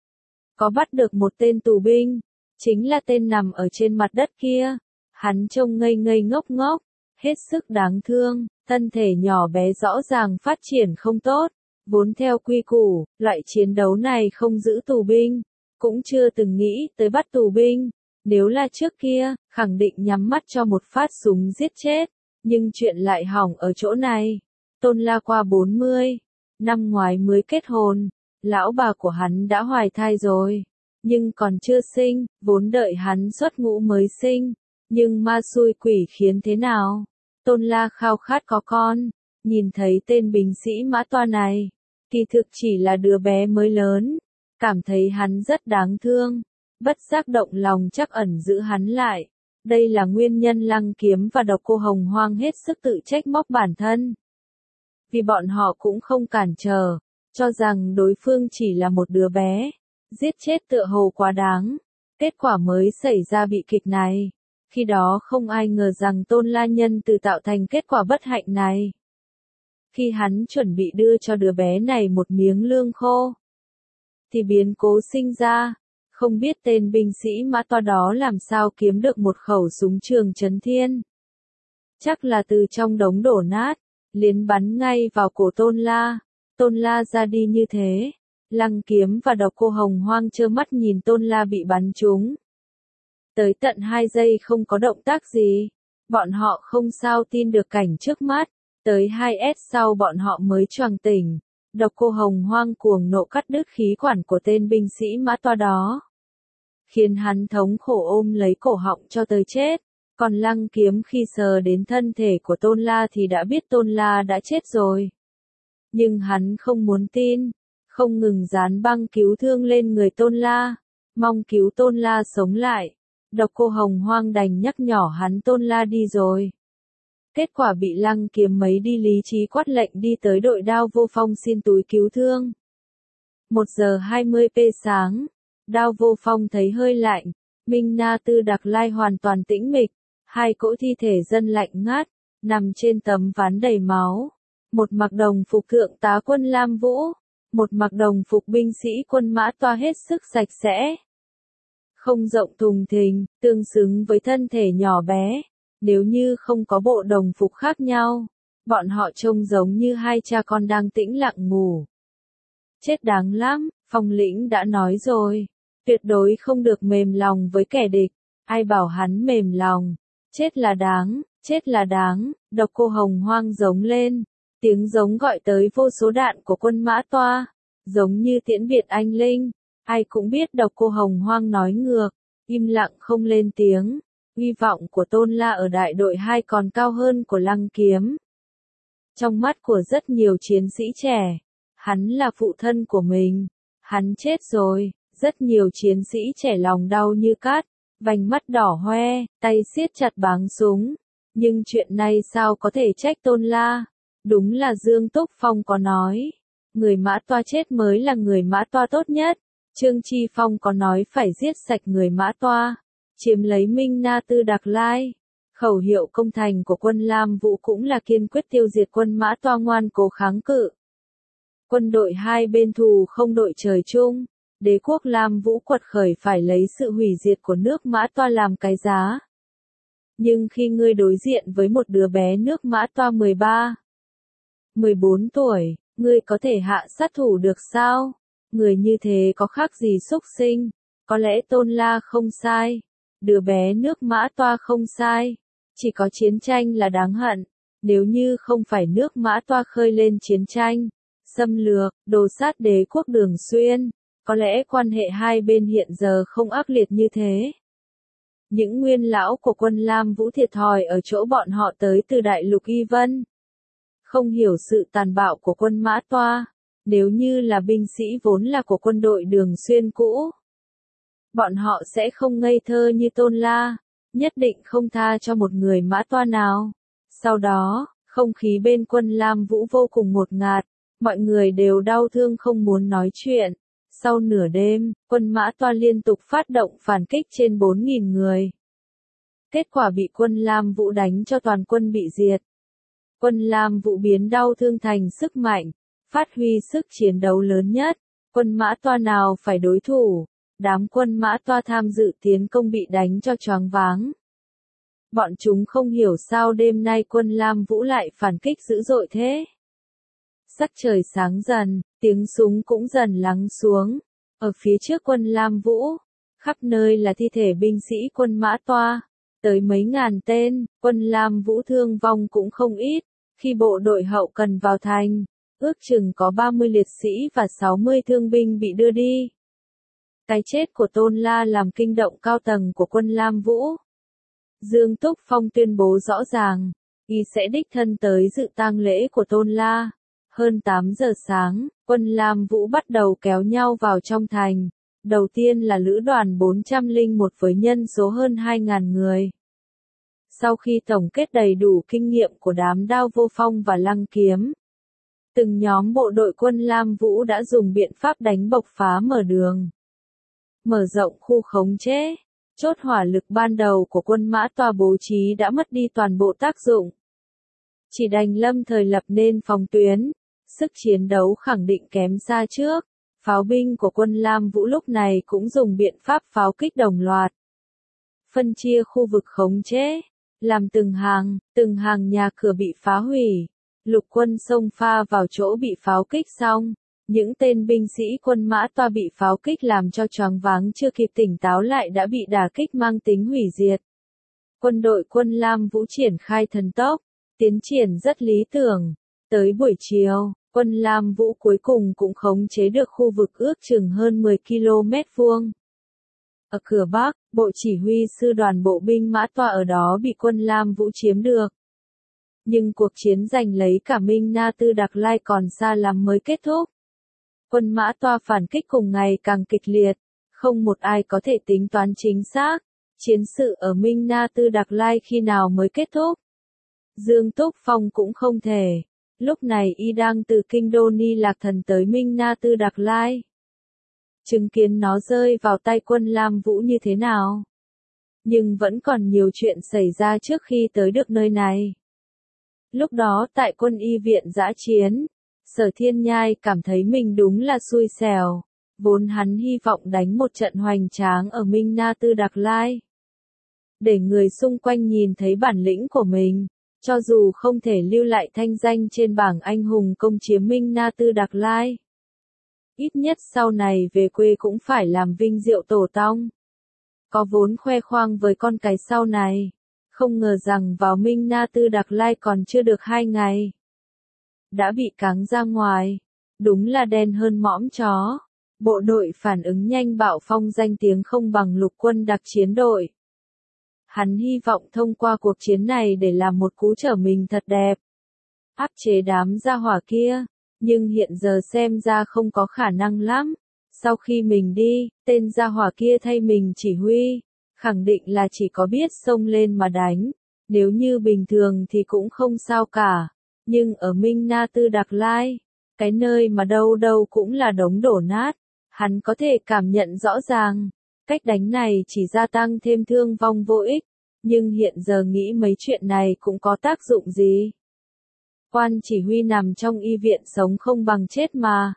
Có bắt được một tên tù binh, chính là tên nằm ở trên mặt đất kia. Hắn trông ngây ngây ngốc ngốc, hết sức đáng thương, thân thể nhỏ bé rõ ràng phát triển không tốt. Vốn theo quy củ, loại chiến đấu này không giữ tù binh, cũng chưa từng nghĩ tới bắt tù binh. Nếu là trước kia, khẳng định nhắm mắt cho một phát súng giết chết. Nhưng chuyện lại hỏng ở chỗ này. Tôn La qua bốn mươi, năm ngoái mới kết hôn, lão bà của hắn đã hoài thai rồi, nhưng còn chưa sinh, vốn đợi hắn xuất ngũ mới sinh. Nhưng ma xui quỷ khiến thế nào? Tôn La khao khát có con, nhìn thấy tên binh sĩ Mã Toa này, kỳ thực chỉ là đứa bé mới lớn, cảm thấy hắn rất đáng thương, bất giác động lòng chắc ẩn giữ hắn lại. Đây là nguyên nhân Lăng Kiếm và Độc Cô Hồng Hoang hết sức tự trách móc bản thân. Vì bọn họ cũng không cản trở, cho rằng đối phương chỉ là một đứa bé, giết chết tựa hồ quá đáng. Kết quả mới xảy ra bị kịch này. Khi đó không ai ngờ rằng Tôn La Nhân từ tạo thành kết quả bất hạnh này. Khi hắn chuẩn bị đưa cho đứa bé này một miếng lương khô, thì biến cố sinh ra. Không biết tên binh sĩ Mã Toa đó làm sao kiếm được một khẩu súng trường chấn thiên. Chắc là từ trong đống đổ nát, liền bắn ngay vào cổ Tôn La. Tôn La ra đi như thế. Lăng Kiếm và Độc Cô Hồng Hoang trơ mắt nhìn Tôn La bị bắn trúng. Tới tận hai giây không có động tác gì. Bọn họ không sao tin được cảnh trước mắt. Tới hai S sau bọn họ mới choàng tỉnh. Độc Cô Hồng Hoang cuồng nộ cắt đứt khí quản của tên binh sĩ Mã Toa đó, khiến hắn thống khổ ôm lấy cổ họng cho tới chết. Còn Lăng Kiếm khi sờ đến thân thể của Tôn La thì đã biết Tôn La đã chết rồi. Nhưng hắn không muốn tin, không ngừng dán băng cứu thương lên người Tôn La, mong cứu Tôn La sống lại. Độc Cô Hồng Hoang đành nhắc nhỏ hắn Tôn La đi rồi. Kết quả bị Lăng Kiếm mấy đi lý trí quát lệnh đi tới đội Đao Vô Phong xin túi cứu thương. một giờ hai mươi phút sáng, Đao Vô Phong thấy hơi lạnh, Minh Na Tư Đặc Lai hoàn toàn tĩnh mịch, hai cỗ thi thể dân lạnh ngắt, nằm trên tấm ván đầy máu. Một mặc đồng phục thượng tá quân Lam Vũ, một mặc đồng phục binh sĩ quân Mã Toa hết sức sạch sẽ. Không rộng thùng thình, tương xứng với thân thể nhỏ bé. Nếu như không có bộ đồng phục khác nhau, bọn họ trông giống như hai cha con đang tĩnh lặng ngủ. Chết đáng lắm, Phong Lĩnh đã nói rồi, tuyệt đối không được mềm lòng với kẻ địch. Ai bảo hắn mềm lòng, chết là đáng, chết là đáng. Độc Cô Hồng Hoang giống lên, tiếng giống gọi tới vô số đạn của quân Mã Toa, giống như tiễn biệt anh linh. Ai cũng biết Độc Cô Hồng Hoang nói ngược, im lặng không lên tiếng. Hy vọng của Tôn La ở đại đội hai còn cao hơn của Lăng Kiếm. Trong mắt của rất nhiều chiến sĩ trẻ, hắn là phụ thân của mình. Hắn chết rồi, rất nhiều chiến sĩ trẻ lòng đau như cát, vành mắt đỏ hoe, tay siết chặt báng súng. Nhưng chuyện này sao có thể trách Tôn La? Đúng là Dương Túc Phong có nói, người Mã Toa chết mới là người Mã Toa tốt nhất. Trương Chi Phong có nói phải giết sạch người Mã Toa, chiếm lấy Minh Na Tư Đặc Lai. Khẩu hiệu công thành của quân Lam Vũ cũng là kiên quyết tiêu diệt quân Mã Toa ngoan cố kháng cự. Quân đội hai bên thù không đội trời chung, đế quốc Lam Vũ quật khởi phải lấy sự hủy diệt của nước Mã Toa làm cái giá. Nhưng khi ngươi đối diện với một đứa bé nước Mã Toa mười ba, mười bốn tuổi, ngươi có thể hạ sát thủ được sao? Người như thế có khác gì súc sinh? Có lẽ Tôn La không sai, đứa bé nước Mã Toa không sai, chỉ có chiến tranh là đáng hận. Nếu như không phải nước Mã Toa khơi lên chiến tranh, xâm lược, đồ sát đế quốc Đường Xuyên. Có lẽ quan hệ hai bên hiện giờ không ác liệt như thế. Những nguyên lão của quân Lam Vũ thiệt thòi ở chỗ bọn họ tới từ đại lục Y Vân. Không hiểu sự tàn bạo của quân Mã Toa, nếu như là binh sĩ vốn là của quân đội Đường Xuyên cũ. Bọn họ sẽ không ngây thơ như Tôn La, nhất định không tha cho một người Mã Toa nào. Sau đó, không khí bên quân Lam Vũ vô cùng ngột ngạt, mọi người đều đau thương không muốn nói chuyện. Sau nửa đêm, quân Mã Toa liên tục phát động phản kích trên bốn nghìn người. Kết quả bị quân Lam Vũ đánh cho toàn quân bị diệt. Quân Lam Vũ biến đau thương thành sức mạnh, phát huy sức chiến đấu lớn nhất. Quân Mã Toa nào phải đối thủ, đám quân Mã Toa tham dự tiến công bị đánh cho choáng váng. Bọn chúng không hiểu sao đêm nay quân Lam Vũ lại phản kích dữ dội thế. Sắc trời sáng dần, tiếng súng cũng dần lắng xuống. Ở phía trước quân Lam Vũ, khắp nơi là thi thể binh sĩ quân Mã Toa. Tới mấy ngàn tên, quân Lam Vũ thương vong cũng không ít. Khi bộ đội hậu cần vào thành, ước chừng có ba mươi liệt sĩ và sáu mươi thương binh bị đưa đi. Cái chết của Tôn La làm kinh động cao tầng của quân Lam Vũ. Dương Túc Phong tuyên bố rõ ràng, y sẽ đích thân tới dự tang lễ của Tôn La. Hơn tám giờ sáng, quân Lam Vũ bắt đầu kéo nhau vào trong thành. Đầu tiên là lữ đoàn bốn trăm lẻ một với nhân số hơn hai nghìn người. Sau khi tổng kết đầy đủ kinh nghiệm của đám Đao Vô Phong và Lăng Kiếm, từng nhóm bộ đội quân Lam Vũ đã dùng biện pháp đánh bộc phá mở đường. Mở rộng khu khống chế, chốt hỏa lực ban đầu của quân Mã Toa bố trí đã mất đi toàn bộ tác dụng. Chỉ đành lâm thời lập nên phòng tuyến, sức chiến đấu khẳng định kém xa trước. Pháo binh của quân Lam Vũ lúc này cũng dùng biện pháp pháo kích đồng loạt. Phân chia khu vực khống chế, làm từng hàng, từng hàng nhà cửa bị phá hủy. Lục quân xông pha vào chỗ bị pháo kích xong. Những tên binh sĩ quân Mã Toa bị pháo kích làm cho choáng váng chưa kịp tỉnh táo lại đã bị đả kích mang tính hủy diệt. Quân đội quân Lam Vũ triển khai thần tốc, tiến triển rất lý tưởng. Tới buổi chiều, quân Lam Vũ cuối cùng cũng khống chế được khu vực ước chừng hơn mười ki lô mét vuông. Ở cửa Bắc, bộ chỉ huy sư đoàn bộ binh Mã Toa ở đó bị quân Lam Vũ chiếm được. Nhưng cuộc chiến giành lấy cả Minh Na Tư Đặc Lai còn xa lắm mới kết thúc. Quân Mã Toa phản kích cùng ngày càng kịch liệt, không một ai có thể tính toán chính xác, chiến sự ở Minh Na Tư Đặc Lai khi nào mới kết thúc. Dương Túc Phong cũng không thể, lúc này y đang từ kinh đô Ni Lạc Thần tới Minh Na Tư Đặc Lai. Chứng kiến nó rơi vào tay quân Lam Vũ như thế nào. Nhưng vẫn còn nhiều chuyện xảy ra trước khi tới được nơi này. Lúc đó tại quân y viện dã chiến, Sở Thiên Nhai cảm thấy mình đúng là xui xẻo, vốn hắn hy vọng đánh một trận hoành tráng ở Minh Na Tư Đặc Lai. Để người xung quanh nhìn thấy bản lĩnh của mình, cho dù không thể lưu lại thanh danh trên bảng anh hùng công chiếm Minh Na Tư Đặc Lai. Ít nhất sau này về quê cũng phải làm vinh diệu tổ tông. Có vốn khoe khoang với con cái sau này. Không ngờ rằng vào Minh Na Tư Đặc Lai còn chưa được hai ngày. Đã bị cáng ra ngoài. Đúng là đen hơn mõm chó. Bộ đội phản ứng nhanh bạo phong danh tiếng không bằng lục quân đặc chiến đội. Hắn hy vọng thông qua cuộc chiến này để làm một cú trở mình thật đẹp. Áp chế đám gia hỏa kia. Nhưng hiện giờ xem ra không có khả năng lắm. Sau khi mình đi, tên gia hỏa kia thay mình chỉ huy. Khẳng định là chỉ có biết xông lên mà đánh. Nếu như bình thường thì cũng không sao cả. Nhưng ở Minh Na Tư Đặc Lai, cái nơi mà đâu đâu cũng là đống đổ nát, hắn có thể cảm nhận rõ ràng. Cách đánh này chỉ gia tăng thêm thương vong vô ích. Nhưng hiện giờ nghĩ mấy chuyện này cũng có tác dụng gì? Quan chỉ huy nằm trong y viện sống không bằng chết mà.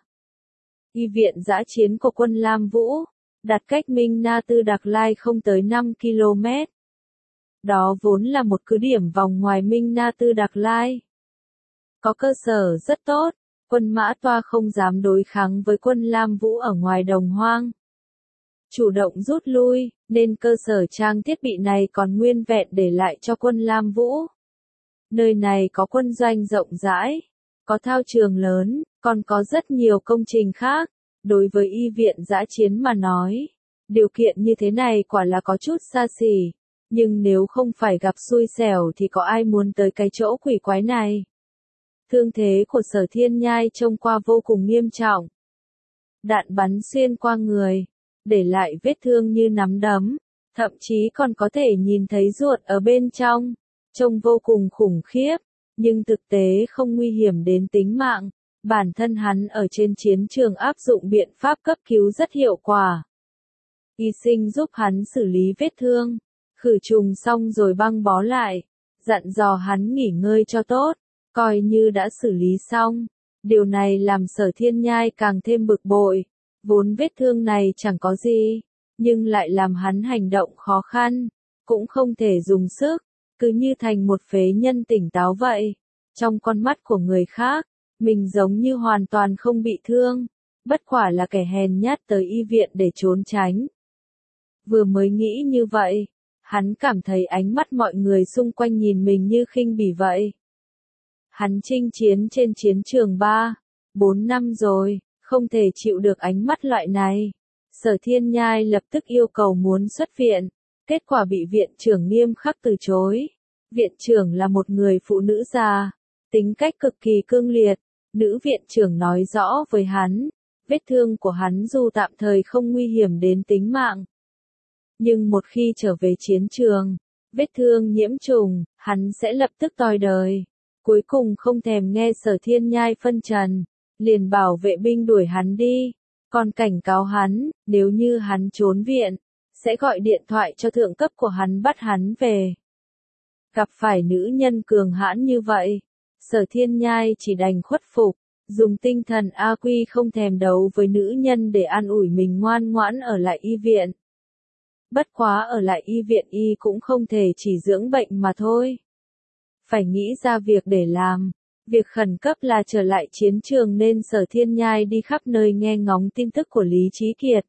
Y viện dã chiến của quân Lam Vũ, đặt cách Minh Na Tư Đặc Lai không tới năm ki lô mét. Đó vốn là một cứ điểm vòng ngoài Minh Na Tư Đặc Lai. Có cơ sở rất tốt, quân Mã Toa không dám đối kháng với quân Lam Vũ ở ngoài đồng hoang. Chủ động rút lui, nên cơ sở trang thiết bị này còn nguyên vẹn để lại cho quân Lam Vũ. Nơi này có quân doanh rộng rãi, có thao trường lớn, còn có rất nhiều công trình khác. Đối với y viện dã chiến mà nói, điều kiện như thế này quả là có chút xa xỉ. Nhưng nếu không phải gặp xui xẻo thì có ai muốn tới cái chỗ quỷ quái này. Thương thế của Sở Thiên Nhai trông qua vô cùng nghiêm trọng. Đạn bắn xuyên qua người, để lại vết thương như nắm đấm, thậm chí còn có thể nhìn thấy ruột ở bên trong, trông vô cùng khủng khiếp, nhưng thực tế không nguy hiểm đến tính mạng. Bản thân hắn ở trên chiến trường áp dụng biện pháp cấp cứu rất hiệu quả. Y sinh giúp hắn xử lý vết thương, khử trùng xong rồi băng bó lại, dặn dò hắn nghỉ ngơi cho tốt, coi như đã xử lý xong. Điều này làm Sở Thiên Nhai càng thêm bực bội, vốn vết thương này chẳng có gì, nhưng lại làm hắn hành động khó khăn, cũng không thể dùng sức, cứ như thành một phế nhân tỉnh táo vậy. Trong con mắt của người khác, mình giống như hoàn toàn không bị thương, bất quả là kẻ hèn nhát tới y viện để trốn tránh. Vừa mới nghĩ như vậy, hắn cảm thấy ánh mắt mọi người xung quanh nhìn mình như khinh bỉ vậy. Hắn chinh chiến trên chiến trường ba, bốn năm rồi, không thể chịu được ánh mắt loại này. Sở Thiên Nhai lập tức yêu cầu muốn xuất viện, kết quả bị viện trưởng nghiêm khắc từ chối. Viện trưởng là một người phụ nữ già, tính cách cực kỳ cương liệt. Nữ viện trưởng nói rõ với hắn, vết thương của hắn dù tạm thời không nguy hiểm đến tính mạng, nhưng một khi trở về chiến trường, vết thương nhiễm trùng, hắn sẽ lập tức toi đời. Cuối cùng không thèm nghe Sở Thiên Nhai phân trần, liền bảo vệ binh đuổi hắn đi, còn cảnh cáo hắn, nếu như hắn trốn viện, sẽ gọi điện thoại cho thượng cấp của hắn bắt hắn về. Gặp phải nữ nhân cường hãn như vậy, Sở Thiên Nhai chỉ đành khuất phục, dùng tinh thần A Quy không thèm đấu với nữ nhân để an ủi mình ngoan ngoãn ở lại y viện. Bất quá ở lại y viện y cũng không thể chỉ dưỡng bệnh mà thôi. Phải nghĩ ra việc để làm. Việc khẩn cấp là trở lại chiến trường nên Sở Thiên Nhai đi khắp nơi nghe ngóng tin tức của Lý Chí Kiệt.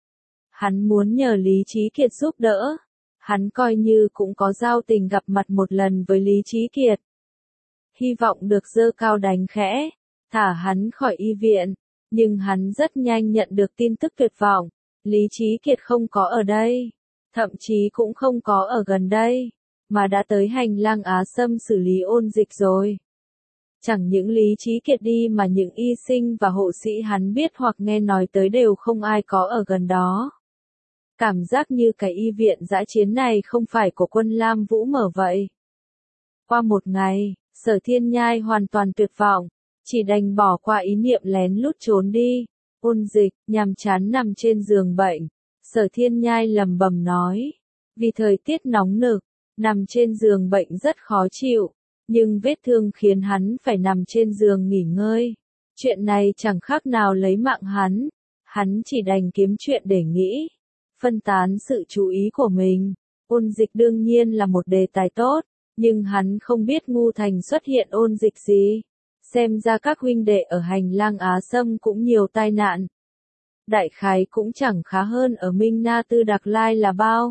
Hắn muốn nhờ Lý Chí Kiệt giúp đỡ. Hắn coi như cũng có giao tình gặp mặt một lần với Lý Chí Kiệt. Hy vọng được giơ cao đánh khẽ, thả hắn khỏi y viện. Nhưng hắn rất nhanh nhận được tin tức tuyệt vọng. Lý Chí Kiệt không có ở đây, thậm chí cũng không có ở gần đây, mà đã tới hành lang Á Sâm xử lý ôn dịch rồi. Chẳng những Lý Chí Kiệt đi mà những y sinh và hộ sĩ hắn biết hoặc nghe nói tới đều không ai có ở gần đó. Cảm giác như cái y viện dã chiến này không phải của quân Lam Vũ mở vậy. Qua một ngày, Sở Thiên Nhai hoàn toàn tuyệt vọng, chỉ đành bỏ qua ý niệm lén lút trốn đi. Ôn dịch, nhàm chán nằm trên giường bệnh. Sở Thiên Nhai lầm bầm nói. Vì thời tiết nóng nực, nằm trên giường bệnh rất khó chịu. Nhưng vết thương khiến hắn phải nằm trên giường nghỉ ngơi. Chuyện này chẳng khác nào lấy mạng hắn. Hắn chỉ đành kiếm chuyện để nghĩ. Phân tán sự chú ý của mình. Ôn dịch đương nhiên là một đề tài tốt. Nhưng hắn không biết Ngu Thành xuất hiện ôn dịch gì. Xem ra các huynh đệ ở hành lang Á Sâm cũng nhiều tai nạn. Đại khái cũng chẳng khá hơn ở Minh Na Tư Đặc Lai là bao.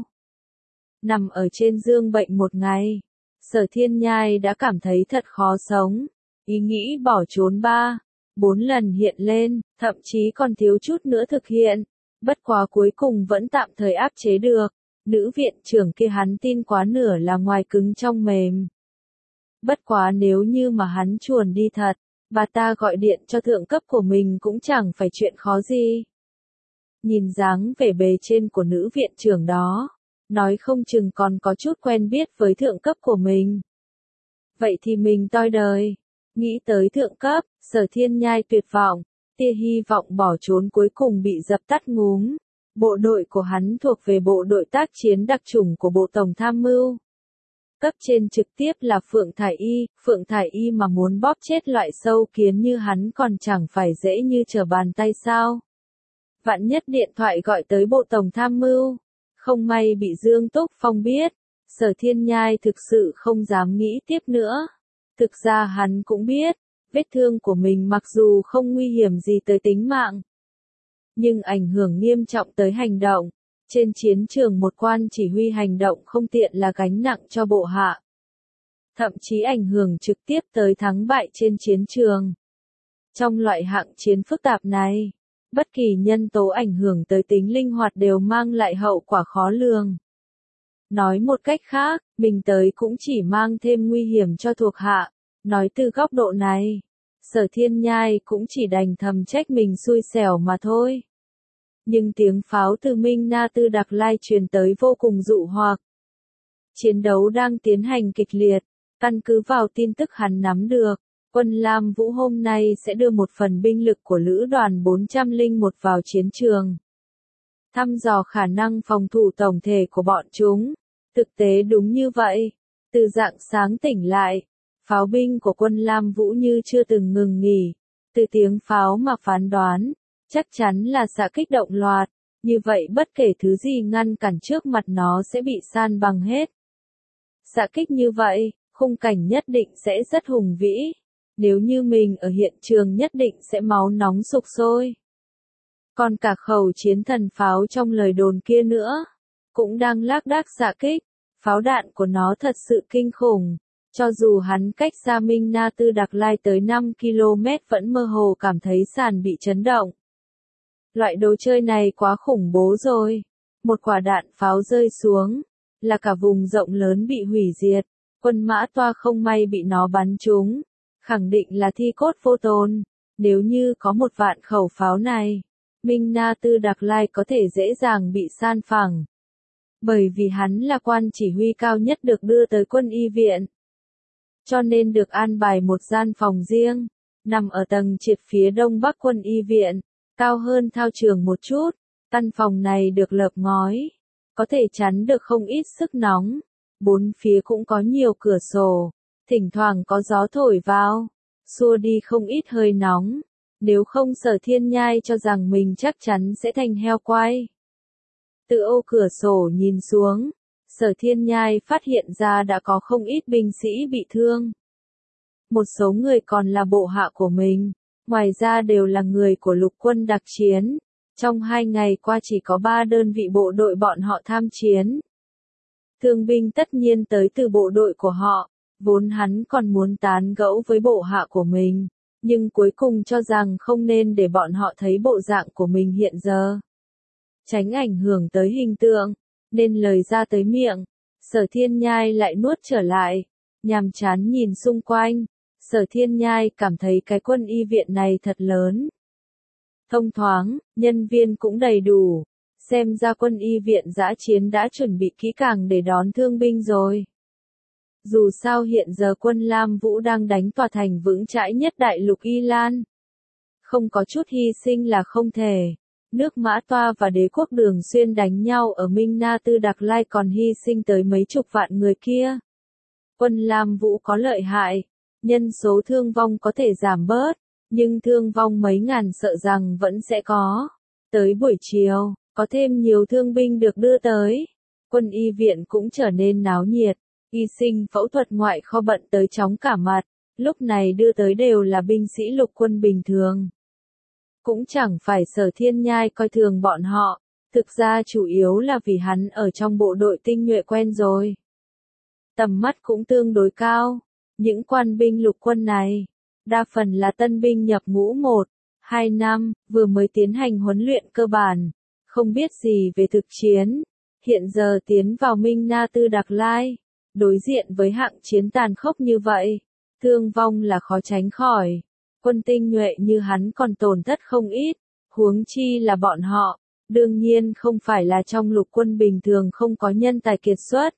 Nằm ở trên giường bệnh một ngày, Sở Thiên Nhai đã cảm thấy thật khó sống. Ý nghĩ bỏ trốn ba, bốn lần hiện lên, thậm chí còn thiếu chút nữa thực hiện. Bất quá cuối cùng vẫn tạm thời áp chế được. Nữ viện trưởng kia hắn tin quá nửa là ngoài cứng trong mềm. Bất quá nếu như mà hắn chuồn đi thật, bà ta gọi điện cho thượng cấp của mình cũng chẳng phải chuyện khó gì. Nhìn dáng vẻ bề trên của nữ viện trưởng đó, nói không chừng còn có chút quen biết với thượng cấp của mình. Vậy thì mình toi đời. Nghĩ tới thượng cấp, Sở Thiên Nhai tuyệt vọng, tia hy vọng bỏ trốn cuối cùng bị dập tắt ngúm. Bộ đội của hắn thuộc về bộ đội tác chiến đặc chủng của Bộ Tổng Tham mưu. Cấp trên trực tiếp là Phượng Thải Y, Phượng Thải Y mà muốn bóp chết loại sâu kiến như hắn còn chẳng phải dễ như trở bàn tay sao. Vạn nhất điện thoại gọi tới Bộ Tổng Tham mưu, không may bị Dương Túc Phong biết, Sở Thiên Nhai thực sự không dám nghĩ tiếp nữa. Thực ra hắn cũng biết, vết thương của mình mặc dù không nguy hiểm gì tới tính mạng, nhưng ảnh hưởng nghiêm trọng tới hành động. Trên chiến trường một quan chỉ huy hành động không tiện là gánh nặng cho bộ hạ. thậm chí ảnh hưởng trực tiếp tới thắng bại trên chiến trường. Trong loại hạng chiến phức tạp này, bất kỳ nhân tố ảnh hưởng tới tính linh hoạt đều mang lại hậu quả khó lường. Nói một cách khác, mình tới cũng chỉ mang thêm nguy hiểm cho thuộc hạ. Nói từ góc độ này, Sở Thiên Nhai cũng chỉ đành thầm trách mình xui xẻo mà thôi. Nhưng tiếng pháo từ Minh Na Tư Đặc Lai truyền tới vô cùng dụ hoặc. Chiến đấu đang tiến hành kịch liệt, căn cứ vào tin tức hắn nắm được, quân Lam Vũ hôm nay sẽ đưa một phần binh lực của lữ đoàn bốn trăm lẻ một vào chiến trường. Thăm dò khả năng phòng thủ tổng thể của bọn chúng. Thực tế đúng như vậy. Từ rạng sáng tỉnh lại, pháo binh của quân Lam Vũ như chưa từng ngừng nghỉ. Từ tiếng pháo mà phán đoán, chắc chắn là xạ kích động loạt. Như vậy bất kể thứ gì ngăn cản trước mặt nó sẽ bị san bằng hết. Xạ kích như vậy, khung cảnh nhất định sẽ rất hùng vĩ. Nếu như mình ở hiện trường nhất định sẽ máu nóng sục sôi. Còn cả khẩu chiến thần pháo trong lời đồn kia nữa, cũng đang lác đác xạ kích. Pháo đạn của nó thật sự kinh khủng. Cho dù hắn cách xa Minh Na Tư Đặc Lai tới năm ki lô mét vẫn mơ hồ cảm thấy sàn bị chấn động. Loại đồ chơi này quá khủng bố rồi. Một quả đạn pháo rơi xuống, là cả vùng rộng lớn bị hủy diệt. Quân Mã Toa không may bị nó bắn trúng. Khẳng định là thi cốt vô tồn. Nếu như có một vạn khẩu pháo này, Minh Na Tư Đặc Lai có thể dễ dàng bị san phẳng. Bởi vì hắn là quan chỉ huy cao nhất được đưa tới quân y viện. Cho nên được an bài một gian phòng riêng, nằm ở tầng trệt phía đông bắc quân y viện, cao hơn thao trường một chút. Căn phòng này được lợp ngói, có thể chắn được không ít sức nóng. Bốn phía cũng có nhiều cửa sổ, thỉnh thoảng có gió thổi vào, xua đi không ít hơi nóng. Nếu không Sở Thiên Nhai cho rằng mình chắc chắn sẽ thành heo quay. Từ ô cửa sổ nhìn xuống, Sở Thiên Nhai phát hiện ra đã có không ít binh sĩ bị thương. Một số người còn là bộ hạ của mình, ngoài ra đều là người của lục quân đặc chiến. Trong hai ngày qua chỉ có ba đơn vị bộ đội bọn họ tham chiến. Thương binh tất nhiên tới từ bộ đội của họ, vốn hắn còn muốn tán gẫu với bộ hạ của mình, nhưng cuối cùng cho rằng không nên để bọn họ thấy bộ dạng của mình hiện giờ. Tránh ảnh hưởng tới hình tượng, nên lời ra tới miệng, Sở Thiên Nhai lại nuốt trở lại, nhàm chán nhìn xung quanh. Sở Thiên Nhai cảm thấy cái quân y viện này thật lớn, thông thoáng, nhân viên cũng đầy đủ, xem ra quân y viện dã chiến đã chuẩn bị kỹ càng để đón thương binh rồi. Dù sao hiện giờ quân Lam Vũ đang đánh tòa thành vững chãi nhất đại lục Y Lan. Không có chút hy sinh là không thể. Nước Mã Toa và đế quốc Đường Xuyên đánh nhau ở Minh Na Tư Đặc Lai còn hy sinh tới mấy chục vạn người kia. Quân Lam Vũ có lợi hại, nhân số thương vong có thể giảm bớt, nhưng thương vong mấy ngàn sợ rằng vẫn sẽ có. Tới buổi chiều, có thêm nhiều thương binh được đưa tới. Quân y viện cũng trở nên náo nhiệt, y sinh phẫu thuật ngoại kho bận tới chóng cả mặt, lúc này đưa tới đều là binh sĩ lục quân bình thường. Cũng chẳng phải Sở Thiên Nhai coi thường bọn họ, thực ra chủ yếu là vì hắn ở trong bộ đội tinh nhuệ quen rồi. Tầm mắt cũng tương đối cao, những quan binh lục quân này, đa phần là tân binh nhập ngũ một, hai năm, vừa mới tiến hành huấn luyện cơ bản, không biết gì về thực chiến, hiện giờ tiến vào Minh Na Tư Đặc Lai, đối diện với hạng chiến tàn khốc như vậy, thương vong là khó tránh khỏi. Quân tinh nhuệ như hắn còn tổn thất không ít, huống chi là bọn họ, đương nhiên không phải là trong lục quân bình thường không có nhân tài kiệt xuất.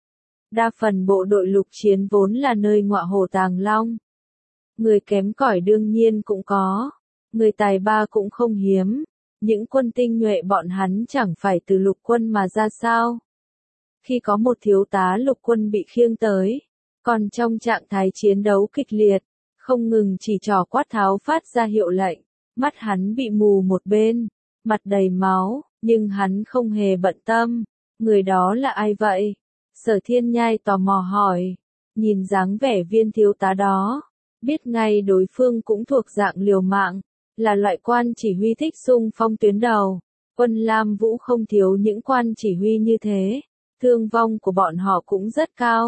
Đa phần bộ đội lục chiến vốn là nơi ngọa hổ tàng long. Người kém cỏi đương nhiên cũng có, người tài ba cũng không hiếm, những quân tinh nhuệ bọn hắn chẳng phải từ lục quân mà ra sao. Khi có một thiếu tá lục quân bị khiêng tới, còn trong trạng thái chiến đấu kịch liệt, không ngừng chỉ trỏ quát tháo phát ra hiệu lệnh, mắt hắn bị mù một bên, mặt đầy máu, nhưng hắn không hề bận tâm. Người đó là ai vậy? Sở Thiên Nhai tò mò hỏi, nhìn dáng vẻ viên thiếu tá đó, biết ngay đối phương cũng thuộc dạng liều mạng, là loại quan chỉ huy thích xung phong tuyến đầu. Quân Lam Vũ không thiếu những quan chỉ huy như thế, thương vong của bọn họ cũng rất cao,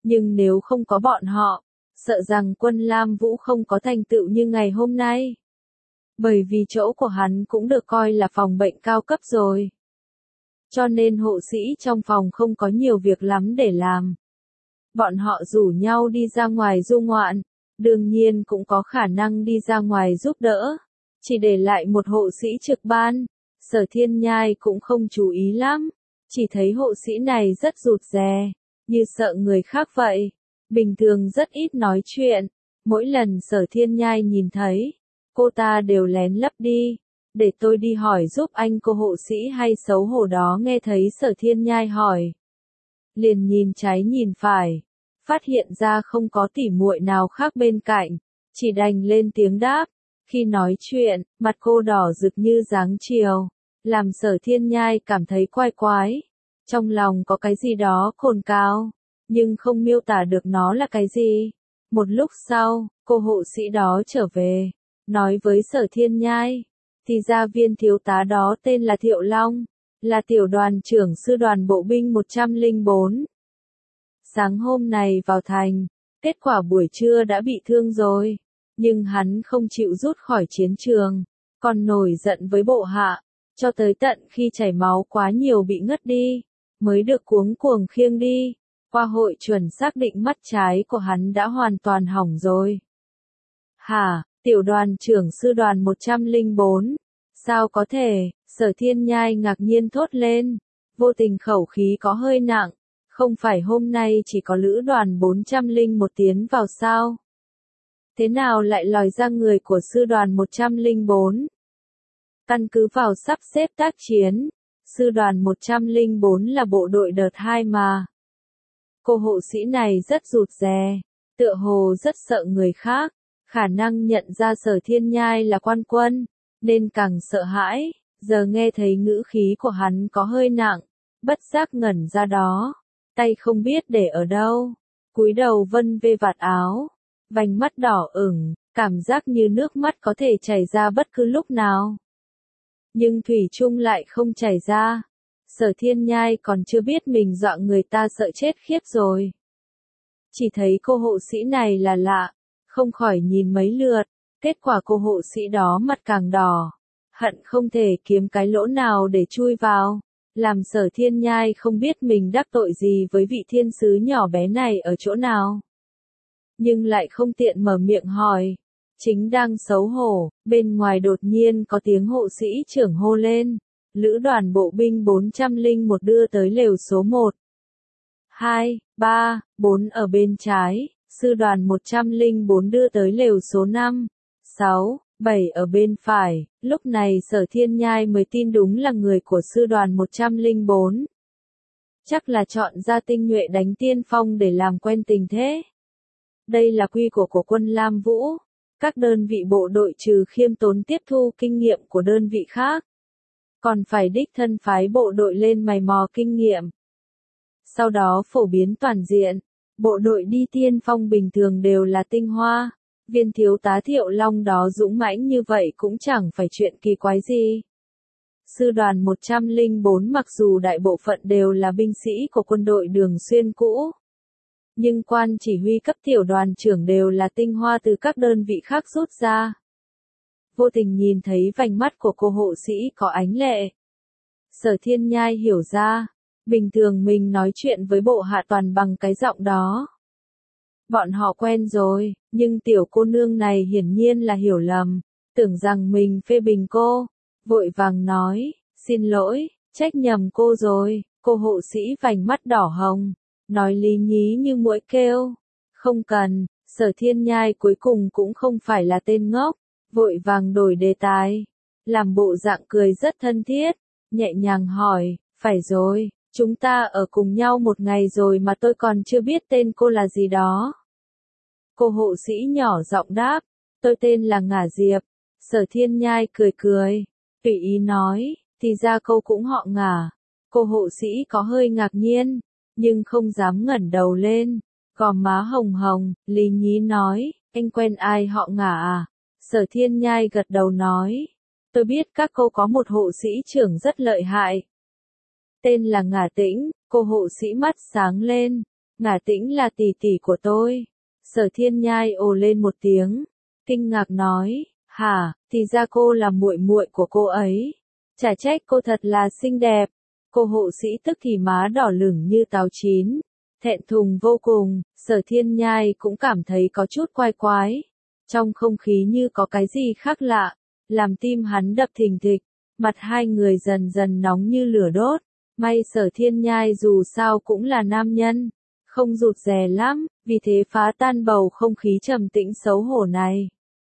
Nhưng nếu không có bọn họ, sợ rằng Quân Lam Vũ không có thành tựu như ngày hôm nay. Bởi vì chỗ của hắn cũng được coi là phòng bệnh cao cấp rồi. Cho nên hộ sĩ trong phòng không có nhiều việc lắm để làm. Bọn họ rủ nhau đi ra ngoài du ngoạn, đương nhiên cũng có khả năng đi ra ngoài giúp đỡ. Chỉ để lại một hộ sĩ trực ban, Sở Thiên Nhai cũng không chú ý lắm. Chỉ thấy hộ sĩ này rất rụt rè, như sợ người khác vậy. Bình thường rất ít nói chuyện, mỗi lần Sở Thiên Nhai nhìn thấy, cô ta đều lén lấp đi. Để tôi đi hỏi giúp anh, cô hộ sĩ hay xấu hổ đó nghe thấy Sở Thiên Nhai hỏi. Liền nhìn trái nhìn phải, phát hiện ra không có tỉ muội nào khác bên cạnh, chỉ đành lên tiếng đáp. Khi nói chuyện, mặt cô đỏ rực như dáng chiều, làm Sở Thiên Nhai cảm thấy quái quái. Trong lòng có cái gì đó cồn cào, nhưng không miêu tả được nó là cái gì. Một lúc sau, cô hộ sĩ đó trở về, nói với Sở Thiên Nhai, thì ra viên thiếu tá đó tên là Thiệu Long, là tiểu đoàn trưởng sư đoàn bộ binh một trăm lẻ bốn. Sáng hôm này vào thành, kết quả buổi trưa đã bị thương rồi, nhưng hắn không chịu rút khỏi chiến trường, còn nổi giận với bộ hạ, cho tới tận khi chảy máu quá nhiều bị ngất đi, mới được cuống cuồng khiêng đi. Qua hội chuẩn xác định mắt trái của hắn đã hoàn toàn hỏng rồi. Hả, tiểu đoàn trưởng sư đoàn một trăm lẻ bốn, sao có thể? Sở Thiên Nhai ngạc nhiên thốt lên, vô tình khẩu khí có hơi nặng, không phải hôm nay chỉ có lữ đoàn bốn trăm lẻ một tiến vào sao? Thế nào lại lòi ra người của sư đoàn một trăm lẻ bốn? Căn cứ vào sắp xếp tác chiến, sư đoàn một trăm lẻ bốn là bộ đội đợt hai mà. Cô hộ sĩ này rất rụt rè, tựa hồ rất sợ người khác, khả năng nhận ra Sở Thiên Nhai là quan quân, nên càng sợ hãi. Giờ nghe thấy ngữ khí của hắn có hơi nặng, bất giác ngẩn ra đó, tay không biết để ở đâu, cúi đầu vân vê vạt áo, vành mắt đỏ ửng, cảm giác như nước mắt có thể chảy ra bất cứ lúc nào. Nhưng thủy chung lại không chảy ra. Sở Thiên Nhai còn chưa biết mình dọa người ta sợ chết khiếp rồi. Chỉ thấy cô hộ sĩ này là lạ, không khỏi nhìn mấy lượt, kết quả cô hộ sĩ đó mặt càng đỏ, hận không thể kiếm cái lỗ nào để chui vào, làm Sở Thiên Nhai không biết mình đắc tội gì với vị thiên sứ nhỏ bé này ở chỗ nào. Nhưng lại không tiện mở miệng hỏi. Chính đang xấu hổ, bên ngoài đột nhiên có tiếng hộ sĩ trưởng hô lên. Lữ đoàn bộ binh bốn trăm lẻ một đưa tới lều số một. hai, ba, bốn ở bên trái, sư đoàn một trăm lẻ bốn đưa tới lều số năm, sáu, bảy ở bên phải. Lúc này Sở Thiên Nhai mới tin đúng là người của sư đoàn một trăm lẻ bốn. Chắc là chọn ra tinh nhuệ đánh tiên phong để làm quen tình thế. Đây là quy của của quân Lam Vũ. Các đơn vị bộ đội trừ khiêm tốn tiếp thu kinh nghiệm của đơn vị khác, còn phải đích thân phái bộ đội lên mày mò kinh nghiệm. Sau đó phổ biến toàn diện, bộ đội đi tiên phong bình thường đều là tinh hoa. Viên thiếu tá Thiệu Long đó dũng mãnh như vậy cũng chẳng phải chuyện kỳ quái gì. Sư đoàn một trăm lẻ bốn mặc dù đại bộ phận đều là binh sĩ của quân đội Đường Xuyên cũ, nhưng quan chỉ huy cấp tiểu đoàn trưởng đều là tinh hoa từ các đơn vị khác rút ra. Vô tình nhìn thấy vành mắt của cô hộ sĩ có ánh lệ. Sở Thiên Nhai hiểu ra, bình thường mình nói chuyện với bộ hạ toàn bằng cái giọng đó. Bọn họ quen rồi, nhưng tiểu cô nương này hiển nhiên là hiểu lầm, tưởng rằng mình phê bình cô, vội vàng nói, xin lỗi, trách nhầm cô rồi. Cô hộ sĩ vành mắt đỏ hồng, nói lý nhí như muỗi kêu, không cần. Sở Thiên Nhai cuối cùng cũng không phải là tên ngốc, vội vàng đổi đề tài, làm bộ dạng cười rất thân thiết, nhẹ nhàng hỏi, phải rồi, chúng ta ở cùng nhau một ngày rồi mà tôi còn chưa biết tên cô là gì đó. Cô hộ sĩ nhỏ giọng đáp, tôi tên là Ngả Diệp. Sở Thiên Nhai cười cười, tùy ý nói, thì ra cô cũng họ Ngả. Cô hộ sĩ có hơi ngạc nhiên, nhưng không dám ngẩng đầu lên, gò má hồng hồng, lý nhí nói, anh quen ai họ Ngả à? Sở Thiên Nhai gật đầu nói, tôi biết các cô có một hộ sĩ trưởng rất lợi hại. Tên là Ngả Tĩnh. Cô hộ sĩ mắt sáng lên, Ngả Tĩnh là tỷ tỷ của tôi. Sở Thiên Nhai ồ lên một tiếng, kinh ngạc nói, hả, thì ra cô là muội muội của cô ấy. Chả trách cô thật là xinh đẹp. Cô hộ sĩ tức thì má đỏ lửng như táo chín, thẹn thùng vô cùng. Sở Thiên Nhai cũng cảm thấy có chút quái quái. Trong không khí như có cái gì khác lạ, làm tim hắn đập thình thịch, mặt hai người dần dần nóng như lửa đốt. May Sở Thiên Nhai dù sao cũng là nam nhân, không rụt rè lắm, vì thế phá tan bầu không khí trầm tĩnh xấu hổ này.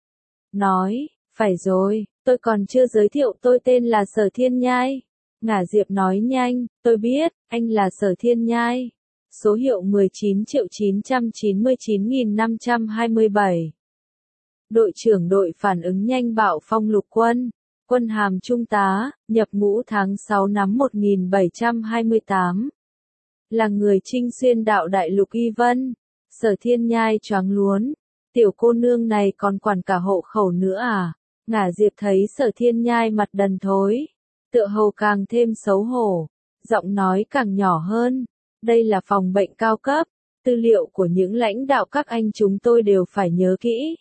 Nói, phải rồi, tôi còn chưa giới thiệu tôi tên là Sở Thiên Nhai. Ngả Diệp nói nhanh, tôi biết, anh là Sở Thiên Nhai. Số hiệu mười chín triệu chín trăm chín mươi chín nghìn năm trăm hai mươi bảy. Đội trưởng đội phản ứng nhanh bạo phong lục quân, quân hàm trung tá, nhập ngũ tháng sáu năm một nghìn bảy trăm hai mươi tám. Là người Trinh Xuyên đạo đại lục Y Vân. Sở Thiên Nhai choáng luốn. Tiểu cô nương này còn quản cả hộ khẩu nữa à? Ngả Diệp thấy Sở Thiên Nhai mặt đần thối, tựa hồ càng thêm xấu hổ, giọng nói càng nhỏ hơn. Đây là phòng bệnh cao cấp, tư liệu của những lãnh đạo các anh chúng tôi đều phải nhớ kỹ.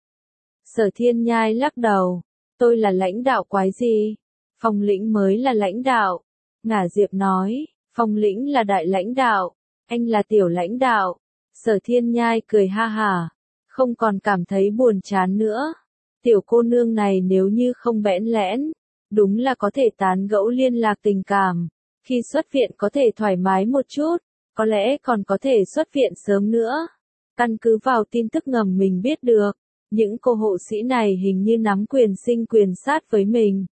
Sở Thiên Nhai lắc đầu, tôi là lãnh đạo quái gì? Phong lĩnh mới là lãnh đạo. Ngả Diệp nói, Phong lĩnh là đại lãnh đạo, anh là tiểu lãnh đạo. Sở Thiên Nhai cười ha hả, không còn cảm thấy buồn chán nữa. Tiểu cô nương này nếu như không bẽn lẽn, đúng là có thể tán gẫu liên lạc tình cảm. Khi xuất viện có thể thoải mái một chút, có lẽ còn có thể xuất viện sớm nữa. Căn cứ vào tin tức ngầm mình biết được, những cô hộ sĩ này hình như nắm quyền sinh quyền sát với mình.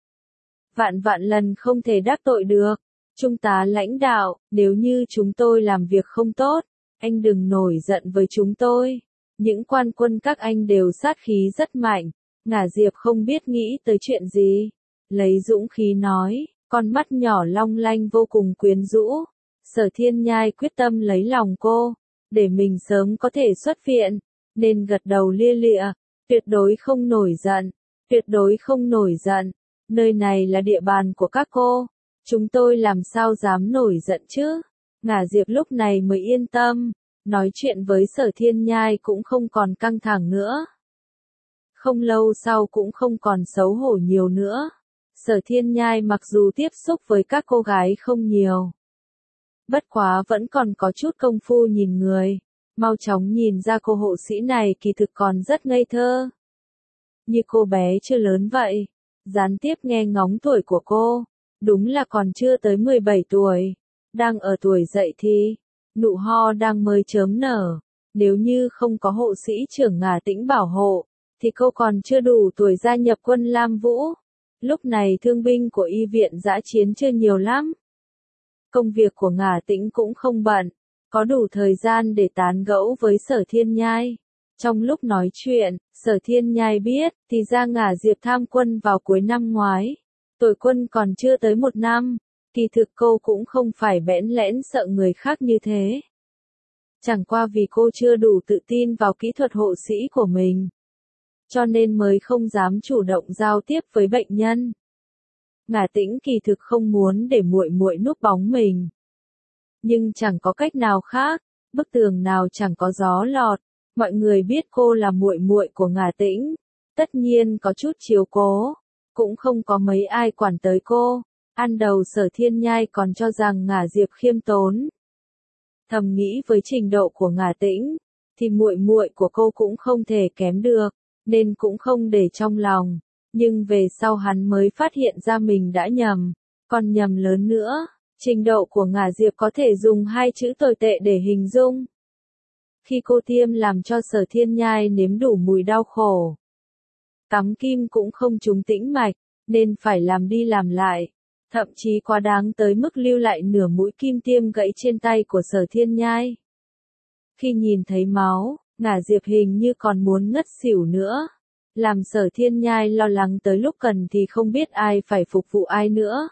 Vạn vạn lần không thể đắc tội được. Trung tá lãnh đạo, nếu như chúng tôi làm việc không tốt, anh đừng nổi giận với chúng tôi. Những quan quân các anh đều sát khí rất mạnh. Ngả Diệp không biết nghĩ tới chuyện gì. Lấy dũng khí nói, con mắt nhỏ long lanh vô cùng quyến rũ. Sở Thiên Nhai quyết tâm lấy lòng cô, để mình sớm có thể xuất viện, nên gật đầu lia lịa, tuyệt đối không nổi giận, tuyệt đối không nổi giận, nơi này là địa bàn của các cô, chúng tôi làm sao dám nổi giận chứ. Ngả Diệp lúc này mới yên tâm, nói chuyện với Sở Thiên Nhai cũng không còn căng thẳng nữa. Không lâu sau cũng không còn xấu hổ nhiều nữa. Sở Thiên Nhai mặc dù tiếp xúc với các cô gái không nhiều, bất quá vẫn còn có chút công phu nhìn người, mau chóng nhìn ra cô hộ sĩ này kỳ thực còn rất ngây thơ. Như cô bé chưa lớn vậy, gián tiếp nghe ngóng tuổi của cô, đúng là còn chưa tới mười bảy tuổi, đang ở tuổi dậy thì, nụ ho đang mới chớm nở, nếu như không có hộ sĩ trưởng Ngả Tĩnh bảo hộ, thì cô còn chưa đủ tuổi gia nhập quân Lam Vũ. Lúc này thương binh của y viện dã chiến chưa nhiều lắm. Công việc của Ngả Tĩnh cũng không bận, có đủ thời gian để tán gẫu với Sở Thiên Nhai. Trong lúc nói chuyện, Sở Thiên Nhai biết, thì ra Ngả Diệp tham quân vào cuối năm ngoái. Tuổi quân còn chưa tới một năm, kỳ thực cô cũng không phải bẽn lẽn sợ người khác như thế. Chẳng qua vì cô chưa đủ tự tin vào kỹ thuật hộ sĩ của mình, cho nên mới không dám chủ động giao tiếp với bệnh nhân. Ngả Tĩnh kỳ thực không muốn để muội muội núp bóng mình, nhưng chẳng có cách nào khác, bức tường nào chẳng có gió lọt, mọi người biết cô là muội muội của Ngả Tĩnh, tất nhiên có chút chiếu cố, cũng không có mấy ai quản tới cô. Ban đầu Sở Thiên Nhai còn cho rằng Ngả Diệp khiêm tốn, thầm nghĩ với trình độ của Ngả Tĩnh, thì muội muội của cô cũng không thể kém được, nên cũng không để trong lòng. Nhưng về sau hắn mới phát hiện ra mình đã nhầm, còn nhầm lớn nữa. Trình độ của Ngả Diệp có thể dùng hai chữ tồi tệ để hình dung. Khi cô tiêm làm cho Sở Thiên Nhai nếm đủ mùi đau khổ, cắm kim cũng không trúng tĩnh mạch, nên phải làm đi làm lại. Thậm chí quá đáng tới mức lưu lại nửa mũi kim tiêm gãy trên tay của Sở Thiên Nhai. Khi nhìn thấy máu, Ngả Diệp hình như còn muốn ngất xỉu nữa. Làm Sở Thiên Nhai lo lắng tới lúc cần thì không biết ai phải phục vụ ai nữa.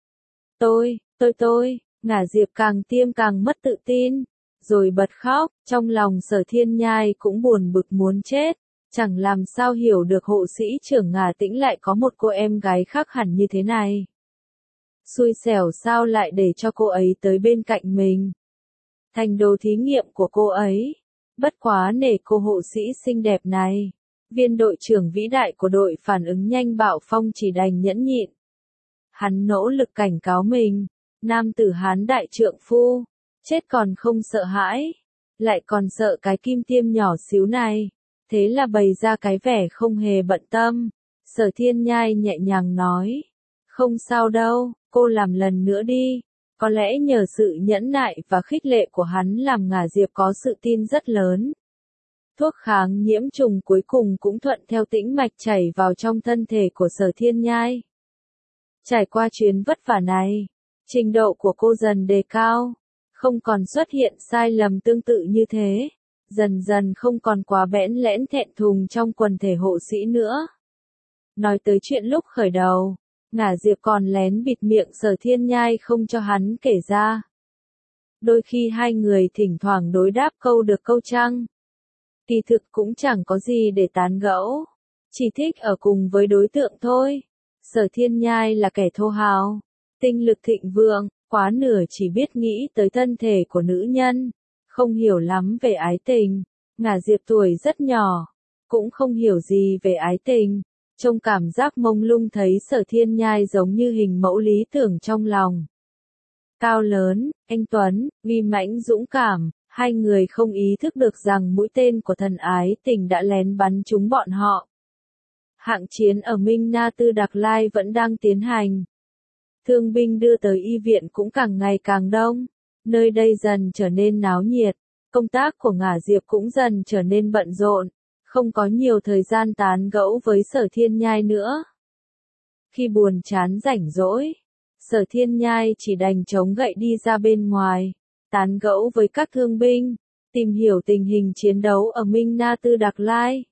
Tôi, tôi tôi, Ngả Diệp càng tiêm càng mất tự tin, rồi bật khóc, trong lòng Sở Thiên Nhai cũng buồn bực muốn chết, chẳng làm sao hiểu được hộ sĩ trưởng Ngả Tĩnh lại có một cô em gái khác hẳn như thế này. Xui xẻo sao lại để cho cô ấy tới bên cạnh mình. thành đồ thí nghiệm của cô ấy. Bất quá nể cô hộ sĩ xinh đẹp này, viên đội trưởng vĩ đại của đội phản ứng nhanh bạo phong chỉ đành nhẫn nhịn. Hắn nỗ lực cảnh cáo mình, nam tử Hán đại trượng phu, chết còn không sợ hãi, lại còn sợ cái kim tiêm nhỏ xíu này, thế là bày ra cái vẻ không hề bận tâm. Sở Thiên Nhai nhẹ nhàng nói, không sao đâu, cô làm lần nữa đi. Có lẽ nhờ sự nhẫn nại và khích lệ của hắn làm Ngả Diệp có sự tin rất lớn. Thuốc kháng nhiễm trùng cuối cùng cũng thuận theo tĩnh mạch chảy vào trong thân thể của Sở Thiên Nhai. Trải qua chuyến vất vả này, trình độ của cô dần đề cao, không còn xuất hiện sai lầm tương tự như thế, dần dần không còn quá bẽn lẽn thẹn thùng trong quần thể hộ sĩ nữa. Nói tới chuyện lúc khởi đầu, Ngả Diệp còn lén bịt miệng Sở Thiên Nhai không cho hắn kể ra. Đôi khi hai người thỉnh thoảng đối đáp câu được câu trăng. Kỳ thực cũng chẳng có gì để tán gẫu, chỉ thích ở cùng với đối tượng thôi. Sở Thiên Nhai là kẻ thô hào, tinh lực thịnh vượng, quá nửa chỉ biết nghĩ tới thân thể của nữ nhân, không hiểu lắm về ái tình. Ngả Diệp tuổi rất nhỏ, cũng không hiểu gì về ái tình. Trong cảm giác mông lung thấy Sở Thiên Nhai giống như hình mẫu lý tưởng trong lòng. Cao lớn, anh tuấn, uy mãnh dũng cảm, hai người không ý thức được rằng mũi tên của thần ái tình đã lén bắn trúng bọn họ. Hạng chiến ở Minh Na Tư Đạc Lai vẫn đang tiến hành. Thương binh đưa tới y viện cũng càng ngày càng đông, nơi đây dần trở nên náo nhiệt, công tác của Ngả Diệp cũng dần trở nên bận rộn. Không có nhiều thời gian tán gẫu với Sở Thiên Nhai nữa. Khi buồn chán rảnh rỗi, Sở Thiên Nhai chỉ đành chống gậy đi ra bên ngoài, tán gẫu với các thương binh, tìm hiểu tình hình chiến đấu ở Minh Na Tư Đạc Lai.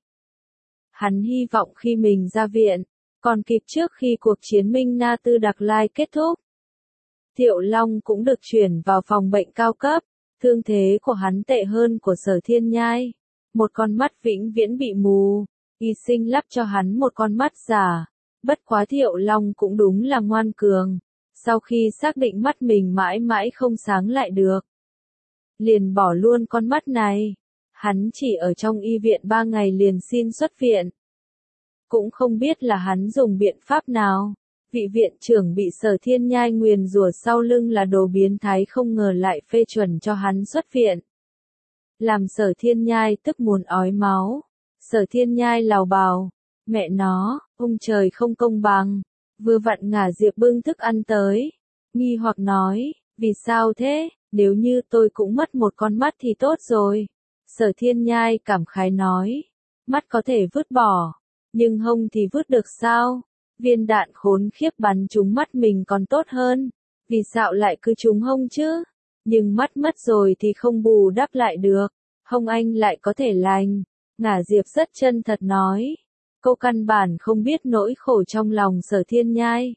Hắn hy vọng khi mình ra viện, còn kịp trước khi cuộc chiến Minh Na Tư Đạc Lai kết thúc. Thiệu Long cũng được chuyển vào phòng bệnh cao cấp, thương thế của hắn tệ hơn của Sở Thiên Nhai. Một con mắt vĩnh viễn bị mù, y sinh lắp cho hắn một con mắt giả. Bất quá Thiệu Long cũng đúng là ngoan cường, sau khi xác định mắt mình mãi mãi không sáng lại được, liền bỏ luôn con mắt này. Hắn chỉ ở trong y viện ba ngày liền xin xuất viện. Cũng không biết là hắn dùng biện pháp nào, vị viện trưởng bị Sở Thiên Nhai nguyền rủa sau lưng là đồ biến thái không ngờ lại phê chuẩn cho hắn xuất viện. Làm Sở Thiên Nhai tức muốn ói máu. Sở Thiên Nhai lào bào, mẹ nó, ông trời không công bằng. Vừa vặn Ngả Diệp bưng thức ăn tới, nghi hoặc nói, vì sao thế, nếu như tôi cũng mất một con mắt thì tốt rồi. Sở Thiên Nhai cảm khái nói, mắt có thể vứt bỏ, nhưng hông thì vứt được sao? Viên đạn khốn khiếp bắn trúng mắt mình còn tốt hơn, vì sao lại cứ trúng hông chứ? Nhưng mắt mất rồi thì không bù đắp lại được, hông anh lại có thể lành. Ngả Diệp rất chân thật nói, cô căn bản không biết nỗi khổ trong lòng Sở Thiên Nhai.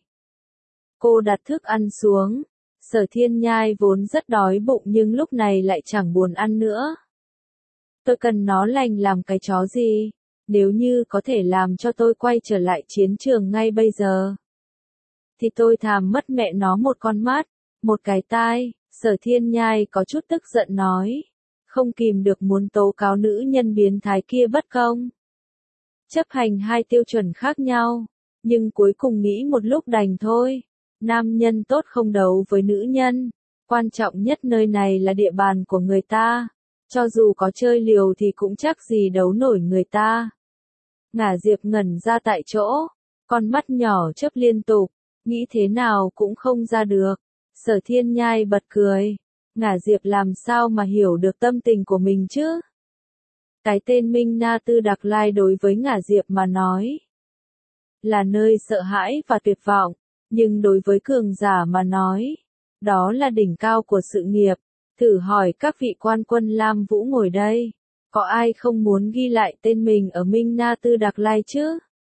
Cô đặt thức ăn xuống, Sở Thiên Nhai vốn rất đói bụng nhưng lúc này lại chẳng buồn ăn nữa. Tôi cần nó lành làm cái chó gì, nếu như có thể làm cho tôi quay trở lại chiến trường ngay bây giờ, thì tôi thàm mất mẹ nó một con mắt, một cái tai. Sở Thiên Nhai có chút tức giận nói, không kìm được muốn tố cáo nữ nhân biến thái kia bất công. Chấp hành hai tiêu chuẩn khác nhau, nhưng cuối cùng nghĩ một lúc đành thôi. Nam nhân tốt không đấu với nữ nhân, quan trọng nhất nơi này là địa bàn của người ta, cho dù có chơi liều thì cũng chắc gì đấu nổi người ta. Ngả Diệp ngẩn ra tại chỗ, con mắt nhỏ chớp liên tục, nghĩ thế nào cũng không ra được. Sở Thiên Nhai bật cười, Ngả Diệp làm sao mà hiểu được tâm tình của mình chứ? Cái tên Minh Na Tư Đạc Lai đối với Ngả Diệp mà nói là nơi sợ hãi và tuyệt vọng, nhưng đối với cường giả mà nói, đó là đỉnh cao của sự nghiệp. Thử hỏi các vị quan quân Lam Vũ ngồi đây, có ai không muốn ghi lại tên mình ở Minh Na Tư Đạc Lai chứ?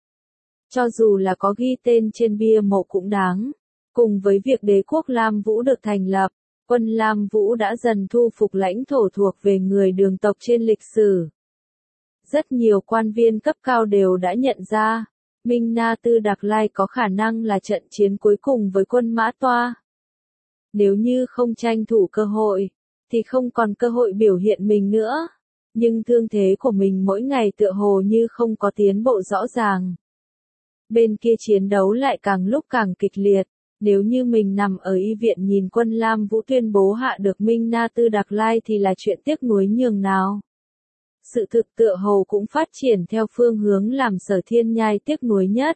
Cho dù là có ghi tên trên bia mộ cũng đáng. Cùng với việc đế quốc Lam Vũ được thành lập, quân Lam Vũ đã dần thu phục lãnh thổ thuộc về người Đường tộc trên lịch sử. Rất nhiều quan viên cấp cao đều đã nhận ra, Minh Na Tư Đạc Lai có khả năng là trận chiến cuối cùng với quân Mã Toa. Nếu như không tranh thủ cơ hội, thì không còn cơ hội biểu hiện mình nữa. Nhưng thương thế của mình mỗi ngày tựa hồ như không có tiến bộ rõ ràng. Bên kia chiến đấu lại càng lúc càng kịch liệt. Nếu như mình nằm ở y viện nhìn Quân Lam Vũ tuyên bố hạ được Minh Na Tư Đạc Lai thì là chuyện tiếc nuối nhường nào. Sự thực tựa hồ cũng phát triển theo phương hướng làm Sở Thiên Nhai tiếc nuối nhất.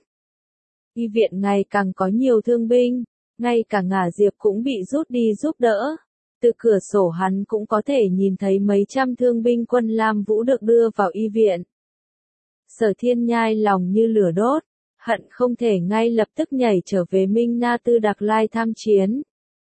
Y viện ngày càng có nhiều thương binh, ngay cả Ngả Diệp cũng bị rút đi giúp đỡ. Từ cửa sổ hắn cũng có thể nhìn thấy mấy trăm thương binh Quân Lam Vũ được đưa vào y viện. Sở Thiên Nhai lòng như lửa đốt, hận không thể ngay lập tức nhảy trở về Minh Na Tư Đạc Lai tham chiến.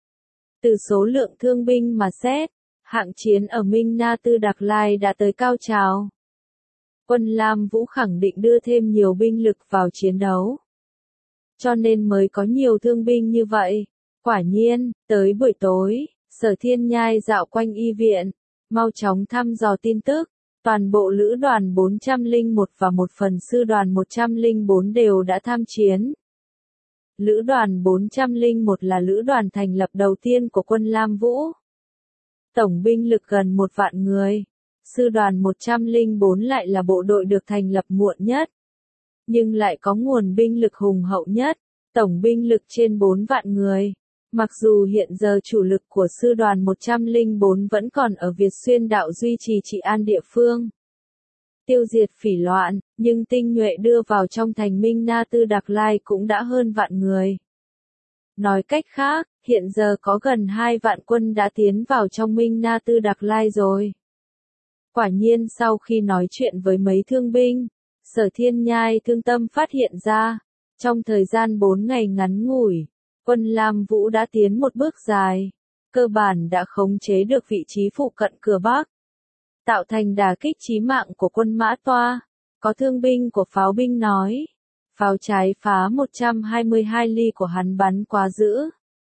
Từ số lượng thương binh mà xét, hạng chiến ở Minh Na Tư Đạc Lai đã tới cao trào. Quân Lam Vũ khẳng định đưa thêm nhiều binh lực vào chiến đấu. Cho nên mới có nhiều thương binh như vậy. Quả nhiên, tới buổi tối, Sở Thiên Nhai dạo quanh y viện, mau chóng thăm dò tin tức. Toàn bộ lữ đoàn bốn trăm lẻ một và một phần sư đoàn một trăm lẻ bốn đều đã tham chiến. Lữ đoàn bốn trăm lẻ một là lữ đoàn thành lập đầu tiên của Quân Lam Vũ. Tổng binh lực gần một vạn người. Sư đoàn một trăm lẻ bốn lại là bộ đội được thành lập muộn nhất. Nhưng lại có nguồn binh lực hùng hậu nhất. Tổng binh lực trên bốn vạn người. Mặc dù hiện giờ chủ lực của sư đoàn một trăm lẻ bốn vẫn còn ở Việt Xuyên đạo duy trì trị an địa phương, tiêu diệt phỉ loạn, nhưng tinh nhuệ đưa vào trong thành Minh Na Tư Đạc Lai cũng đã hơn vạn người. Nói cách khác, hiện giờ có gần hai vạn quân đã tiến vào trong Minh Na Tư Đạc Lai rồi. Quả nhiên sau khi nói chuyện với mấy thương binh, Sở Thiên Nhai thương tâm phát hiện ra, trong thời gian bốn ngày ngắn ngủi, Quân Lam Vũ đã tiến một bước dài, cơ bản đã khống chế được vị trí phụ cận cửa Bắc, tạo thành đả kích chí mạng của quân Mã Toa. Có thương binh của pháo binh nói, pháo trái phá một trăm hai mươi hai ly của hắn bắn quá dữ.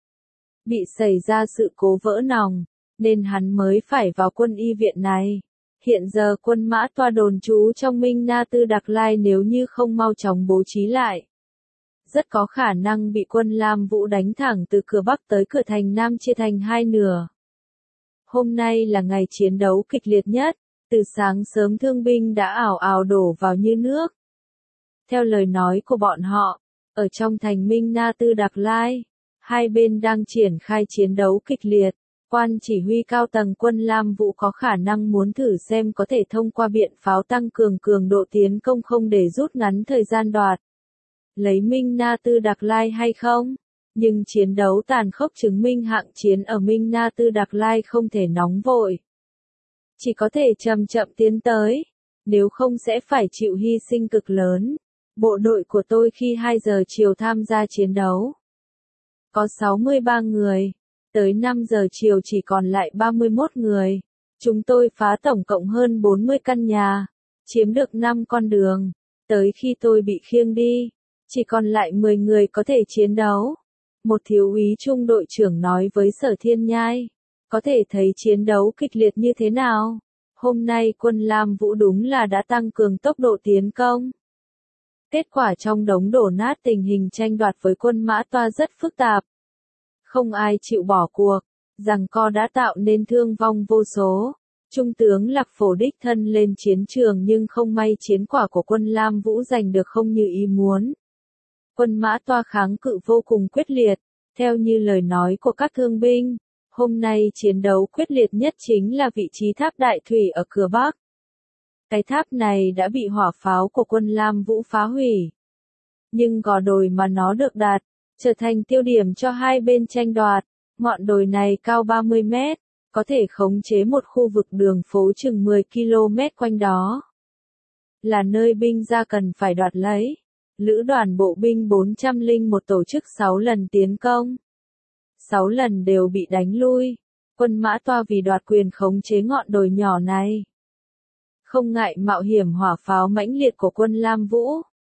Bị xảy ra sự cố vỡ nòng, nên hắn mới phải vào quân y viện này. Hiện giờ quân Mã Toa đồn trú trong Minh Na Tư Đạc Lai nếu như không mau chóng bố trí lại, rất có khả năng bị Quân Lam Vũ đánh thẳng từ cửa Bắc tới cửa thành Nam chia thành hai nửa. Hôm nay là ngày chiến đấu kịch liệt nhất, từ sáng sớm thương binh đã ào ào đổ vào như nước. Theo lời nói của bọn họ, ở trong thành Minh Na Tư Đạc Lai, hai bên đang triển khai chiến đấu kịch liệt. Quan chỉ huy cao tầng Quân Lam Vũ có khả năng muốn thử xem có thể thông qua biện pháo tăng cường cường độ tiến công không để rút ngắn thời gian đoạt lấy Minh Na Tư Đạc Lai hay không? Nhưng chiến đấu tàn khốc chứng minh hạng chiến ở Minh Na Tư Đạc Lai không thể nóng vội. Chỉ có thể chậm chậm tiến tới, nếu không sẽ phải chịu hy sinh cực lớn. Bộ đội của tôi khi hai giờ chiều tham gia chiến đấu có sáu mươi ba người, tới năm giờ chiều chỉ còn lại ba mươi mốt người. Chúng tôi phá tổng cộng hơn bốn mươi căn nhà, chiếm được năm con đường. Tới khi tôi bị khiêng đi, chỉ còn lại mười người có thể chiến đấu. Một thiếu úy trung đội trưởng nói với Sở Thiên Nhai, có thể thấy chiến đấu kịch liệt như thế nào. Hôm nay Quân Lam Vũ đúng là đã tăng cường tốc độ tiến công. Kết quả trong đống đổ nát tình hình tranh đoạt với quân Mã Toa rất phức tạp. Không ai chịu bỏ cuộc, giằng co đã tạo nên thương vong vô số. Trung tướng Lạc Phổ đích thân lên chiến trường nhưng không may chiến quả của Quân Lam Vũ giành được không như ý muốn. Quân Mã Toa kháng cự vô cùng quyết liệt, theo như lời nói của các thương binh. Hôm nay chiến đấu quyết liệt nhất chính là vị trí tháp Đại Thủy ở cửa Bắc. Cái tháp này đã bị hỏa pháo của Quân Lam Vũ phá hủy. Nhưng gò đồi mà nó được đặt, trở thành tiêu điểm cho hai bên tranh đoạt. Ngọn đồi này cao ba mươi mét, có thể khống chế một khu vực đường phố chừng mười ki lô mét quanh đó. Là nơi binh gia cần phải đoạt lấy. Lữ đoàn bộ binh bốn trăm lẻ một tổ chức sáu lần tiến công. sáu lần đều bị đánh lui. Quân Mã Toa vì đoạt quyền khống chế ngọn đồi nhỏ này, không ngại mạo hiểm hỏa pháo mãnh liệt của Quân Lam Vũ.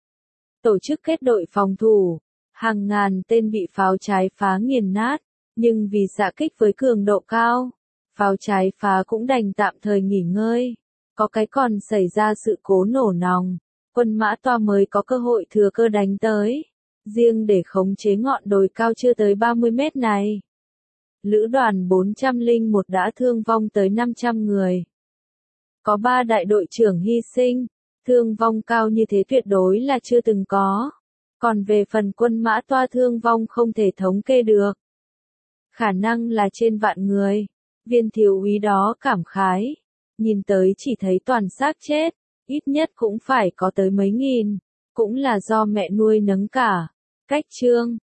Tổ chức kết đội phòng thủ, hàng ngàn tên bị pháo trái phá nghiền nát, nhưng vì xạ kích với cường độ cao, pháo trái phá cũng đành tạm thời nghỉ ngơi. Có cái còn xảy ra sự cố nổ nòng, Quân Mã Toa mới có cơ hội thừa cơ đánh tới. Riêng để khống chế ngọn đồi cao chưa tới ba mươi mét này, Lữ đoàn bốn trăm lẻ một đã thương vong tới năm trăm người. Có ba đại đội trưởng hy sinh, thương vong cao như thế tuyệt đối là chưa từng có. Còn về phần quân Mã Toa thương vong không thể thống kê được. Khả năng là trên vạn người. Viên thiếu úy đó cảm khái. Nhìn tới chỉ thấy toàn xác chết, ít nhất cũng phải có tới mấy nghìn. Cũng là do mẹ nuôi nấng cả. Cách chương